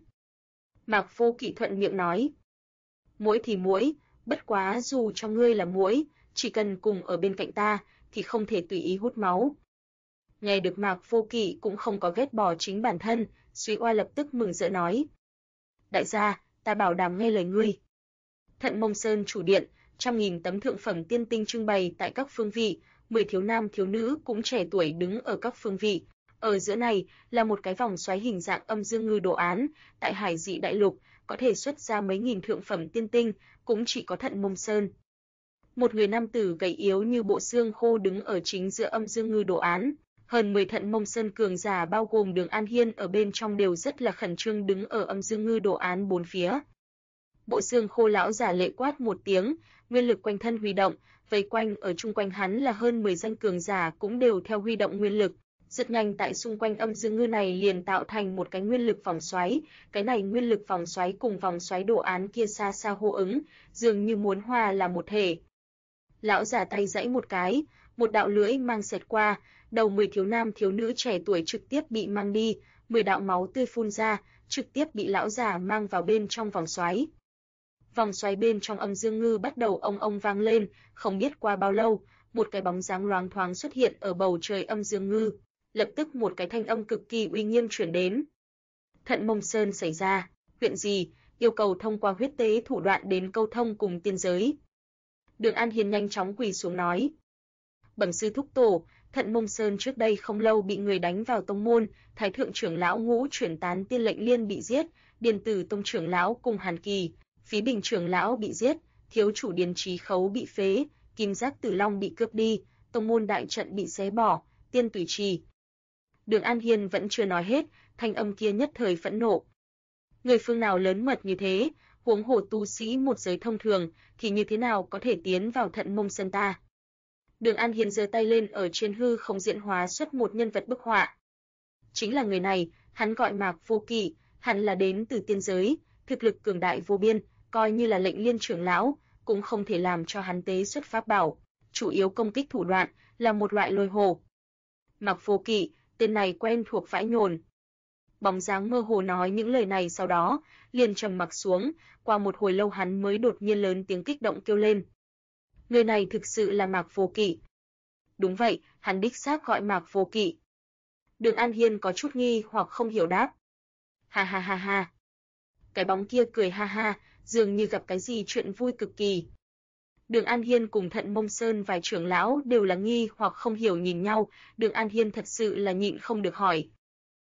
Mạc Vô Kỵ thuận miệng nói: "Muỗi thì muỗi, bất quá dù cho ngươi là muỗi, chỉ cần cùng ở bên cạnh ta thì không thể tùy ý hút máu." Nghe được Mạc Vô Kỵ cũng không có ghét bỏ chính bản thân, Suy Oa lập tức mừng rỡ nói: "Đại gia, ta bảo đảm nghe lời ngươi." Thận Mông Sơn chủ điện, 100.000 tấm thượng phẩm tiên tinh trưng bày tại các phương vị, 10 thiếu nam thiếu nữ cũng trẻ tuổi đứng ở các phương vị. Ở giữa này là một cái vòng xoáy hình dạng âm dương ngư đồ án, tại Hải Dị Đại Lục có thể xuất ra mấy nghìn thượng phẩm tiên tinh, cũng chỉ có Thận Mông Sơn. Một người nam tử gầy yếu như bộ xương khô đứng ở chính giữa âm dương ngư đồ án. Hơn 10 Thận Mông Sơn cường giả bao gồm Đường An Hiên ở bên trong đều rất là khẩn trương đứng ở âm dương ngư đồ án bốn phía. Bộ xương khô lão giả lệ quát một tiếng, nguyên lực quanh thân huy động, vây quanh ở chung quanh hắn là hơn 10 danh cường giả cũng đều theo huy động nguyên lực. Rất nhanh tại xung quanh âm dương ngư này liền tạo thành một cái nguyên lực vòng xoáy, cái này nguyên lực vòng xoáy cùng vòng xoáy đồ án kia xa xa hô ứng, dường như muốn hòa là một thể. Lão giả tay giãy một cái, một đạo lưỡi mang xẹt qua, đầu 10 thiếu nam thiếu nữ trẻ tuổi trực tiếp bị mang đi, 10 đạo máu tươi phun ra, trực tiếp bị lão giả mang vào bên trong vòng xoáy. Vòng xoáy bên trong âm dương ngư bắt đầu ông ông vang lên, không biết qua bao lâu, một cái bóng dáng loáng thoáng xuất hiện ở bầu trời âm dương ngư, lập tức một cái thanh âm cực kỳ uy nghiêm truyền đến. Thận Mông Sơn xảy ra, chuyện gì, yêu cầu thông qua huyết tế thủ đoạn đến câu thông cùng tiên giới. Đường An Hiên nhanh chóng quỳ xuống nói. Bẩm sư thúc tổ, Thận Mông Sơn trước đây không lâu bị người đánh vào tông môn, Thái thượng trưởng lão Ngũ chuyển tán tiên lệnh liên bị giết, Điền Tử tông trưởng lão cùng Hàn Kỳ, Phí Bình trưởng lão bị giết, thiếu chủ Điền Trí Khấu bị phế, Kim Giác Tử Long bị cướp đi, tông môn đại trận bị xé bỏ, tiên tùy trì. Đường An Hiên vẫn chưa nói hết, thanh âm kia nhất thời phẫn nộ. Người phương nào lớn mật như thế, huống hồ tu sĩ một giới thông thường thì như thế nào có thể tiến vào Thận Mông Sơn ta? Đường An Hiên giơ tay lên ở trên hư không diễn hóa xuất một nhân vật bức họa. Chính là người này, hắn gọi Mạc Vô Kỵ, hẳn là đến từ tiên giới, thực lực cường đại vô biên, coi như là lệnh liên trưởng lão, cũng không thể làm cho hắn tế xuất pháp bảo, chủ yếu công kích thủ đoạn là một loại lôi hồ. Mạc Vô Kỵ, tên này quen thuộc vãi nhồn. Bóng dáng mơ hồ nói những lời này sau đó, liền trầm mặc xuống, qua một hồi lâu hắn mới đột nhiên lớn tiếng kích động kêu lên. Người này thực sự là Mạc Vô Kỵ. Đúng vậy, hắn đích xác gọi Mạc Vô Kỵ. Đường An Hiên có chút nghi hoặc không hiểu đáp. Ha ha ha ha. Cái bóng kia cười ha ha, dường như gặp cái gì chuyện vui cực kỳ. Đường An Hiên cùng Thận Mông Sơn vài trưởng lão đều là nghi hoặc không hiểu nhìn nhau, Đường An Hiên thật sự là nhịn không được hỏi.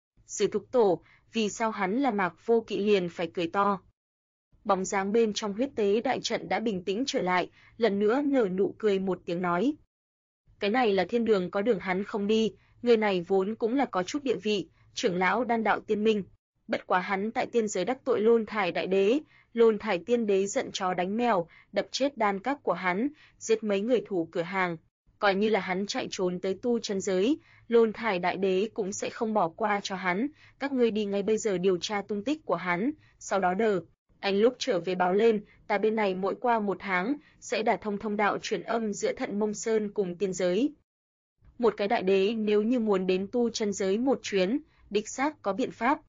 Sư thúc tổ, vì sao hắn là Mạc Vô Kỵ liền phải cười to? Bóng dáng bên trong huyết tế đại trận đã bình tĩnh trở lại, lần nữa nở nụ cười một tiếng nói. Cái này là thiên đường có đường hắn không đi, người này vốn cũng là có chút địa vị, trưởng lão đan đạo tiên minh. Bất quá hắn tại tiên giới đắc tội Lôn Thải đại đế, Lôn Thải tiên đế giận chó đánh mèo, đập chết đan các của hắn, giết mấy người thủ cửa hàng. Coi như là hắn chạy trốn tới tu chân giới, Lôn Thải đại đế cũng sẽ không bỏ qua cho hắn, các ngươi đi ngay bây giờ điều tra tung tích của hắn, sau đó anh lúc trở về báo lên, ta bên này mỗi qua 1 tháng sẽ đả thông thông đạo truyền âm giữa Thận Mông Sơn cùng tiên giới. Một cái đại đế nếu như muốn đến tu chân giới một chuyến, đích xác có biện pháp.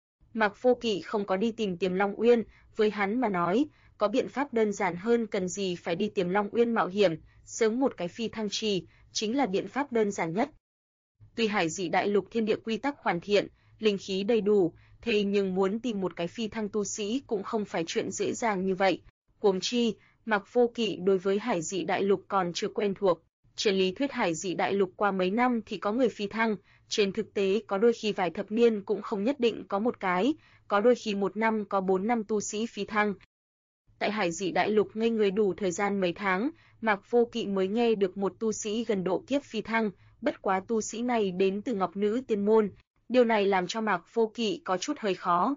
Mạc Vô Kỵ không có đi tìm Tiềm Long Uyên, với hắn mà nói, có biện pháp đơn giản hơn, cần gì phải đi Tiềm Long Uyên mạo hiểm, sớm một cái phi thăng trì chính là biện pháp đơn giản nhất. Tuy Hải Dị Đại Lục thiên địa quy tắc hoàn thiện, linh khí đầy đủ, thế nhưng muốn tìm một cái phi thăng tu sĩ cũng không phải chuyện dễ dàng như vậy. Huống chi, Mạc Vô Kỵ đối với Hải Dị Đại Lục còn chưa quen thuộc. Trên lý thuyết Hải Dị Đại Lục qua mấy năm thì có người phi thăng, trên thực tế có đôi khi vài thập niên cũng không nhất định có một cái, có đôi khi 1 năm có 4 năm tu sĩ phi thăng. Tại Hải Dị Đại Lục ngây người đủ thời gian mấy tháng, Mạc Vô Kỵ mới nghe được một tu sĩ gần độ kiếp phi thăng, bất quá tu sĩ này đến từ Ngọc Nữ Tiên Môn. Điều này làm cho Mạc Vô Kỵ có chút hơi khó.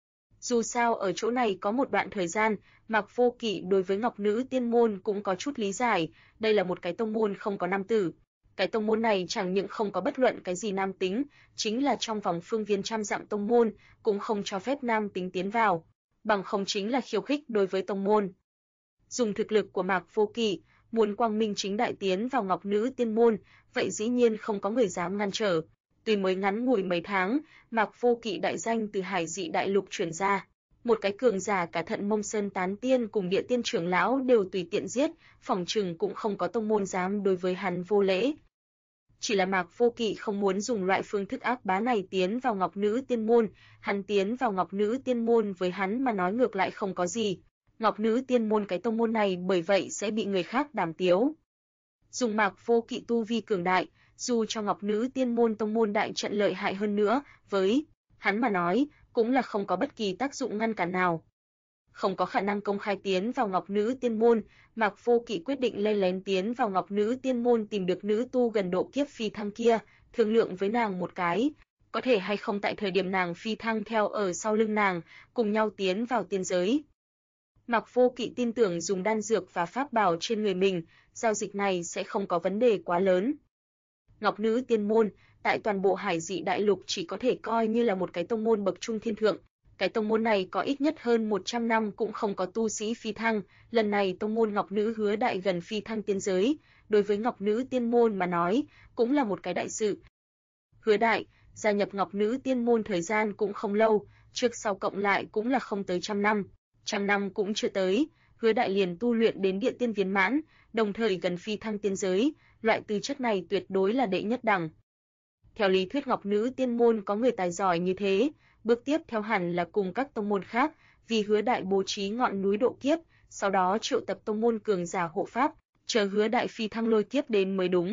Dù sao ở chỗ này có một đoạn thời gian, Mạc Vô Kỵ đối với Ngọc Nữ Tiên Môn cũng có chút lý giải, đây là một cái tông môn không có nam tử. Cái tông môn này chẳng những không có bất luận cái gì nam tính, chính là trong vòng phương viên trăm dặm tông môn, cũng không cho phép nam tính tiến vào, bằng không chính là khiêu khích đối với tông môn. Dùng thực lực của Mạc Vô Kỵ, muốn quang minh chính đại tiến vào Ngọc Nữ Tiên Môn, vậy dĩ nhiên không có người dám ngăn trở. Tuy mới ngắn ngủi mấy tháng, Mạc Vô Kỵ đại danh từ Hải Dị Đại Lục truyền ra, một cái cường giả cả Thận Mông Sơn tán tiên cùng địa tiên trưởng lão đều tùy tiện giết, phỏng chừng cũng không có tông môn dám đối với hắn vô lễ. Chỉ là Mạc Vô Kỵ không muốn dùng loại phương thức ác bá này tiến vào Ngọc Nữ Tiên Môn, hắn tiến vào Ngọc Nữ Tiên Môn với hắn mà nói ngược lại không có gì. Ngọc Nữ Tiên Môn cái tông môn này bởi vậy sẽ bị người khác đàm tiếu. Dùng Mạc Vô Kỵ tu vi cường đại, dù cho Ngọc Nữ Tiên Môn tông môn đại trận lợi hại hơn nữa, với hắn mà nói, cũng là không có bất kỳ tác dụng ngăn cản nào. không có khả năng công khai tiến vào Ngọc Nữ Tiên Môn, Mạc Vô Kỵ quyết định len lén tiến vào Ngọc Nữ Tiên Môn tìm được nữ tu gần độ kiếp phi thăng kia, thương lượng với nàng một cái, có thể hay không tại thời điểm nàng phi thăng theo ở sau lưng nàng, cùng nhau tiến vào tiên giới. Mạc Vô Kỵ tin tưởng dùng đan dược và pháp bảo trên người mình, giao dịch này sẽ không có vấn đề quá lớn. Ngọc Nữ Tiên Môn, tại toàn bộ Hải Dị Đại Lục chỉ có thể coi như là một cái tông môn bậc trung thiên thượng. Cái tông môn này có ít nhất hơn 100 năm cũng không có tu sĩ phi thăng, lần này tông môn Ngọc Nữ Hứa Đại gần phi thăng tiên giới, đối với Ngọc Nữ Tiên Môn mà nói, cũng là một cái đại sự. Hứa Đại gia nhập Ngọc Nữ Tiên Môn thời gian cũng không lâu, trước sau cộng lại cũng là không tới trăm năm cũng chưa tới, Hứa Đại liền tu luyện đến địa tiên viên mãn, đồng thời gần phi thăng tiên giới, loại tư chất này tuyệt đối là đệ nhất đẳng. Theo lý thuyết Ngọc Nữ Tiên Môn có người tài giỏi như thế, bước tiếp theo hẳn là cùng các tông môn khác, vì Hứa Đại bố trí ngọn núi độ kiếp, sau đó triệu tập tông môn cường giả hộ pháp, chờ Hứa Đại phi thăng lôi kiếp đến mới đúng.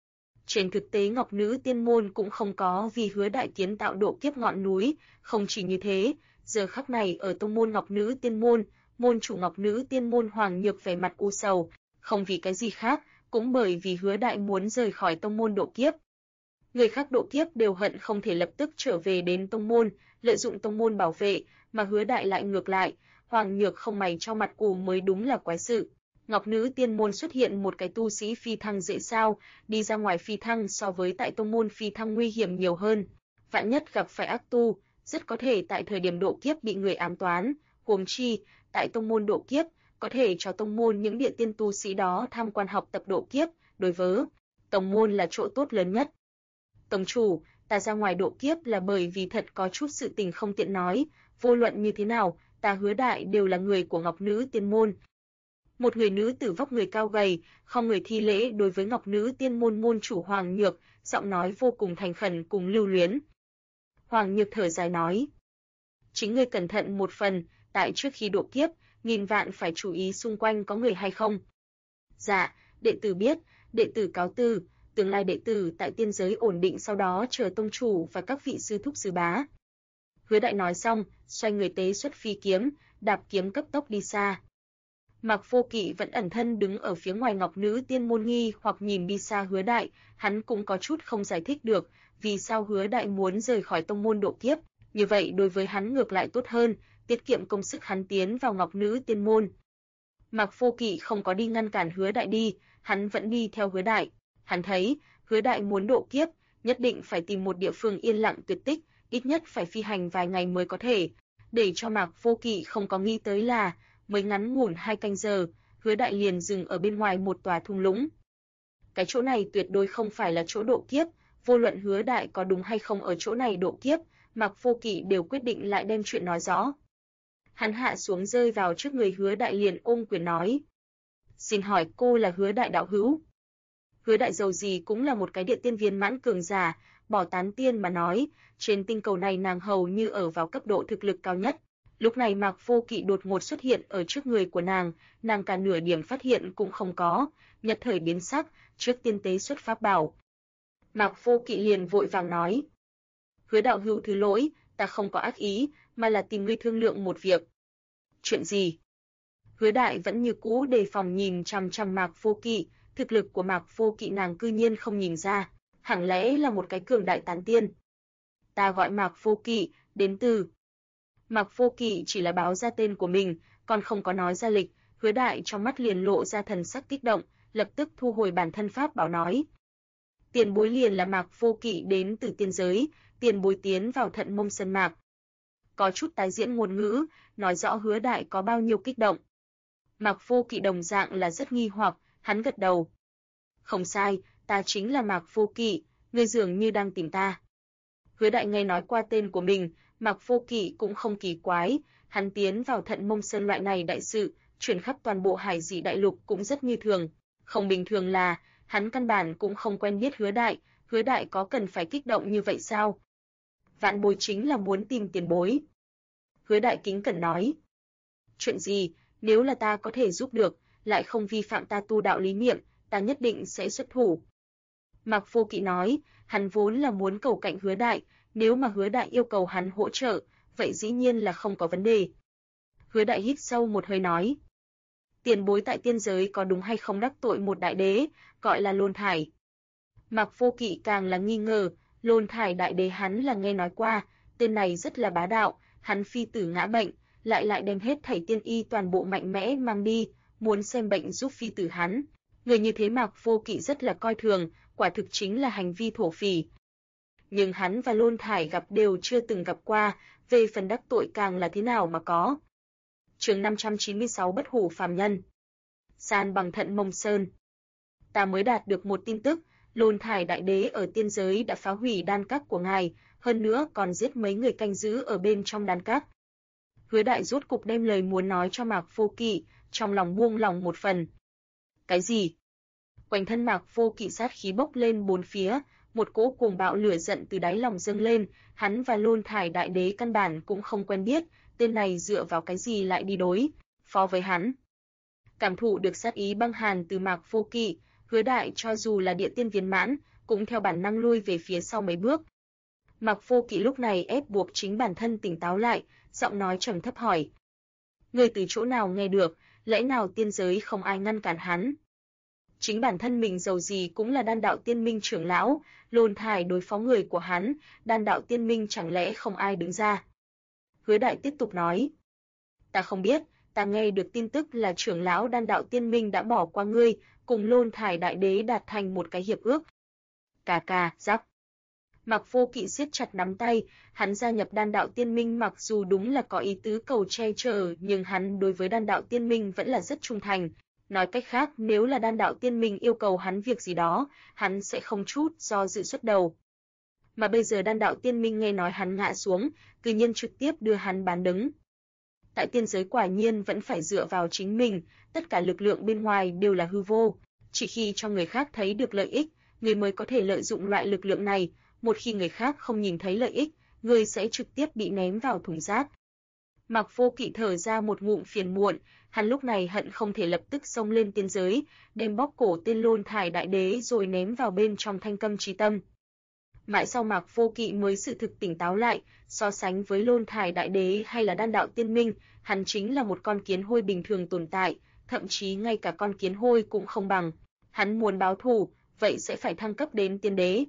Trên thực tế Ngọc Nữ Tiên Môn cũng không có vì Hứa Đại kiến tạo độ kiếp ngọn núi, không chỉ như thế, giờ khắc này ở tông môn Ngọc Nữ Tiên Môn, môn chủ Ngọc Nữ Tiên Môn Hoàng Nhược vẻ mặt u sầu, không vì cái gì khác, cũng bởi vì Hứa Đại muốn rời khỏi tông môn độ kiếp. Người khác độ kiếp đều hận không thể lập tức trở về đến tông môn, lợi dụng tông môn bảo vệ, mà Hứa Đại lại ngược lại, Hoàng Nhược không mày cho mặt cù mới đúng là quái sự. Ngọc Nữ Tiên Môn xuất hiện một cái tu sĩ phi thăng dễ sao, đi ra ngoài phi thăng so với tại tông môn phi thăng nguy hiểm nhiều hơn. Vạn nhất gặp phải ác tu, rất có thể tại thời điểm độ kiếp bị người ám toán, huống chi, tại tông môn độ kiếp, có thể cho tông môn những địa tiên tu sĩ đó tham quan học tập độ kiếp, đối với tông môn là chỗ tốt lớn nhất. Tông chủ, ta ra ngoài độ kiếp là bởi vì thật có chút sự tình không tiện nói, vô luận như thế nào, ta Hứa Đại đều là người của Ngọc Nữ Tiên Môn. Một người nữ tử vóc người cao gầy, không người thi lễ đối với Ngọc Nữ Tiên Môn môn chủ Hoàng Nhược, giọng nói vô cùng thành khẩn cùng lưu luyến. Hoàng Nhược thở dài nói: "Chính ngươi cẩn thận một phần, tại trước khi độ kiếp, nghìn vạn phải chú ý xung quanh có người hay không." "Dạ, đệ tử biết, đệ tử cáo từ, tương lai đệ tử tại tiên giới ổn định sau đó chờ tông chủ và các vị sư thúc sư bá." Hứa Đại nói xong, xoay người tế xuất phi kiếm, đạp kiếm cấp tốc đi xa. Mạc Vô Kỵ vẫn ẩn thân đứng ở phía ngoài Ngọc Nữ Tiên Môn nghi hoặc nhìn đi xa Hứa Đại, hắn cũng có chút không giải thích được, vì sao Hứa Đại muốn rời khỏi tông môn độ kiếp, như vậy đối với hắn ngược lại tốt hơn, tiết kiệm công sức hắn tiến vào Ngọc Nữ Tiên Môn. Mạc Vô Kỵ không có đi ngăn cản Hứa Đại đi, hắn vẫn đi theo Hứa Đại. Hắn thấy, Hứa Đại muốn độ kiếp, nhất định phải tìm một địa phương yên lặng tuyệt tích, ít nhất phải phi hành vài ngày mới có thể. Để cho Mạc Vô Kỵ không có nghĩ tới là, mới ngắn ngủn 2 canh giờ, Hứa Đại liền dừng ở bên ngoài một tòa thung lũng. Cái chỗ này tuyệt đối không phải là chỗ độ kiếp, vô luận Hứa Đại có đúng hay không ở chỗ này độ kiếp, Mạc Vô Kỵ đều quyết định lại đem chuyện nói rõ. Hắn hạ xuống rơi vào trước người Hứa Đại liền ôm quyền nói: "Xin hỏi cô là Hứa Đại đạo hữu?" Hứa Đại dầu gì cũng là một cái địa tiên viên mãn cường giả, bỏ tán tiên mà nói, trên tinh cầu này nàng hầu như ở vào cấp độ thực lực cao nhất. Lúc này Mạc Vô Kỵ đột ngột xuất hiện ở trước người của nàng cả nửa điểm phát hiện cũng không có, nhất thời biến sắc, trước tiên tế xuất pháp bảo. Mạc Vô Kỵ liền vội vàng nói: "Hứa đạo hữu thứ lỗi, ta không có ác ý, mà là tìm ngươi thương lượng một việc." "Chuyện gì?" Hứa Đại vẫn như cũ đề phòng nhìn chằm chằm Mạc Vô Kỵ, thực lực của Mạc Vô Kỵ nàng cư nhiên không nhìn ra, hẳn lẽ là một cái cường đại tán tiên. "Ta gọi Mạc Vô Kỵ, đến từ..." Mạc Vô Kỵ chỉ là báo ra tên của mình, còn không có nói ra lịch, Hứa Đại trong mắt liền lộ ra thần sắc kích động, lập tức thu hồi bản thân pháp bảo nói: "Tiền bối liền là Mạc Vô Kỵ đến từ tiên giới, tiền bối tiến vào Thận Mông Sơn Mạc." Có chút tái diễn ngôn ngữ, nói rõ Hứa Đại có bao nhiêu kích động. Mạc Vô Kỵ đồng dạng là rất nghi hoặc, hắn gật đầu. "Không sai, ta chính là Mạc Vô Kỵ, ngươi dường như đang tìm ta." Hứa Đại nghe nói qua tên của mình, Mạc Vô Kỵ cũng không kỳ quái, hắn tiến vào Thận Mông Sơn loại này đại sự, truyền khắp toàn bộ Hải Dị Đại Lục cũng rất như thường. Không bình thường là, hắn căn bản cũng không quen biết Hứa Đại có cần phải kích động như vậy sao? "Vạn bối chính là muốn tìm tiền bối." Hứa Đại kính cẩn nói. "Chuyện gì, nếu là ta có thể giúp được, lại không vi phạm ta tu đạo lý niệm, ta nhất định sẽ xuất thủ." Mạc Vô Kỵ nói, hắn vốn là muốn cầu cạnh Hứa Đại, nếu mà Hứa Đại yêu cầu hắn hỗ trợ, vậy dĩ nhiên là không có vấn đề. Hứa Đại hít sâu một hơi nói. Tiền bối tại tiên giới có đúng hay không đắc tội một đại đế, gọi là Lôn Thải. Mạc Vô Kỵ càng là nghi ngờ, Lôn Thải đại đế hắn là nghe nói qua, tên này rất là bá đạo, hắn phi tử ngã bệnh, lại đem hết thảy tiên y toàn bộ mạnh mẽ mang đi, muốn xem bệnh giúp phi tử hắn. Người như thế Mạc Vô Kỵ rất là coi thường, quả thực chính là hành vi thổ phỉ. Nhưng hắn và Lôn Thải gặp đều chưa từng gặp qua, về phần đắc tội càng là thế nào mà có. Chương 596 Bất hủ phàm nhân. San bằng Thận Mông Sơn. Ta mới đạt được một tin tức, Lôn Thải đại đế ở tiên giới đã phá hủy đan các của ngài, hơn nữa còn giết mấy người canh giữ ở bên trong đan các. Hứa Đại rốt cục đem lời muốn nói cho Mạc Vô Kỵ, trong lòng buông lòng một phần. Cái gì? Quanh thân Mạc Vô Kỵ sát khí bốc lên bốn phía, một cỗ cuồng bạo lửa giận từ đáy lòng dâng lên, hắn và Lôn Thải đại đế căn bản cũng không quen biết, tên này dựa vào cái gì lại đi đối phó với hắn. Cảm thụ được sát ý băng hàn từ Mạc Vô Kỵ, Hứa Đại cho dù là địa tiên viên mãn, cũng theo bản năng lui về phía sau mấy bước. Mạc Vô Kỵ lúc này ép buộc chính bản thân tỉnh táo lại, giọng nói trầm thấp hỏi: "Ngươi từ chỗ nào nghe được, lẽ nào tiên giới không ai ngăn cản hắn?" Chính bản thân mình dầu gì cũng là Đan đạo tiên minh trưởng lão, Lôn Thải đối phó người của hắn, Đan đạo tiên minh chẳng lẽ không ai đứng ra? Hứa Đại tiếp tục nói: "Ta không biết, ta nghe được tin tức là trưởng lão Đan đạo tiên minh đã bỏ qua ngươi, cùng Lôn Thải đại đế đạt thành một cái hiệp ước." Cà, rắc. Mạc Vô Kỵ siết chặt nắm tay, hắn gia nhập Đan đạo tiên minh mặc dù đúng là có ý tứ cầu che chở, nhưng hắn đối với Đan đạo tiên minh vẫn là rất trung thành. Nói cách khác, nếu là Đan đạo tiên minh yêu cầu hắn việc gì đó, hắn sẽ không chút do dự xuất đầu. Mà bây giờ Đan đạo tiên minh nghe nói hắn ngã xuống, cư nhiên trực tiếp đưa hắn bán đứng. Tại tiên giới quả nhiên vẫn phải dựa vào chính mình, tất cả lực lượng bên ngoài đều là hư vô, chỉ khi cho người khác thấy được lợi ích, người mới có thể lợi dụng loại lực lượng này, một khi người khác không nhìn thấy lợi ích, người sẽ trực tiếp bị ném vào thùng rác. Mạc Vô Kỵ thở ra một ngụm phiền muộn, hắn lúc này hận không thể lập tức xông lên tiên giới, đem bóp cổ tên Lôn Thải đại đế rồi ném vào bên trong Thanh Câm Chí Tâm. Mãi sau Mạc Vô Kỵ mới sự thực tỉnh táo lại, so sánh với Lôn Thải đại đế hay là Đan đạo tiên minh, hắn chính là một con kiến hôi bình thường tồn tại, thậm chí ngay cả con kiến hôi cũng không bằng. Hắn muốn báo thù, vậy sẽ phải thăng cấp đến tiên đế.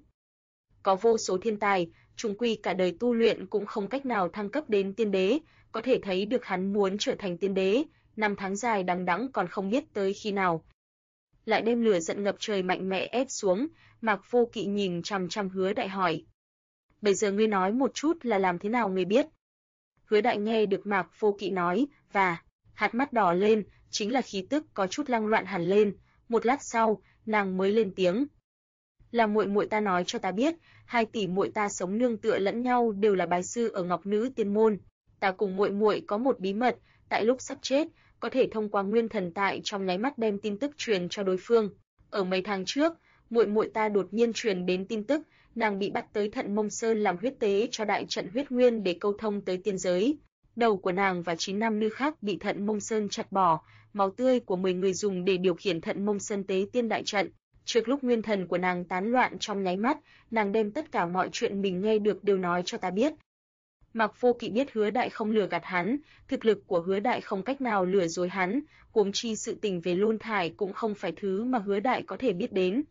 Có vô số thiên tài, chung quy cả đời tu luyện cũng không cách nào thăng cấp đến tiên đế, có thể thấy được hắn muốn trở thành tiên đế, năm tháng dài đằng đẵng còn không biết tới khi nào. Lại đem lửa giận ngập trời mạnh mẽ ép xuống, Mạc Vô Kỵ nhìn chằm chằm Hứa Đại hỏi: "Bây giờ ngươi nói một chút là làm thế nào ngươi biết?" Hứa Đại nghe được Mạc Vô Kỵ nói, và hạt mắt đỏ lên, chính là khí tức có chút lăng loạn hẳn lên, một lát sau, nàng mới lên tiếng: "Là muội muội ta nói cho ta biết, hai tỷ muội ta sống nương tựa lẫn nhau đều là bái sư ở Ngọc Nữ Tiên môn, ta cùng muội muội có một bí mật, tại lúc sắp chết, có thể thông qua nguyên thần tại trong nháy mắt đem tin tức truyền cho đối phương. Ở mấy tháng trước, muội muội ta đột nhiên truyền đến tin tức, nàng bị bắt tới Thận Mông Sơn làm huyết tế cho đại trận huyết nguyên để câu thông tới tiên giới. Đầu của nàng và 9 nam nữ khác bị Thận Mông Sơn chặt bỏ, máu tươi của 10 người dùng để điều khiển Thận Mông Sơn tế tiên đại trận. Trước lúc nguyên thần của nàng tán loạn trong nháy mắt, nàng đem tất cả mọi chuyện mình nghe được đều nói cho ta biết." Mạc Vô Kỵ biết Hứa Đại không lừa gạt hắn, thực lực của Hứa Đại không cách nào lừa dối hắn, huống chi sự tình về Lôn Thải cũng không phải thứ mà Hứa Đại có thể biết đến.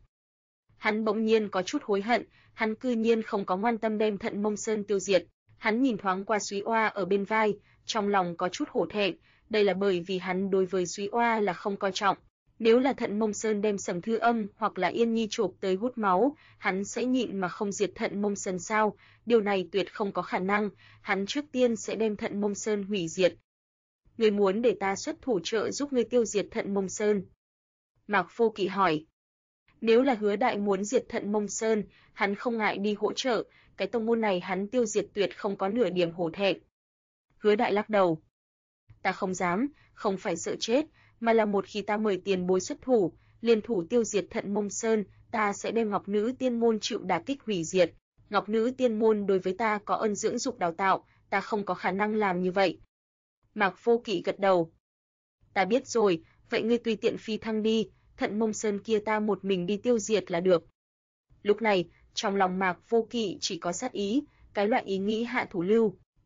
Hắn bỗng nhiên có chút hối hận, hắn cư nhiên không có ngoan tâm đem Thận Mông Sơn tiêu diệt. Hắn nhìn thoáng qua Súy Oa ở bên vai, trong lòng có chút hổ thẹn, đây là bởi vì hắn đối với Súy Oa là không coi trọng. Nếu là Thận Mông Sơn đem Sầm Thư Âm hoặc là Yên Nhi chộp tới hút máu, hắn sẽ nhịn mà không diệt Thận Mông Sơn sao? Điều này tuyệt không có khả năng, hắn trước tiên sẽ đem Thận Mông Sơn hủy diệt. "Ngươi muốn để ta xuất thủ trợ giúp ngươi tiêu diệt Thận Mông Sơn?" Mạc Vô Kỵ hỏi. Nếu là Hứa Đại muốn diệt Thận Mông Sơn, hắn không ngại đi hỗ trợ, cái tông môn này hắn tiêu diệt tuyệt không có nửa điểm hổ thẹn. Hứa Đại lắc đầu. "Ta không dám, không phải sợ chết, mà là một khi ta mời tiền bối xuất thủ, liên thủ tiêu diệt Thận Mông Sơn, ta sẽ đem Ngọc Nữ Tiên môn chịu đả kích hủy diệt. Ngọc Nữ Tiên môn đối với ta có ân dưỡng dục đào tạo, ta không có khả năng làm như vậy." Mạc Vô Kỵ gật đầu. "Ta biết rồi, vậy ngươi tùy tiện phi thăng đi, Thận Mông Sơn kia ta một mình đi tiêu diệt là được." Lúc này, trong lòng Mạc Vô Kỵ chỉ có sát ý, cái loại ý nghĩ hạ thủ lưu,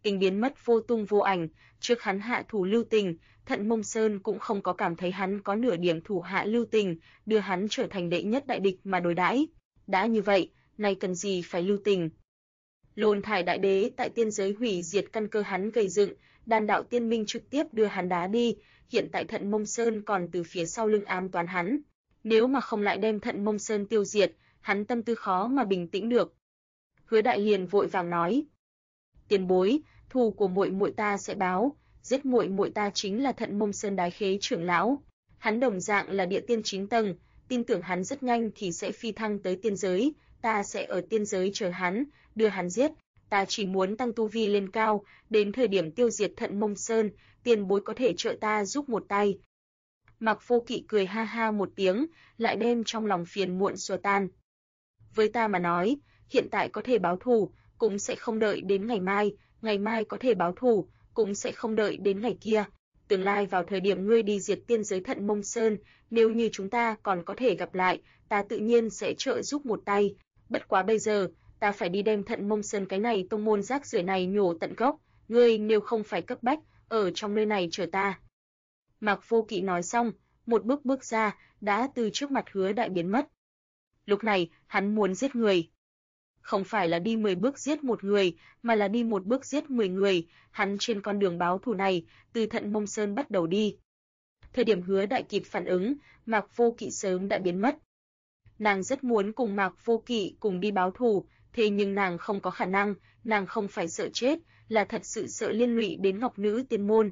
Kinh biến mất vô tung vô ảnh, trước hắn hạ thủ lưu tình, Thận Mông Sơn cũng không có cảm thấy hắn có nửa điểm thủ hạ lưu tình, đưa hắn trở thành đệ nhất đại địch mà đối đãi. Đã như vậy, nay cần gì phải lưu tình. Lôn Thải Đại Đế tại tiên giới hủy diệt căn cơ hắn gây dựng, Đan Đạo Tiên Minh trực tiếp đưa hắn đá đi, hiện tại Thận Mông Sơn còn từ phía sau lưng ám toán hắn. Nếu mà không lại đem Thận Mông Sơn tiêu diệt, hắn tâm tư khó mà bình tĩnh được. Hứa Đại liền vội vàng nói: "Tiền bối, thù của muội muội ta sẽ báo, giết muội muội ta chính là Thận Mông Sơn Đái Khế trưởng lão. Hắn đồng dạng là địa tiên 9 tầng, tin tưởng hắn rất nhanh thì sẽ phi thăng tới tiên giới, ta sẽ ở tiên giới chờ hắn, đưa hắn giết. Ta chỉ muốn tăng tu vi lên cao, đến thời điểm tiêu diệt Thận Mông Sơn, tiền bối có thể trợ ta giúp một tay." Mạc Vô Kỵ cười ha ha một tiếng, lại đem trong lòng phiền muộn xua tan. Với ta mà nói, hiện tại có thể báo thù, cũng sẽ không đợi đến ngày mai có thể báo thù, cũng sẽ không đợi đến ngày kia. Tương lai vào thời điểm ngươi đi diệt tiên giới Thận Mông Sơn, nếu như chúng ta còn có thể gặp lại, ta tự nhiên sẽ trợ giúp một tay. Bất quá bây giờ, ta phải đi đem Thận Mông Sơn cái này tông môn rác rưởi này nhổ tận gốc, ngươi nếu không phải cấp bách, ở trong nơi này chờ ta. Mạc Vô Kỵ nói xong, một bước ra, đã từ trước mặt Hứa Đại biến mất. Lúc này, hắn muốn giết người. Không phải là đi 10 bước giết một người, mà là đi một bước giết 10 người, hắn trên con đường báo thù này, từ Thận Mông Sơn bắt đầu đi. Thời điểm Hứa Đại kịp phản ứng, Mạc Vô Kỵ sớm đã biến mất. Nàng rất muốn cùng Mạc Vô Kỵ cùng đi báo thù, thế nhưng nàng không có khả năng, nàng không phải sợ chết, là thật sự sợ liên lụy đến Ngọc Nữ Tiên môn.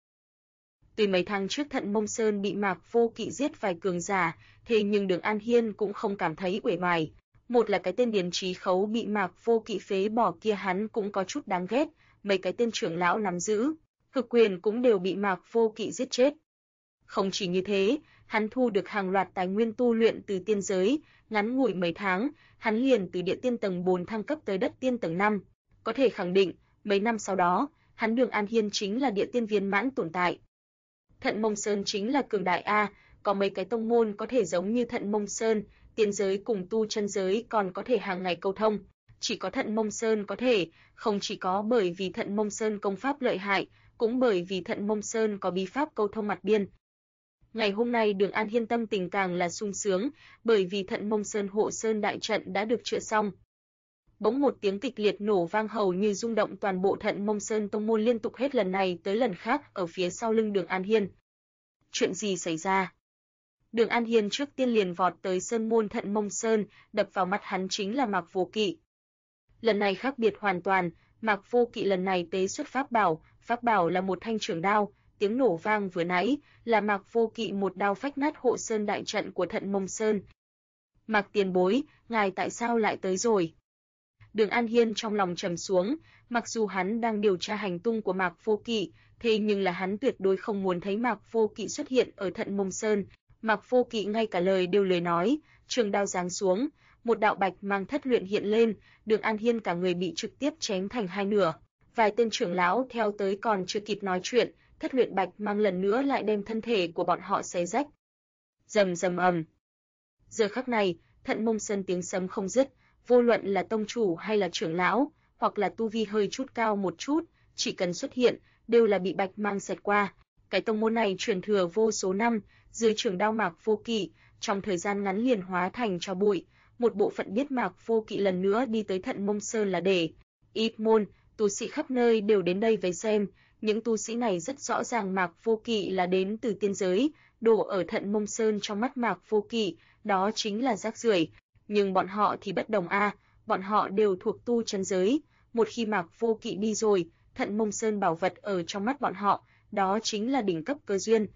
Tuy mấy tháng trước Thận Mông Sơn bị Mạc Vô Kỵ giết vài cường giả, thế nhưng Đường An Hiên cũng không cảm thấy uể oải. Một là cái tên Điền Trí Khấu bị Mạc Vô Kỵ phế bỏ kia hắn cũng có chút đáng ghét, mấy cái tên trưởng lão nắm giữ, thực quyền cũng đều bị Mạc Vô Kỵ giết chết. Không chỉ như thế, hắn thu được hàng loạt tài nguyên tu luyện từ tiên giới, ngắn ngủi mấy tháng, hắn liền từ địa tiên tầng 4 thăng cấp tới đất tiên tầng 5. Có thể khẳng định, mấy năm sau đó, hắn Đường An Hiên chính là địa tiên viên mãn tồn tại. Thận Mông Sơn chính là cường đại a, có mấy cái tông môn có thể giống như Thận Mông Sơn, tiên giới cùng tu chân giới còn có thể hàng ngày câu thông, chỉ có Thận Mông Sơn có thể, không chỉ có bởi vì Thận Mông Sơn công pháp lợi hại, cũng bởi vì Thận Mông Sơn có bí pháp câu thông mặt biên. Ngày hôm nay Đường An Hiên tâm tình càng là sung sướng, bởi vì Thận Mông Sơn hộ sơn đại trận đã được chữa xong. Bỗng một tiếng kịch liệt nổ vang hầu như rung động toàn bộ Thận Mông Sơn tông môn liên tục hết lần này tới lần khác ở phía sau lưng Đường An Hiên. Chuyện gì xảy ra? Đường An Hiên trước tiên liền vọt tới sơn môn Thận Mông Sơn, đập vào mắt hắn chính là Mạc Vô Kỵ. Lần này khác biệt hoàn toàn, Mạc Vô Kỵ lần này tế xuất pháp bảo là một thanh trường đao, tiếng nổ vang vừa nãy là Mạc Vô Kỵ một đao phách nát hộ sơn đại trận của Thận Mông Sơn. Mạc tiền bối, ngài tại sao lại tới rồi? Đường An Hiên trong lòng trầm xuống, mặc dù hắn đang điều tra hành tung của Mạc Vô Kỵ, thế nhưng là hắn tuyệt đối không muốn thấy Mạc Vô Kỵ xuất hiện ở Thận Mông Sơn. Mạc Vô Kỵ ngay cả lời đều lười nói, trường đao giáng xuống, một đạo bạch mang thất luyện hiện lên, Đường An Hiên cả người bị trực tiếp chém thành hai nửa. Vài tên trưởng lão theo tới còn chưa kịp nói chuyện, thất luyện bạch mang lần nữa lại đem thân thể của bọn họ xé rách. Rầm rầm ầm. Giờ khắc này, Thận Mông Sơn tiếng sấm không dứt, vô luận là tông chủ hay là trưởng lão, hoặc là tu vi hơi chút cao một chút, chỉ cần xuất hiện, đều là bị bạch mang xẹt qua. Cái tông môn này truyền thừa vô số năm, dưới trường đao Mạc Vô Kỵ, trong thời gian ngắn liền hóa thành tro bụi. Một bộ phận biết Mạc Vô Kỵ lần nữa đi tới Thận Mông Sơn là để ít môn, tu sĩ khắp nơi đều đến đây về xem. Những tu sĩ này rất rõ ràng Mạc Vô Kỵ là đến từ tiên giới, đồ ở Thận Mông Sơn trong mắt Mạc Vô Kỵ, đó chính là rác rưởi. Nhưng bọn họ thì bất đồng a, bọn họ đều thuộc tu chân giới, một khi Mạc Vô Kỵ đi rồi, Thận Mông Sơn bảo vật ở trong mắt bọn họ, đó chính là đỉnh cấp cơ duyên.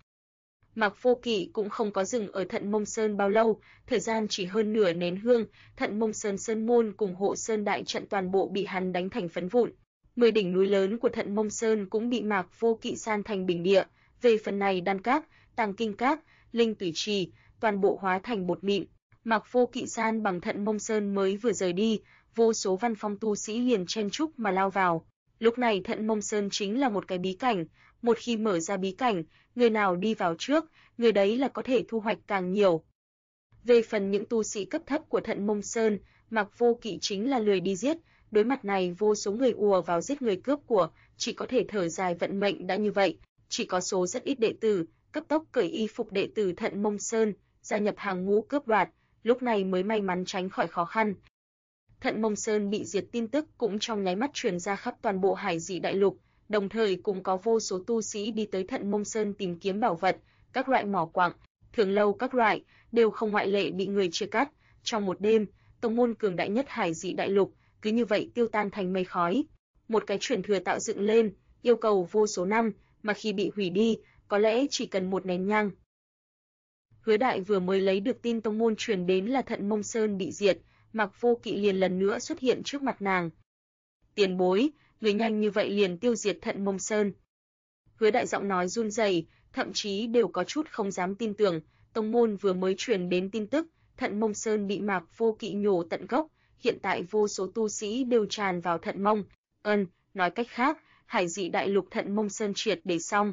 Mạc Vô Kỵ cũng không có dừng ở Thận Mông Sơn bao lâu, thời gian chỉ hơn nửa nén hương, Thận Mông Sơn sơn môn cùng hộ sơn đại trận toàn bộ bị hắn đánh thành phấn vụn. 10 đỉnh núi lớn của Thận Mông Sơn cũng bị Mạc Vô Kỵ san thành bình địa, về phần này đan các, tàng kinh các, linh tủy trì, toàn bộ hóa thành bột mịn. Mạc Vô Kỵ san bằng Thận Mông Sơn mới vừa rời đi, vô số văn phong tu sĩ liền chen chúc mà lao vào. Lúc này Thận Mông Sơn chính là một cái bí cảnh, một khi mở ra bí cảnh, người nào đi vào trước, người đấy là có thể thu hoạch càng nhiều. Về phần những tu sĩ cấp thấp của Thận Mông Sơn, Mạc Vô Kỵ chính là lười đi giết, đối mặt này vô số người ùa vào giết người cướp của, chỉ có thể thở dài vận mệnh đã như vậy, chỉ có số rất ít đệ tử cấp tốc cởi y phục đệ tử Thận Mông Sơn, gia nhập hàng ngũ cướp đoạt, lúc này mới may mắn tránh khỏi khó khăn. Thận Mông Sơn bị diệt tin tức cũng trong nháy mắt truyền ra khắp toàn bộ Hải Dị Đại Lục, đồng thời cũng có vô số tu sĩ đi tới Thận Mông Sơn tìm kiếm bảo vật, các loại mỏ quặng, thường lâu các loại, đều không ngoại lệ bị người chia cắt. Trong một đêm, tông môn cường đại nhất Hải Dị Đại Lục cứ như vậy tiêu tan thành mây khói. Một cái truyền thừa tạo dựng lên, yêu cầu vô số năm, mà khi bị hủy đi, có lẽ chỉ cần một nén nhang. Hứa Đại vừa mới lấy được tin tông môn truyền đến là Thận Mông Sơn bị diệt, Mạc Vô Kỵ liền lần nữa xuất hiện trước mặt nàng. Tiền bối, người nhanh như vậy liền tiêu diệt Thận Mông Sơn. Hứa Đại giọng nói run rẩy, thậm chí đều có chút không dám tin tưởng, tông môn vừa mới truyền đến tin tức, Thận Mông Sơn bị Mạc Vô Kỵ nhổ tận gốc, hiện tại vô số tu sĩ đều tràn vào Thận Mông. Nói cách khác, Hải Dị Đại Lục Thận Mông Sơn triệt để xong.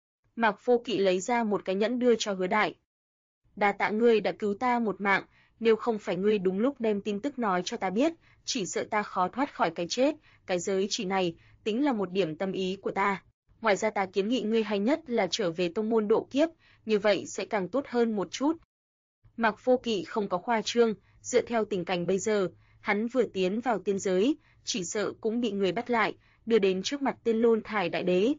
Mạc Vô Kỵ lấy ra một cái nhẫn đưa cho Hứa Đại. Đa tạ ngươi đã cứu ta một mạng, nếu không phải ngươi đúng lúc đem tin tức nói cho ta biết, chỉ sợ ta khó thoát khỏi cái chết, cái giới chỉ này tính là một điểm tâm ý của ta. Ngoài ra ta kiến nghị ngươi hay nhất là trở về tông môn độ kiếp, như vậy sẽ càng tốt hơn một chút. Mạc Vô Kỵ không có khoa trương, dựa theo tình cảnh bây giờ, hắn vừa tiến vào tiên giới, chỉ sợ cũng bị người bắt lại, đưa đến trước mặt Tiên Lôn Thải Đại Đế.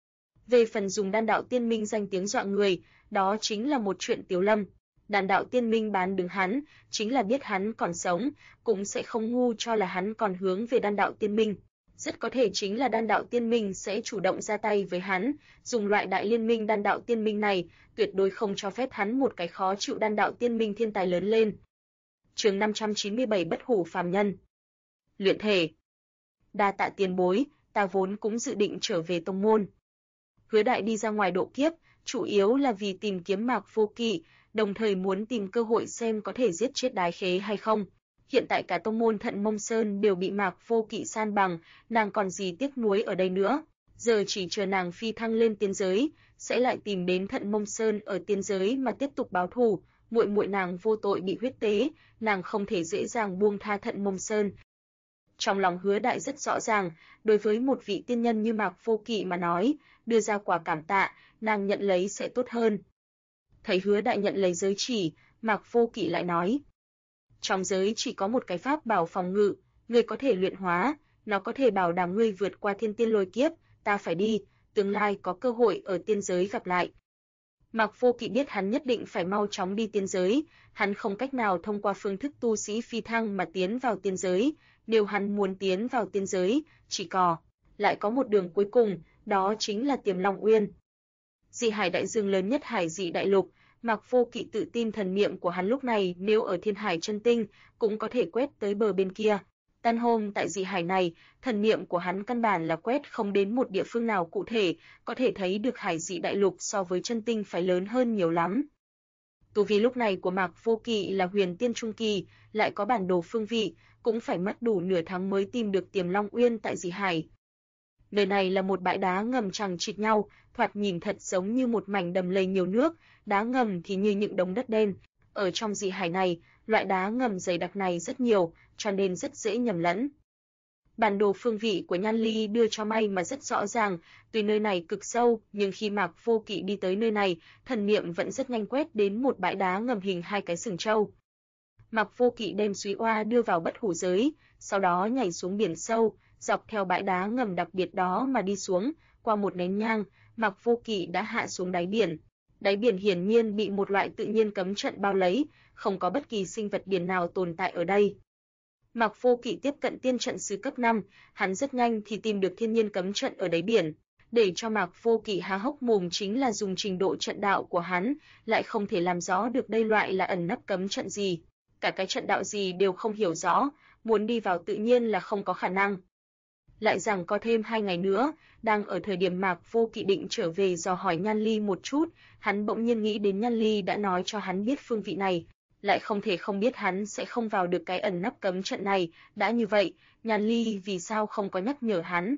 Về phần dùng đan đạo tiên minh danh tiếng dọa người, đó chính là một chuyện Tiếu Lâm. Đan đạo tiên minh bán đứng hắn, chính là biết hắn còn sống, cũng sẽ không ngu cho là hắn còn hướng về đan đạo tiên minh. Rất có thể chính là đan đạo tiên minh sẽ chủ động ra tay với hắn, dùng loại đại liên minh đan đạo tiên minh này, tuyệt đối không cho phép hắn một cái khó chịu đan đạo tiên minh thiên tài lớn lên. Chương 597 Bất hủ phàm nhân. Luyện thể. Đa tạ tiền bối, ta vốn cũng dự định trở về tông môn. Hứa Đại đi ra ngoài độ kiếp, chủ yếu là vì tìm kiếm Mạc Vô Kỵ, đồng thời muốn tìm cơ hội xem có thể giết chết Đái Khế hay không. Hiện tại cả tông môn Thận Mông Sơn đều bị Mạc Vô Kỵ san bằng, nàng còn gì tiếc nuối ở đây nữa. Giờ chỉ chờ nàng phi thăng lên tiên giới, sẽ lại tìm đến Thận Mông Sơn ở tiên giới mà tiếp tục báo thù. Muội muội nàng vô tội bị huyết tế, nàng không thể dễ dàng buông tha Thận Mông Sơn. Trong lòng Hứa Đại rất rõ ràng, đối với một vị tiên nhân như Mạc Vô Kỵ mà nói, đưa ra quà cảm tạ, nàng nhận lấy sẽ tốt hơn. Thấy Hứa Đại nhận lấy giới chỉ, Mạc Vô Kỵ lại nói: trong giới chỉ có một cái pháp bảo phòng ngự, ngươi có thể luyện hóa, nó có thể bảo đảm ngươi vượt qua thiên tiên lôi kiếp, ta phải đi, tương lai có cơ hội ở tiên giới gặp lại. Mạc Vô Kỵ biết hắn nhất định phải mau chóng đi tiên giới, hắn không cách nào thông qua phương thức tu sĩ phi thăng mà tiến vào tiên giới, nếu hắn muốn tiến vào tiên giới, chỉ lại có một đường cuối cùng, đó chính là Tiềm Long Uyên. Dị hải đại dương lớn nhất Hải Dị Đại Lục, Mạc Vô Kỵ tự tin thần niệm của hắn lúc này nếu ở Thiên Hải Chân Tinh, cũng có thể quét tới bờ bên kia. Tan hôm tại dị hải này, thần niệm của hắn căn bản là quét không đến một địa phương nào cụ thể, có thể thấy được Hải Dị Đại Lục so với Chân Tinh phải lớn hơn nhiều lắm. Tu vi lúc này của Mạc Vô Kỵ là huyền tiên trung kỳ, lại có bản đồ phương vị, cũng phải mất đủ nửa tháng mới tìm được Tiềm Long Uyên tại dị hải. Nơi này là một bãi đá ngầm chằng chịt nhau, thoạt nhìn thật giống như một mảnh đầm lầy nhiều nước, đá ngầm thì như những đống đất đen. Ở trong dị hải này, loại đá ngầm dày đặc này rất nhiều, cho nên rất dễ nhầm lẫn. Bản đồ phương vị của Nhan Ly đưa cho may mà rất rõ ràng, tuy nơi này cực sâu, nhưng khi Mạc Vô Kỵ đi tới nơi này, thần niệm vẫn rất nhanh quét đến một bãi đá ngầm hình hai cái sừng trâu. Mạc Vô Kỵ đem Súy Oa đưa vào bất hủ giới, sau đó nhảy xuống biển sâu, dọc theo bãi đá ngầm đặc biệt đó mà đi xuống, qua một nén nhang, Mạc Vô Kỵ đã hạ xuống đáy biển. Đáy biển hiển nhiên bị một loại tự nhiên cấm trận bao lấy, không có bất kỳ sinh vật biển nào tồn tại ở đây. Mạc Vô Kỵ tiếp cận tiên trận sư cấp 5, hắn rất nhanh thì tìm được thiên nhiên cấm trận ở đáy biển. Để cho Mạc Vô Kỵ há hốc mồm chính là dùng trình độ trận đạo của hắn, lại không thể làm rõ được đây loại là ẩn nấp cấm trận gì. Cả cái trận đạo gì đều không hiểu rõ, muốn đi vào tự nhiên là không có khả năng. Lại rằng có thêm 2 ngày nữa, đang ở thời điểm Mạc Vô Kỵ định trở về dò hỏi Nhan Ly một chút, hắn bỗng nhiên nghĩ đến Nhan Ly đã nói cho hắn biết phương vị này, lại không thể không biết hắn sẽ không vào được cái ẩn nấp cấm trận này, đã như vậy, Nhan Ly vì sao không có nhắc nhở hắn?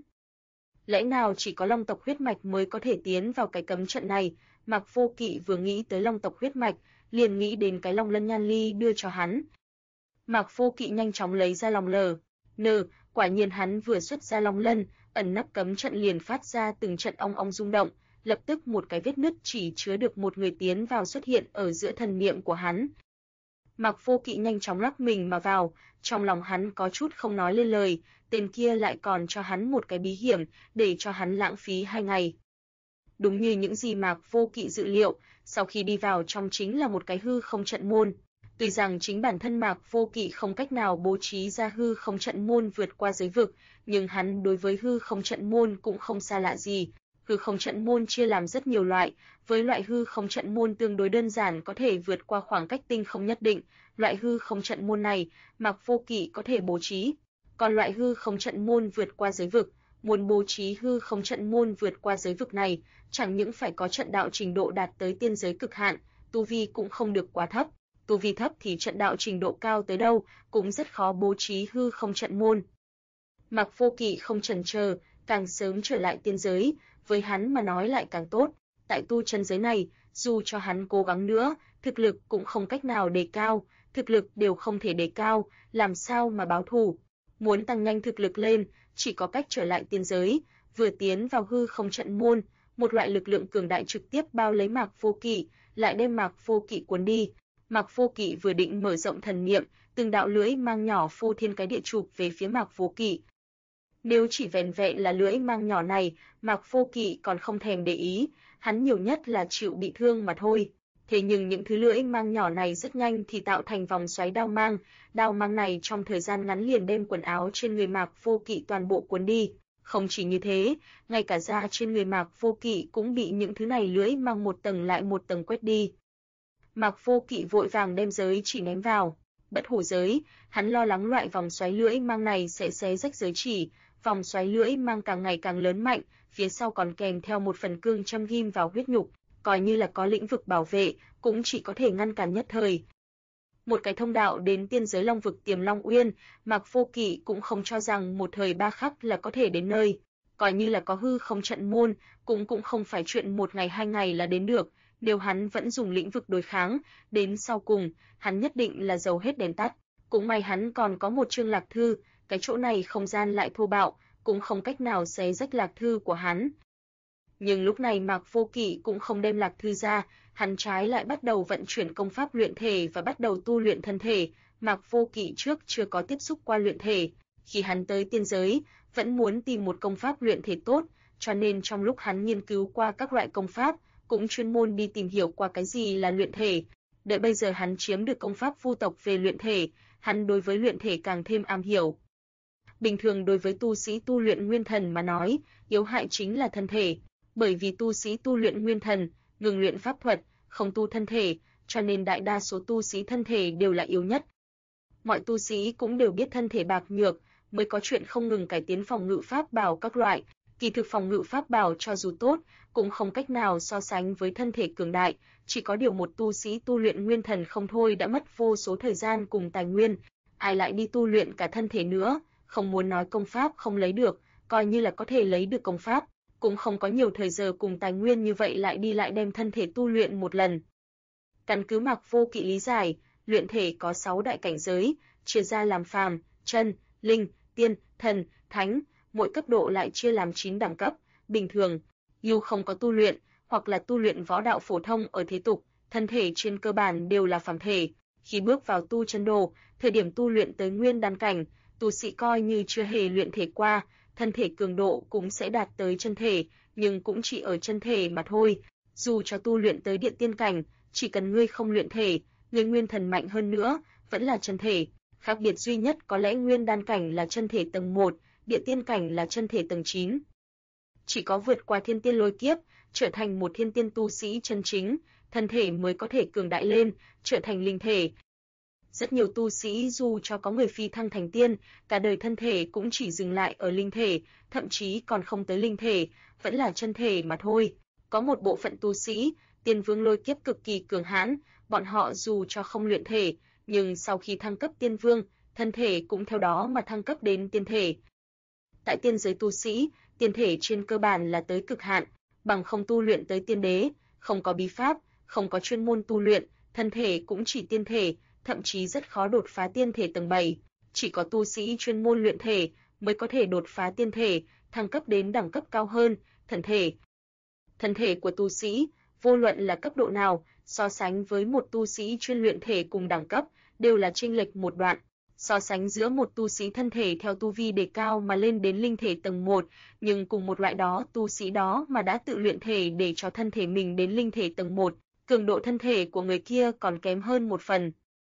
Lẽ nào chỉ có Long tộc huyết mạch mới có thể tiến vào cái cấm trận này? Mạc Vô Kỵ vừa nghĩ tới Long tộc huyết mạch, liền nghĩ đến cái Long Lân Nhan Ly đưa cho hắn. Mạc Vô Kỵ nhanh chóng lấy ra lòng Quả nhiên hắn vừa xuất ra long lân, ẩn nấp cấm trận liền phát ra từng trận ong ong rung động, lập tức một cái vết nứt chỉ chứa được một người tiến vào xuất hiện ở giữa thần niệm của hắn. Mạc Vô Kỵ nhanh chóng lắc mình mà vào, trong lòng hắn có chút không nói lên lời, tên kia lại còn cho hắn một cái bí hiểm, để cho hắn lãng phí 2 ngày. Đúng như những gì Mạc Vô Kỵ dự liệu, sau khi đi vào trong chính là một cái hư không trận môn. Tuy rằng chính bản thân Mạc Vô Kỵ không cách nào bố trí ra hư không trận môn vượt qua giới vực, nhưng hắn đối với hư không trận môn cũng không xa lạ gì. Hư không trận môn chia làm rất nhiều loại, với loại hư không trận môn tương đối đơn giản có thể vượt qua khoảng cách tinh không nhất định, loại hư không trận môn này Mạc Vô Kỵ có thể bố trí. Còn loại hư không trận môn vượt qua giới vực, muốn bố trí hư không trận môn vượt qua giới vực này, chẳng những phải có trận đạo trình độ đạt tới tiên giới cực hạn, tu vi cũng không được quá thấp. Tu vi thấp thì trận đạo trình độ cao tới đâu cũng rất khó bố trí hư không trận môn. Mạc Vô Kỵ không chần chờ, càng sớm trở lại tiên giới, với hắn mà nói lại càng tốt. Tại tu chân giới này, dù cho hắn cố gắng nữa, thực lực cũng không cách nào đề cao, thực lực đều không thể đề cao, làm sao mà báo thù. Muốn tăng nhanh thực lực lên, chỉ có cách trở lại tiên giới, vừa tiến vào hư không trận môn, một loại lực lượng cường đại trực tiếp bao lấy Mạc Vô Kỵ, lại đem Mạc Vô Kỵ cuốn đi. Mạc Vô Kỵ vừa định mở rộng thần niệm, từng đạo lưỡi mang nhỏ phô thiên cái địa chụp về phía Mạc Vô Kỵ. Nếu chỉ vẻn vẹn là lưỡi mang nhỏ này, Mạc Vô Kỵ còn không thèm để ý, hắn nhiều nhất là chịu bị thương mà thôi. Thế nhưng những thứ lưỡi mang nhỏ này rất nhanh thì tạo thành vòng xoáy đao mang này trong thời gian ngắn liền đem quần áo trên người Mạc Vô Kỵ toàn bộ cuốn đi. Không chỉ như thế, ngay cả da trên người Mạc Vô Kỵ cũng bị những thứ này lưỡi mang một tầng lại một tầng quét đi. Mạc Vô Kỵ vội vàng đem giới chỉ ném vào Bất Hủ giới, hắn lo lắng loại vòng xoáy lưỡi mang này sẽ xé rách giới chỉ. Vòng xoáy lưỡi mang càng ngày càng lớn mạnh, phía sau còn kèm theo một phần cương châm ghim vào huyết nhục, coi như là có lĩnh vực bảo vệ, cũng chỉ có thể ngăn cản nhất thời. Một cái thông đạo đến tiên giới Long vực Tiềm Long Uyên, Mạc Vô Kỵ cũng không cho rằng một thời ba khắc là có thể đến nơi, coi như là có hư không trận môn, cũng không phải chuyện 1 ngày 2 ngày là đến được, nếu hắn vẫn dùng lĩnh vực đối kháng, đến sau cùng, hắn nhất định là dầu hết đèn tắt. Cũng may hắn còn có một chương lạc thư, cái chỗ này không gian lại thô bạo, cũng không cách nào xé rách lạc thư của hắn. Nhưng lúc này Mạc Vô Kỵ cũng không đem lạc thư ra, hắn trái lại bắt đầu vận chuyển công pháp luyện thể và bắt đầu tu luyện thân thể. Mạc Vô Kỵ trước chưa có tiếp xúc qua luyện thể, khi hắn tới tiên giới, vẫn muốn tìm một công pháp luyện thể tốt, cho nên trong lúc hắn nghiên cứu qua các loại công pháp, cũng chuyên môn đi tìm hiểu qua cái gì là luyện thể. Đợi bây giờ hắn chiếm được công pháp vu tộc về luyện thể, hắn đối với luyện thể càng thêm am hiểu. Bình thường đối với tu sĩ tu luyện nguyên thần mà nói, yếu hại chính là thân thể, bởi vì tu sĩ tu luyện nguyên thần, ngừng luyện pháp thuật, không tu thân thể, cho nên đại đa số tu sĩ thân thể đều là yếu nhất. Mọi tu sĩ cũng đều biết thân thể bạc nhược, mới có chuyện không ngừng cải tiến phòng ngự pháp bảo các loại, kỳ thực phòng ngự pháp bảo cho dù tốt, cũng không cách nào so sánh với thân thể cường đại, chỉ có điều một tu sĩ tu luyện nguyên thần không thôi đã mất vô số thời gian cùng tài nguyên, ai lại đi tu luyện cả thân thể nữa, không muốn nói công pháp không lấy được, coi như là có thể lấy được công pháp, cũng không có nhiều thời giờ cùng tài nguyên như vậy lại đi lại đem thân thể tu luyện một lần. Căn cứ Mạc Vô Kỵ lý giải, luyện thể có 6 đại cảnh giới, chia ra làm phàm, chân, linh, tiên, thần, thánh, mỗi cấp độ lại chia làm 9 đẳng cấp. Bình thường, dù không có tu luyện, hoặc là tu luyện võ đạo phổ thông ở thế tục, thân thể trên cơ bản đều là phàm thể. Khi bước vào tu chân đồ, thời điểm tu luyện tới nguyên đan cảnh, tu sĩ coi như chưa hề luyện thể qua, thân thể cường độ cũng sẽ đạt tới chân thể, nhưng cũng chỉ ở chân thể mà thôi. Dù cho tu luyện tới địa tiên cảnh, chỉ cần ngươi không luyện thể, ngươi nguyên thần mạnh hơn nữa, vẫn là chân thể. Khác biệt duy nhất có lẽ nguyên đan cảnh là chân thể tầng 1, địa tiên cảnh là chân thể tầng 9. Chỉ có vượt qua thiên tiên lôi kiếp, trở thành một thiên tiên tu sĩ chân chính, thân thể mới có thể cường đại lên, trở thành linh thể. Rất nhiều tu sĩ dù cho có người phi thăng thành tiên, cả đời thân thể cũng chỉ dừng lại ở linh thể, thậm chí còn không tới linh thể, vẫn là chân thể mà thôi. Có một bộ phận tu sĩ, tiên vương lôi kiếp cực kỳ cường hãn, bọn họ dù cho không luyện thể, nhưng sau khi thăng cấp tiên vương, thân thể cũng theo đó mà thăng cấp đến tiên thể. Tại tiên giới tu sĩ, tiên thể trên cơ bản là tới cực hạn, bằng không tu luyện tới tiên đế, không có bí pháp, không có chuyên môn tu luyện, thân thể cũng chỉ tiên thể, thậm chí rất khó đột phá tiên thể tầng 7. Chỉ có tu sĩ chuyên môn luyện thể mới có thể đột phá tiên thể, thăng cấp đến đẳng cấp cao hơn, thần thể. Thần thể của tu sĩ, vô luận là cấp độ nào, so sánh với một tu sĩ chuyên luyện thể cùng đẳng cấp, đều là chênh lệch một đoạn. So sánh giữa một tu sĩ thân thể theo tu vi đề cao mà lên đến linh thể tầng 1, nhưng cùng một loại đó, tu sĩ đó mà đã tự luyện thể để cho thân thể mình đến linh thể tầng 1, cường độ thân thể của người kia còn kém hơn một phần.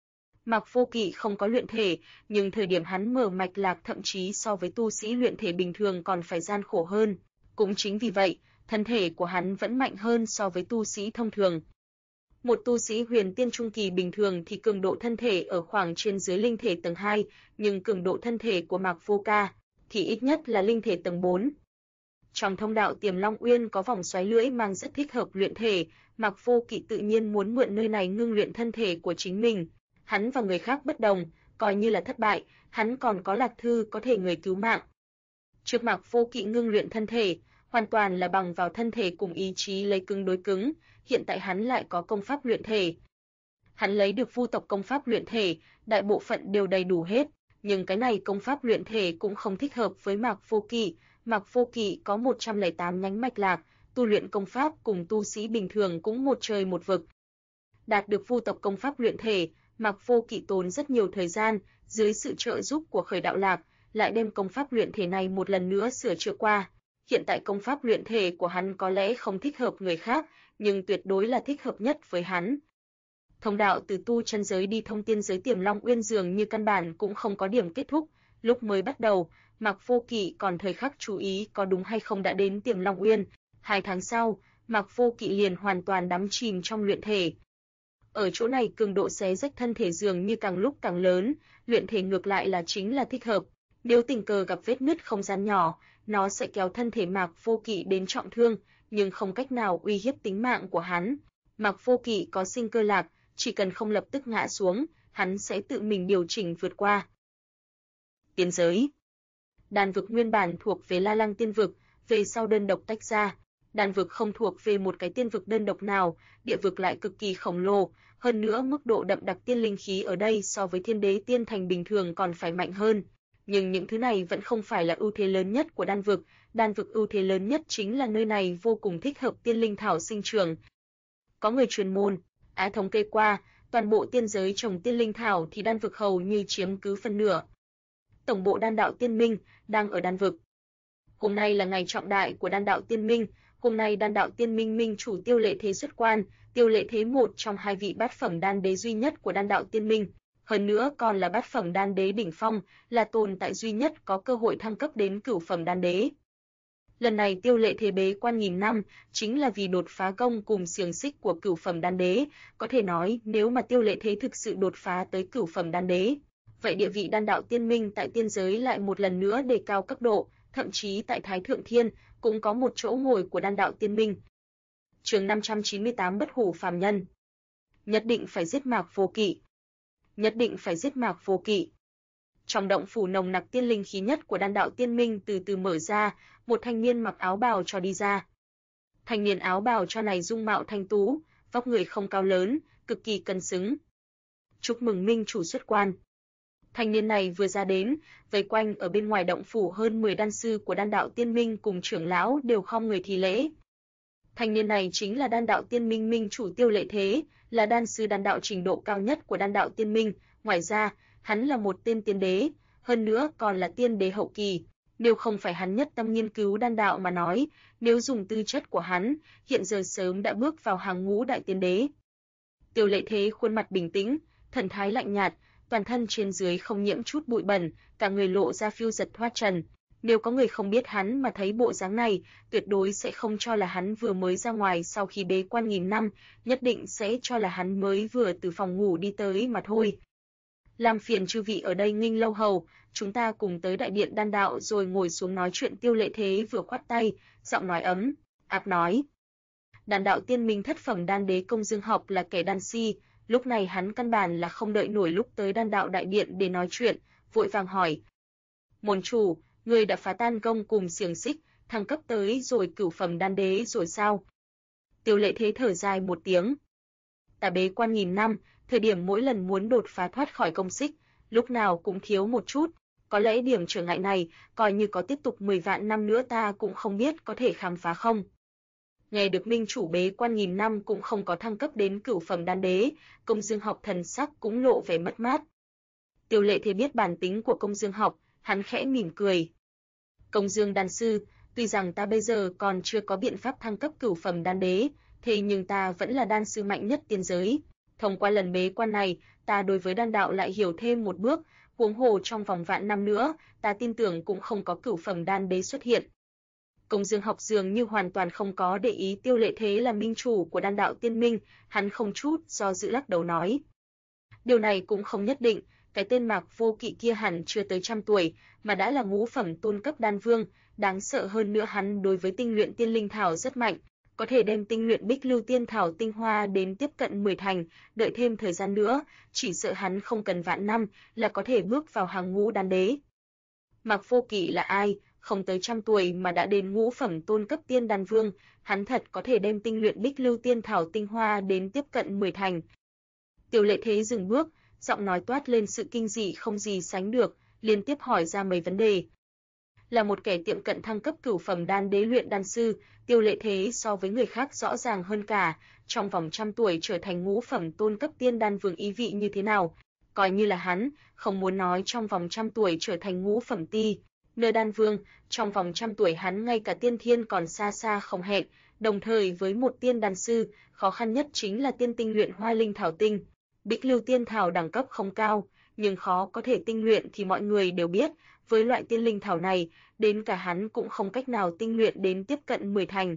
Mạc Vô Kỵ không có luyện thể, nhưng thời điểm hắn mở mạch lạc thậm chí so với tu sĩ luyện thể bình thường còn phải gian khổ hơn. Cũng chính vì vậy, thân thể của hắn vẫn mạnh hơn so với tu sĩ thông thường. Một tu sĩ huyền tiên trung kỳ bình thường thì cường độ thân thể ở khoảng trên dưới linh thể tầng 2, nhưng cường độ thân thể của Mạc Vô Ca thì ít nhất là linh thể tầng 4. Trong thông đạo Tiềm Long Uyên có vòng xoáy lưỡi mang rất thích hợp luyện thể, Mạc Vô Kỵ tự nhiên muốn mượn nơi này ngưng luyện thân thể của chính mình. Hắn và người khác bất đồng, coi như là thất bại, hắn còn có Lạc Thư có thể người cứu mạng. Trước Mạc Vô Kỵ ngưng luyện thân thể, hoàn toàn là bằng vào thân thể cùng ý chí lấy cứng đối cứng, hiện tại hắn lại có công pháp luyện thể. Hắn lấy được Vu tộc công pháp luyện thể, đại bộ phận đều đầy đủ hết, nhưng cái này công pháp luyện thể cũng không thích hợp với Mạc Vô Kỵ. Mạc Vô Kỵ có 108 nhánh mạch lạc, tu luyện công pháp cùng tu sĩ bình thường cũng một trời một vực. Đạt được Vu tộc công pháp luyện thể, Mạc Vô Kỵ tốn rất nhiều thời gian, dưới sự trợ giúp của Khởi Đạo Lạc, lại đem công pháp luyện thể này một lần nữa sửa chữa qua. Hiện tại công pháp luyện thể của hắn có lẽ không thích hợp người khác, nhưng tuyệt đối là thích hợp nhất với hắn. Thông đạo từ tu chân giới đi thông tiên giới Tiềm Long Uyên dường như căn bản cũng không có điểm kết thúc. Lúc mới bắt đầu, Mạc Vô Kỵ còn thời khắc chú ý có đúng hay không đã đến Tiềm Long Uyên. 2 tháng sau, Mạc Vô Kỵ liền hoàn toàn đắm chìm trong luyện thể. Ở chỗ này cường độ xé rách thân thể dường như càng lúc càng lớn, luyện thể ngược lại là chính là thích hợp. Nếu tình cờ gặp vết nứt không gian nhỏ, nó sẽ kéo thân thể Mạc Vô Kỵ đến trọng thương, nhưng không cách nào uy hiếp tính mạng của hắn. Mạc Vô Kỵ có sinh cơ lạc, chỉ cần không lập tức ngã xuống, hắn sẽ tự mình điều chỉnh vượt qua. Tiên giới. Đan vực nguyên bản thuộc về La Lăng tiên vực, về sau đơn độc tách ra. Đan vực không thuộc về một cái tiên vực đơn độc nào, địa vực lại cực kỳ khổng lồ, hơn nữa mức độ đậm đặc tiên linh khí ở đây so với Thiên Đế Tiên Thành bình thường còn phải mạnh hơn. Nhưng những thứ này vẫn không phải là ưu thế lớn nhất của đan vực ưu thế lớn nhất chính là nơi này vô cùng thích hợp tiên linh thảo sinh trưởng. Có người truyền môn, thống kê qua, toàn bộ tiên giới trồng tiên linh thảo thì đan vực hầu như chiếm cứ phân nửa. Tổng bộ Đan Đạo Tiên Minh đang ở đan vực. Hôm nay là ngày trọng đại của Đan Đạo Tiên Minh, hôm nay Đan Đạo Tiên Minh minh chủ Tiêu Lệ Thế xuất quan, Tiêu Lệ Thế một trong 2 vị bát phẩm đan đế duy nhất của Đan Đạo Tiên Minh, hơn nữa còn là bát phẩm đan đế đỉnh phong, là tồn tại duy nhất có cơ hội thăng cấp đến cửu phẩm đan đế. Lần này Tiêu Lệ Thế bế quan nghìn năm, chính là vì đột phá công cùng xiềng xích của cửu phẩm đan đế, có thể nói nếu mà Tiêu Lệ Thế thực sự đột phá tới cửu phẩm đan đế, vậy địa vị Đan Đạo Tiên Minh tại tiên giới lại một lần nữa đề cao cấp độ, thậm chí tại Thái Thượng Thiên cũng có một chỗ ngồi của Đan Đạo Tiên Minh. Chương 598 Bất hủ phàm nhân. Nhất định phải giết Mạc Vô Kỵ. Nhất định phải giết Mạc Vô Kỵ. Trong động phủ nồng nặc tiên linh khí nhất của Đan Đạo Tiên Minh từ từ mở ra, một thanh niên mặc áo bào cho đi ra. Thanh niên áo bào cho này dung mạo thanh tú, vóc người không cao lớn, cực kỳ cân xứng. Chúc mừng minh chủ xuất quan. Thanh niên này vừa ra đến, vây quanh ở bên ngoài động phủ hơn 10 đan sư của Đan Đạo Tiên Minh cùng trưởng lão đều khom người thi lễ. Thanh niên này chính là Đan Đạo Tiên Minh minh chủ Tiêu Lệ Thế, là đan sư đan đạo trình độ cao nhất của Đan Đạo Tiên Minh, ngoài ra, hắn là một tên tiên đế, hơn nữa còn là tiên đế hậu kỳ. Nếu không phải hắn nhất tâm nghiên cứu đan đạo mà nói, nếu dùng tư chất của hắn, hiện giờ sớm đã bước vào hàng ngũ đại tiên đế. Tiêu Lệ Thế khuôn mặt bình tĩnh, thần thái lạnh nhạt, toàn thân trên dưới không nhiễm chút bụi bẩn, cả người lộ ra phiêu giật thoát trần. Nếu có người không biết hắn mà thấy bộ dáng này, tuyệt đối sẽ không cho là hắn vừa mới ra ngoài sau khi bế quan nghìn năm, nhất định sẽ cho là hắn mới vừa từ phòng ngủ đi tới mà thôi. Làm phiền chư vị ở đây nghinh lâu hầu, chúng ta cùng tới đại điện đan đạo rồi ngồi xuống nói chuyện. Tiêu Lệ Thế vừa khoát tay, giọng nói ấm áp nói. Đan Đạo Tiên Minh thất phẩm đan đế Công Dương Học là kẻ đan si, lúc này hắn căn bản là không đợi nổi lúc tới đan đạo đại điện để nói chuyện, vội vàng hỏi. Môn chủ, người đã phá tan công cùng xiềng xích, thăng cấp tới rồi cửu phẩm đan đế rồi sao? Tiêu Lệ Thế thở dài một tiếng. Ta bế quan nghìn năm, thời điểm mỗi lần muốn đột phá thoát khỏi công xích, lúc nào cũng thiếu một chút, có lẽ điểm trở ngại này, coi như có tiếp tục 10 vạn năm nữa ta cũng không biết có thể khám phá không. Nghe được minh chủ bế quan nghìn năm cũng không có thăng cấp đến cửu phẩm đan đế, Công Dương Học thần sắc cũng lộ vẻ mất mát. Tiêu Lệ Thế biết bản tính của Công Dương Học, hắn khẽ mỉm cười. Công Dương đan sư, tuy rằng ta bây giờ còn chưa có biện pháp thăng cấp cửu phẩm đan đế, thế nhưng ta vẫn là đan sư mạnh nhất tiên giới. Thông qua lần bế quan này, ta đối với đan đạo lại hiểu thêm một bước, huống hồ trong vòng vạn năm nữa, ta tin tưởng cũng không có cửu phẩm đan đế xuất hiện. Công Dương Học dường như hoàn toàn không có để ý Tiêu Lệ Thế là minh chủ của đan đạo tiên minh, hắn không chút do dự lắc đầu nói. Điều này cũng không nhất định, cái tên Mạc Vô Kỵ kia hẳn chưa tới 100 tuổi, mà đã là ngũ phẩm tôn cấp đan vương, đáng sợ hơn nữa hắn đối với tinh luyện tiên linh thảo rất mạnh, có thể đem tinh luyện Bích Lưu Tiên thảo tinh hoa đến tiếp cận 10 thành, đợi thêm thời gian nữa, chỉ sợ hắn không cần vạn năm là có thể bước vào hàng ngũ đan đế. Mạc Vô Kỵ là ai? Không tới 100 tuổi mà đã đến ngũ phẩm tôn cấp tiên đan vương, hắn thật có thể đem tinh luyện Bích Lưu Tiên thảo tinh hoa đến tiếp cận 10 thành. Tiêu Lệ Thế dừng bước, giọng nói toát lên sự kinh dị không gì sánh được, liên tiếp hỏi ra mấy vấn đề. Là một kẻ tiệm cận thăng cấp cửu phẩm đan đế luyện đan sư, Tiêu Lệ Thế so với người khác rõ ràng hơn cả, trong vòng 100 tuổi trở thành ngũ phẩm tôn cấp tiên đan vương ý vị như thế nào, coi như là hắn, không muốn nói trong vòng 100 tuổi trở thành ngũ phẩm ti, nơi đan vương, trong vòng 100 tuổi hắn ngay cả tiên thiên còn xa xa không hẹn, đồng thời với một tiên đan sư, khó khăn nhất chính là tiên tinh luyện Hoa Linh thảo tinh. Bích Lưu Tiên thảo đẳng cấp không cao, nhưng khó có thể tinh luyện thì mọi người đều biết, với loại tiên linh thảo này, đến cả hắn cũng không cách nào tinh luyện đến tiếp cận 10 thành.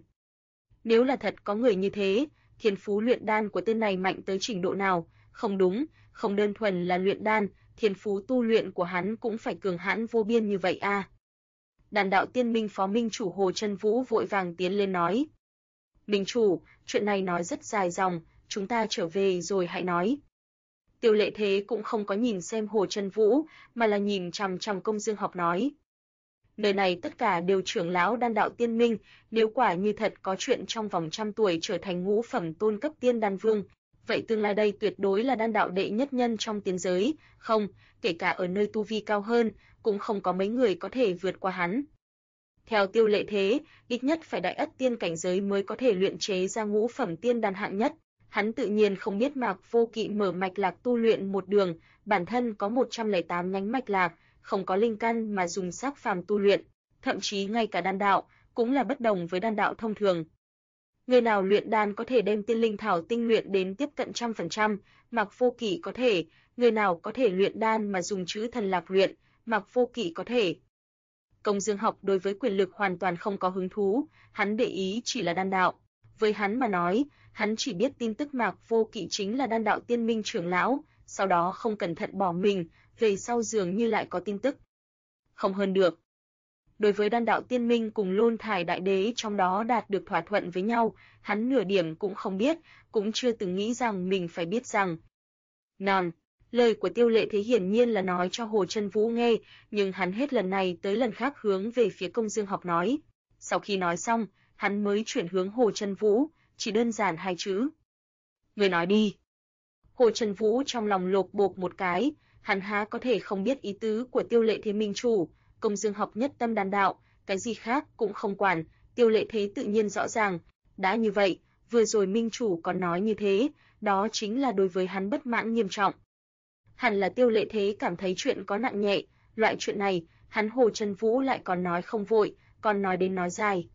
Nếu là thật có người như thế, thiên phú luyện đan của tên này mạnh tới trình độ nào? Không đúng, không đơn thuần là luyện đan, thiên phú tu luyện của hắn cũng phải cường hãn vô biên như vậy a. Đan đạo tiên minh phó minh chủ Hồ Chân Vũ vội vàng tiến lên nói. Minh chủ, chuyện này nói rất dài dòng, chúng ta trở về rồi hãy nói. Tiêu Lệ Thế cũng không có nhìn xem Hồ Chân Vũ, mà là nhìn chằm chằm Công Dương Học nói. Nơi này tất cả đều trưởng lão đan đạo tiên minh, nếu quả như thật có chuyện trong vòng 100 tuổi trở thành ngũ phẩm tôn cấp tiên đan vương, vậy tương lai đây tuyệt đối là đan đạo đệ nhất nhân trong tiên giới, không, kể cả ở nơi tu vi cao hơn, cũng không có mấy người có thể vượt qua hắn. Theo Tiêu Lệ Thế, ít nhất phải đại ất tiên cảnh giới mới có thể luyện chế ra ngũ phẩm tiên đan hạng nhất. Hắn tự nhiên không biết Mạc Vô Kỵ mở mạch lạc tu luyện một đường, bản thân có 108 nhánh mạch lạc, không có linh căn mà dùng xác phàm tu luyện, thậm chí ngay cả đan đạo cũng là bất đồng với đan đạo thông thường. Người nào luyện đan có thể đem tiên linh thảo tinh luyện đến tiếp cận 100%, Mạc Vô Kỵ có thể, người nào có thể luyện đan mà dùng chữ thần lạc luyện, Mạc Vô Kỵ có thể. Công Dương Học đối với quyền lực hoàn toàn không có hứng thú, hắn để ý chỉ là đan đạo. Với hắn mà nói, hắn chỉ biết tin tức Mạc Vô Kỵ chính là đan đạo tiên minh trưởng lão, sau đó không cẩn thận bỏ mình, về sau dường như lại có tin tức. Không hơn được. Đối với đan đạo tiên minh cùng Lôn Thải Đại Đế trong đó đạt được thỏa thuận với nhau, hắn nửa điểm cũng không biết, cũng chưa từng nghĩ rằng mình phải biết rằng. Non, lời của Tiêu Lệ Thế hiển nhiên là nói cho Hồ Chân Vũ nghe, nhưng hắn hết lần này tới lần khác hướng về phía Công Dương Học nói. Sau khi nói xong, hắn mới chuyển hướng Hồ Chân Vũ, chỉ đơn giản hai chữ. Người nói đi. Hồ Chân Vũ trong lòng lột bột một cái, hắn há có thể không biết ý tứ của Tiêu Lệ Thế minh chủ, Công Dương Học nhất tâm đan đạo, cái gì khác cũng không quản, Tiêu Lệ Thế tự nhiên rõ ràng, đã như vậy, vừa rồi minh chủ còn nói như thế, đó chính là đối với hắn bất mãn nghiêm trọng. Hẳn là Tiêu Lệ Thế cảm thấy chuyện có nặng nhẹ, loại chuyện này, hắn Hồ Chân Vũ lại còn nói không vội, còn nói đến nói dài.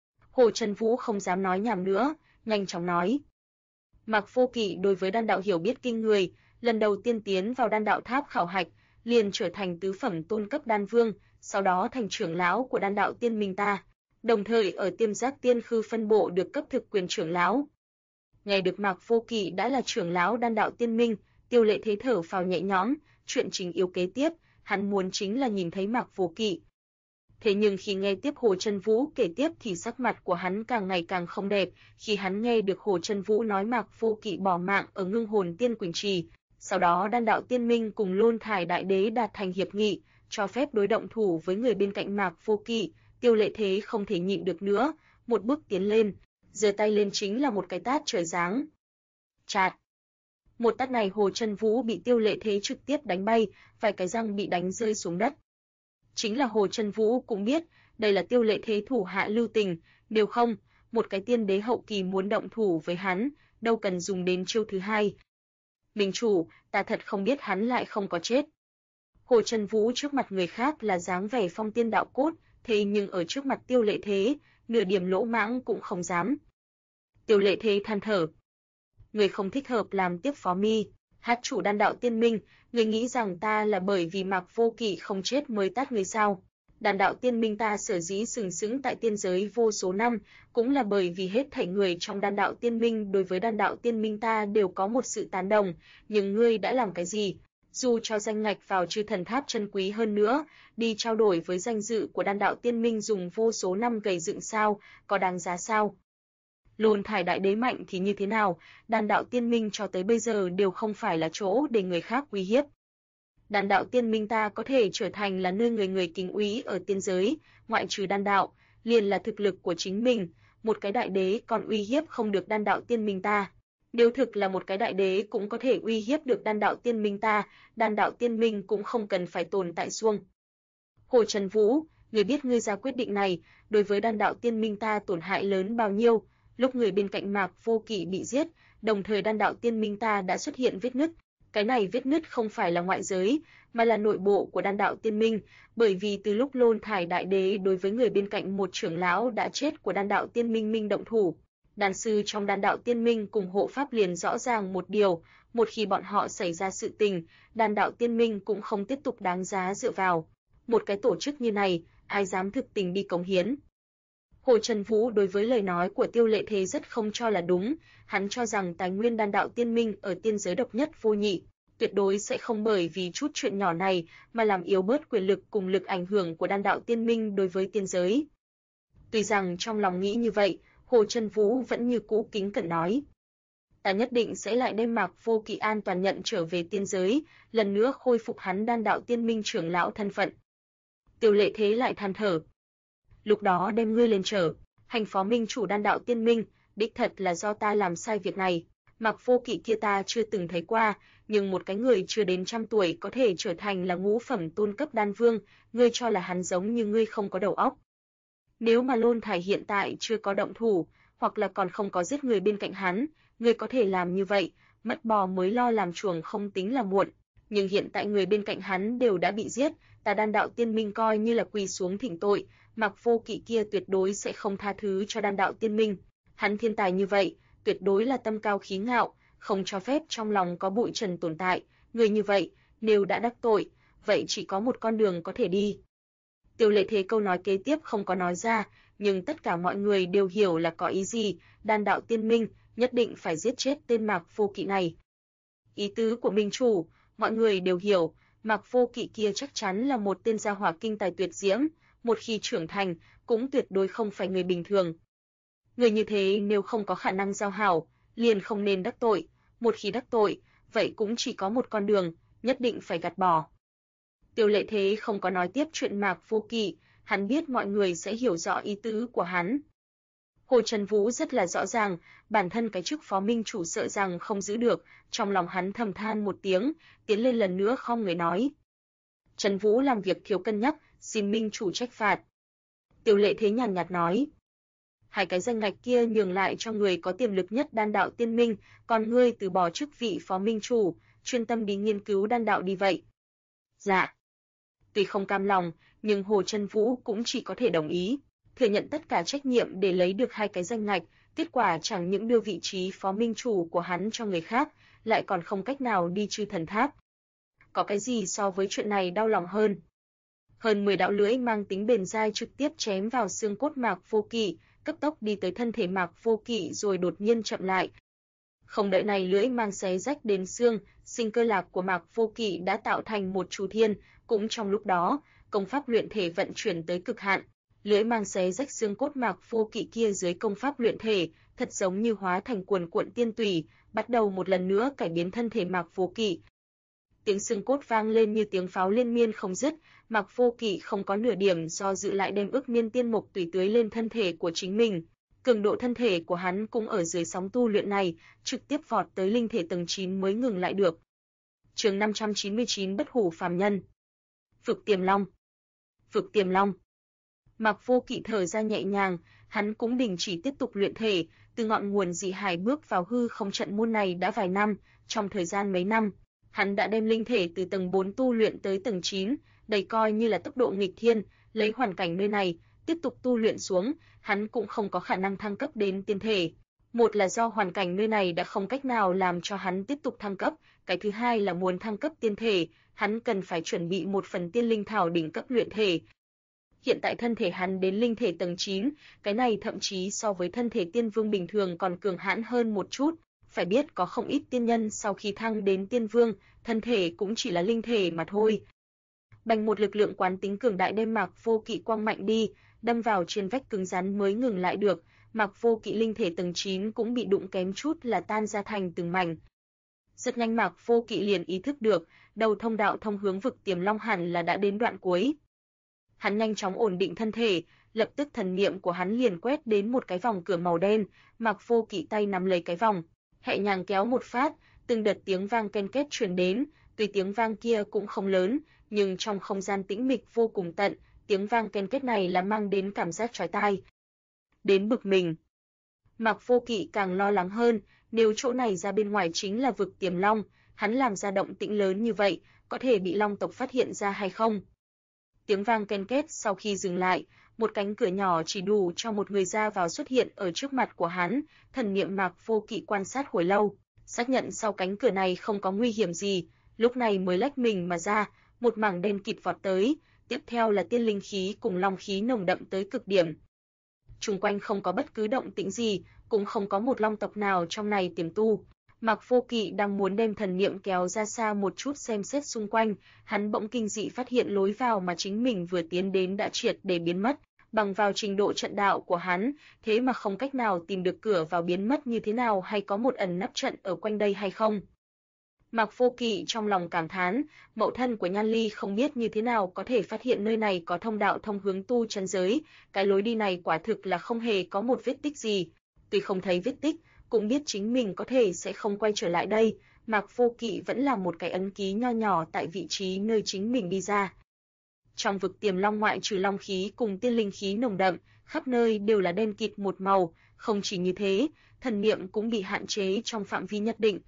Hồ Chân Vũ không dám nói nhảm nữa, nhanh chóng nói. Mạc Vô Kỵ đối với đan đạo hiểu biết kinh người, lần đầu tiên tiến vào đan đạo tháp khảo hạch, liền trở thành tứ phẩm tôn cấp đan vương, sau đó thành trưởng lão của đan đạo tiên minh ta, đồng thời ở Tiêm Giác Tiên Khư phân bộ được cấp thực quyền trưởng lão. Nghe được Mạc Vô Kỵ đã là trưởng lão đan đạo tiên minh, Tiêu Lệ Thế thở phào nhẹ nhõm, chuyện chính yếu kế tiếp, hắn muốn chính là nhìn thấy Mạc Vô Kỵ. Thế nhưng khi nghe tiếp Hồ Chân Vũ kể tiếp thì sắc mặt của hắn càng ngày càng không đẹp, khi hắn nghe được Hồ Chân Vũ nói Mạc Vô Kỵ bỏ mạng ở Ngưng Hồn Tiên Quỳnh Trì, sau đó đan đạo tiên minh cùng Lôn Thải Đại Đế đạt thành hiệp nghị, cho phép đối động thủ với người bên cạnh Mạc Vô Kỵ, Tiêu Lệ Thế không thể nhịn được nữa, một bước tiến lên, giơ tay lên chính là một cái tát trời giáng. Chạt. Một tát này Hồ Chân Vũ bị Tiêu Lệ Thế trực tiếp đánh bay, vài cái răng bị đánh rơi xuống đất. Chính là Hồ Trân Vũ cũng biết, đây là Tiêu Lệ Thế thủ hạ lưu tình, nếu không, một cái tiên đế hậu kỳ muốn động thủ với hắn, đâu cần dùng đến chiêu thứ hai. Minh chủ, ta thật không biết hắn lại không có chết. Hồ Trân Vũ trước mặt người khác là dáng vẻ phong tiên đạo cốt, thế nhưng ở trước mặt Tiêu Lệ Thế, nửa điểm lỗ mãng cũng không dám. Tiêu Lệ Thế than thở. Người không thích hợp làm tiếp phó mi, hát chủ đan đạo tiên minh, người nghĩ rằng ta là bởi vì Mạc Vô Kỵ không chết mới tát người sao? Đan đạo tiên minh ta sở dĩ sừng sững tại tiên giới vô số năm, cũng là bởi vì hết thảy người trong đan đạo tiên minh đối với đan đạo tiên minh ta đều có một sự tán đồng, nhưng ngươi đã làm cái gì? Dù cho danh ngạch vào chư thần tháp chân quý hơn nữa, đi trao đổi với danh dự của đan đạo tiên minh dùng vô số năm gầy dựng sao, có đáng giá sao? Lôn Thải đại đế mạnh thì như thế nào, đan đạo tiên minh cho tới bây giờ đều không phải là chỗ để người khác uy hiếp. Đan đạo tiên minh ta có thể trở thành là nơi người người kính úy ở tiên giới, ngoại trừ đan đạo, liền là thực lực của chính mình, một cái đại đế còn uy hiếp không được đan đạo tiên minh ta. Nếu thực là một cái đại đế cũng có thể uy hiếp được đan đạo tiên minh ta, đan đạo tiên minh cũng không cần phải tồn tại xuông. Hồ Trân Vũ, người biết ngươi ra quyết định này, đối với đan đạo tiên minh ta tổn hại lớn bao nhiêu, lúc người bên cạnh Mạc Vô Kỵ bị giết, đồng thời đan đạo tiên minh ta đã xuất hiện vết nứt. Cái này vết nứt không phải là ngoại giới, mà là nội bộ của đan đạo tiên minh, bởi vì từ lúc Lôn Thải đại đế đối với người bên cạnh một trưởng lão đã chết của đan đạo tiên minh minh động thủ, đan sư trong đan đạo tiên minh cùng hộ pháp liền rõ ràng một điều, một khi bọn họ xảy ra sự tình, đan đạo tiên minh cũng không tiếp tục đáng giá dựa vào. Một cái tổ chức như này, ai dám thực tình đi cống hiến? Hồ Trân Vũ đối với lời nói của Tiêu Lệ Thế rất không cho là đúng, hắn cho rằng tài nguyên đan đạo tiên minh ở tiên giới độc nhất vô nhị, tuyệt đối sẽ không bởi vì chút chuyện nhỏ này mà làm yếu bớt quyền lực cùng lực ảnh hưởng của đan đạo tiên minh đối với tiên giới. Tuy rằng trong lòng nghĩ như vậy, Hồ Trân Vũ vẫn như cũ kính cẩn nói. Ta nhất định sẽ lại đem Mạc Vô Kỵ an toàn nhận trở về tiên giới, lần nữa khôi phục hắn đan đạo tiên minh trưởng lão thân phận. Tiêu Lệ Thế lại than thở. Lúc đó đem ngươi lên trở, hành phó minh chủ đan đạo tiên minh, đích thật là do ta làm sai việc này. Mạc Vô Kỵ kia ta chưa từng thấy qua, nhưng một cái người chưa đến 100 tuổi có thể trở thành là ngũ phẩm tôn cấp đan vương, ngươi cho là hắn giống như ngươi không có đầu óc. Nếu mà Lôn Thải hiện tại chưa có động thủ, hoặc là còn không có giết người bên cạnh hắn, ngươi có thể làm như vậy, mất bò mới lo làm chuồng không tính là muộn. Nhưng hiện tại người bên cạnh hắn đều đã bị giết, ta đan đạo tiên minh coi như là quỳ xuống thỉnh tội, Mạc Vô Kỵ kia tuyệt đối sẽ không tha thứ cho đan đạo tiên minh. Hắn thiên tài như vậy, tuyệt đối là tâm cao khí ngạo, không cho phép trong lòng có bụi trần tồn tại, người như vậy, nếu đã đắc tội, vậy chỉ có một con đường có thể đi. Tiêu Lệ Thế câu nói kế tiếp không có nói ra, nhưng tất cả mọi người đều hiểu là có ý gì, đan đạo tiên minh nhất định phải giết chết tên Mạc Vô Kỵ này. Ý tứ của minh chủ, mọi người đều hiểu, Mạc Vô Kỵ kia chắc chắn là một tên gia hỏa kinh tài tuyệt diễm, một khi trưởng thành, cũng tuyệt đối không phải người bình thường. Người như thế nếu không có khả năng giao hảo, liền không nên đắc tội, một khi đắc tội, vậy cũng chỉ có một con đường, nhất định phải gạt bỏ. Tiêu Lệ Thế không có nói tiếp chuyện Mạc Vô Kỵ, hắn biết mọi người sẽ hiểu rõ ý tứ của hắn. Hồ Trân Vũ rất là rõ ràng, bản thân cái chức phó minh chủ sợ rằng không giữ được, trong lòng hắn thầm than một tiếng, tiến lên lần nữa khom người nói. Trân Vũ làm việc thiếu cân nhắc, xin minh chủ trách phạt. Tiêu Lệ Thế nhàn nhạt nói. Hai cái danh ngạch kia nhường lại cho người có tiềm lực nhất đan đạo tiên minh, còn ngươi từ bỏ chức vị phó minh chủ, chuyên tâm đi nghiên cứu đan đạo đi vậy. Dạ. Tuy không cam lòng, nhưng Hồ Trân Vũ cũng chỉ có thể đồng ý, thừa nhận tất cả trách nhiệm để lấy được hai cái danh ngạch, kết quả chẳng những đưa vị trí phó minh chủ của hắn cho người khác, lại còn không cách nào đi chư thần tháp. Có cái gì so với chuyện này đau lòng hơn? Hơn 10 đạo lưỡi mang tính bền dai trực tiếp chém vào xương cốt Mạc Vô Kỵ, cấp tốc đi tới thân thể Mạc Vô Kỵ rồi đột nhiên chậm lại. Không đợi này lưỡi mang xé rách đến xương, sinh cơ lạc của Mạc Vô Kỵ đã tạo thành một chu thiên, cũng trong lúc đó, công pháp luyện thể vận chuyển tới cực hạn. Lưỡi mang xé rách xương cốt Mạc Vô Kỵ kia dưới công pháp luyện thể, thật giống như hóa thành cuồn cuộn tiên tùy, bắt đầu một lần nữa cải biến thân thể Mạc Vô Kỵ. Tiếng xương cốt vang lên như tiếng pháo liên miên không dứt, Mạc Vô Kỵ không có nửa điểm do dự lại đem ức miên tiên mục tùy tưới lên thân thể của chính mình. Cường độ thân thể của hắn cũng ở dưới sóng tu luyện này, trực tiếp vọt tới linh thể tầng 9 mới ngừng lại được. Chương 599 Bất hủ phàm nhân. Vực Tiềm Long. Vực Tiềm Long. Mạc Vô Kỵ thở ra nhẹ nhàng, hắn cũng đình chỉ tiếp tục luyện thể, từ ngọn nguồn dị hải bước vào hư không trận môn này đã vài năm, trong thời gian mấy năm, hắn đã đem linh thể từ tầng 4 tu luyện tới tầng 9, đây coi như là tốc độ nghịch thiên, lấy hoàn cảnh nơi này, tiếp tục tu luyện xuống, hắn cũng không có khả năng thăng cấp đến tiên thể. Một là do hoàn cảnh nơi này đã không cách nào làm cho hắn tiếp tục thăng cấp, cái thứ hai là muốn thăng cấp tiên thể, hắn cần phải chuẩn bị một phần tiên linh thảo đỉnh cấp luyện thể. Hiện tại thân thể hắn đến linh thể tầng 9, cái này thậm chí so với thân thể tiên vương bình thường còn cường hãn hơn một chút. Phải biết có không ít tiên nhân sau khi thăng đến tiên vương, thân thể cũng chỉ là linh thể mà thôi. Bành một lực lượng quán tính cường đại đem Mạc Vô Kỵ quăng mạnh đi, đâm vào trên vách cứng rắn mới ngừng lại được. Mạc Vô Kỵ linh thể tầng 9 cũng bị đụng kém chút là tan ra thành từng mảnh. Rất nhanh Mạc Vô Kỵ liền ý thức được, đầu thông đạo thông hướng vực Tiềm Long hẳn là đã đến đoạn cuối. Hắn nhanh chóng ổn định thân thể, lập tức thần niệm của hắn liền quét đến một cái vòng cửa màu đen, Mạc Vô Kỵ tay nắm lấy cái vòng, nhẹ nhàng kéo một phát, từng đợt tiếng vang ken két truyền đến, tuy tiếng vang kia cũng không lớn, nhưng trong không gian tĩnh mịch vô cùng tận, tiếng vang ken két này là mang đến cảm giác chói tai. Đến bực mình. Mạc Vô Kỵ càng lo lắng hơn, nếu chỗ này ra bên ngoài chính là vực Tiềm Long, hắn làm ra động tĩnh lớn như vậy, có thể bị Long tộc phát hiện ra hay không? Tiếng vang ken két sau khi dừng lại, một cánh cửa nhỏ chỉ đủ cho một người ra vào xuất hiện ở trước mặt của hắn, thần niệm Mạc Vô Kỵ quan sát hồi lâu, xác nhận sau cánh cửa này không có nguy hiểm gì, lúc này mới lách mình mà ra, một mảng đen kịt vọt tới, tiếp theo là tiên linh khí cùng long khí nồng đậm tới cực điểm. Xung quanh không có bất cứ động tĩnh gì, cũng không có một long tộc nào trong này tiềm tu. Mạc Vô Kỵ đang muốn đem thần niệm kéo ra xa một chút xem xét xung quanh, hắn bỗng kinh dị phát hiện lối vào mà chính mình vừa tiến đến đã triệt để biến mất, bằng vào trình độ trận đạo của hắn, thế mà không cách nào tìm được cửa vào biến mất như thế nào hay có một ẩn nấp trận ở quanh đây hay không. Mạc Vô Kỵ trong lòng cảm thán, mẫu thân của Nhan Ly không biết như thế nào có thể phát hiện nơi này có thông đạo thông hướng tu chân giới, cái lối đi này quả thực là không hề có một vết tích gì. Tuy không thấy vết tích, cũng biết chính mình có thể sẽ không quay trở lại đây, Mạc Vô Kỵ vẫn là một cái ấn ký nho nhỏ tại vị trí nơi chính mình đi ra. Trong vực Tiềm Long ngoại trừ long khí cùng tiên linh khí nồng đậm, khắp nơi đều là đen kịt một màu, không chỉ như thế, thần niệm cũng bị hạn chế trong phạm vi nhất định.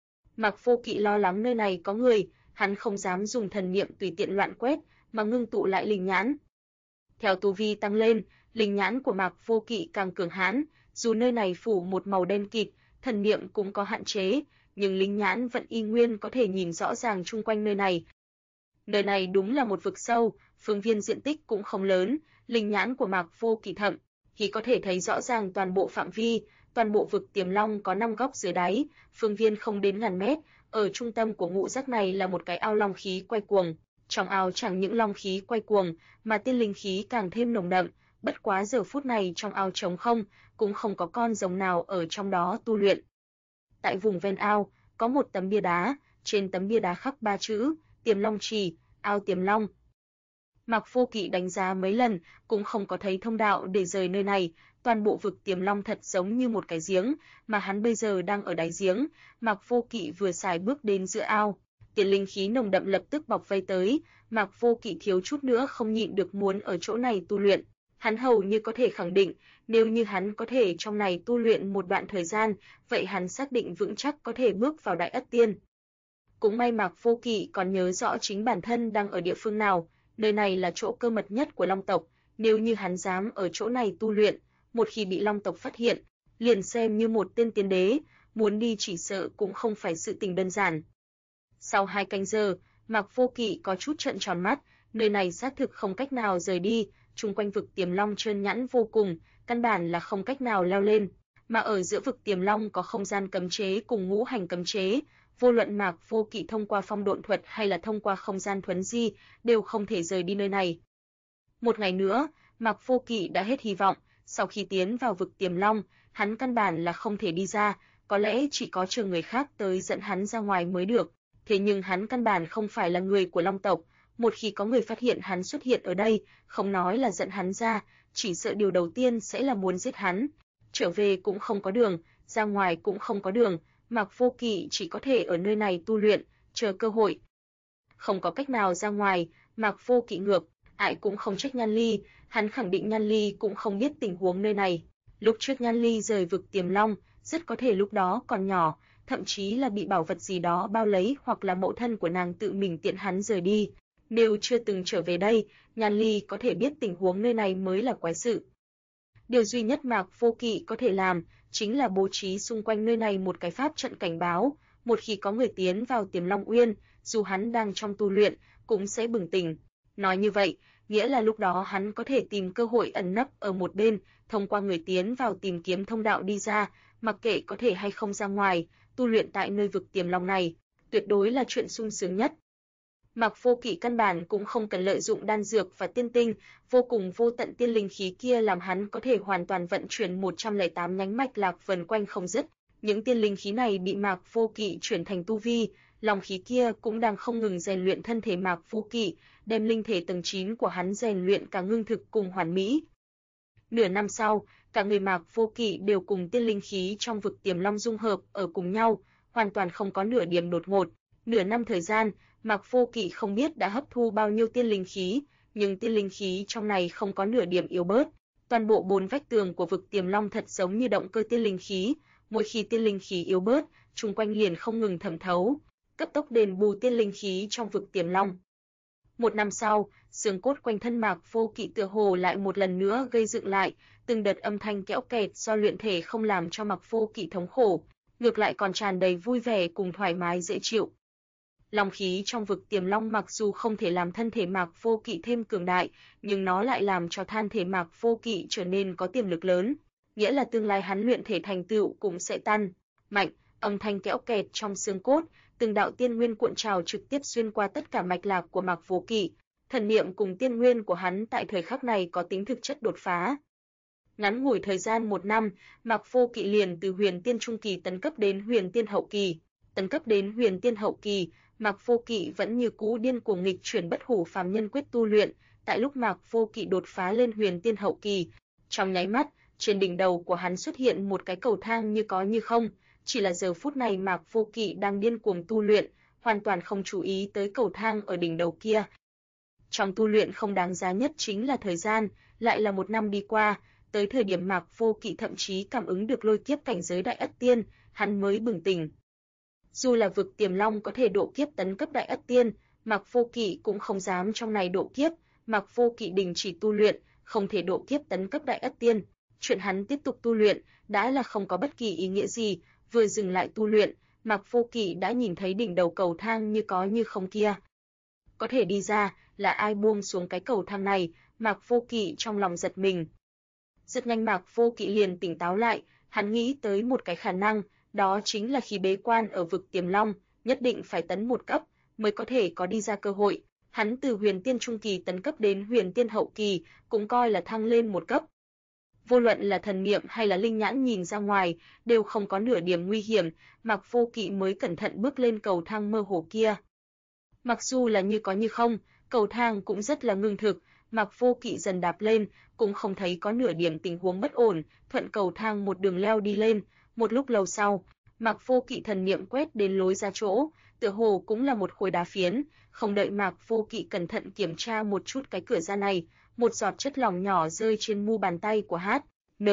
Mạc Vô Kỵ lo lắng nơi này có người, hắn không dám dùng thần niệm tùy tiện loạn quét, mà ngưng tụ lại linh nhãn. Theo tu vi tăng lên, linh nhãn của Mạc Vô Kỵ càng cường hãn, dù nơi này phủ một màu đen kịt, thần niệm cũng có hạn chế, nhưng linh nhãn vẫn y nguyên có thể nhìn rõ ràng chung quanh nơi này. Nơi này đúng là một vực sâu, phương viên diện tích cũng không lớn, linh nhãn của Mạc Vô Kỵ thậm thì có thể thấy rõ ràng toàn bộ phạm vi, toàn bộ vực Tiềm Long có 5 góc dưới đáy, phương viên không đến ngàn mét, ở trung tâm của ngũ giác này là một cái ao long khí quay cuồng, trong ao chẳng những long khí quay cuồng, mà tiên linh khí càng thêm nồng đậm, bất quá giờ phút này trong ao trống không, cũng không có con rồng nào ở trong đó tu luyện. Tại vùng ven ao, có một tấm bia đá, trên tấm bia đá khắc 3 chữ: Tiềm Long Trì, ao Tiềm Long. Mạc Vô Kỵ đánh giá mấy lần, cũng không có thấy thông đạo để rời nơi này, toàn bộ vực Tiềm Long thật giống như một cái giếng, mà hắn bây giờ đang ở đáy giếng. Mạc Vô Kỵ vừa xài bước đến giữa ao, tiên linh khí nồng đậm lập tức bọc vây tới, Mạc Vô Kỵ thiếu chút nữa không nhịn được muốn ở chỗ này tu luyện. Hắn hầu như có thể khẳng định, nếu như hắn có thể trong này tu luyện một đoạn thời gian, vậy hắn xác định vững chắc có thể bước vào Đại Ất Tiên. Cũng may Mạc Vô Kỵ còn nhớ rõ chính bản thân đang ở địa phương nào, nơi này là chỗ cơ mật nhất của Long tộc, nếu như hắn dám ở chỗ này tu luyện, một khi bị Long tộc phát hiện, liền xem như một tên tiên đế, muốn đi chỉ sợ cũng không phải sự tình đơn giản. Sau 2 canh giờ, Mạc Vô Kỵ có chút trợn tròn mắt, nơi này xác thực không cách nào rời đi, chung quanh vực Tiềm Long trơn nhẵn vô cùng, căn bản là không cách nào leo lên, mà ở giữa vực Tiềm Long có không gian cấm chế cùng ngũ hành cấm chế, vô luận Mạc Vô Kỵ thông qua phong độn thuật hay là thông qua không gian thuấn di, đều không thể rời đi nơi này. Một ngày nữa, Mạc Vô Kỵ đã hết hy vọng, sau khi tiến vào vực Tiềm Long, hắn căn bản là không thể đi ra, có lẽ chỉ có chờ người khác tới dẫn hắn ra ngoài mới được, thế nhưng hắn căn bản không phải là người của Long tộc, một khi có người phát hiện hắn xuất hiện ở đây, không nói là dẫn hắn ra, chỉ sợ điều đầu tiên sẽ là muốn giết hắn. Trở về cũng không có đường, ra ngoài cũng không có đường, Mạc Vô Kỵ chỉ có thể ở nơi này tu luyện, chờ cơ hội. Không có cách nào ra ngoài, Mạc Vô Kỵ ngược Ai cũng không trách Nhan Ly, hắn khẳng định Nhan Ly cũng không biết tình huống nơi này. Lúc trước Nhan Ly rời vực Tiềm Long, rất có thể lúc đó còn nhỏ, thậm chí là bị bảo vật gì đó bao lấy hoặc là mẫu thân của nàng tự mình tiện hắn rời đi. Nếu chưa từng trở về đây, Nhan Ly có thể biết tình huống nơi này mới là quái sự. Điều duy nhất Mạc Vô Kỵ có thể làm chính là bố trí xung quanh nơi này một cái pháp trận cảnh báo, một khi có người tiến vào Tiềm Long Uyên, dù hắn đang trong tu luyện, cũng sẽ bừng tỉnh. Nói như vậy, nghĩa là lúc đó hắn có thể tìm cơ hội ẩn nấp ở một bên, thông qua người tiến vào tìm kiếm thông đạo đi ra, mặc kệ có thể hay không ra ngoài, tu luyện tại nơi vực Tiềm Long này, tuyệt đối là chuyện sung sướng nhất. Mạc Vô Kỵ căn bản cũng không cần lợi dụng đan dược và tiên tinh, vô cùng vô tận tiên linh khí kia làm hắn có thể hoàn toàn vận chuyển 108 nhánh mạch lạc vần quanh không dứt. Những tiên linh khí này bị Mạc Vô Kỵ chuyển thành tu vi, lòng khí kia cũng đang không ngừng rèn luyện thân thể Mạc Vô Kỵ, đem linh thể tầng 9 của hắn rèn luyện cả ngưng thực cùng hoàn mỹ. Nửa năm sau, cả người Mạc Vô Kỵ đều cùng tiên linh khí trong vực Tiềm Long dung hợp ở cùng nhau, hoàn toàn không có nửa điểm đột ngột. Nửa năm thời gian, Mạc Vô Kỵ không biết đã hấp thu bao nhiêu tiên linh khí, nhưng tiên linh khí trong này không có nửa điểm yếu bớt. Toàn bộ 4 vách tường của vực Tiềm Long thật giống như động cơ tiên linh khí, mỗi khi tiên linh khí yếu bớt, chung quanh liền không ngừng thẩm thấu, cấp tốc đền bù tiên linh khí trong vực Tiềm Long. Một năm sau, xương cốt quanh thân Mạc Vô Kỵ tựa hồ lại một lần nữa gây dựng lại, từng đợt âm thanh kéo kẹt do luyện thể không làm cho Mạc Vô Kỵ thống khổ, ngược lại còn tràn đầy vui vẻ cùng thoải mái dễ chịu. Long khí trong vực Tiềm Long mặc dù không thể làm thân thể Mạc Vô Kỵ thêm cường đại, nhưng nó lại làm cho thân thể Mạc Vô Kỵ trở nên có tiềm lực lớn, nghĩa là tương lai hắn luyện thể thành tựu cũng sẽ tăng mạnh. Âm thanh kéo kẹt trong xương cốt, từng đạo tiên nguyên cuộn trào trực tiếp xuyên qua tất cả mạch lạc của Mạc Vô Kỵ, thần niệm cùng tiên nguyên của hắn tại thời khắc này có tính thực chất đột phá. Ngắn ngủi thời gian 1 năm, Mạc Vô Kỵ liền từ huyền tiên trung kỳ tấn cấp đến huyền tiên hậu kỳ. Tấn cấp đến huyền tiên hậu kỳ, Mạc Vô Kỵ vẫn như cũ điên cuồng nghịch chuyển bất hủ phàm nhân quyết tu luyện. Tại lúc Mạc Vô Kỵ đột phá lên huyền tiên hậu kỳ, trong nháy mắt, trên đỉnh đầu của hắn xuất hiện một cái cầu thang như có như không. Chỉ là giờ phút này Mạc Vô Kỵ đang điên cuồng tu luyện, hoàn toàn không chú ý tới cầu thang ở đỉnh đầu kia. Trong tu luyện không đáng giá nhất chính là thời gian, lại là 1 năm đi qua, tới thời điểm Mạc Vô Kỵ thậm chí cảm ứng được lôi kiếp cảnh giới Đại Ất Tiên, hắn mới bừng tỉnh. Dù là vực Tiềm Long có thể độ kiếp tấn cấp Đại Ất Tiên, Mạc Vô Kỵ cũng không dám trong này độ kiếp, Mạc Vô Kỵ đình chỉ tu luyện, không thể độ kiếp tấn cấp Đại Ất Tiên. Chuyện hắn tiếp tục tu luyện đã là không có bất kỳ ý nghĩa gì, vừa dừng lại tu luyện, Mạc Vô Kỵ đã nhìn thấy đỉnh đầu cầu thang như có như không kia. Có thể đi ra, là ai buông xuống cái cầu thang này, Mạc Vô Kỵ trong lòng giật mình. Rất nhanh Mạc Vô Kỵ liền tỉnh táo lại, hắn nghĩ tới một cái khả năng, đó chính là khi bế quan ở vực Tiềm Long, nhất định phải tấn một cấp mới có thể có đi ra cơ hội. Hắn từ huyền tiên trung kỳ tấn cấp đến huyền tiên hậu kỳ, cũng coi là thăng lên một cấp. Vô luận là thần niệm hay là linh nhãn nhìn ra ngoài, đều không có nửa điểm nguy hiểm, Mạc Vô Kỵ mới cẩn thận bước lên cầu thang mơ hồ kia. Mặc dù là như có như không, cầu thang cũng rất là ngưng thực, Mạc Vô Kỵ dần đạp lên, cũng không thấy có nửa điểm tình huống bất ổn, thuận cầu thang một đường leo đi lên. Một lúc lâu sau, Mạc Vô Kỵ thần niệm quét đến lối ra chỗ, tựa hồ cũng là một khối đá phiến, không đợi Mạc Vô Kỵ cẩn thận kiểm tra một chút cái cửa ra này, một giọt chất lỏng nhỏ rơi trên mu bàn tay của H.N.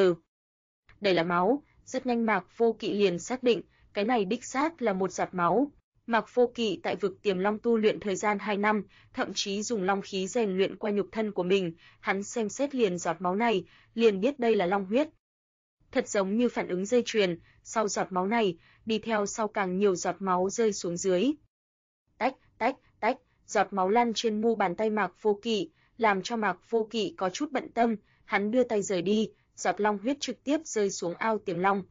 Đây là máu, rất nhanh Mạc Vô Kỵ liền xác định, cái này đích xác là một giọt máu. Mạc Vô Kỵ tại vực Tiềm Long tu luyện thời gian 2 năm, thậm chí dùng long khí rèn luyện qua nhục thân của mình, hắn xem xét liền giọt máu này, liền biết đây là long huyết. Thật giống như phản ứng dây chuyền, sau giọt máu này, đi theo sau càng nhiều giọt máu rơi xuống dưới. Tách, tách, tách, giọt máu lăn trên mu bàn tay Mạc Vô Kỵ, làm cho Mạc Vô Kỵ có chút bận tâm, hắn đưa tay rời đi, giọt long huyết trực tiếp rơi xuống ao Tiềm Long.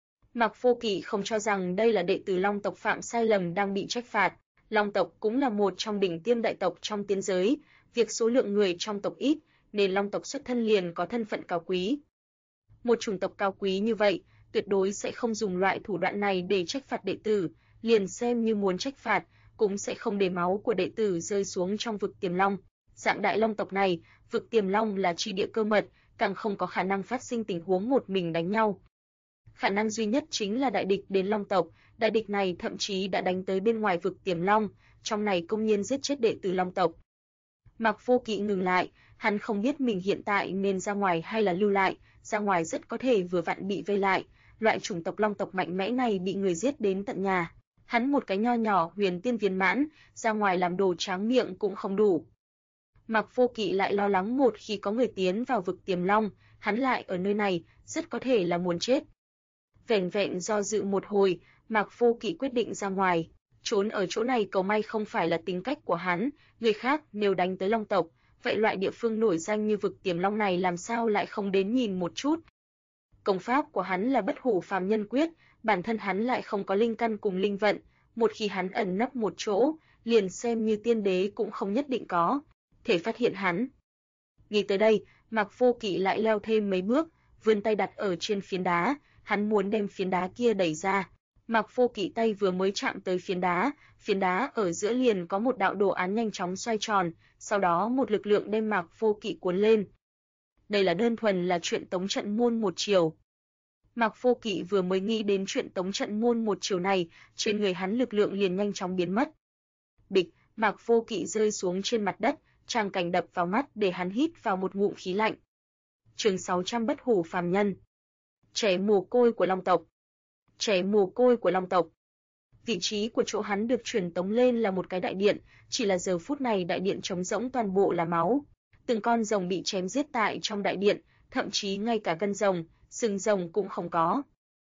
Mạc Vô Kỵ không cho rằng đây là đệ tử Long tộc phạm sai lầm đang bị trách phạt. Long tộc cũng là một trong đỉnh tiêm đại tộc trong tiên giới, việc số lượng người trong tộc ít, nên Long tộc xuất thân liền có thân phận cao quý. Một chủng tộc cao quý như vậy, tuyệt đối sẽ không dùng loại thủ đoạn này để trách phạt đệ tử, liền xem như muốn trách phạt, cũng sẽ không để máu của đệ tử rơi xuống trong vực Tiềm Long. Dạng đại Long tộc này, vực Tiềm Long là tri địa cơ mật, càng không có khả năng phát sinh tình huống một mình đánh nhau. Khả năng duy nhất chính là đại địch đến Long tộc, đại địch này thậm chí đã đánh tới bên ngoài vực Tiềm Long, trong này công nhiên giết chết đệ tử Long tộc. Mạc Vô Kỵ ngừng lại, hắn không biết mình hiện tại nên ra ngoài hay là lưu lại, ra ngoài rất có thể vừa vặn bị vây lại, loại chủng tộc long tộc mạnh mẽ này bị người giết đến tận nhà. Hắn một cái nho nhỏ huyền tiên viên mãn, ra ngoài làm đồ tráng miệng cũng không đủ. Mạc Vô Kỵ lại lo lắng một khi có người tiến vào vực Tiềm Long, hắn lại ở nơi này, rất có thể là muốn chết. Vẻn vẹn do dự một hồi, Mạc Vô Kỵ quyết định ra ngoài. Trốn ở chỗ này cầu may không phải là tính cách của hắn, người khác nếu đánh tới long tộc, vậy loại địa phương nổi danh như vực Tiềm Long này làm sao lại không đến nhìn một chút. Công pháp của hắn là Bất Hủ Phàm Nhân Quyết, bản thân hắn lại không có linh căn cùng linh vận, một khi hắn ẩn nấp một chỗ, liền xem như tiên đế cũng không nhất định có thể phát hiện hắn. Nghĩ tới đây, Mạc Vô Kỵ lại leo thêm mấy bước, vươn tay đặt ở trên phiến đá, hắn muốn đem phiến đá kia đẩy ra. Mạc Vô Kỵ tay vừa mới chạm tới phiến đá ở giữa liền có một đạo đồ án nhanh chóng xoay tròn, sau đó một lực lượng đem Mạc Vô Kỵ cuốn lên. Đây là đơn thuần là chuyện tống trận môn một chiều. Mạc Vô Kỵ vừa mới nghĩ đến chuyện tống trận môn một chiều này, trên người hắn lực lượng liền nhanh chóng biến mất. Bịch, Mạc Vô Kỵ rơi xuống trên mặt đất, tràng cảnh đập vào mắt để hắn hít vào một ngụm khí lạnh. Chương 600 Bất Hủ Phàm Nhân. Trẻ mồ côi của long tộc. Trẻ mồ côi của long tộc. Vị trí của chỗ hắn được truyền tống lên là một cái đại điện, chỉ là giờ phút này đại điện trống rỗng toàn bộ là máu. Từng con rồng bị chém giết tại trong đại điện, thậm chí ngay cả gân rồng, sừng rồng cũng không có.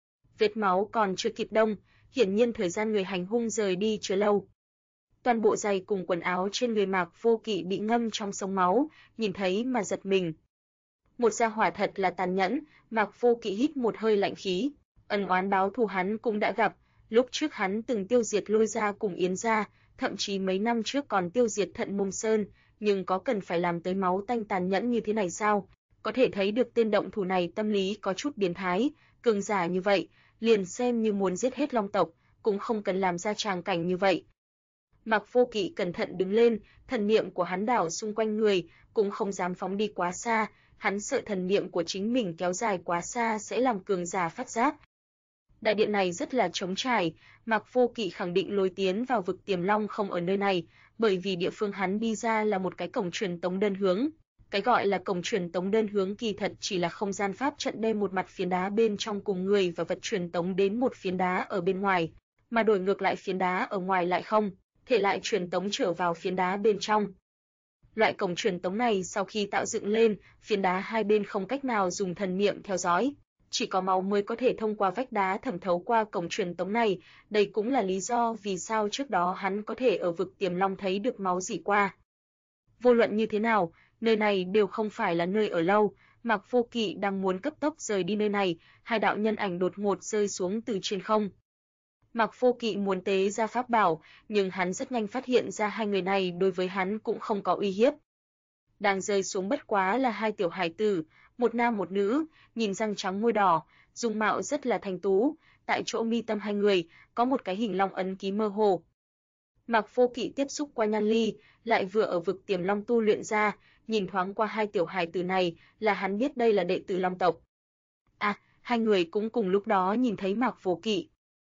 Vết máu còn chưa kịp đông, hiển nhiên thời gian người hành hung rời đi chưa lâu. Toàn bộ giày cùng quần áo trên người Mạc Vô Kỵ bị ngâm trong sông máu, nhìn thấy mà giật mình. Một gia hỏa thật là tàn nhẫn, Mạc Vô Kỵ hít một hơi lạnh khí, ân oán báo thù hắn cũng đã gặp, lúc trước hắn từng tiêu diệt Lôi gia cùng Yến gia, thậm chí mấy năm trước còn tiêu diệt Thận Mông Sơn, nhưng có cần phải làm tới máu tanh tàn nhẫn như thế này sao? Có thể thấy được tên động thủ này tâm lý có chút biến thái, cường giả như vậy, liền xem như muốn giết hết long tộc, cũng không cần làm ra tràng cảnh như vậy. Mạc Vô Kỵ cẩn thận đứng lên, thần niệm của hắn đảo xung quanh người, cũng không dám phóng đi quá xa, hắn sợ thần niệm của chính mình kéo dài quá xa sẽ làm cường giả phát giác. Đại điện này rất là trống trải, Mạc Vô Kỵ khẳng định lối tiến vào vực Tiềm Long không ở nơi này, bởi vì địa phương hắn đi ra là một cái cổng truyền tống đơn hướng. Cái gọi là cổng truyền tống đơn hướng kỳ thật chỉ là không gian pháp trận đem một mặt phiến đá bên trong cùng người và vật truyền tống đến một phiến đá ở bên ngoài, mà đổi ngược lại phiến đá ở ngoài lại không thể lại truyền tống trở vào phiến đá bên trong. Loại cổng truyền tống này sau khi tạo dựng lên, phiến đá hai bên không cách nào dùng thần niệm theo dõi, chỉ có máu mới có thể thông qua vách đá thẩm thấu qua cổng truyền tống này, đây cũng là lý do vì sao trước đó hắn có thể ở vực Tiềm Long thấy được máu rỉ qua. Vô luận như thế nào, nơi này đều không phải là nơi ở lâu, Mạc Vô Kỵ đang muốn cấp tốc rời đi nơi này, hai đạo nhân ảnh đột ngột rơi xuống từ trên không. Mạc Vô Kỵ muốn tế ra pháp bảo, nhưng hắn rất nhanh phát hiện ra hai người này đối với hắn cũng không có uy hiếp. Đang rơi xuống bất quá là hai tiểu hải tử, một nam một nữ, nhìn răng trắng môi đỏ, dung mạo rất là thanh tú, tại chỗ mi tâm hai người có một cái hình long ấn ký mơ hồ. Mạc Vô Kỵ tiếp xúc qua nhan ly, lại vừa ở vực Tiềm Long tu luyện ra, nhìn thoáng qua hai tiểu hài tử này, là hắn biết đây là đệ tử Long tộc. À, hai người cũng cùng lúc đó nhìn thấy Mạc Vô Kỵ.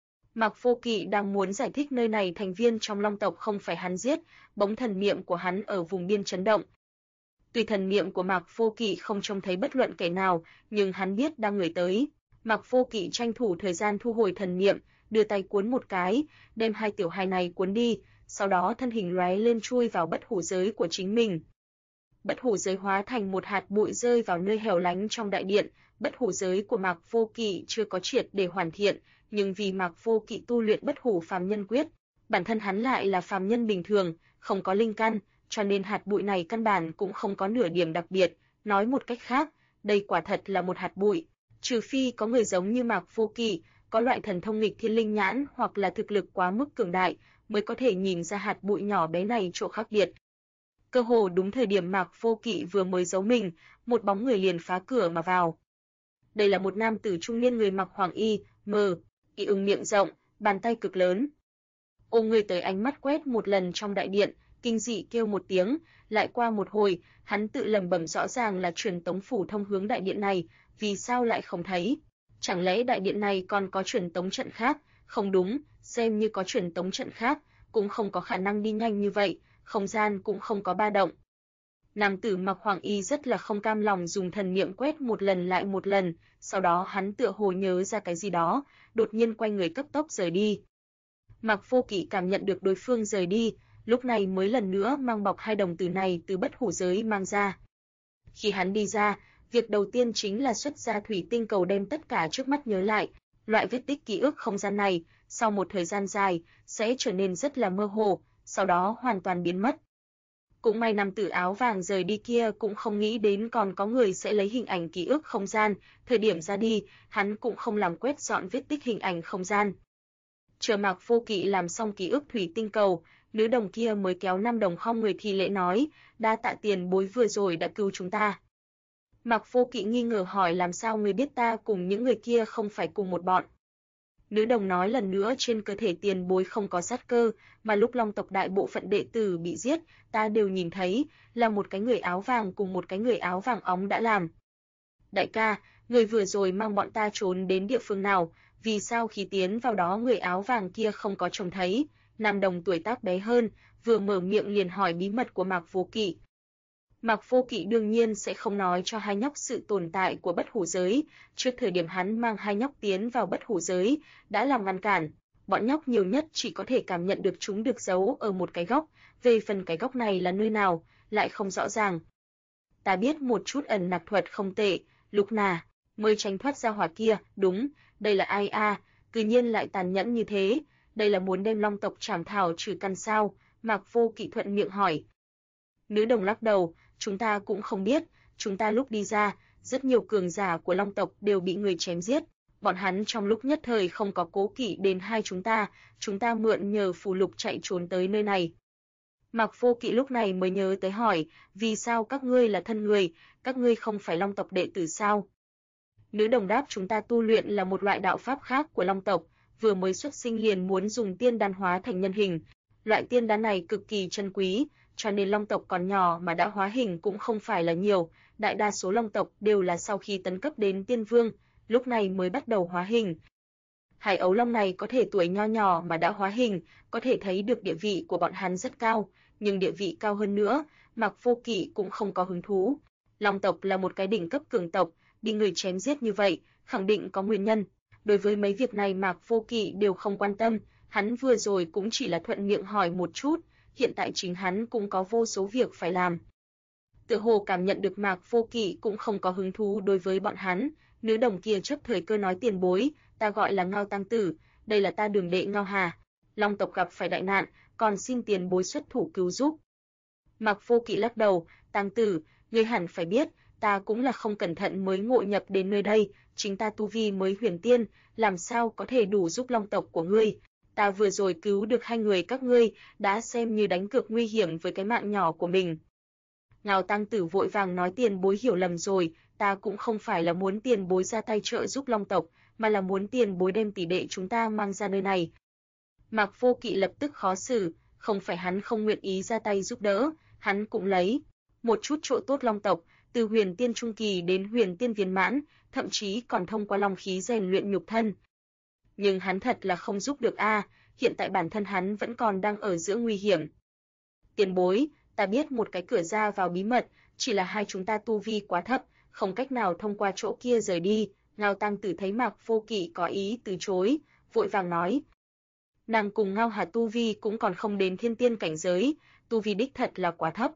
Mạc Vô Kỵ đang muốn giải thích nơi này thành viên trong Long tộc không phải hắn giết, bỗng thần niệm của hắn ở vùng biên chấn động. Tuy thần niệm của Mạc Vô Kỵ không trông thấy bất luận kẻ nào, nhưng hắn biết đang người tới. Mạc Vô Kỵ tranh thủ thời gian thu hồi thần niệm, đưa tay cuốn một cái, đem hai tiểu hài này cuốn đi, sau đó thân hình lóe lên chui vào bất hủ giới của chính mình. Bất hủ giới hóa thành một hạt bụi rơi vào nơi hẻo lánh trong đại điện, bất hủ giới của Mạc Vô Kỵ chưa có triệt để hoàn thiện, nhưng vì Mạc Vô Kỵ tu luyện Bất Hủ Phàm Nhân Quyết, bản thân hắn lại là phàm nhân bình thường, không có linh căn, cho nên hạt bụi này căn bản cũng không có nửa điểm đặc biệt, nói một cách khác, đây quả thật là một hạt bụi, trừ phi có người giống như Mạc Vô Kỵ, có loại thần thông nghịch thiên linh nhãn hoặc là thực lực quá mức cường đại, mới có thể nhìn ra hạt bụi nhỏ bé này chỗ khác biệt. Cơ hồ đúng thời điểm Mạc Vô Kỵ vừa mới giấu mình, một bóng người liền phá cửa mà vào. Đây là một nam tử trung niên người mặc hoàng y, y ưng miệng rộng, bàn tay cực lớn. Ôm người tới ánh mắt quét một lần trong đại điện, kinh dị kêu một tiếng, lại qua một hồi, hắn tự lẩm bẩm rõ ràng là truyền tống phủ thông hướng đại điện này, vì sao lại không thấy? Chẳng lẽ đại điện này còn có truyền tống trận khác? Không đúng, xem như có truyền tống trận khác, cũng không có khả năng đi nhanh như vậy, không gian cũng không có ba động. Nam tử mặc hoàng y rất là không cam lòng dùng thần niệm quét một lần lại một lần, sau đó hắn tựa hồ nhớ ra cái gì đó, đột nhiên quay người cấp tốc rời đi. Mạc Vô Kỵ cảm nhận được đối phương rời đi, lúc này mới lần nữa mang bọc hai đồng tử này từ bất hủ giới mang ra. Khi hắn đi ra, việc đầu tiên chính là xuất ra thủy tinh cầu đem tất cả trước mắt nhớ lại, loại vết tích ký ức không gian này, sau một thời gian dài, sẽ trở nên rất là mơ hồ, sau đó hoàn toàn biến mất. Cũng may nam tử áo vàng rời đi kia cũng không nghĩ đến còn có người sẽ lấy hình ảnh ký ức không gian, thời điểm ra đi, hắn cũng không làm quét dọn vết tích hình ảnh không gian. Chờ Mạc Vô Kỵ làm xong ký ức thủy tinh cầu, nữ đồng kia mới kéo nam đồng khom người thi lễ nói, đa tạ tiền bối vừa rồi đã cứu chúng ta. Mạc Vô Kỵ nghi ngờ hỏi làm sao người biết ta cùng những người kia không phải cùng một bọn. Nữ đồng nói lần nữa trên cơ thể tiền bối không có sát cơ, mà lúc Long tộc đại bộ phận đệ tử bị giết, ta đều nhìn thấy, là một cái người áo vàng cùng một cái người áo vàng óng đã làm. Đại ca, người vừa rồi mang bọn ta trốn đến địa phương nào, vì sao khi tiến vào đó người áo vàng kia không có trông thấy? Nam đồng tuổi tác bé hơn, vừa mở miệng liền hỏi bí mật của Mạc Vô Kỵ. Mạc Vô Kỵ đương nhiên sẽ không nói cho hai nhóc sự tồn tại của bất hủ giới, trước thời điểm hắn mang hai nhóc tiến vào bất hủ giới, đã làm ngăn cản, bọn nhóc nhiều nhất chỉ có thể cảm nhận được chúng được giấu ở một cái góc, về phần cái góc này là nơi nào, lại không rõ ràng. Ta biết một chút ẩn nặc thuật không tệ, Lục Nà, mới tránh thoát ra hỏa kia, đúng, đây là ai a, tự nhiên lại tàn nhẫn như thế, đây là muốn đem Long tộc trảm thảo trừ căn sao? Mạc Vô Kỵ thuận miệng hỏi. Nữ đồng lắc đầu, chúng ta cũng không biết, chúng ta lúc đi ra, rất nhiều cường giả của Long tộc đều bị người chém giết, bọn hắn trong lúc nhất thời không có cố kỵ đến hai chúng ta mượn nhờ phù lục chạy trốn tới nơi này. Mạc Vô Kỵ lúc này mới nhớ tới hỏi, vì sao các ngươi là thân người, các ngươi không phải Long tộc đệ tử sao? Nữ đồng đáp chúng ta tu luyện là một loại đạo pháp khác của Long tộc, vừa mới xuất sinh liền muốn dùng tiên đan hóa thành nhân hình. Loại tiên đan này cực kỳ chân quý, cho nên Long tộc còn nhỏ mà đã hóa hình cũng không phải là nhiều, đại đa số Long tộc đều là sau khi tấn cấp đến tiên vương, lúc này mới bắt đầu hóa hình. Hải ấu long này có thể tuổi nho nhỏ mà đã hóa hình, có thể thấy được địa vị của bọn hắn rất cao, nhưng địa vị cao hơn nữa, Mạc Vô Kỵ cũng không có hứng thú. Long tộc là một cái đỉnh cấp cường tộc, bị người chém giết như vậy, khẳng định có nguyên nhân. Đối với mấy việc này Mạc Vô Kỵ đều không quan tâm, hắn vừa rồi cũng chỉ là thuận miệng hỏi một chút, hiện tại chính hắn cũng có vô số việc phải làm. Tựa hồ cảm nhận được Mạc Vô Kỵ cũng không có hứng thú đối với bọn hắn, nữ đồng kia chớp thời cơ nói tiền bối, ta gọi là Ngao Tăng Tử, đây là ta đường đệ Ngao Hà, Long tộc gặp phải đại nạn, còn xin tiền bối xuất thủ cứu giúp. Mạc Vô Kỵ lắc đầu, Tăng Tử, ngươi hẳn phải biết, ta cũng là không cẩn thận mới ngộ nhập đến nơi đây, chính ta tu vi mới huyền tiên, làm sao có thể đủ giúp Long tộc của ngươi. Ta vừa rồi cứu được hai người các ngươi, đã xem như đánh cược nguy hiểm với cái mạng nhỏ của mình. Ngao Tăng Tử vội vàng nói tiền bối hiểu lầm rồi, ta cũng không phải là muốn tiền bối ra tay trợ giúp Long tộc, mà là muốn tiền bối đem tỷ đệ chúng ta mang ra nơi này. Mạc Vô Kỵ lập tức khó xử, không phải hắn không nguyện ý ra tay giúp đỡ, hắn cũng lấy một chút chỗ tốt Long tộc, từ huyền tiên trung kỳ đến huyền tiên viên mãn, thậm chí còn thông qua long khí rèn luyện nhục thân. Nhưng hắn thật là không giúp được a, hiện tại bản thân hắn vẫn còn đang ở giữa nguy hiểm. Tiền bối, ta biết một cái cửa ra vào bí mật, chỉ là hai chúng ta tu vi quá thấp, không cách nào thông qua chỗ kia rời đi. Ngao Tăng Tử thấy Mạc Vô Kỵ có ý từ chối, vội vàng nói. Nàng cùng Ngao Hà tu vi cũng còn không đến thiên tiên cảnh giới, tu vi đích thật là quá thấp.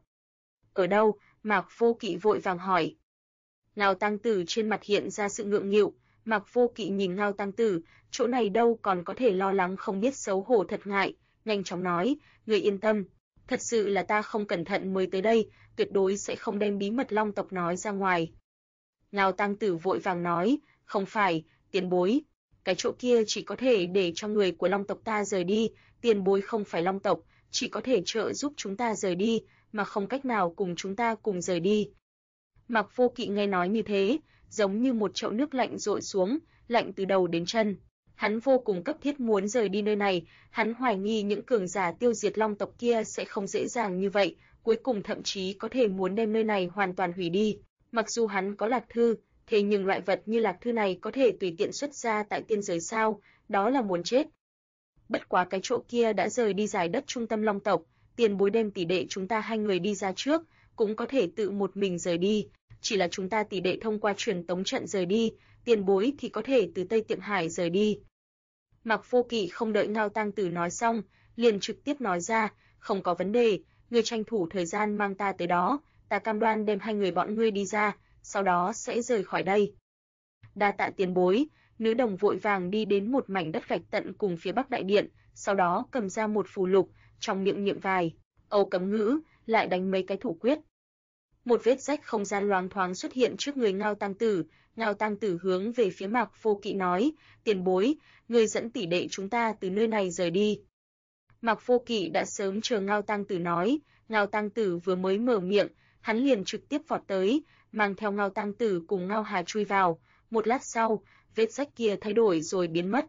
Ở đâu? Mạc Vô Kỵ vội vàng hỏi. Ngao Tăng Tử trên mặt hiện ra sự ngượng nghịu, Mạc Vô Kỵ nhìn Ngao Tăng Tử, chỗ này đâu còn có thể lo lắng không biết xấu hổ thật ngại, nhanh chóng nói, người yên tâm, thật sự là ta không cẩn thận mới tới đây, tuyệt đối sẽ không đem bí mật Long tộc nói ra ngoài. Ngao Tăng Tử vội vàng nói, không phải, tiền bối, cái chỗ kia chỉ có thể để cho người của Long tộc ta rời đi, tiền bối không phải Long tộc, chỉ có thể trợ giúp chúng ta rời đi, mà không cách nào cùng chúng ta cùng rời đi. Mạc Vô Kỵ nghe nói như thế, giống như một chậu nước lạnh dội xuống, lạnh từ đầu đến chân. Hắn vô cùng cấp thiết muốn rời đi nơi này, hắn hoài nghi những cường giả tiêu diệt Long tộc kia sẽ không dễ dàng như vậy, cuối cùng thậm chí có thể muốn đem nơi này hoàn toàn hủy đi. Mặc dù hắn có lạc thư, thế nhưng loại vật như lạc thư này có thể tùy tiện xuất ra tại tiên giới sao, đó là muốn chết. Bất quá cái chỗ kia đã rời đi giải đất trung tâm Long tộc, tiền bối đem tỷ đệ chúng ta hai người đi ra trước, cũng có thể tự một mình rời đi, chỉ là chúng ta tỷ đệ thông qua truyền tống trận rời đi, tiền bối thì có thể từ Tây Tiệm Hải rời đi. Mạc Vô Kỵ không đợi Ngao Tăng Tử nói xong, liền trực tiếp nói ra, không có vấn đề, ngươi tranh thủ thời gian mang ta tới đó, ta cam đoan đem hai người bọn ngươi đi ra, sau đó sẽ rời khỏi đây. Đa tạ tiền bối, nữ đồng vội vàng đi đến một mảnh đất gạch tận cùng phía bắc đại điện, sau đó cầm ra một phù lục, trong miệng niệm vài âu cấm ngữ, lại đánh mấy cái thủ quyết. Một vết rách không gian loáng thoáng xuất hiện trước người Ngao Tăng Tử hướng về phía Mạc Vô Kỵ nói, tiền bối, ngươi dẫn tỷ đệ chúng ta từ nơi này rời đi. Mạc Vô Kỵ đã sớm chờ Ngao Tăng Tử nói, Ngao Tăng Tử vừa mới mở miệng, hắn liền trực tiếp vọt tới, mang theo Ngao Tăng Tử cùng Ngao Hà chui vào, một lát sau, vết rách kia thay đổi rồi biến mất.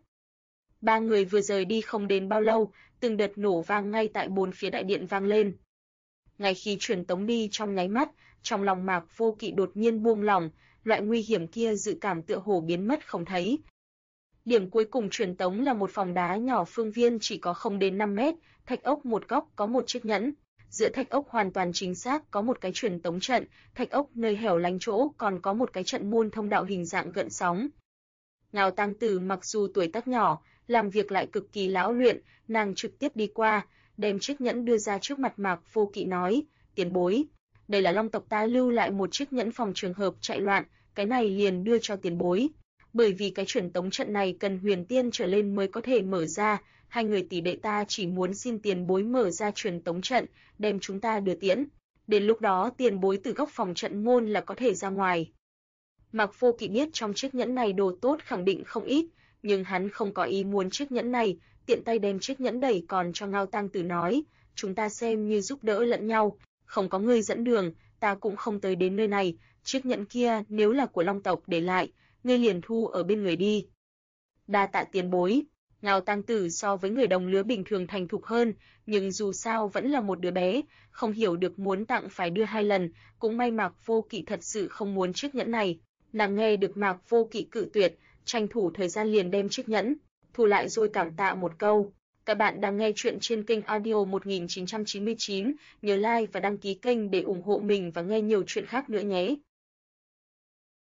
Ba người vừa rời đi không đến bao lâu, từng đợt nổ vang ngay tại bốn phía đại điện vang lên. Ngay khi truyền tống đi trong nháy mắt, trong lòng Mạc Vô Kỵ đột nhiên buông lỏng, loại nguy hiểm kia dự cảm tựa hồ biến mất không thấy. Điểm cuối cùng truyền tống là một phòng đá nhỏ phương viên chỉ có không đến 5 mét, thạch ốc một góc có một chiếc nhẫn. Giữa thạch ốc hoàn toàn chính xác có một cái truyền tống trận, thạch ốc nơi hẻo lánh chỗ còn có một cái trận môn thông đạo hình dạng gợn sóng. Ngao Tăng Tử mặc dù tuổi tác nhỏ, làm việc lại cực kỳ lão luyện, nàng trực tiếp đi qua, đem chiếc nhẫn đưa ra trước mặt Mạc Vô Kỵ nói, tiền bối, đây là Long tộc ta lưu lại một chiếc nhẫn phòng trường hợp chạy loạn, cái này liền đưa cho tiền bối. Bởi vì cái truyền tống trận này cần huyền tiên trở lên mới có thể mở ra, hai người tỷ đệ ta chỉ muốn xin tiền bối mở ra truyền tống trận, đem chúng ta đưa tiễn. Đến lúc đó tiền bối từ góc phòng trận môn là có thể ra ngoài. Mạc Vô Kỵ biết trong chiếc nhẫn này đồ tốt khẳng định không ít, nhưng hắn không có ý muốn chiếc nhẫn này, tiện tay đem chiếc nhẫn đẩy còn cho Ngao Tăng Tử nói, chúng ta xem như giúp đỡ lẫn nhau, không có ngươi dẫn đường, ta cũng không tới đến nơi này, chiếc nhẫn kia nếu là của Long tộc để lại, ngươi liền thu ở bên người đi. Đa tạ tiền bối. Ngao Tăng Tử so với người đồng lứa bình thường thành thục hơn, nhưng dù sao vẫn là một đứa bé, không hiểu được muốn tặng phải đưa hai lần, cũng may Mạc Vô Kỵ thật sự không muốn chiếc nhẫn này. Nàng nghe được Mạc Vô Kỵ cự tuyệt, tranh thủ thời gian liền đem chiếc nhẫn thu lại rồi cảm tạ một câu. Các bạn đang nghe chuyện trên kênh audio 1999, nhớ like và đăng ký kênh để ủng hộ mình và nghe nhiều chuyện khác nữa nhé.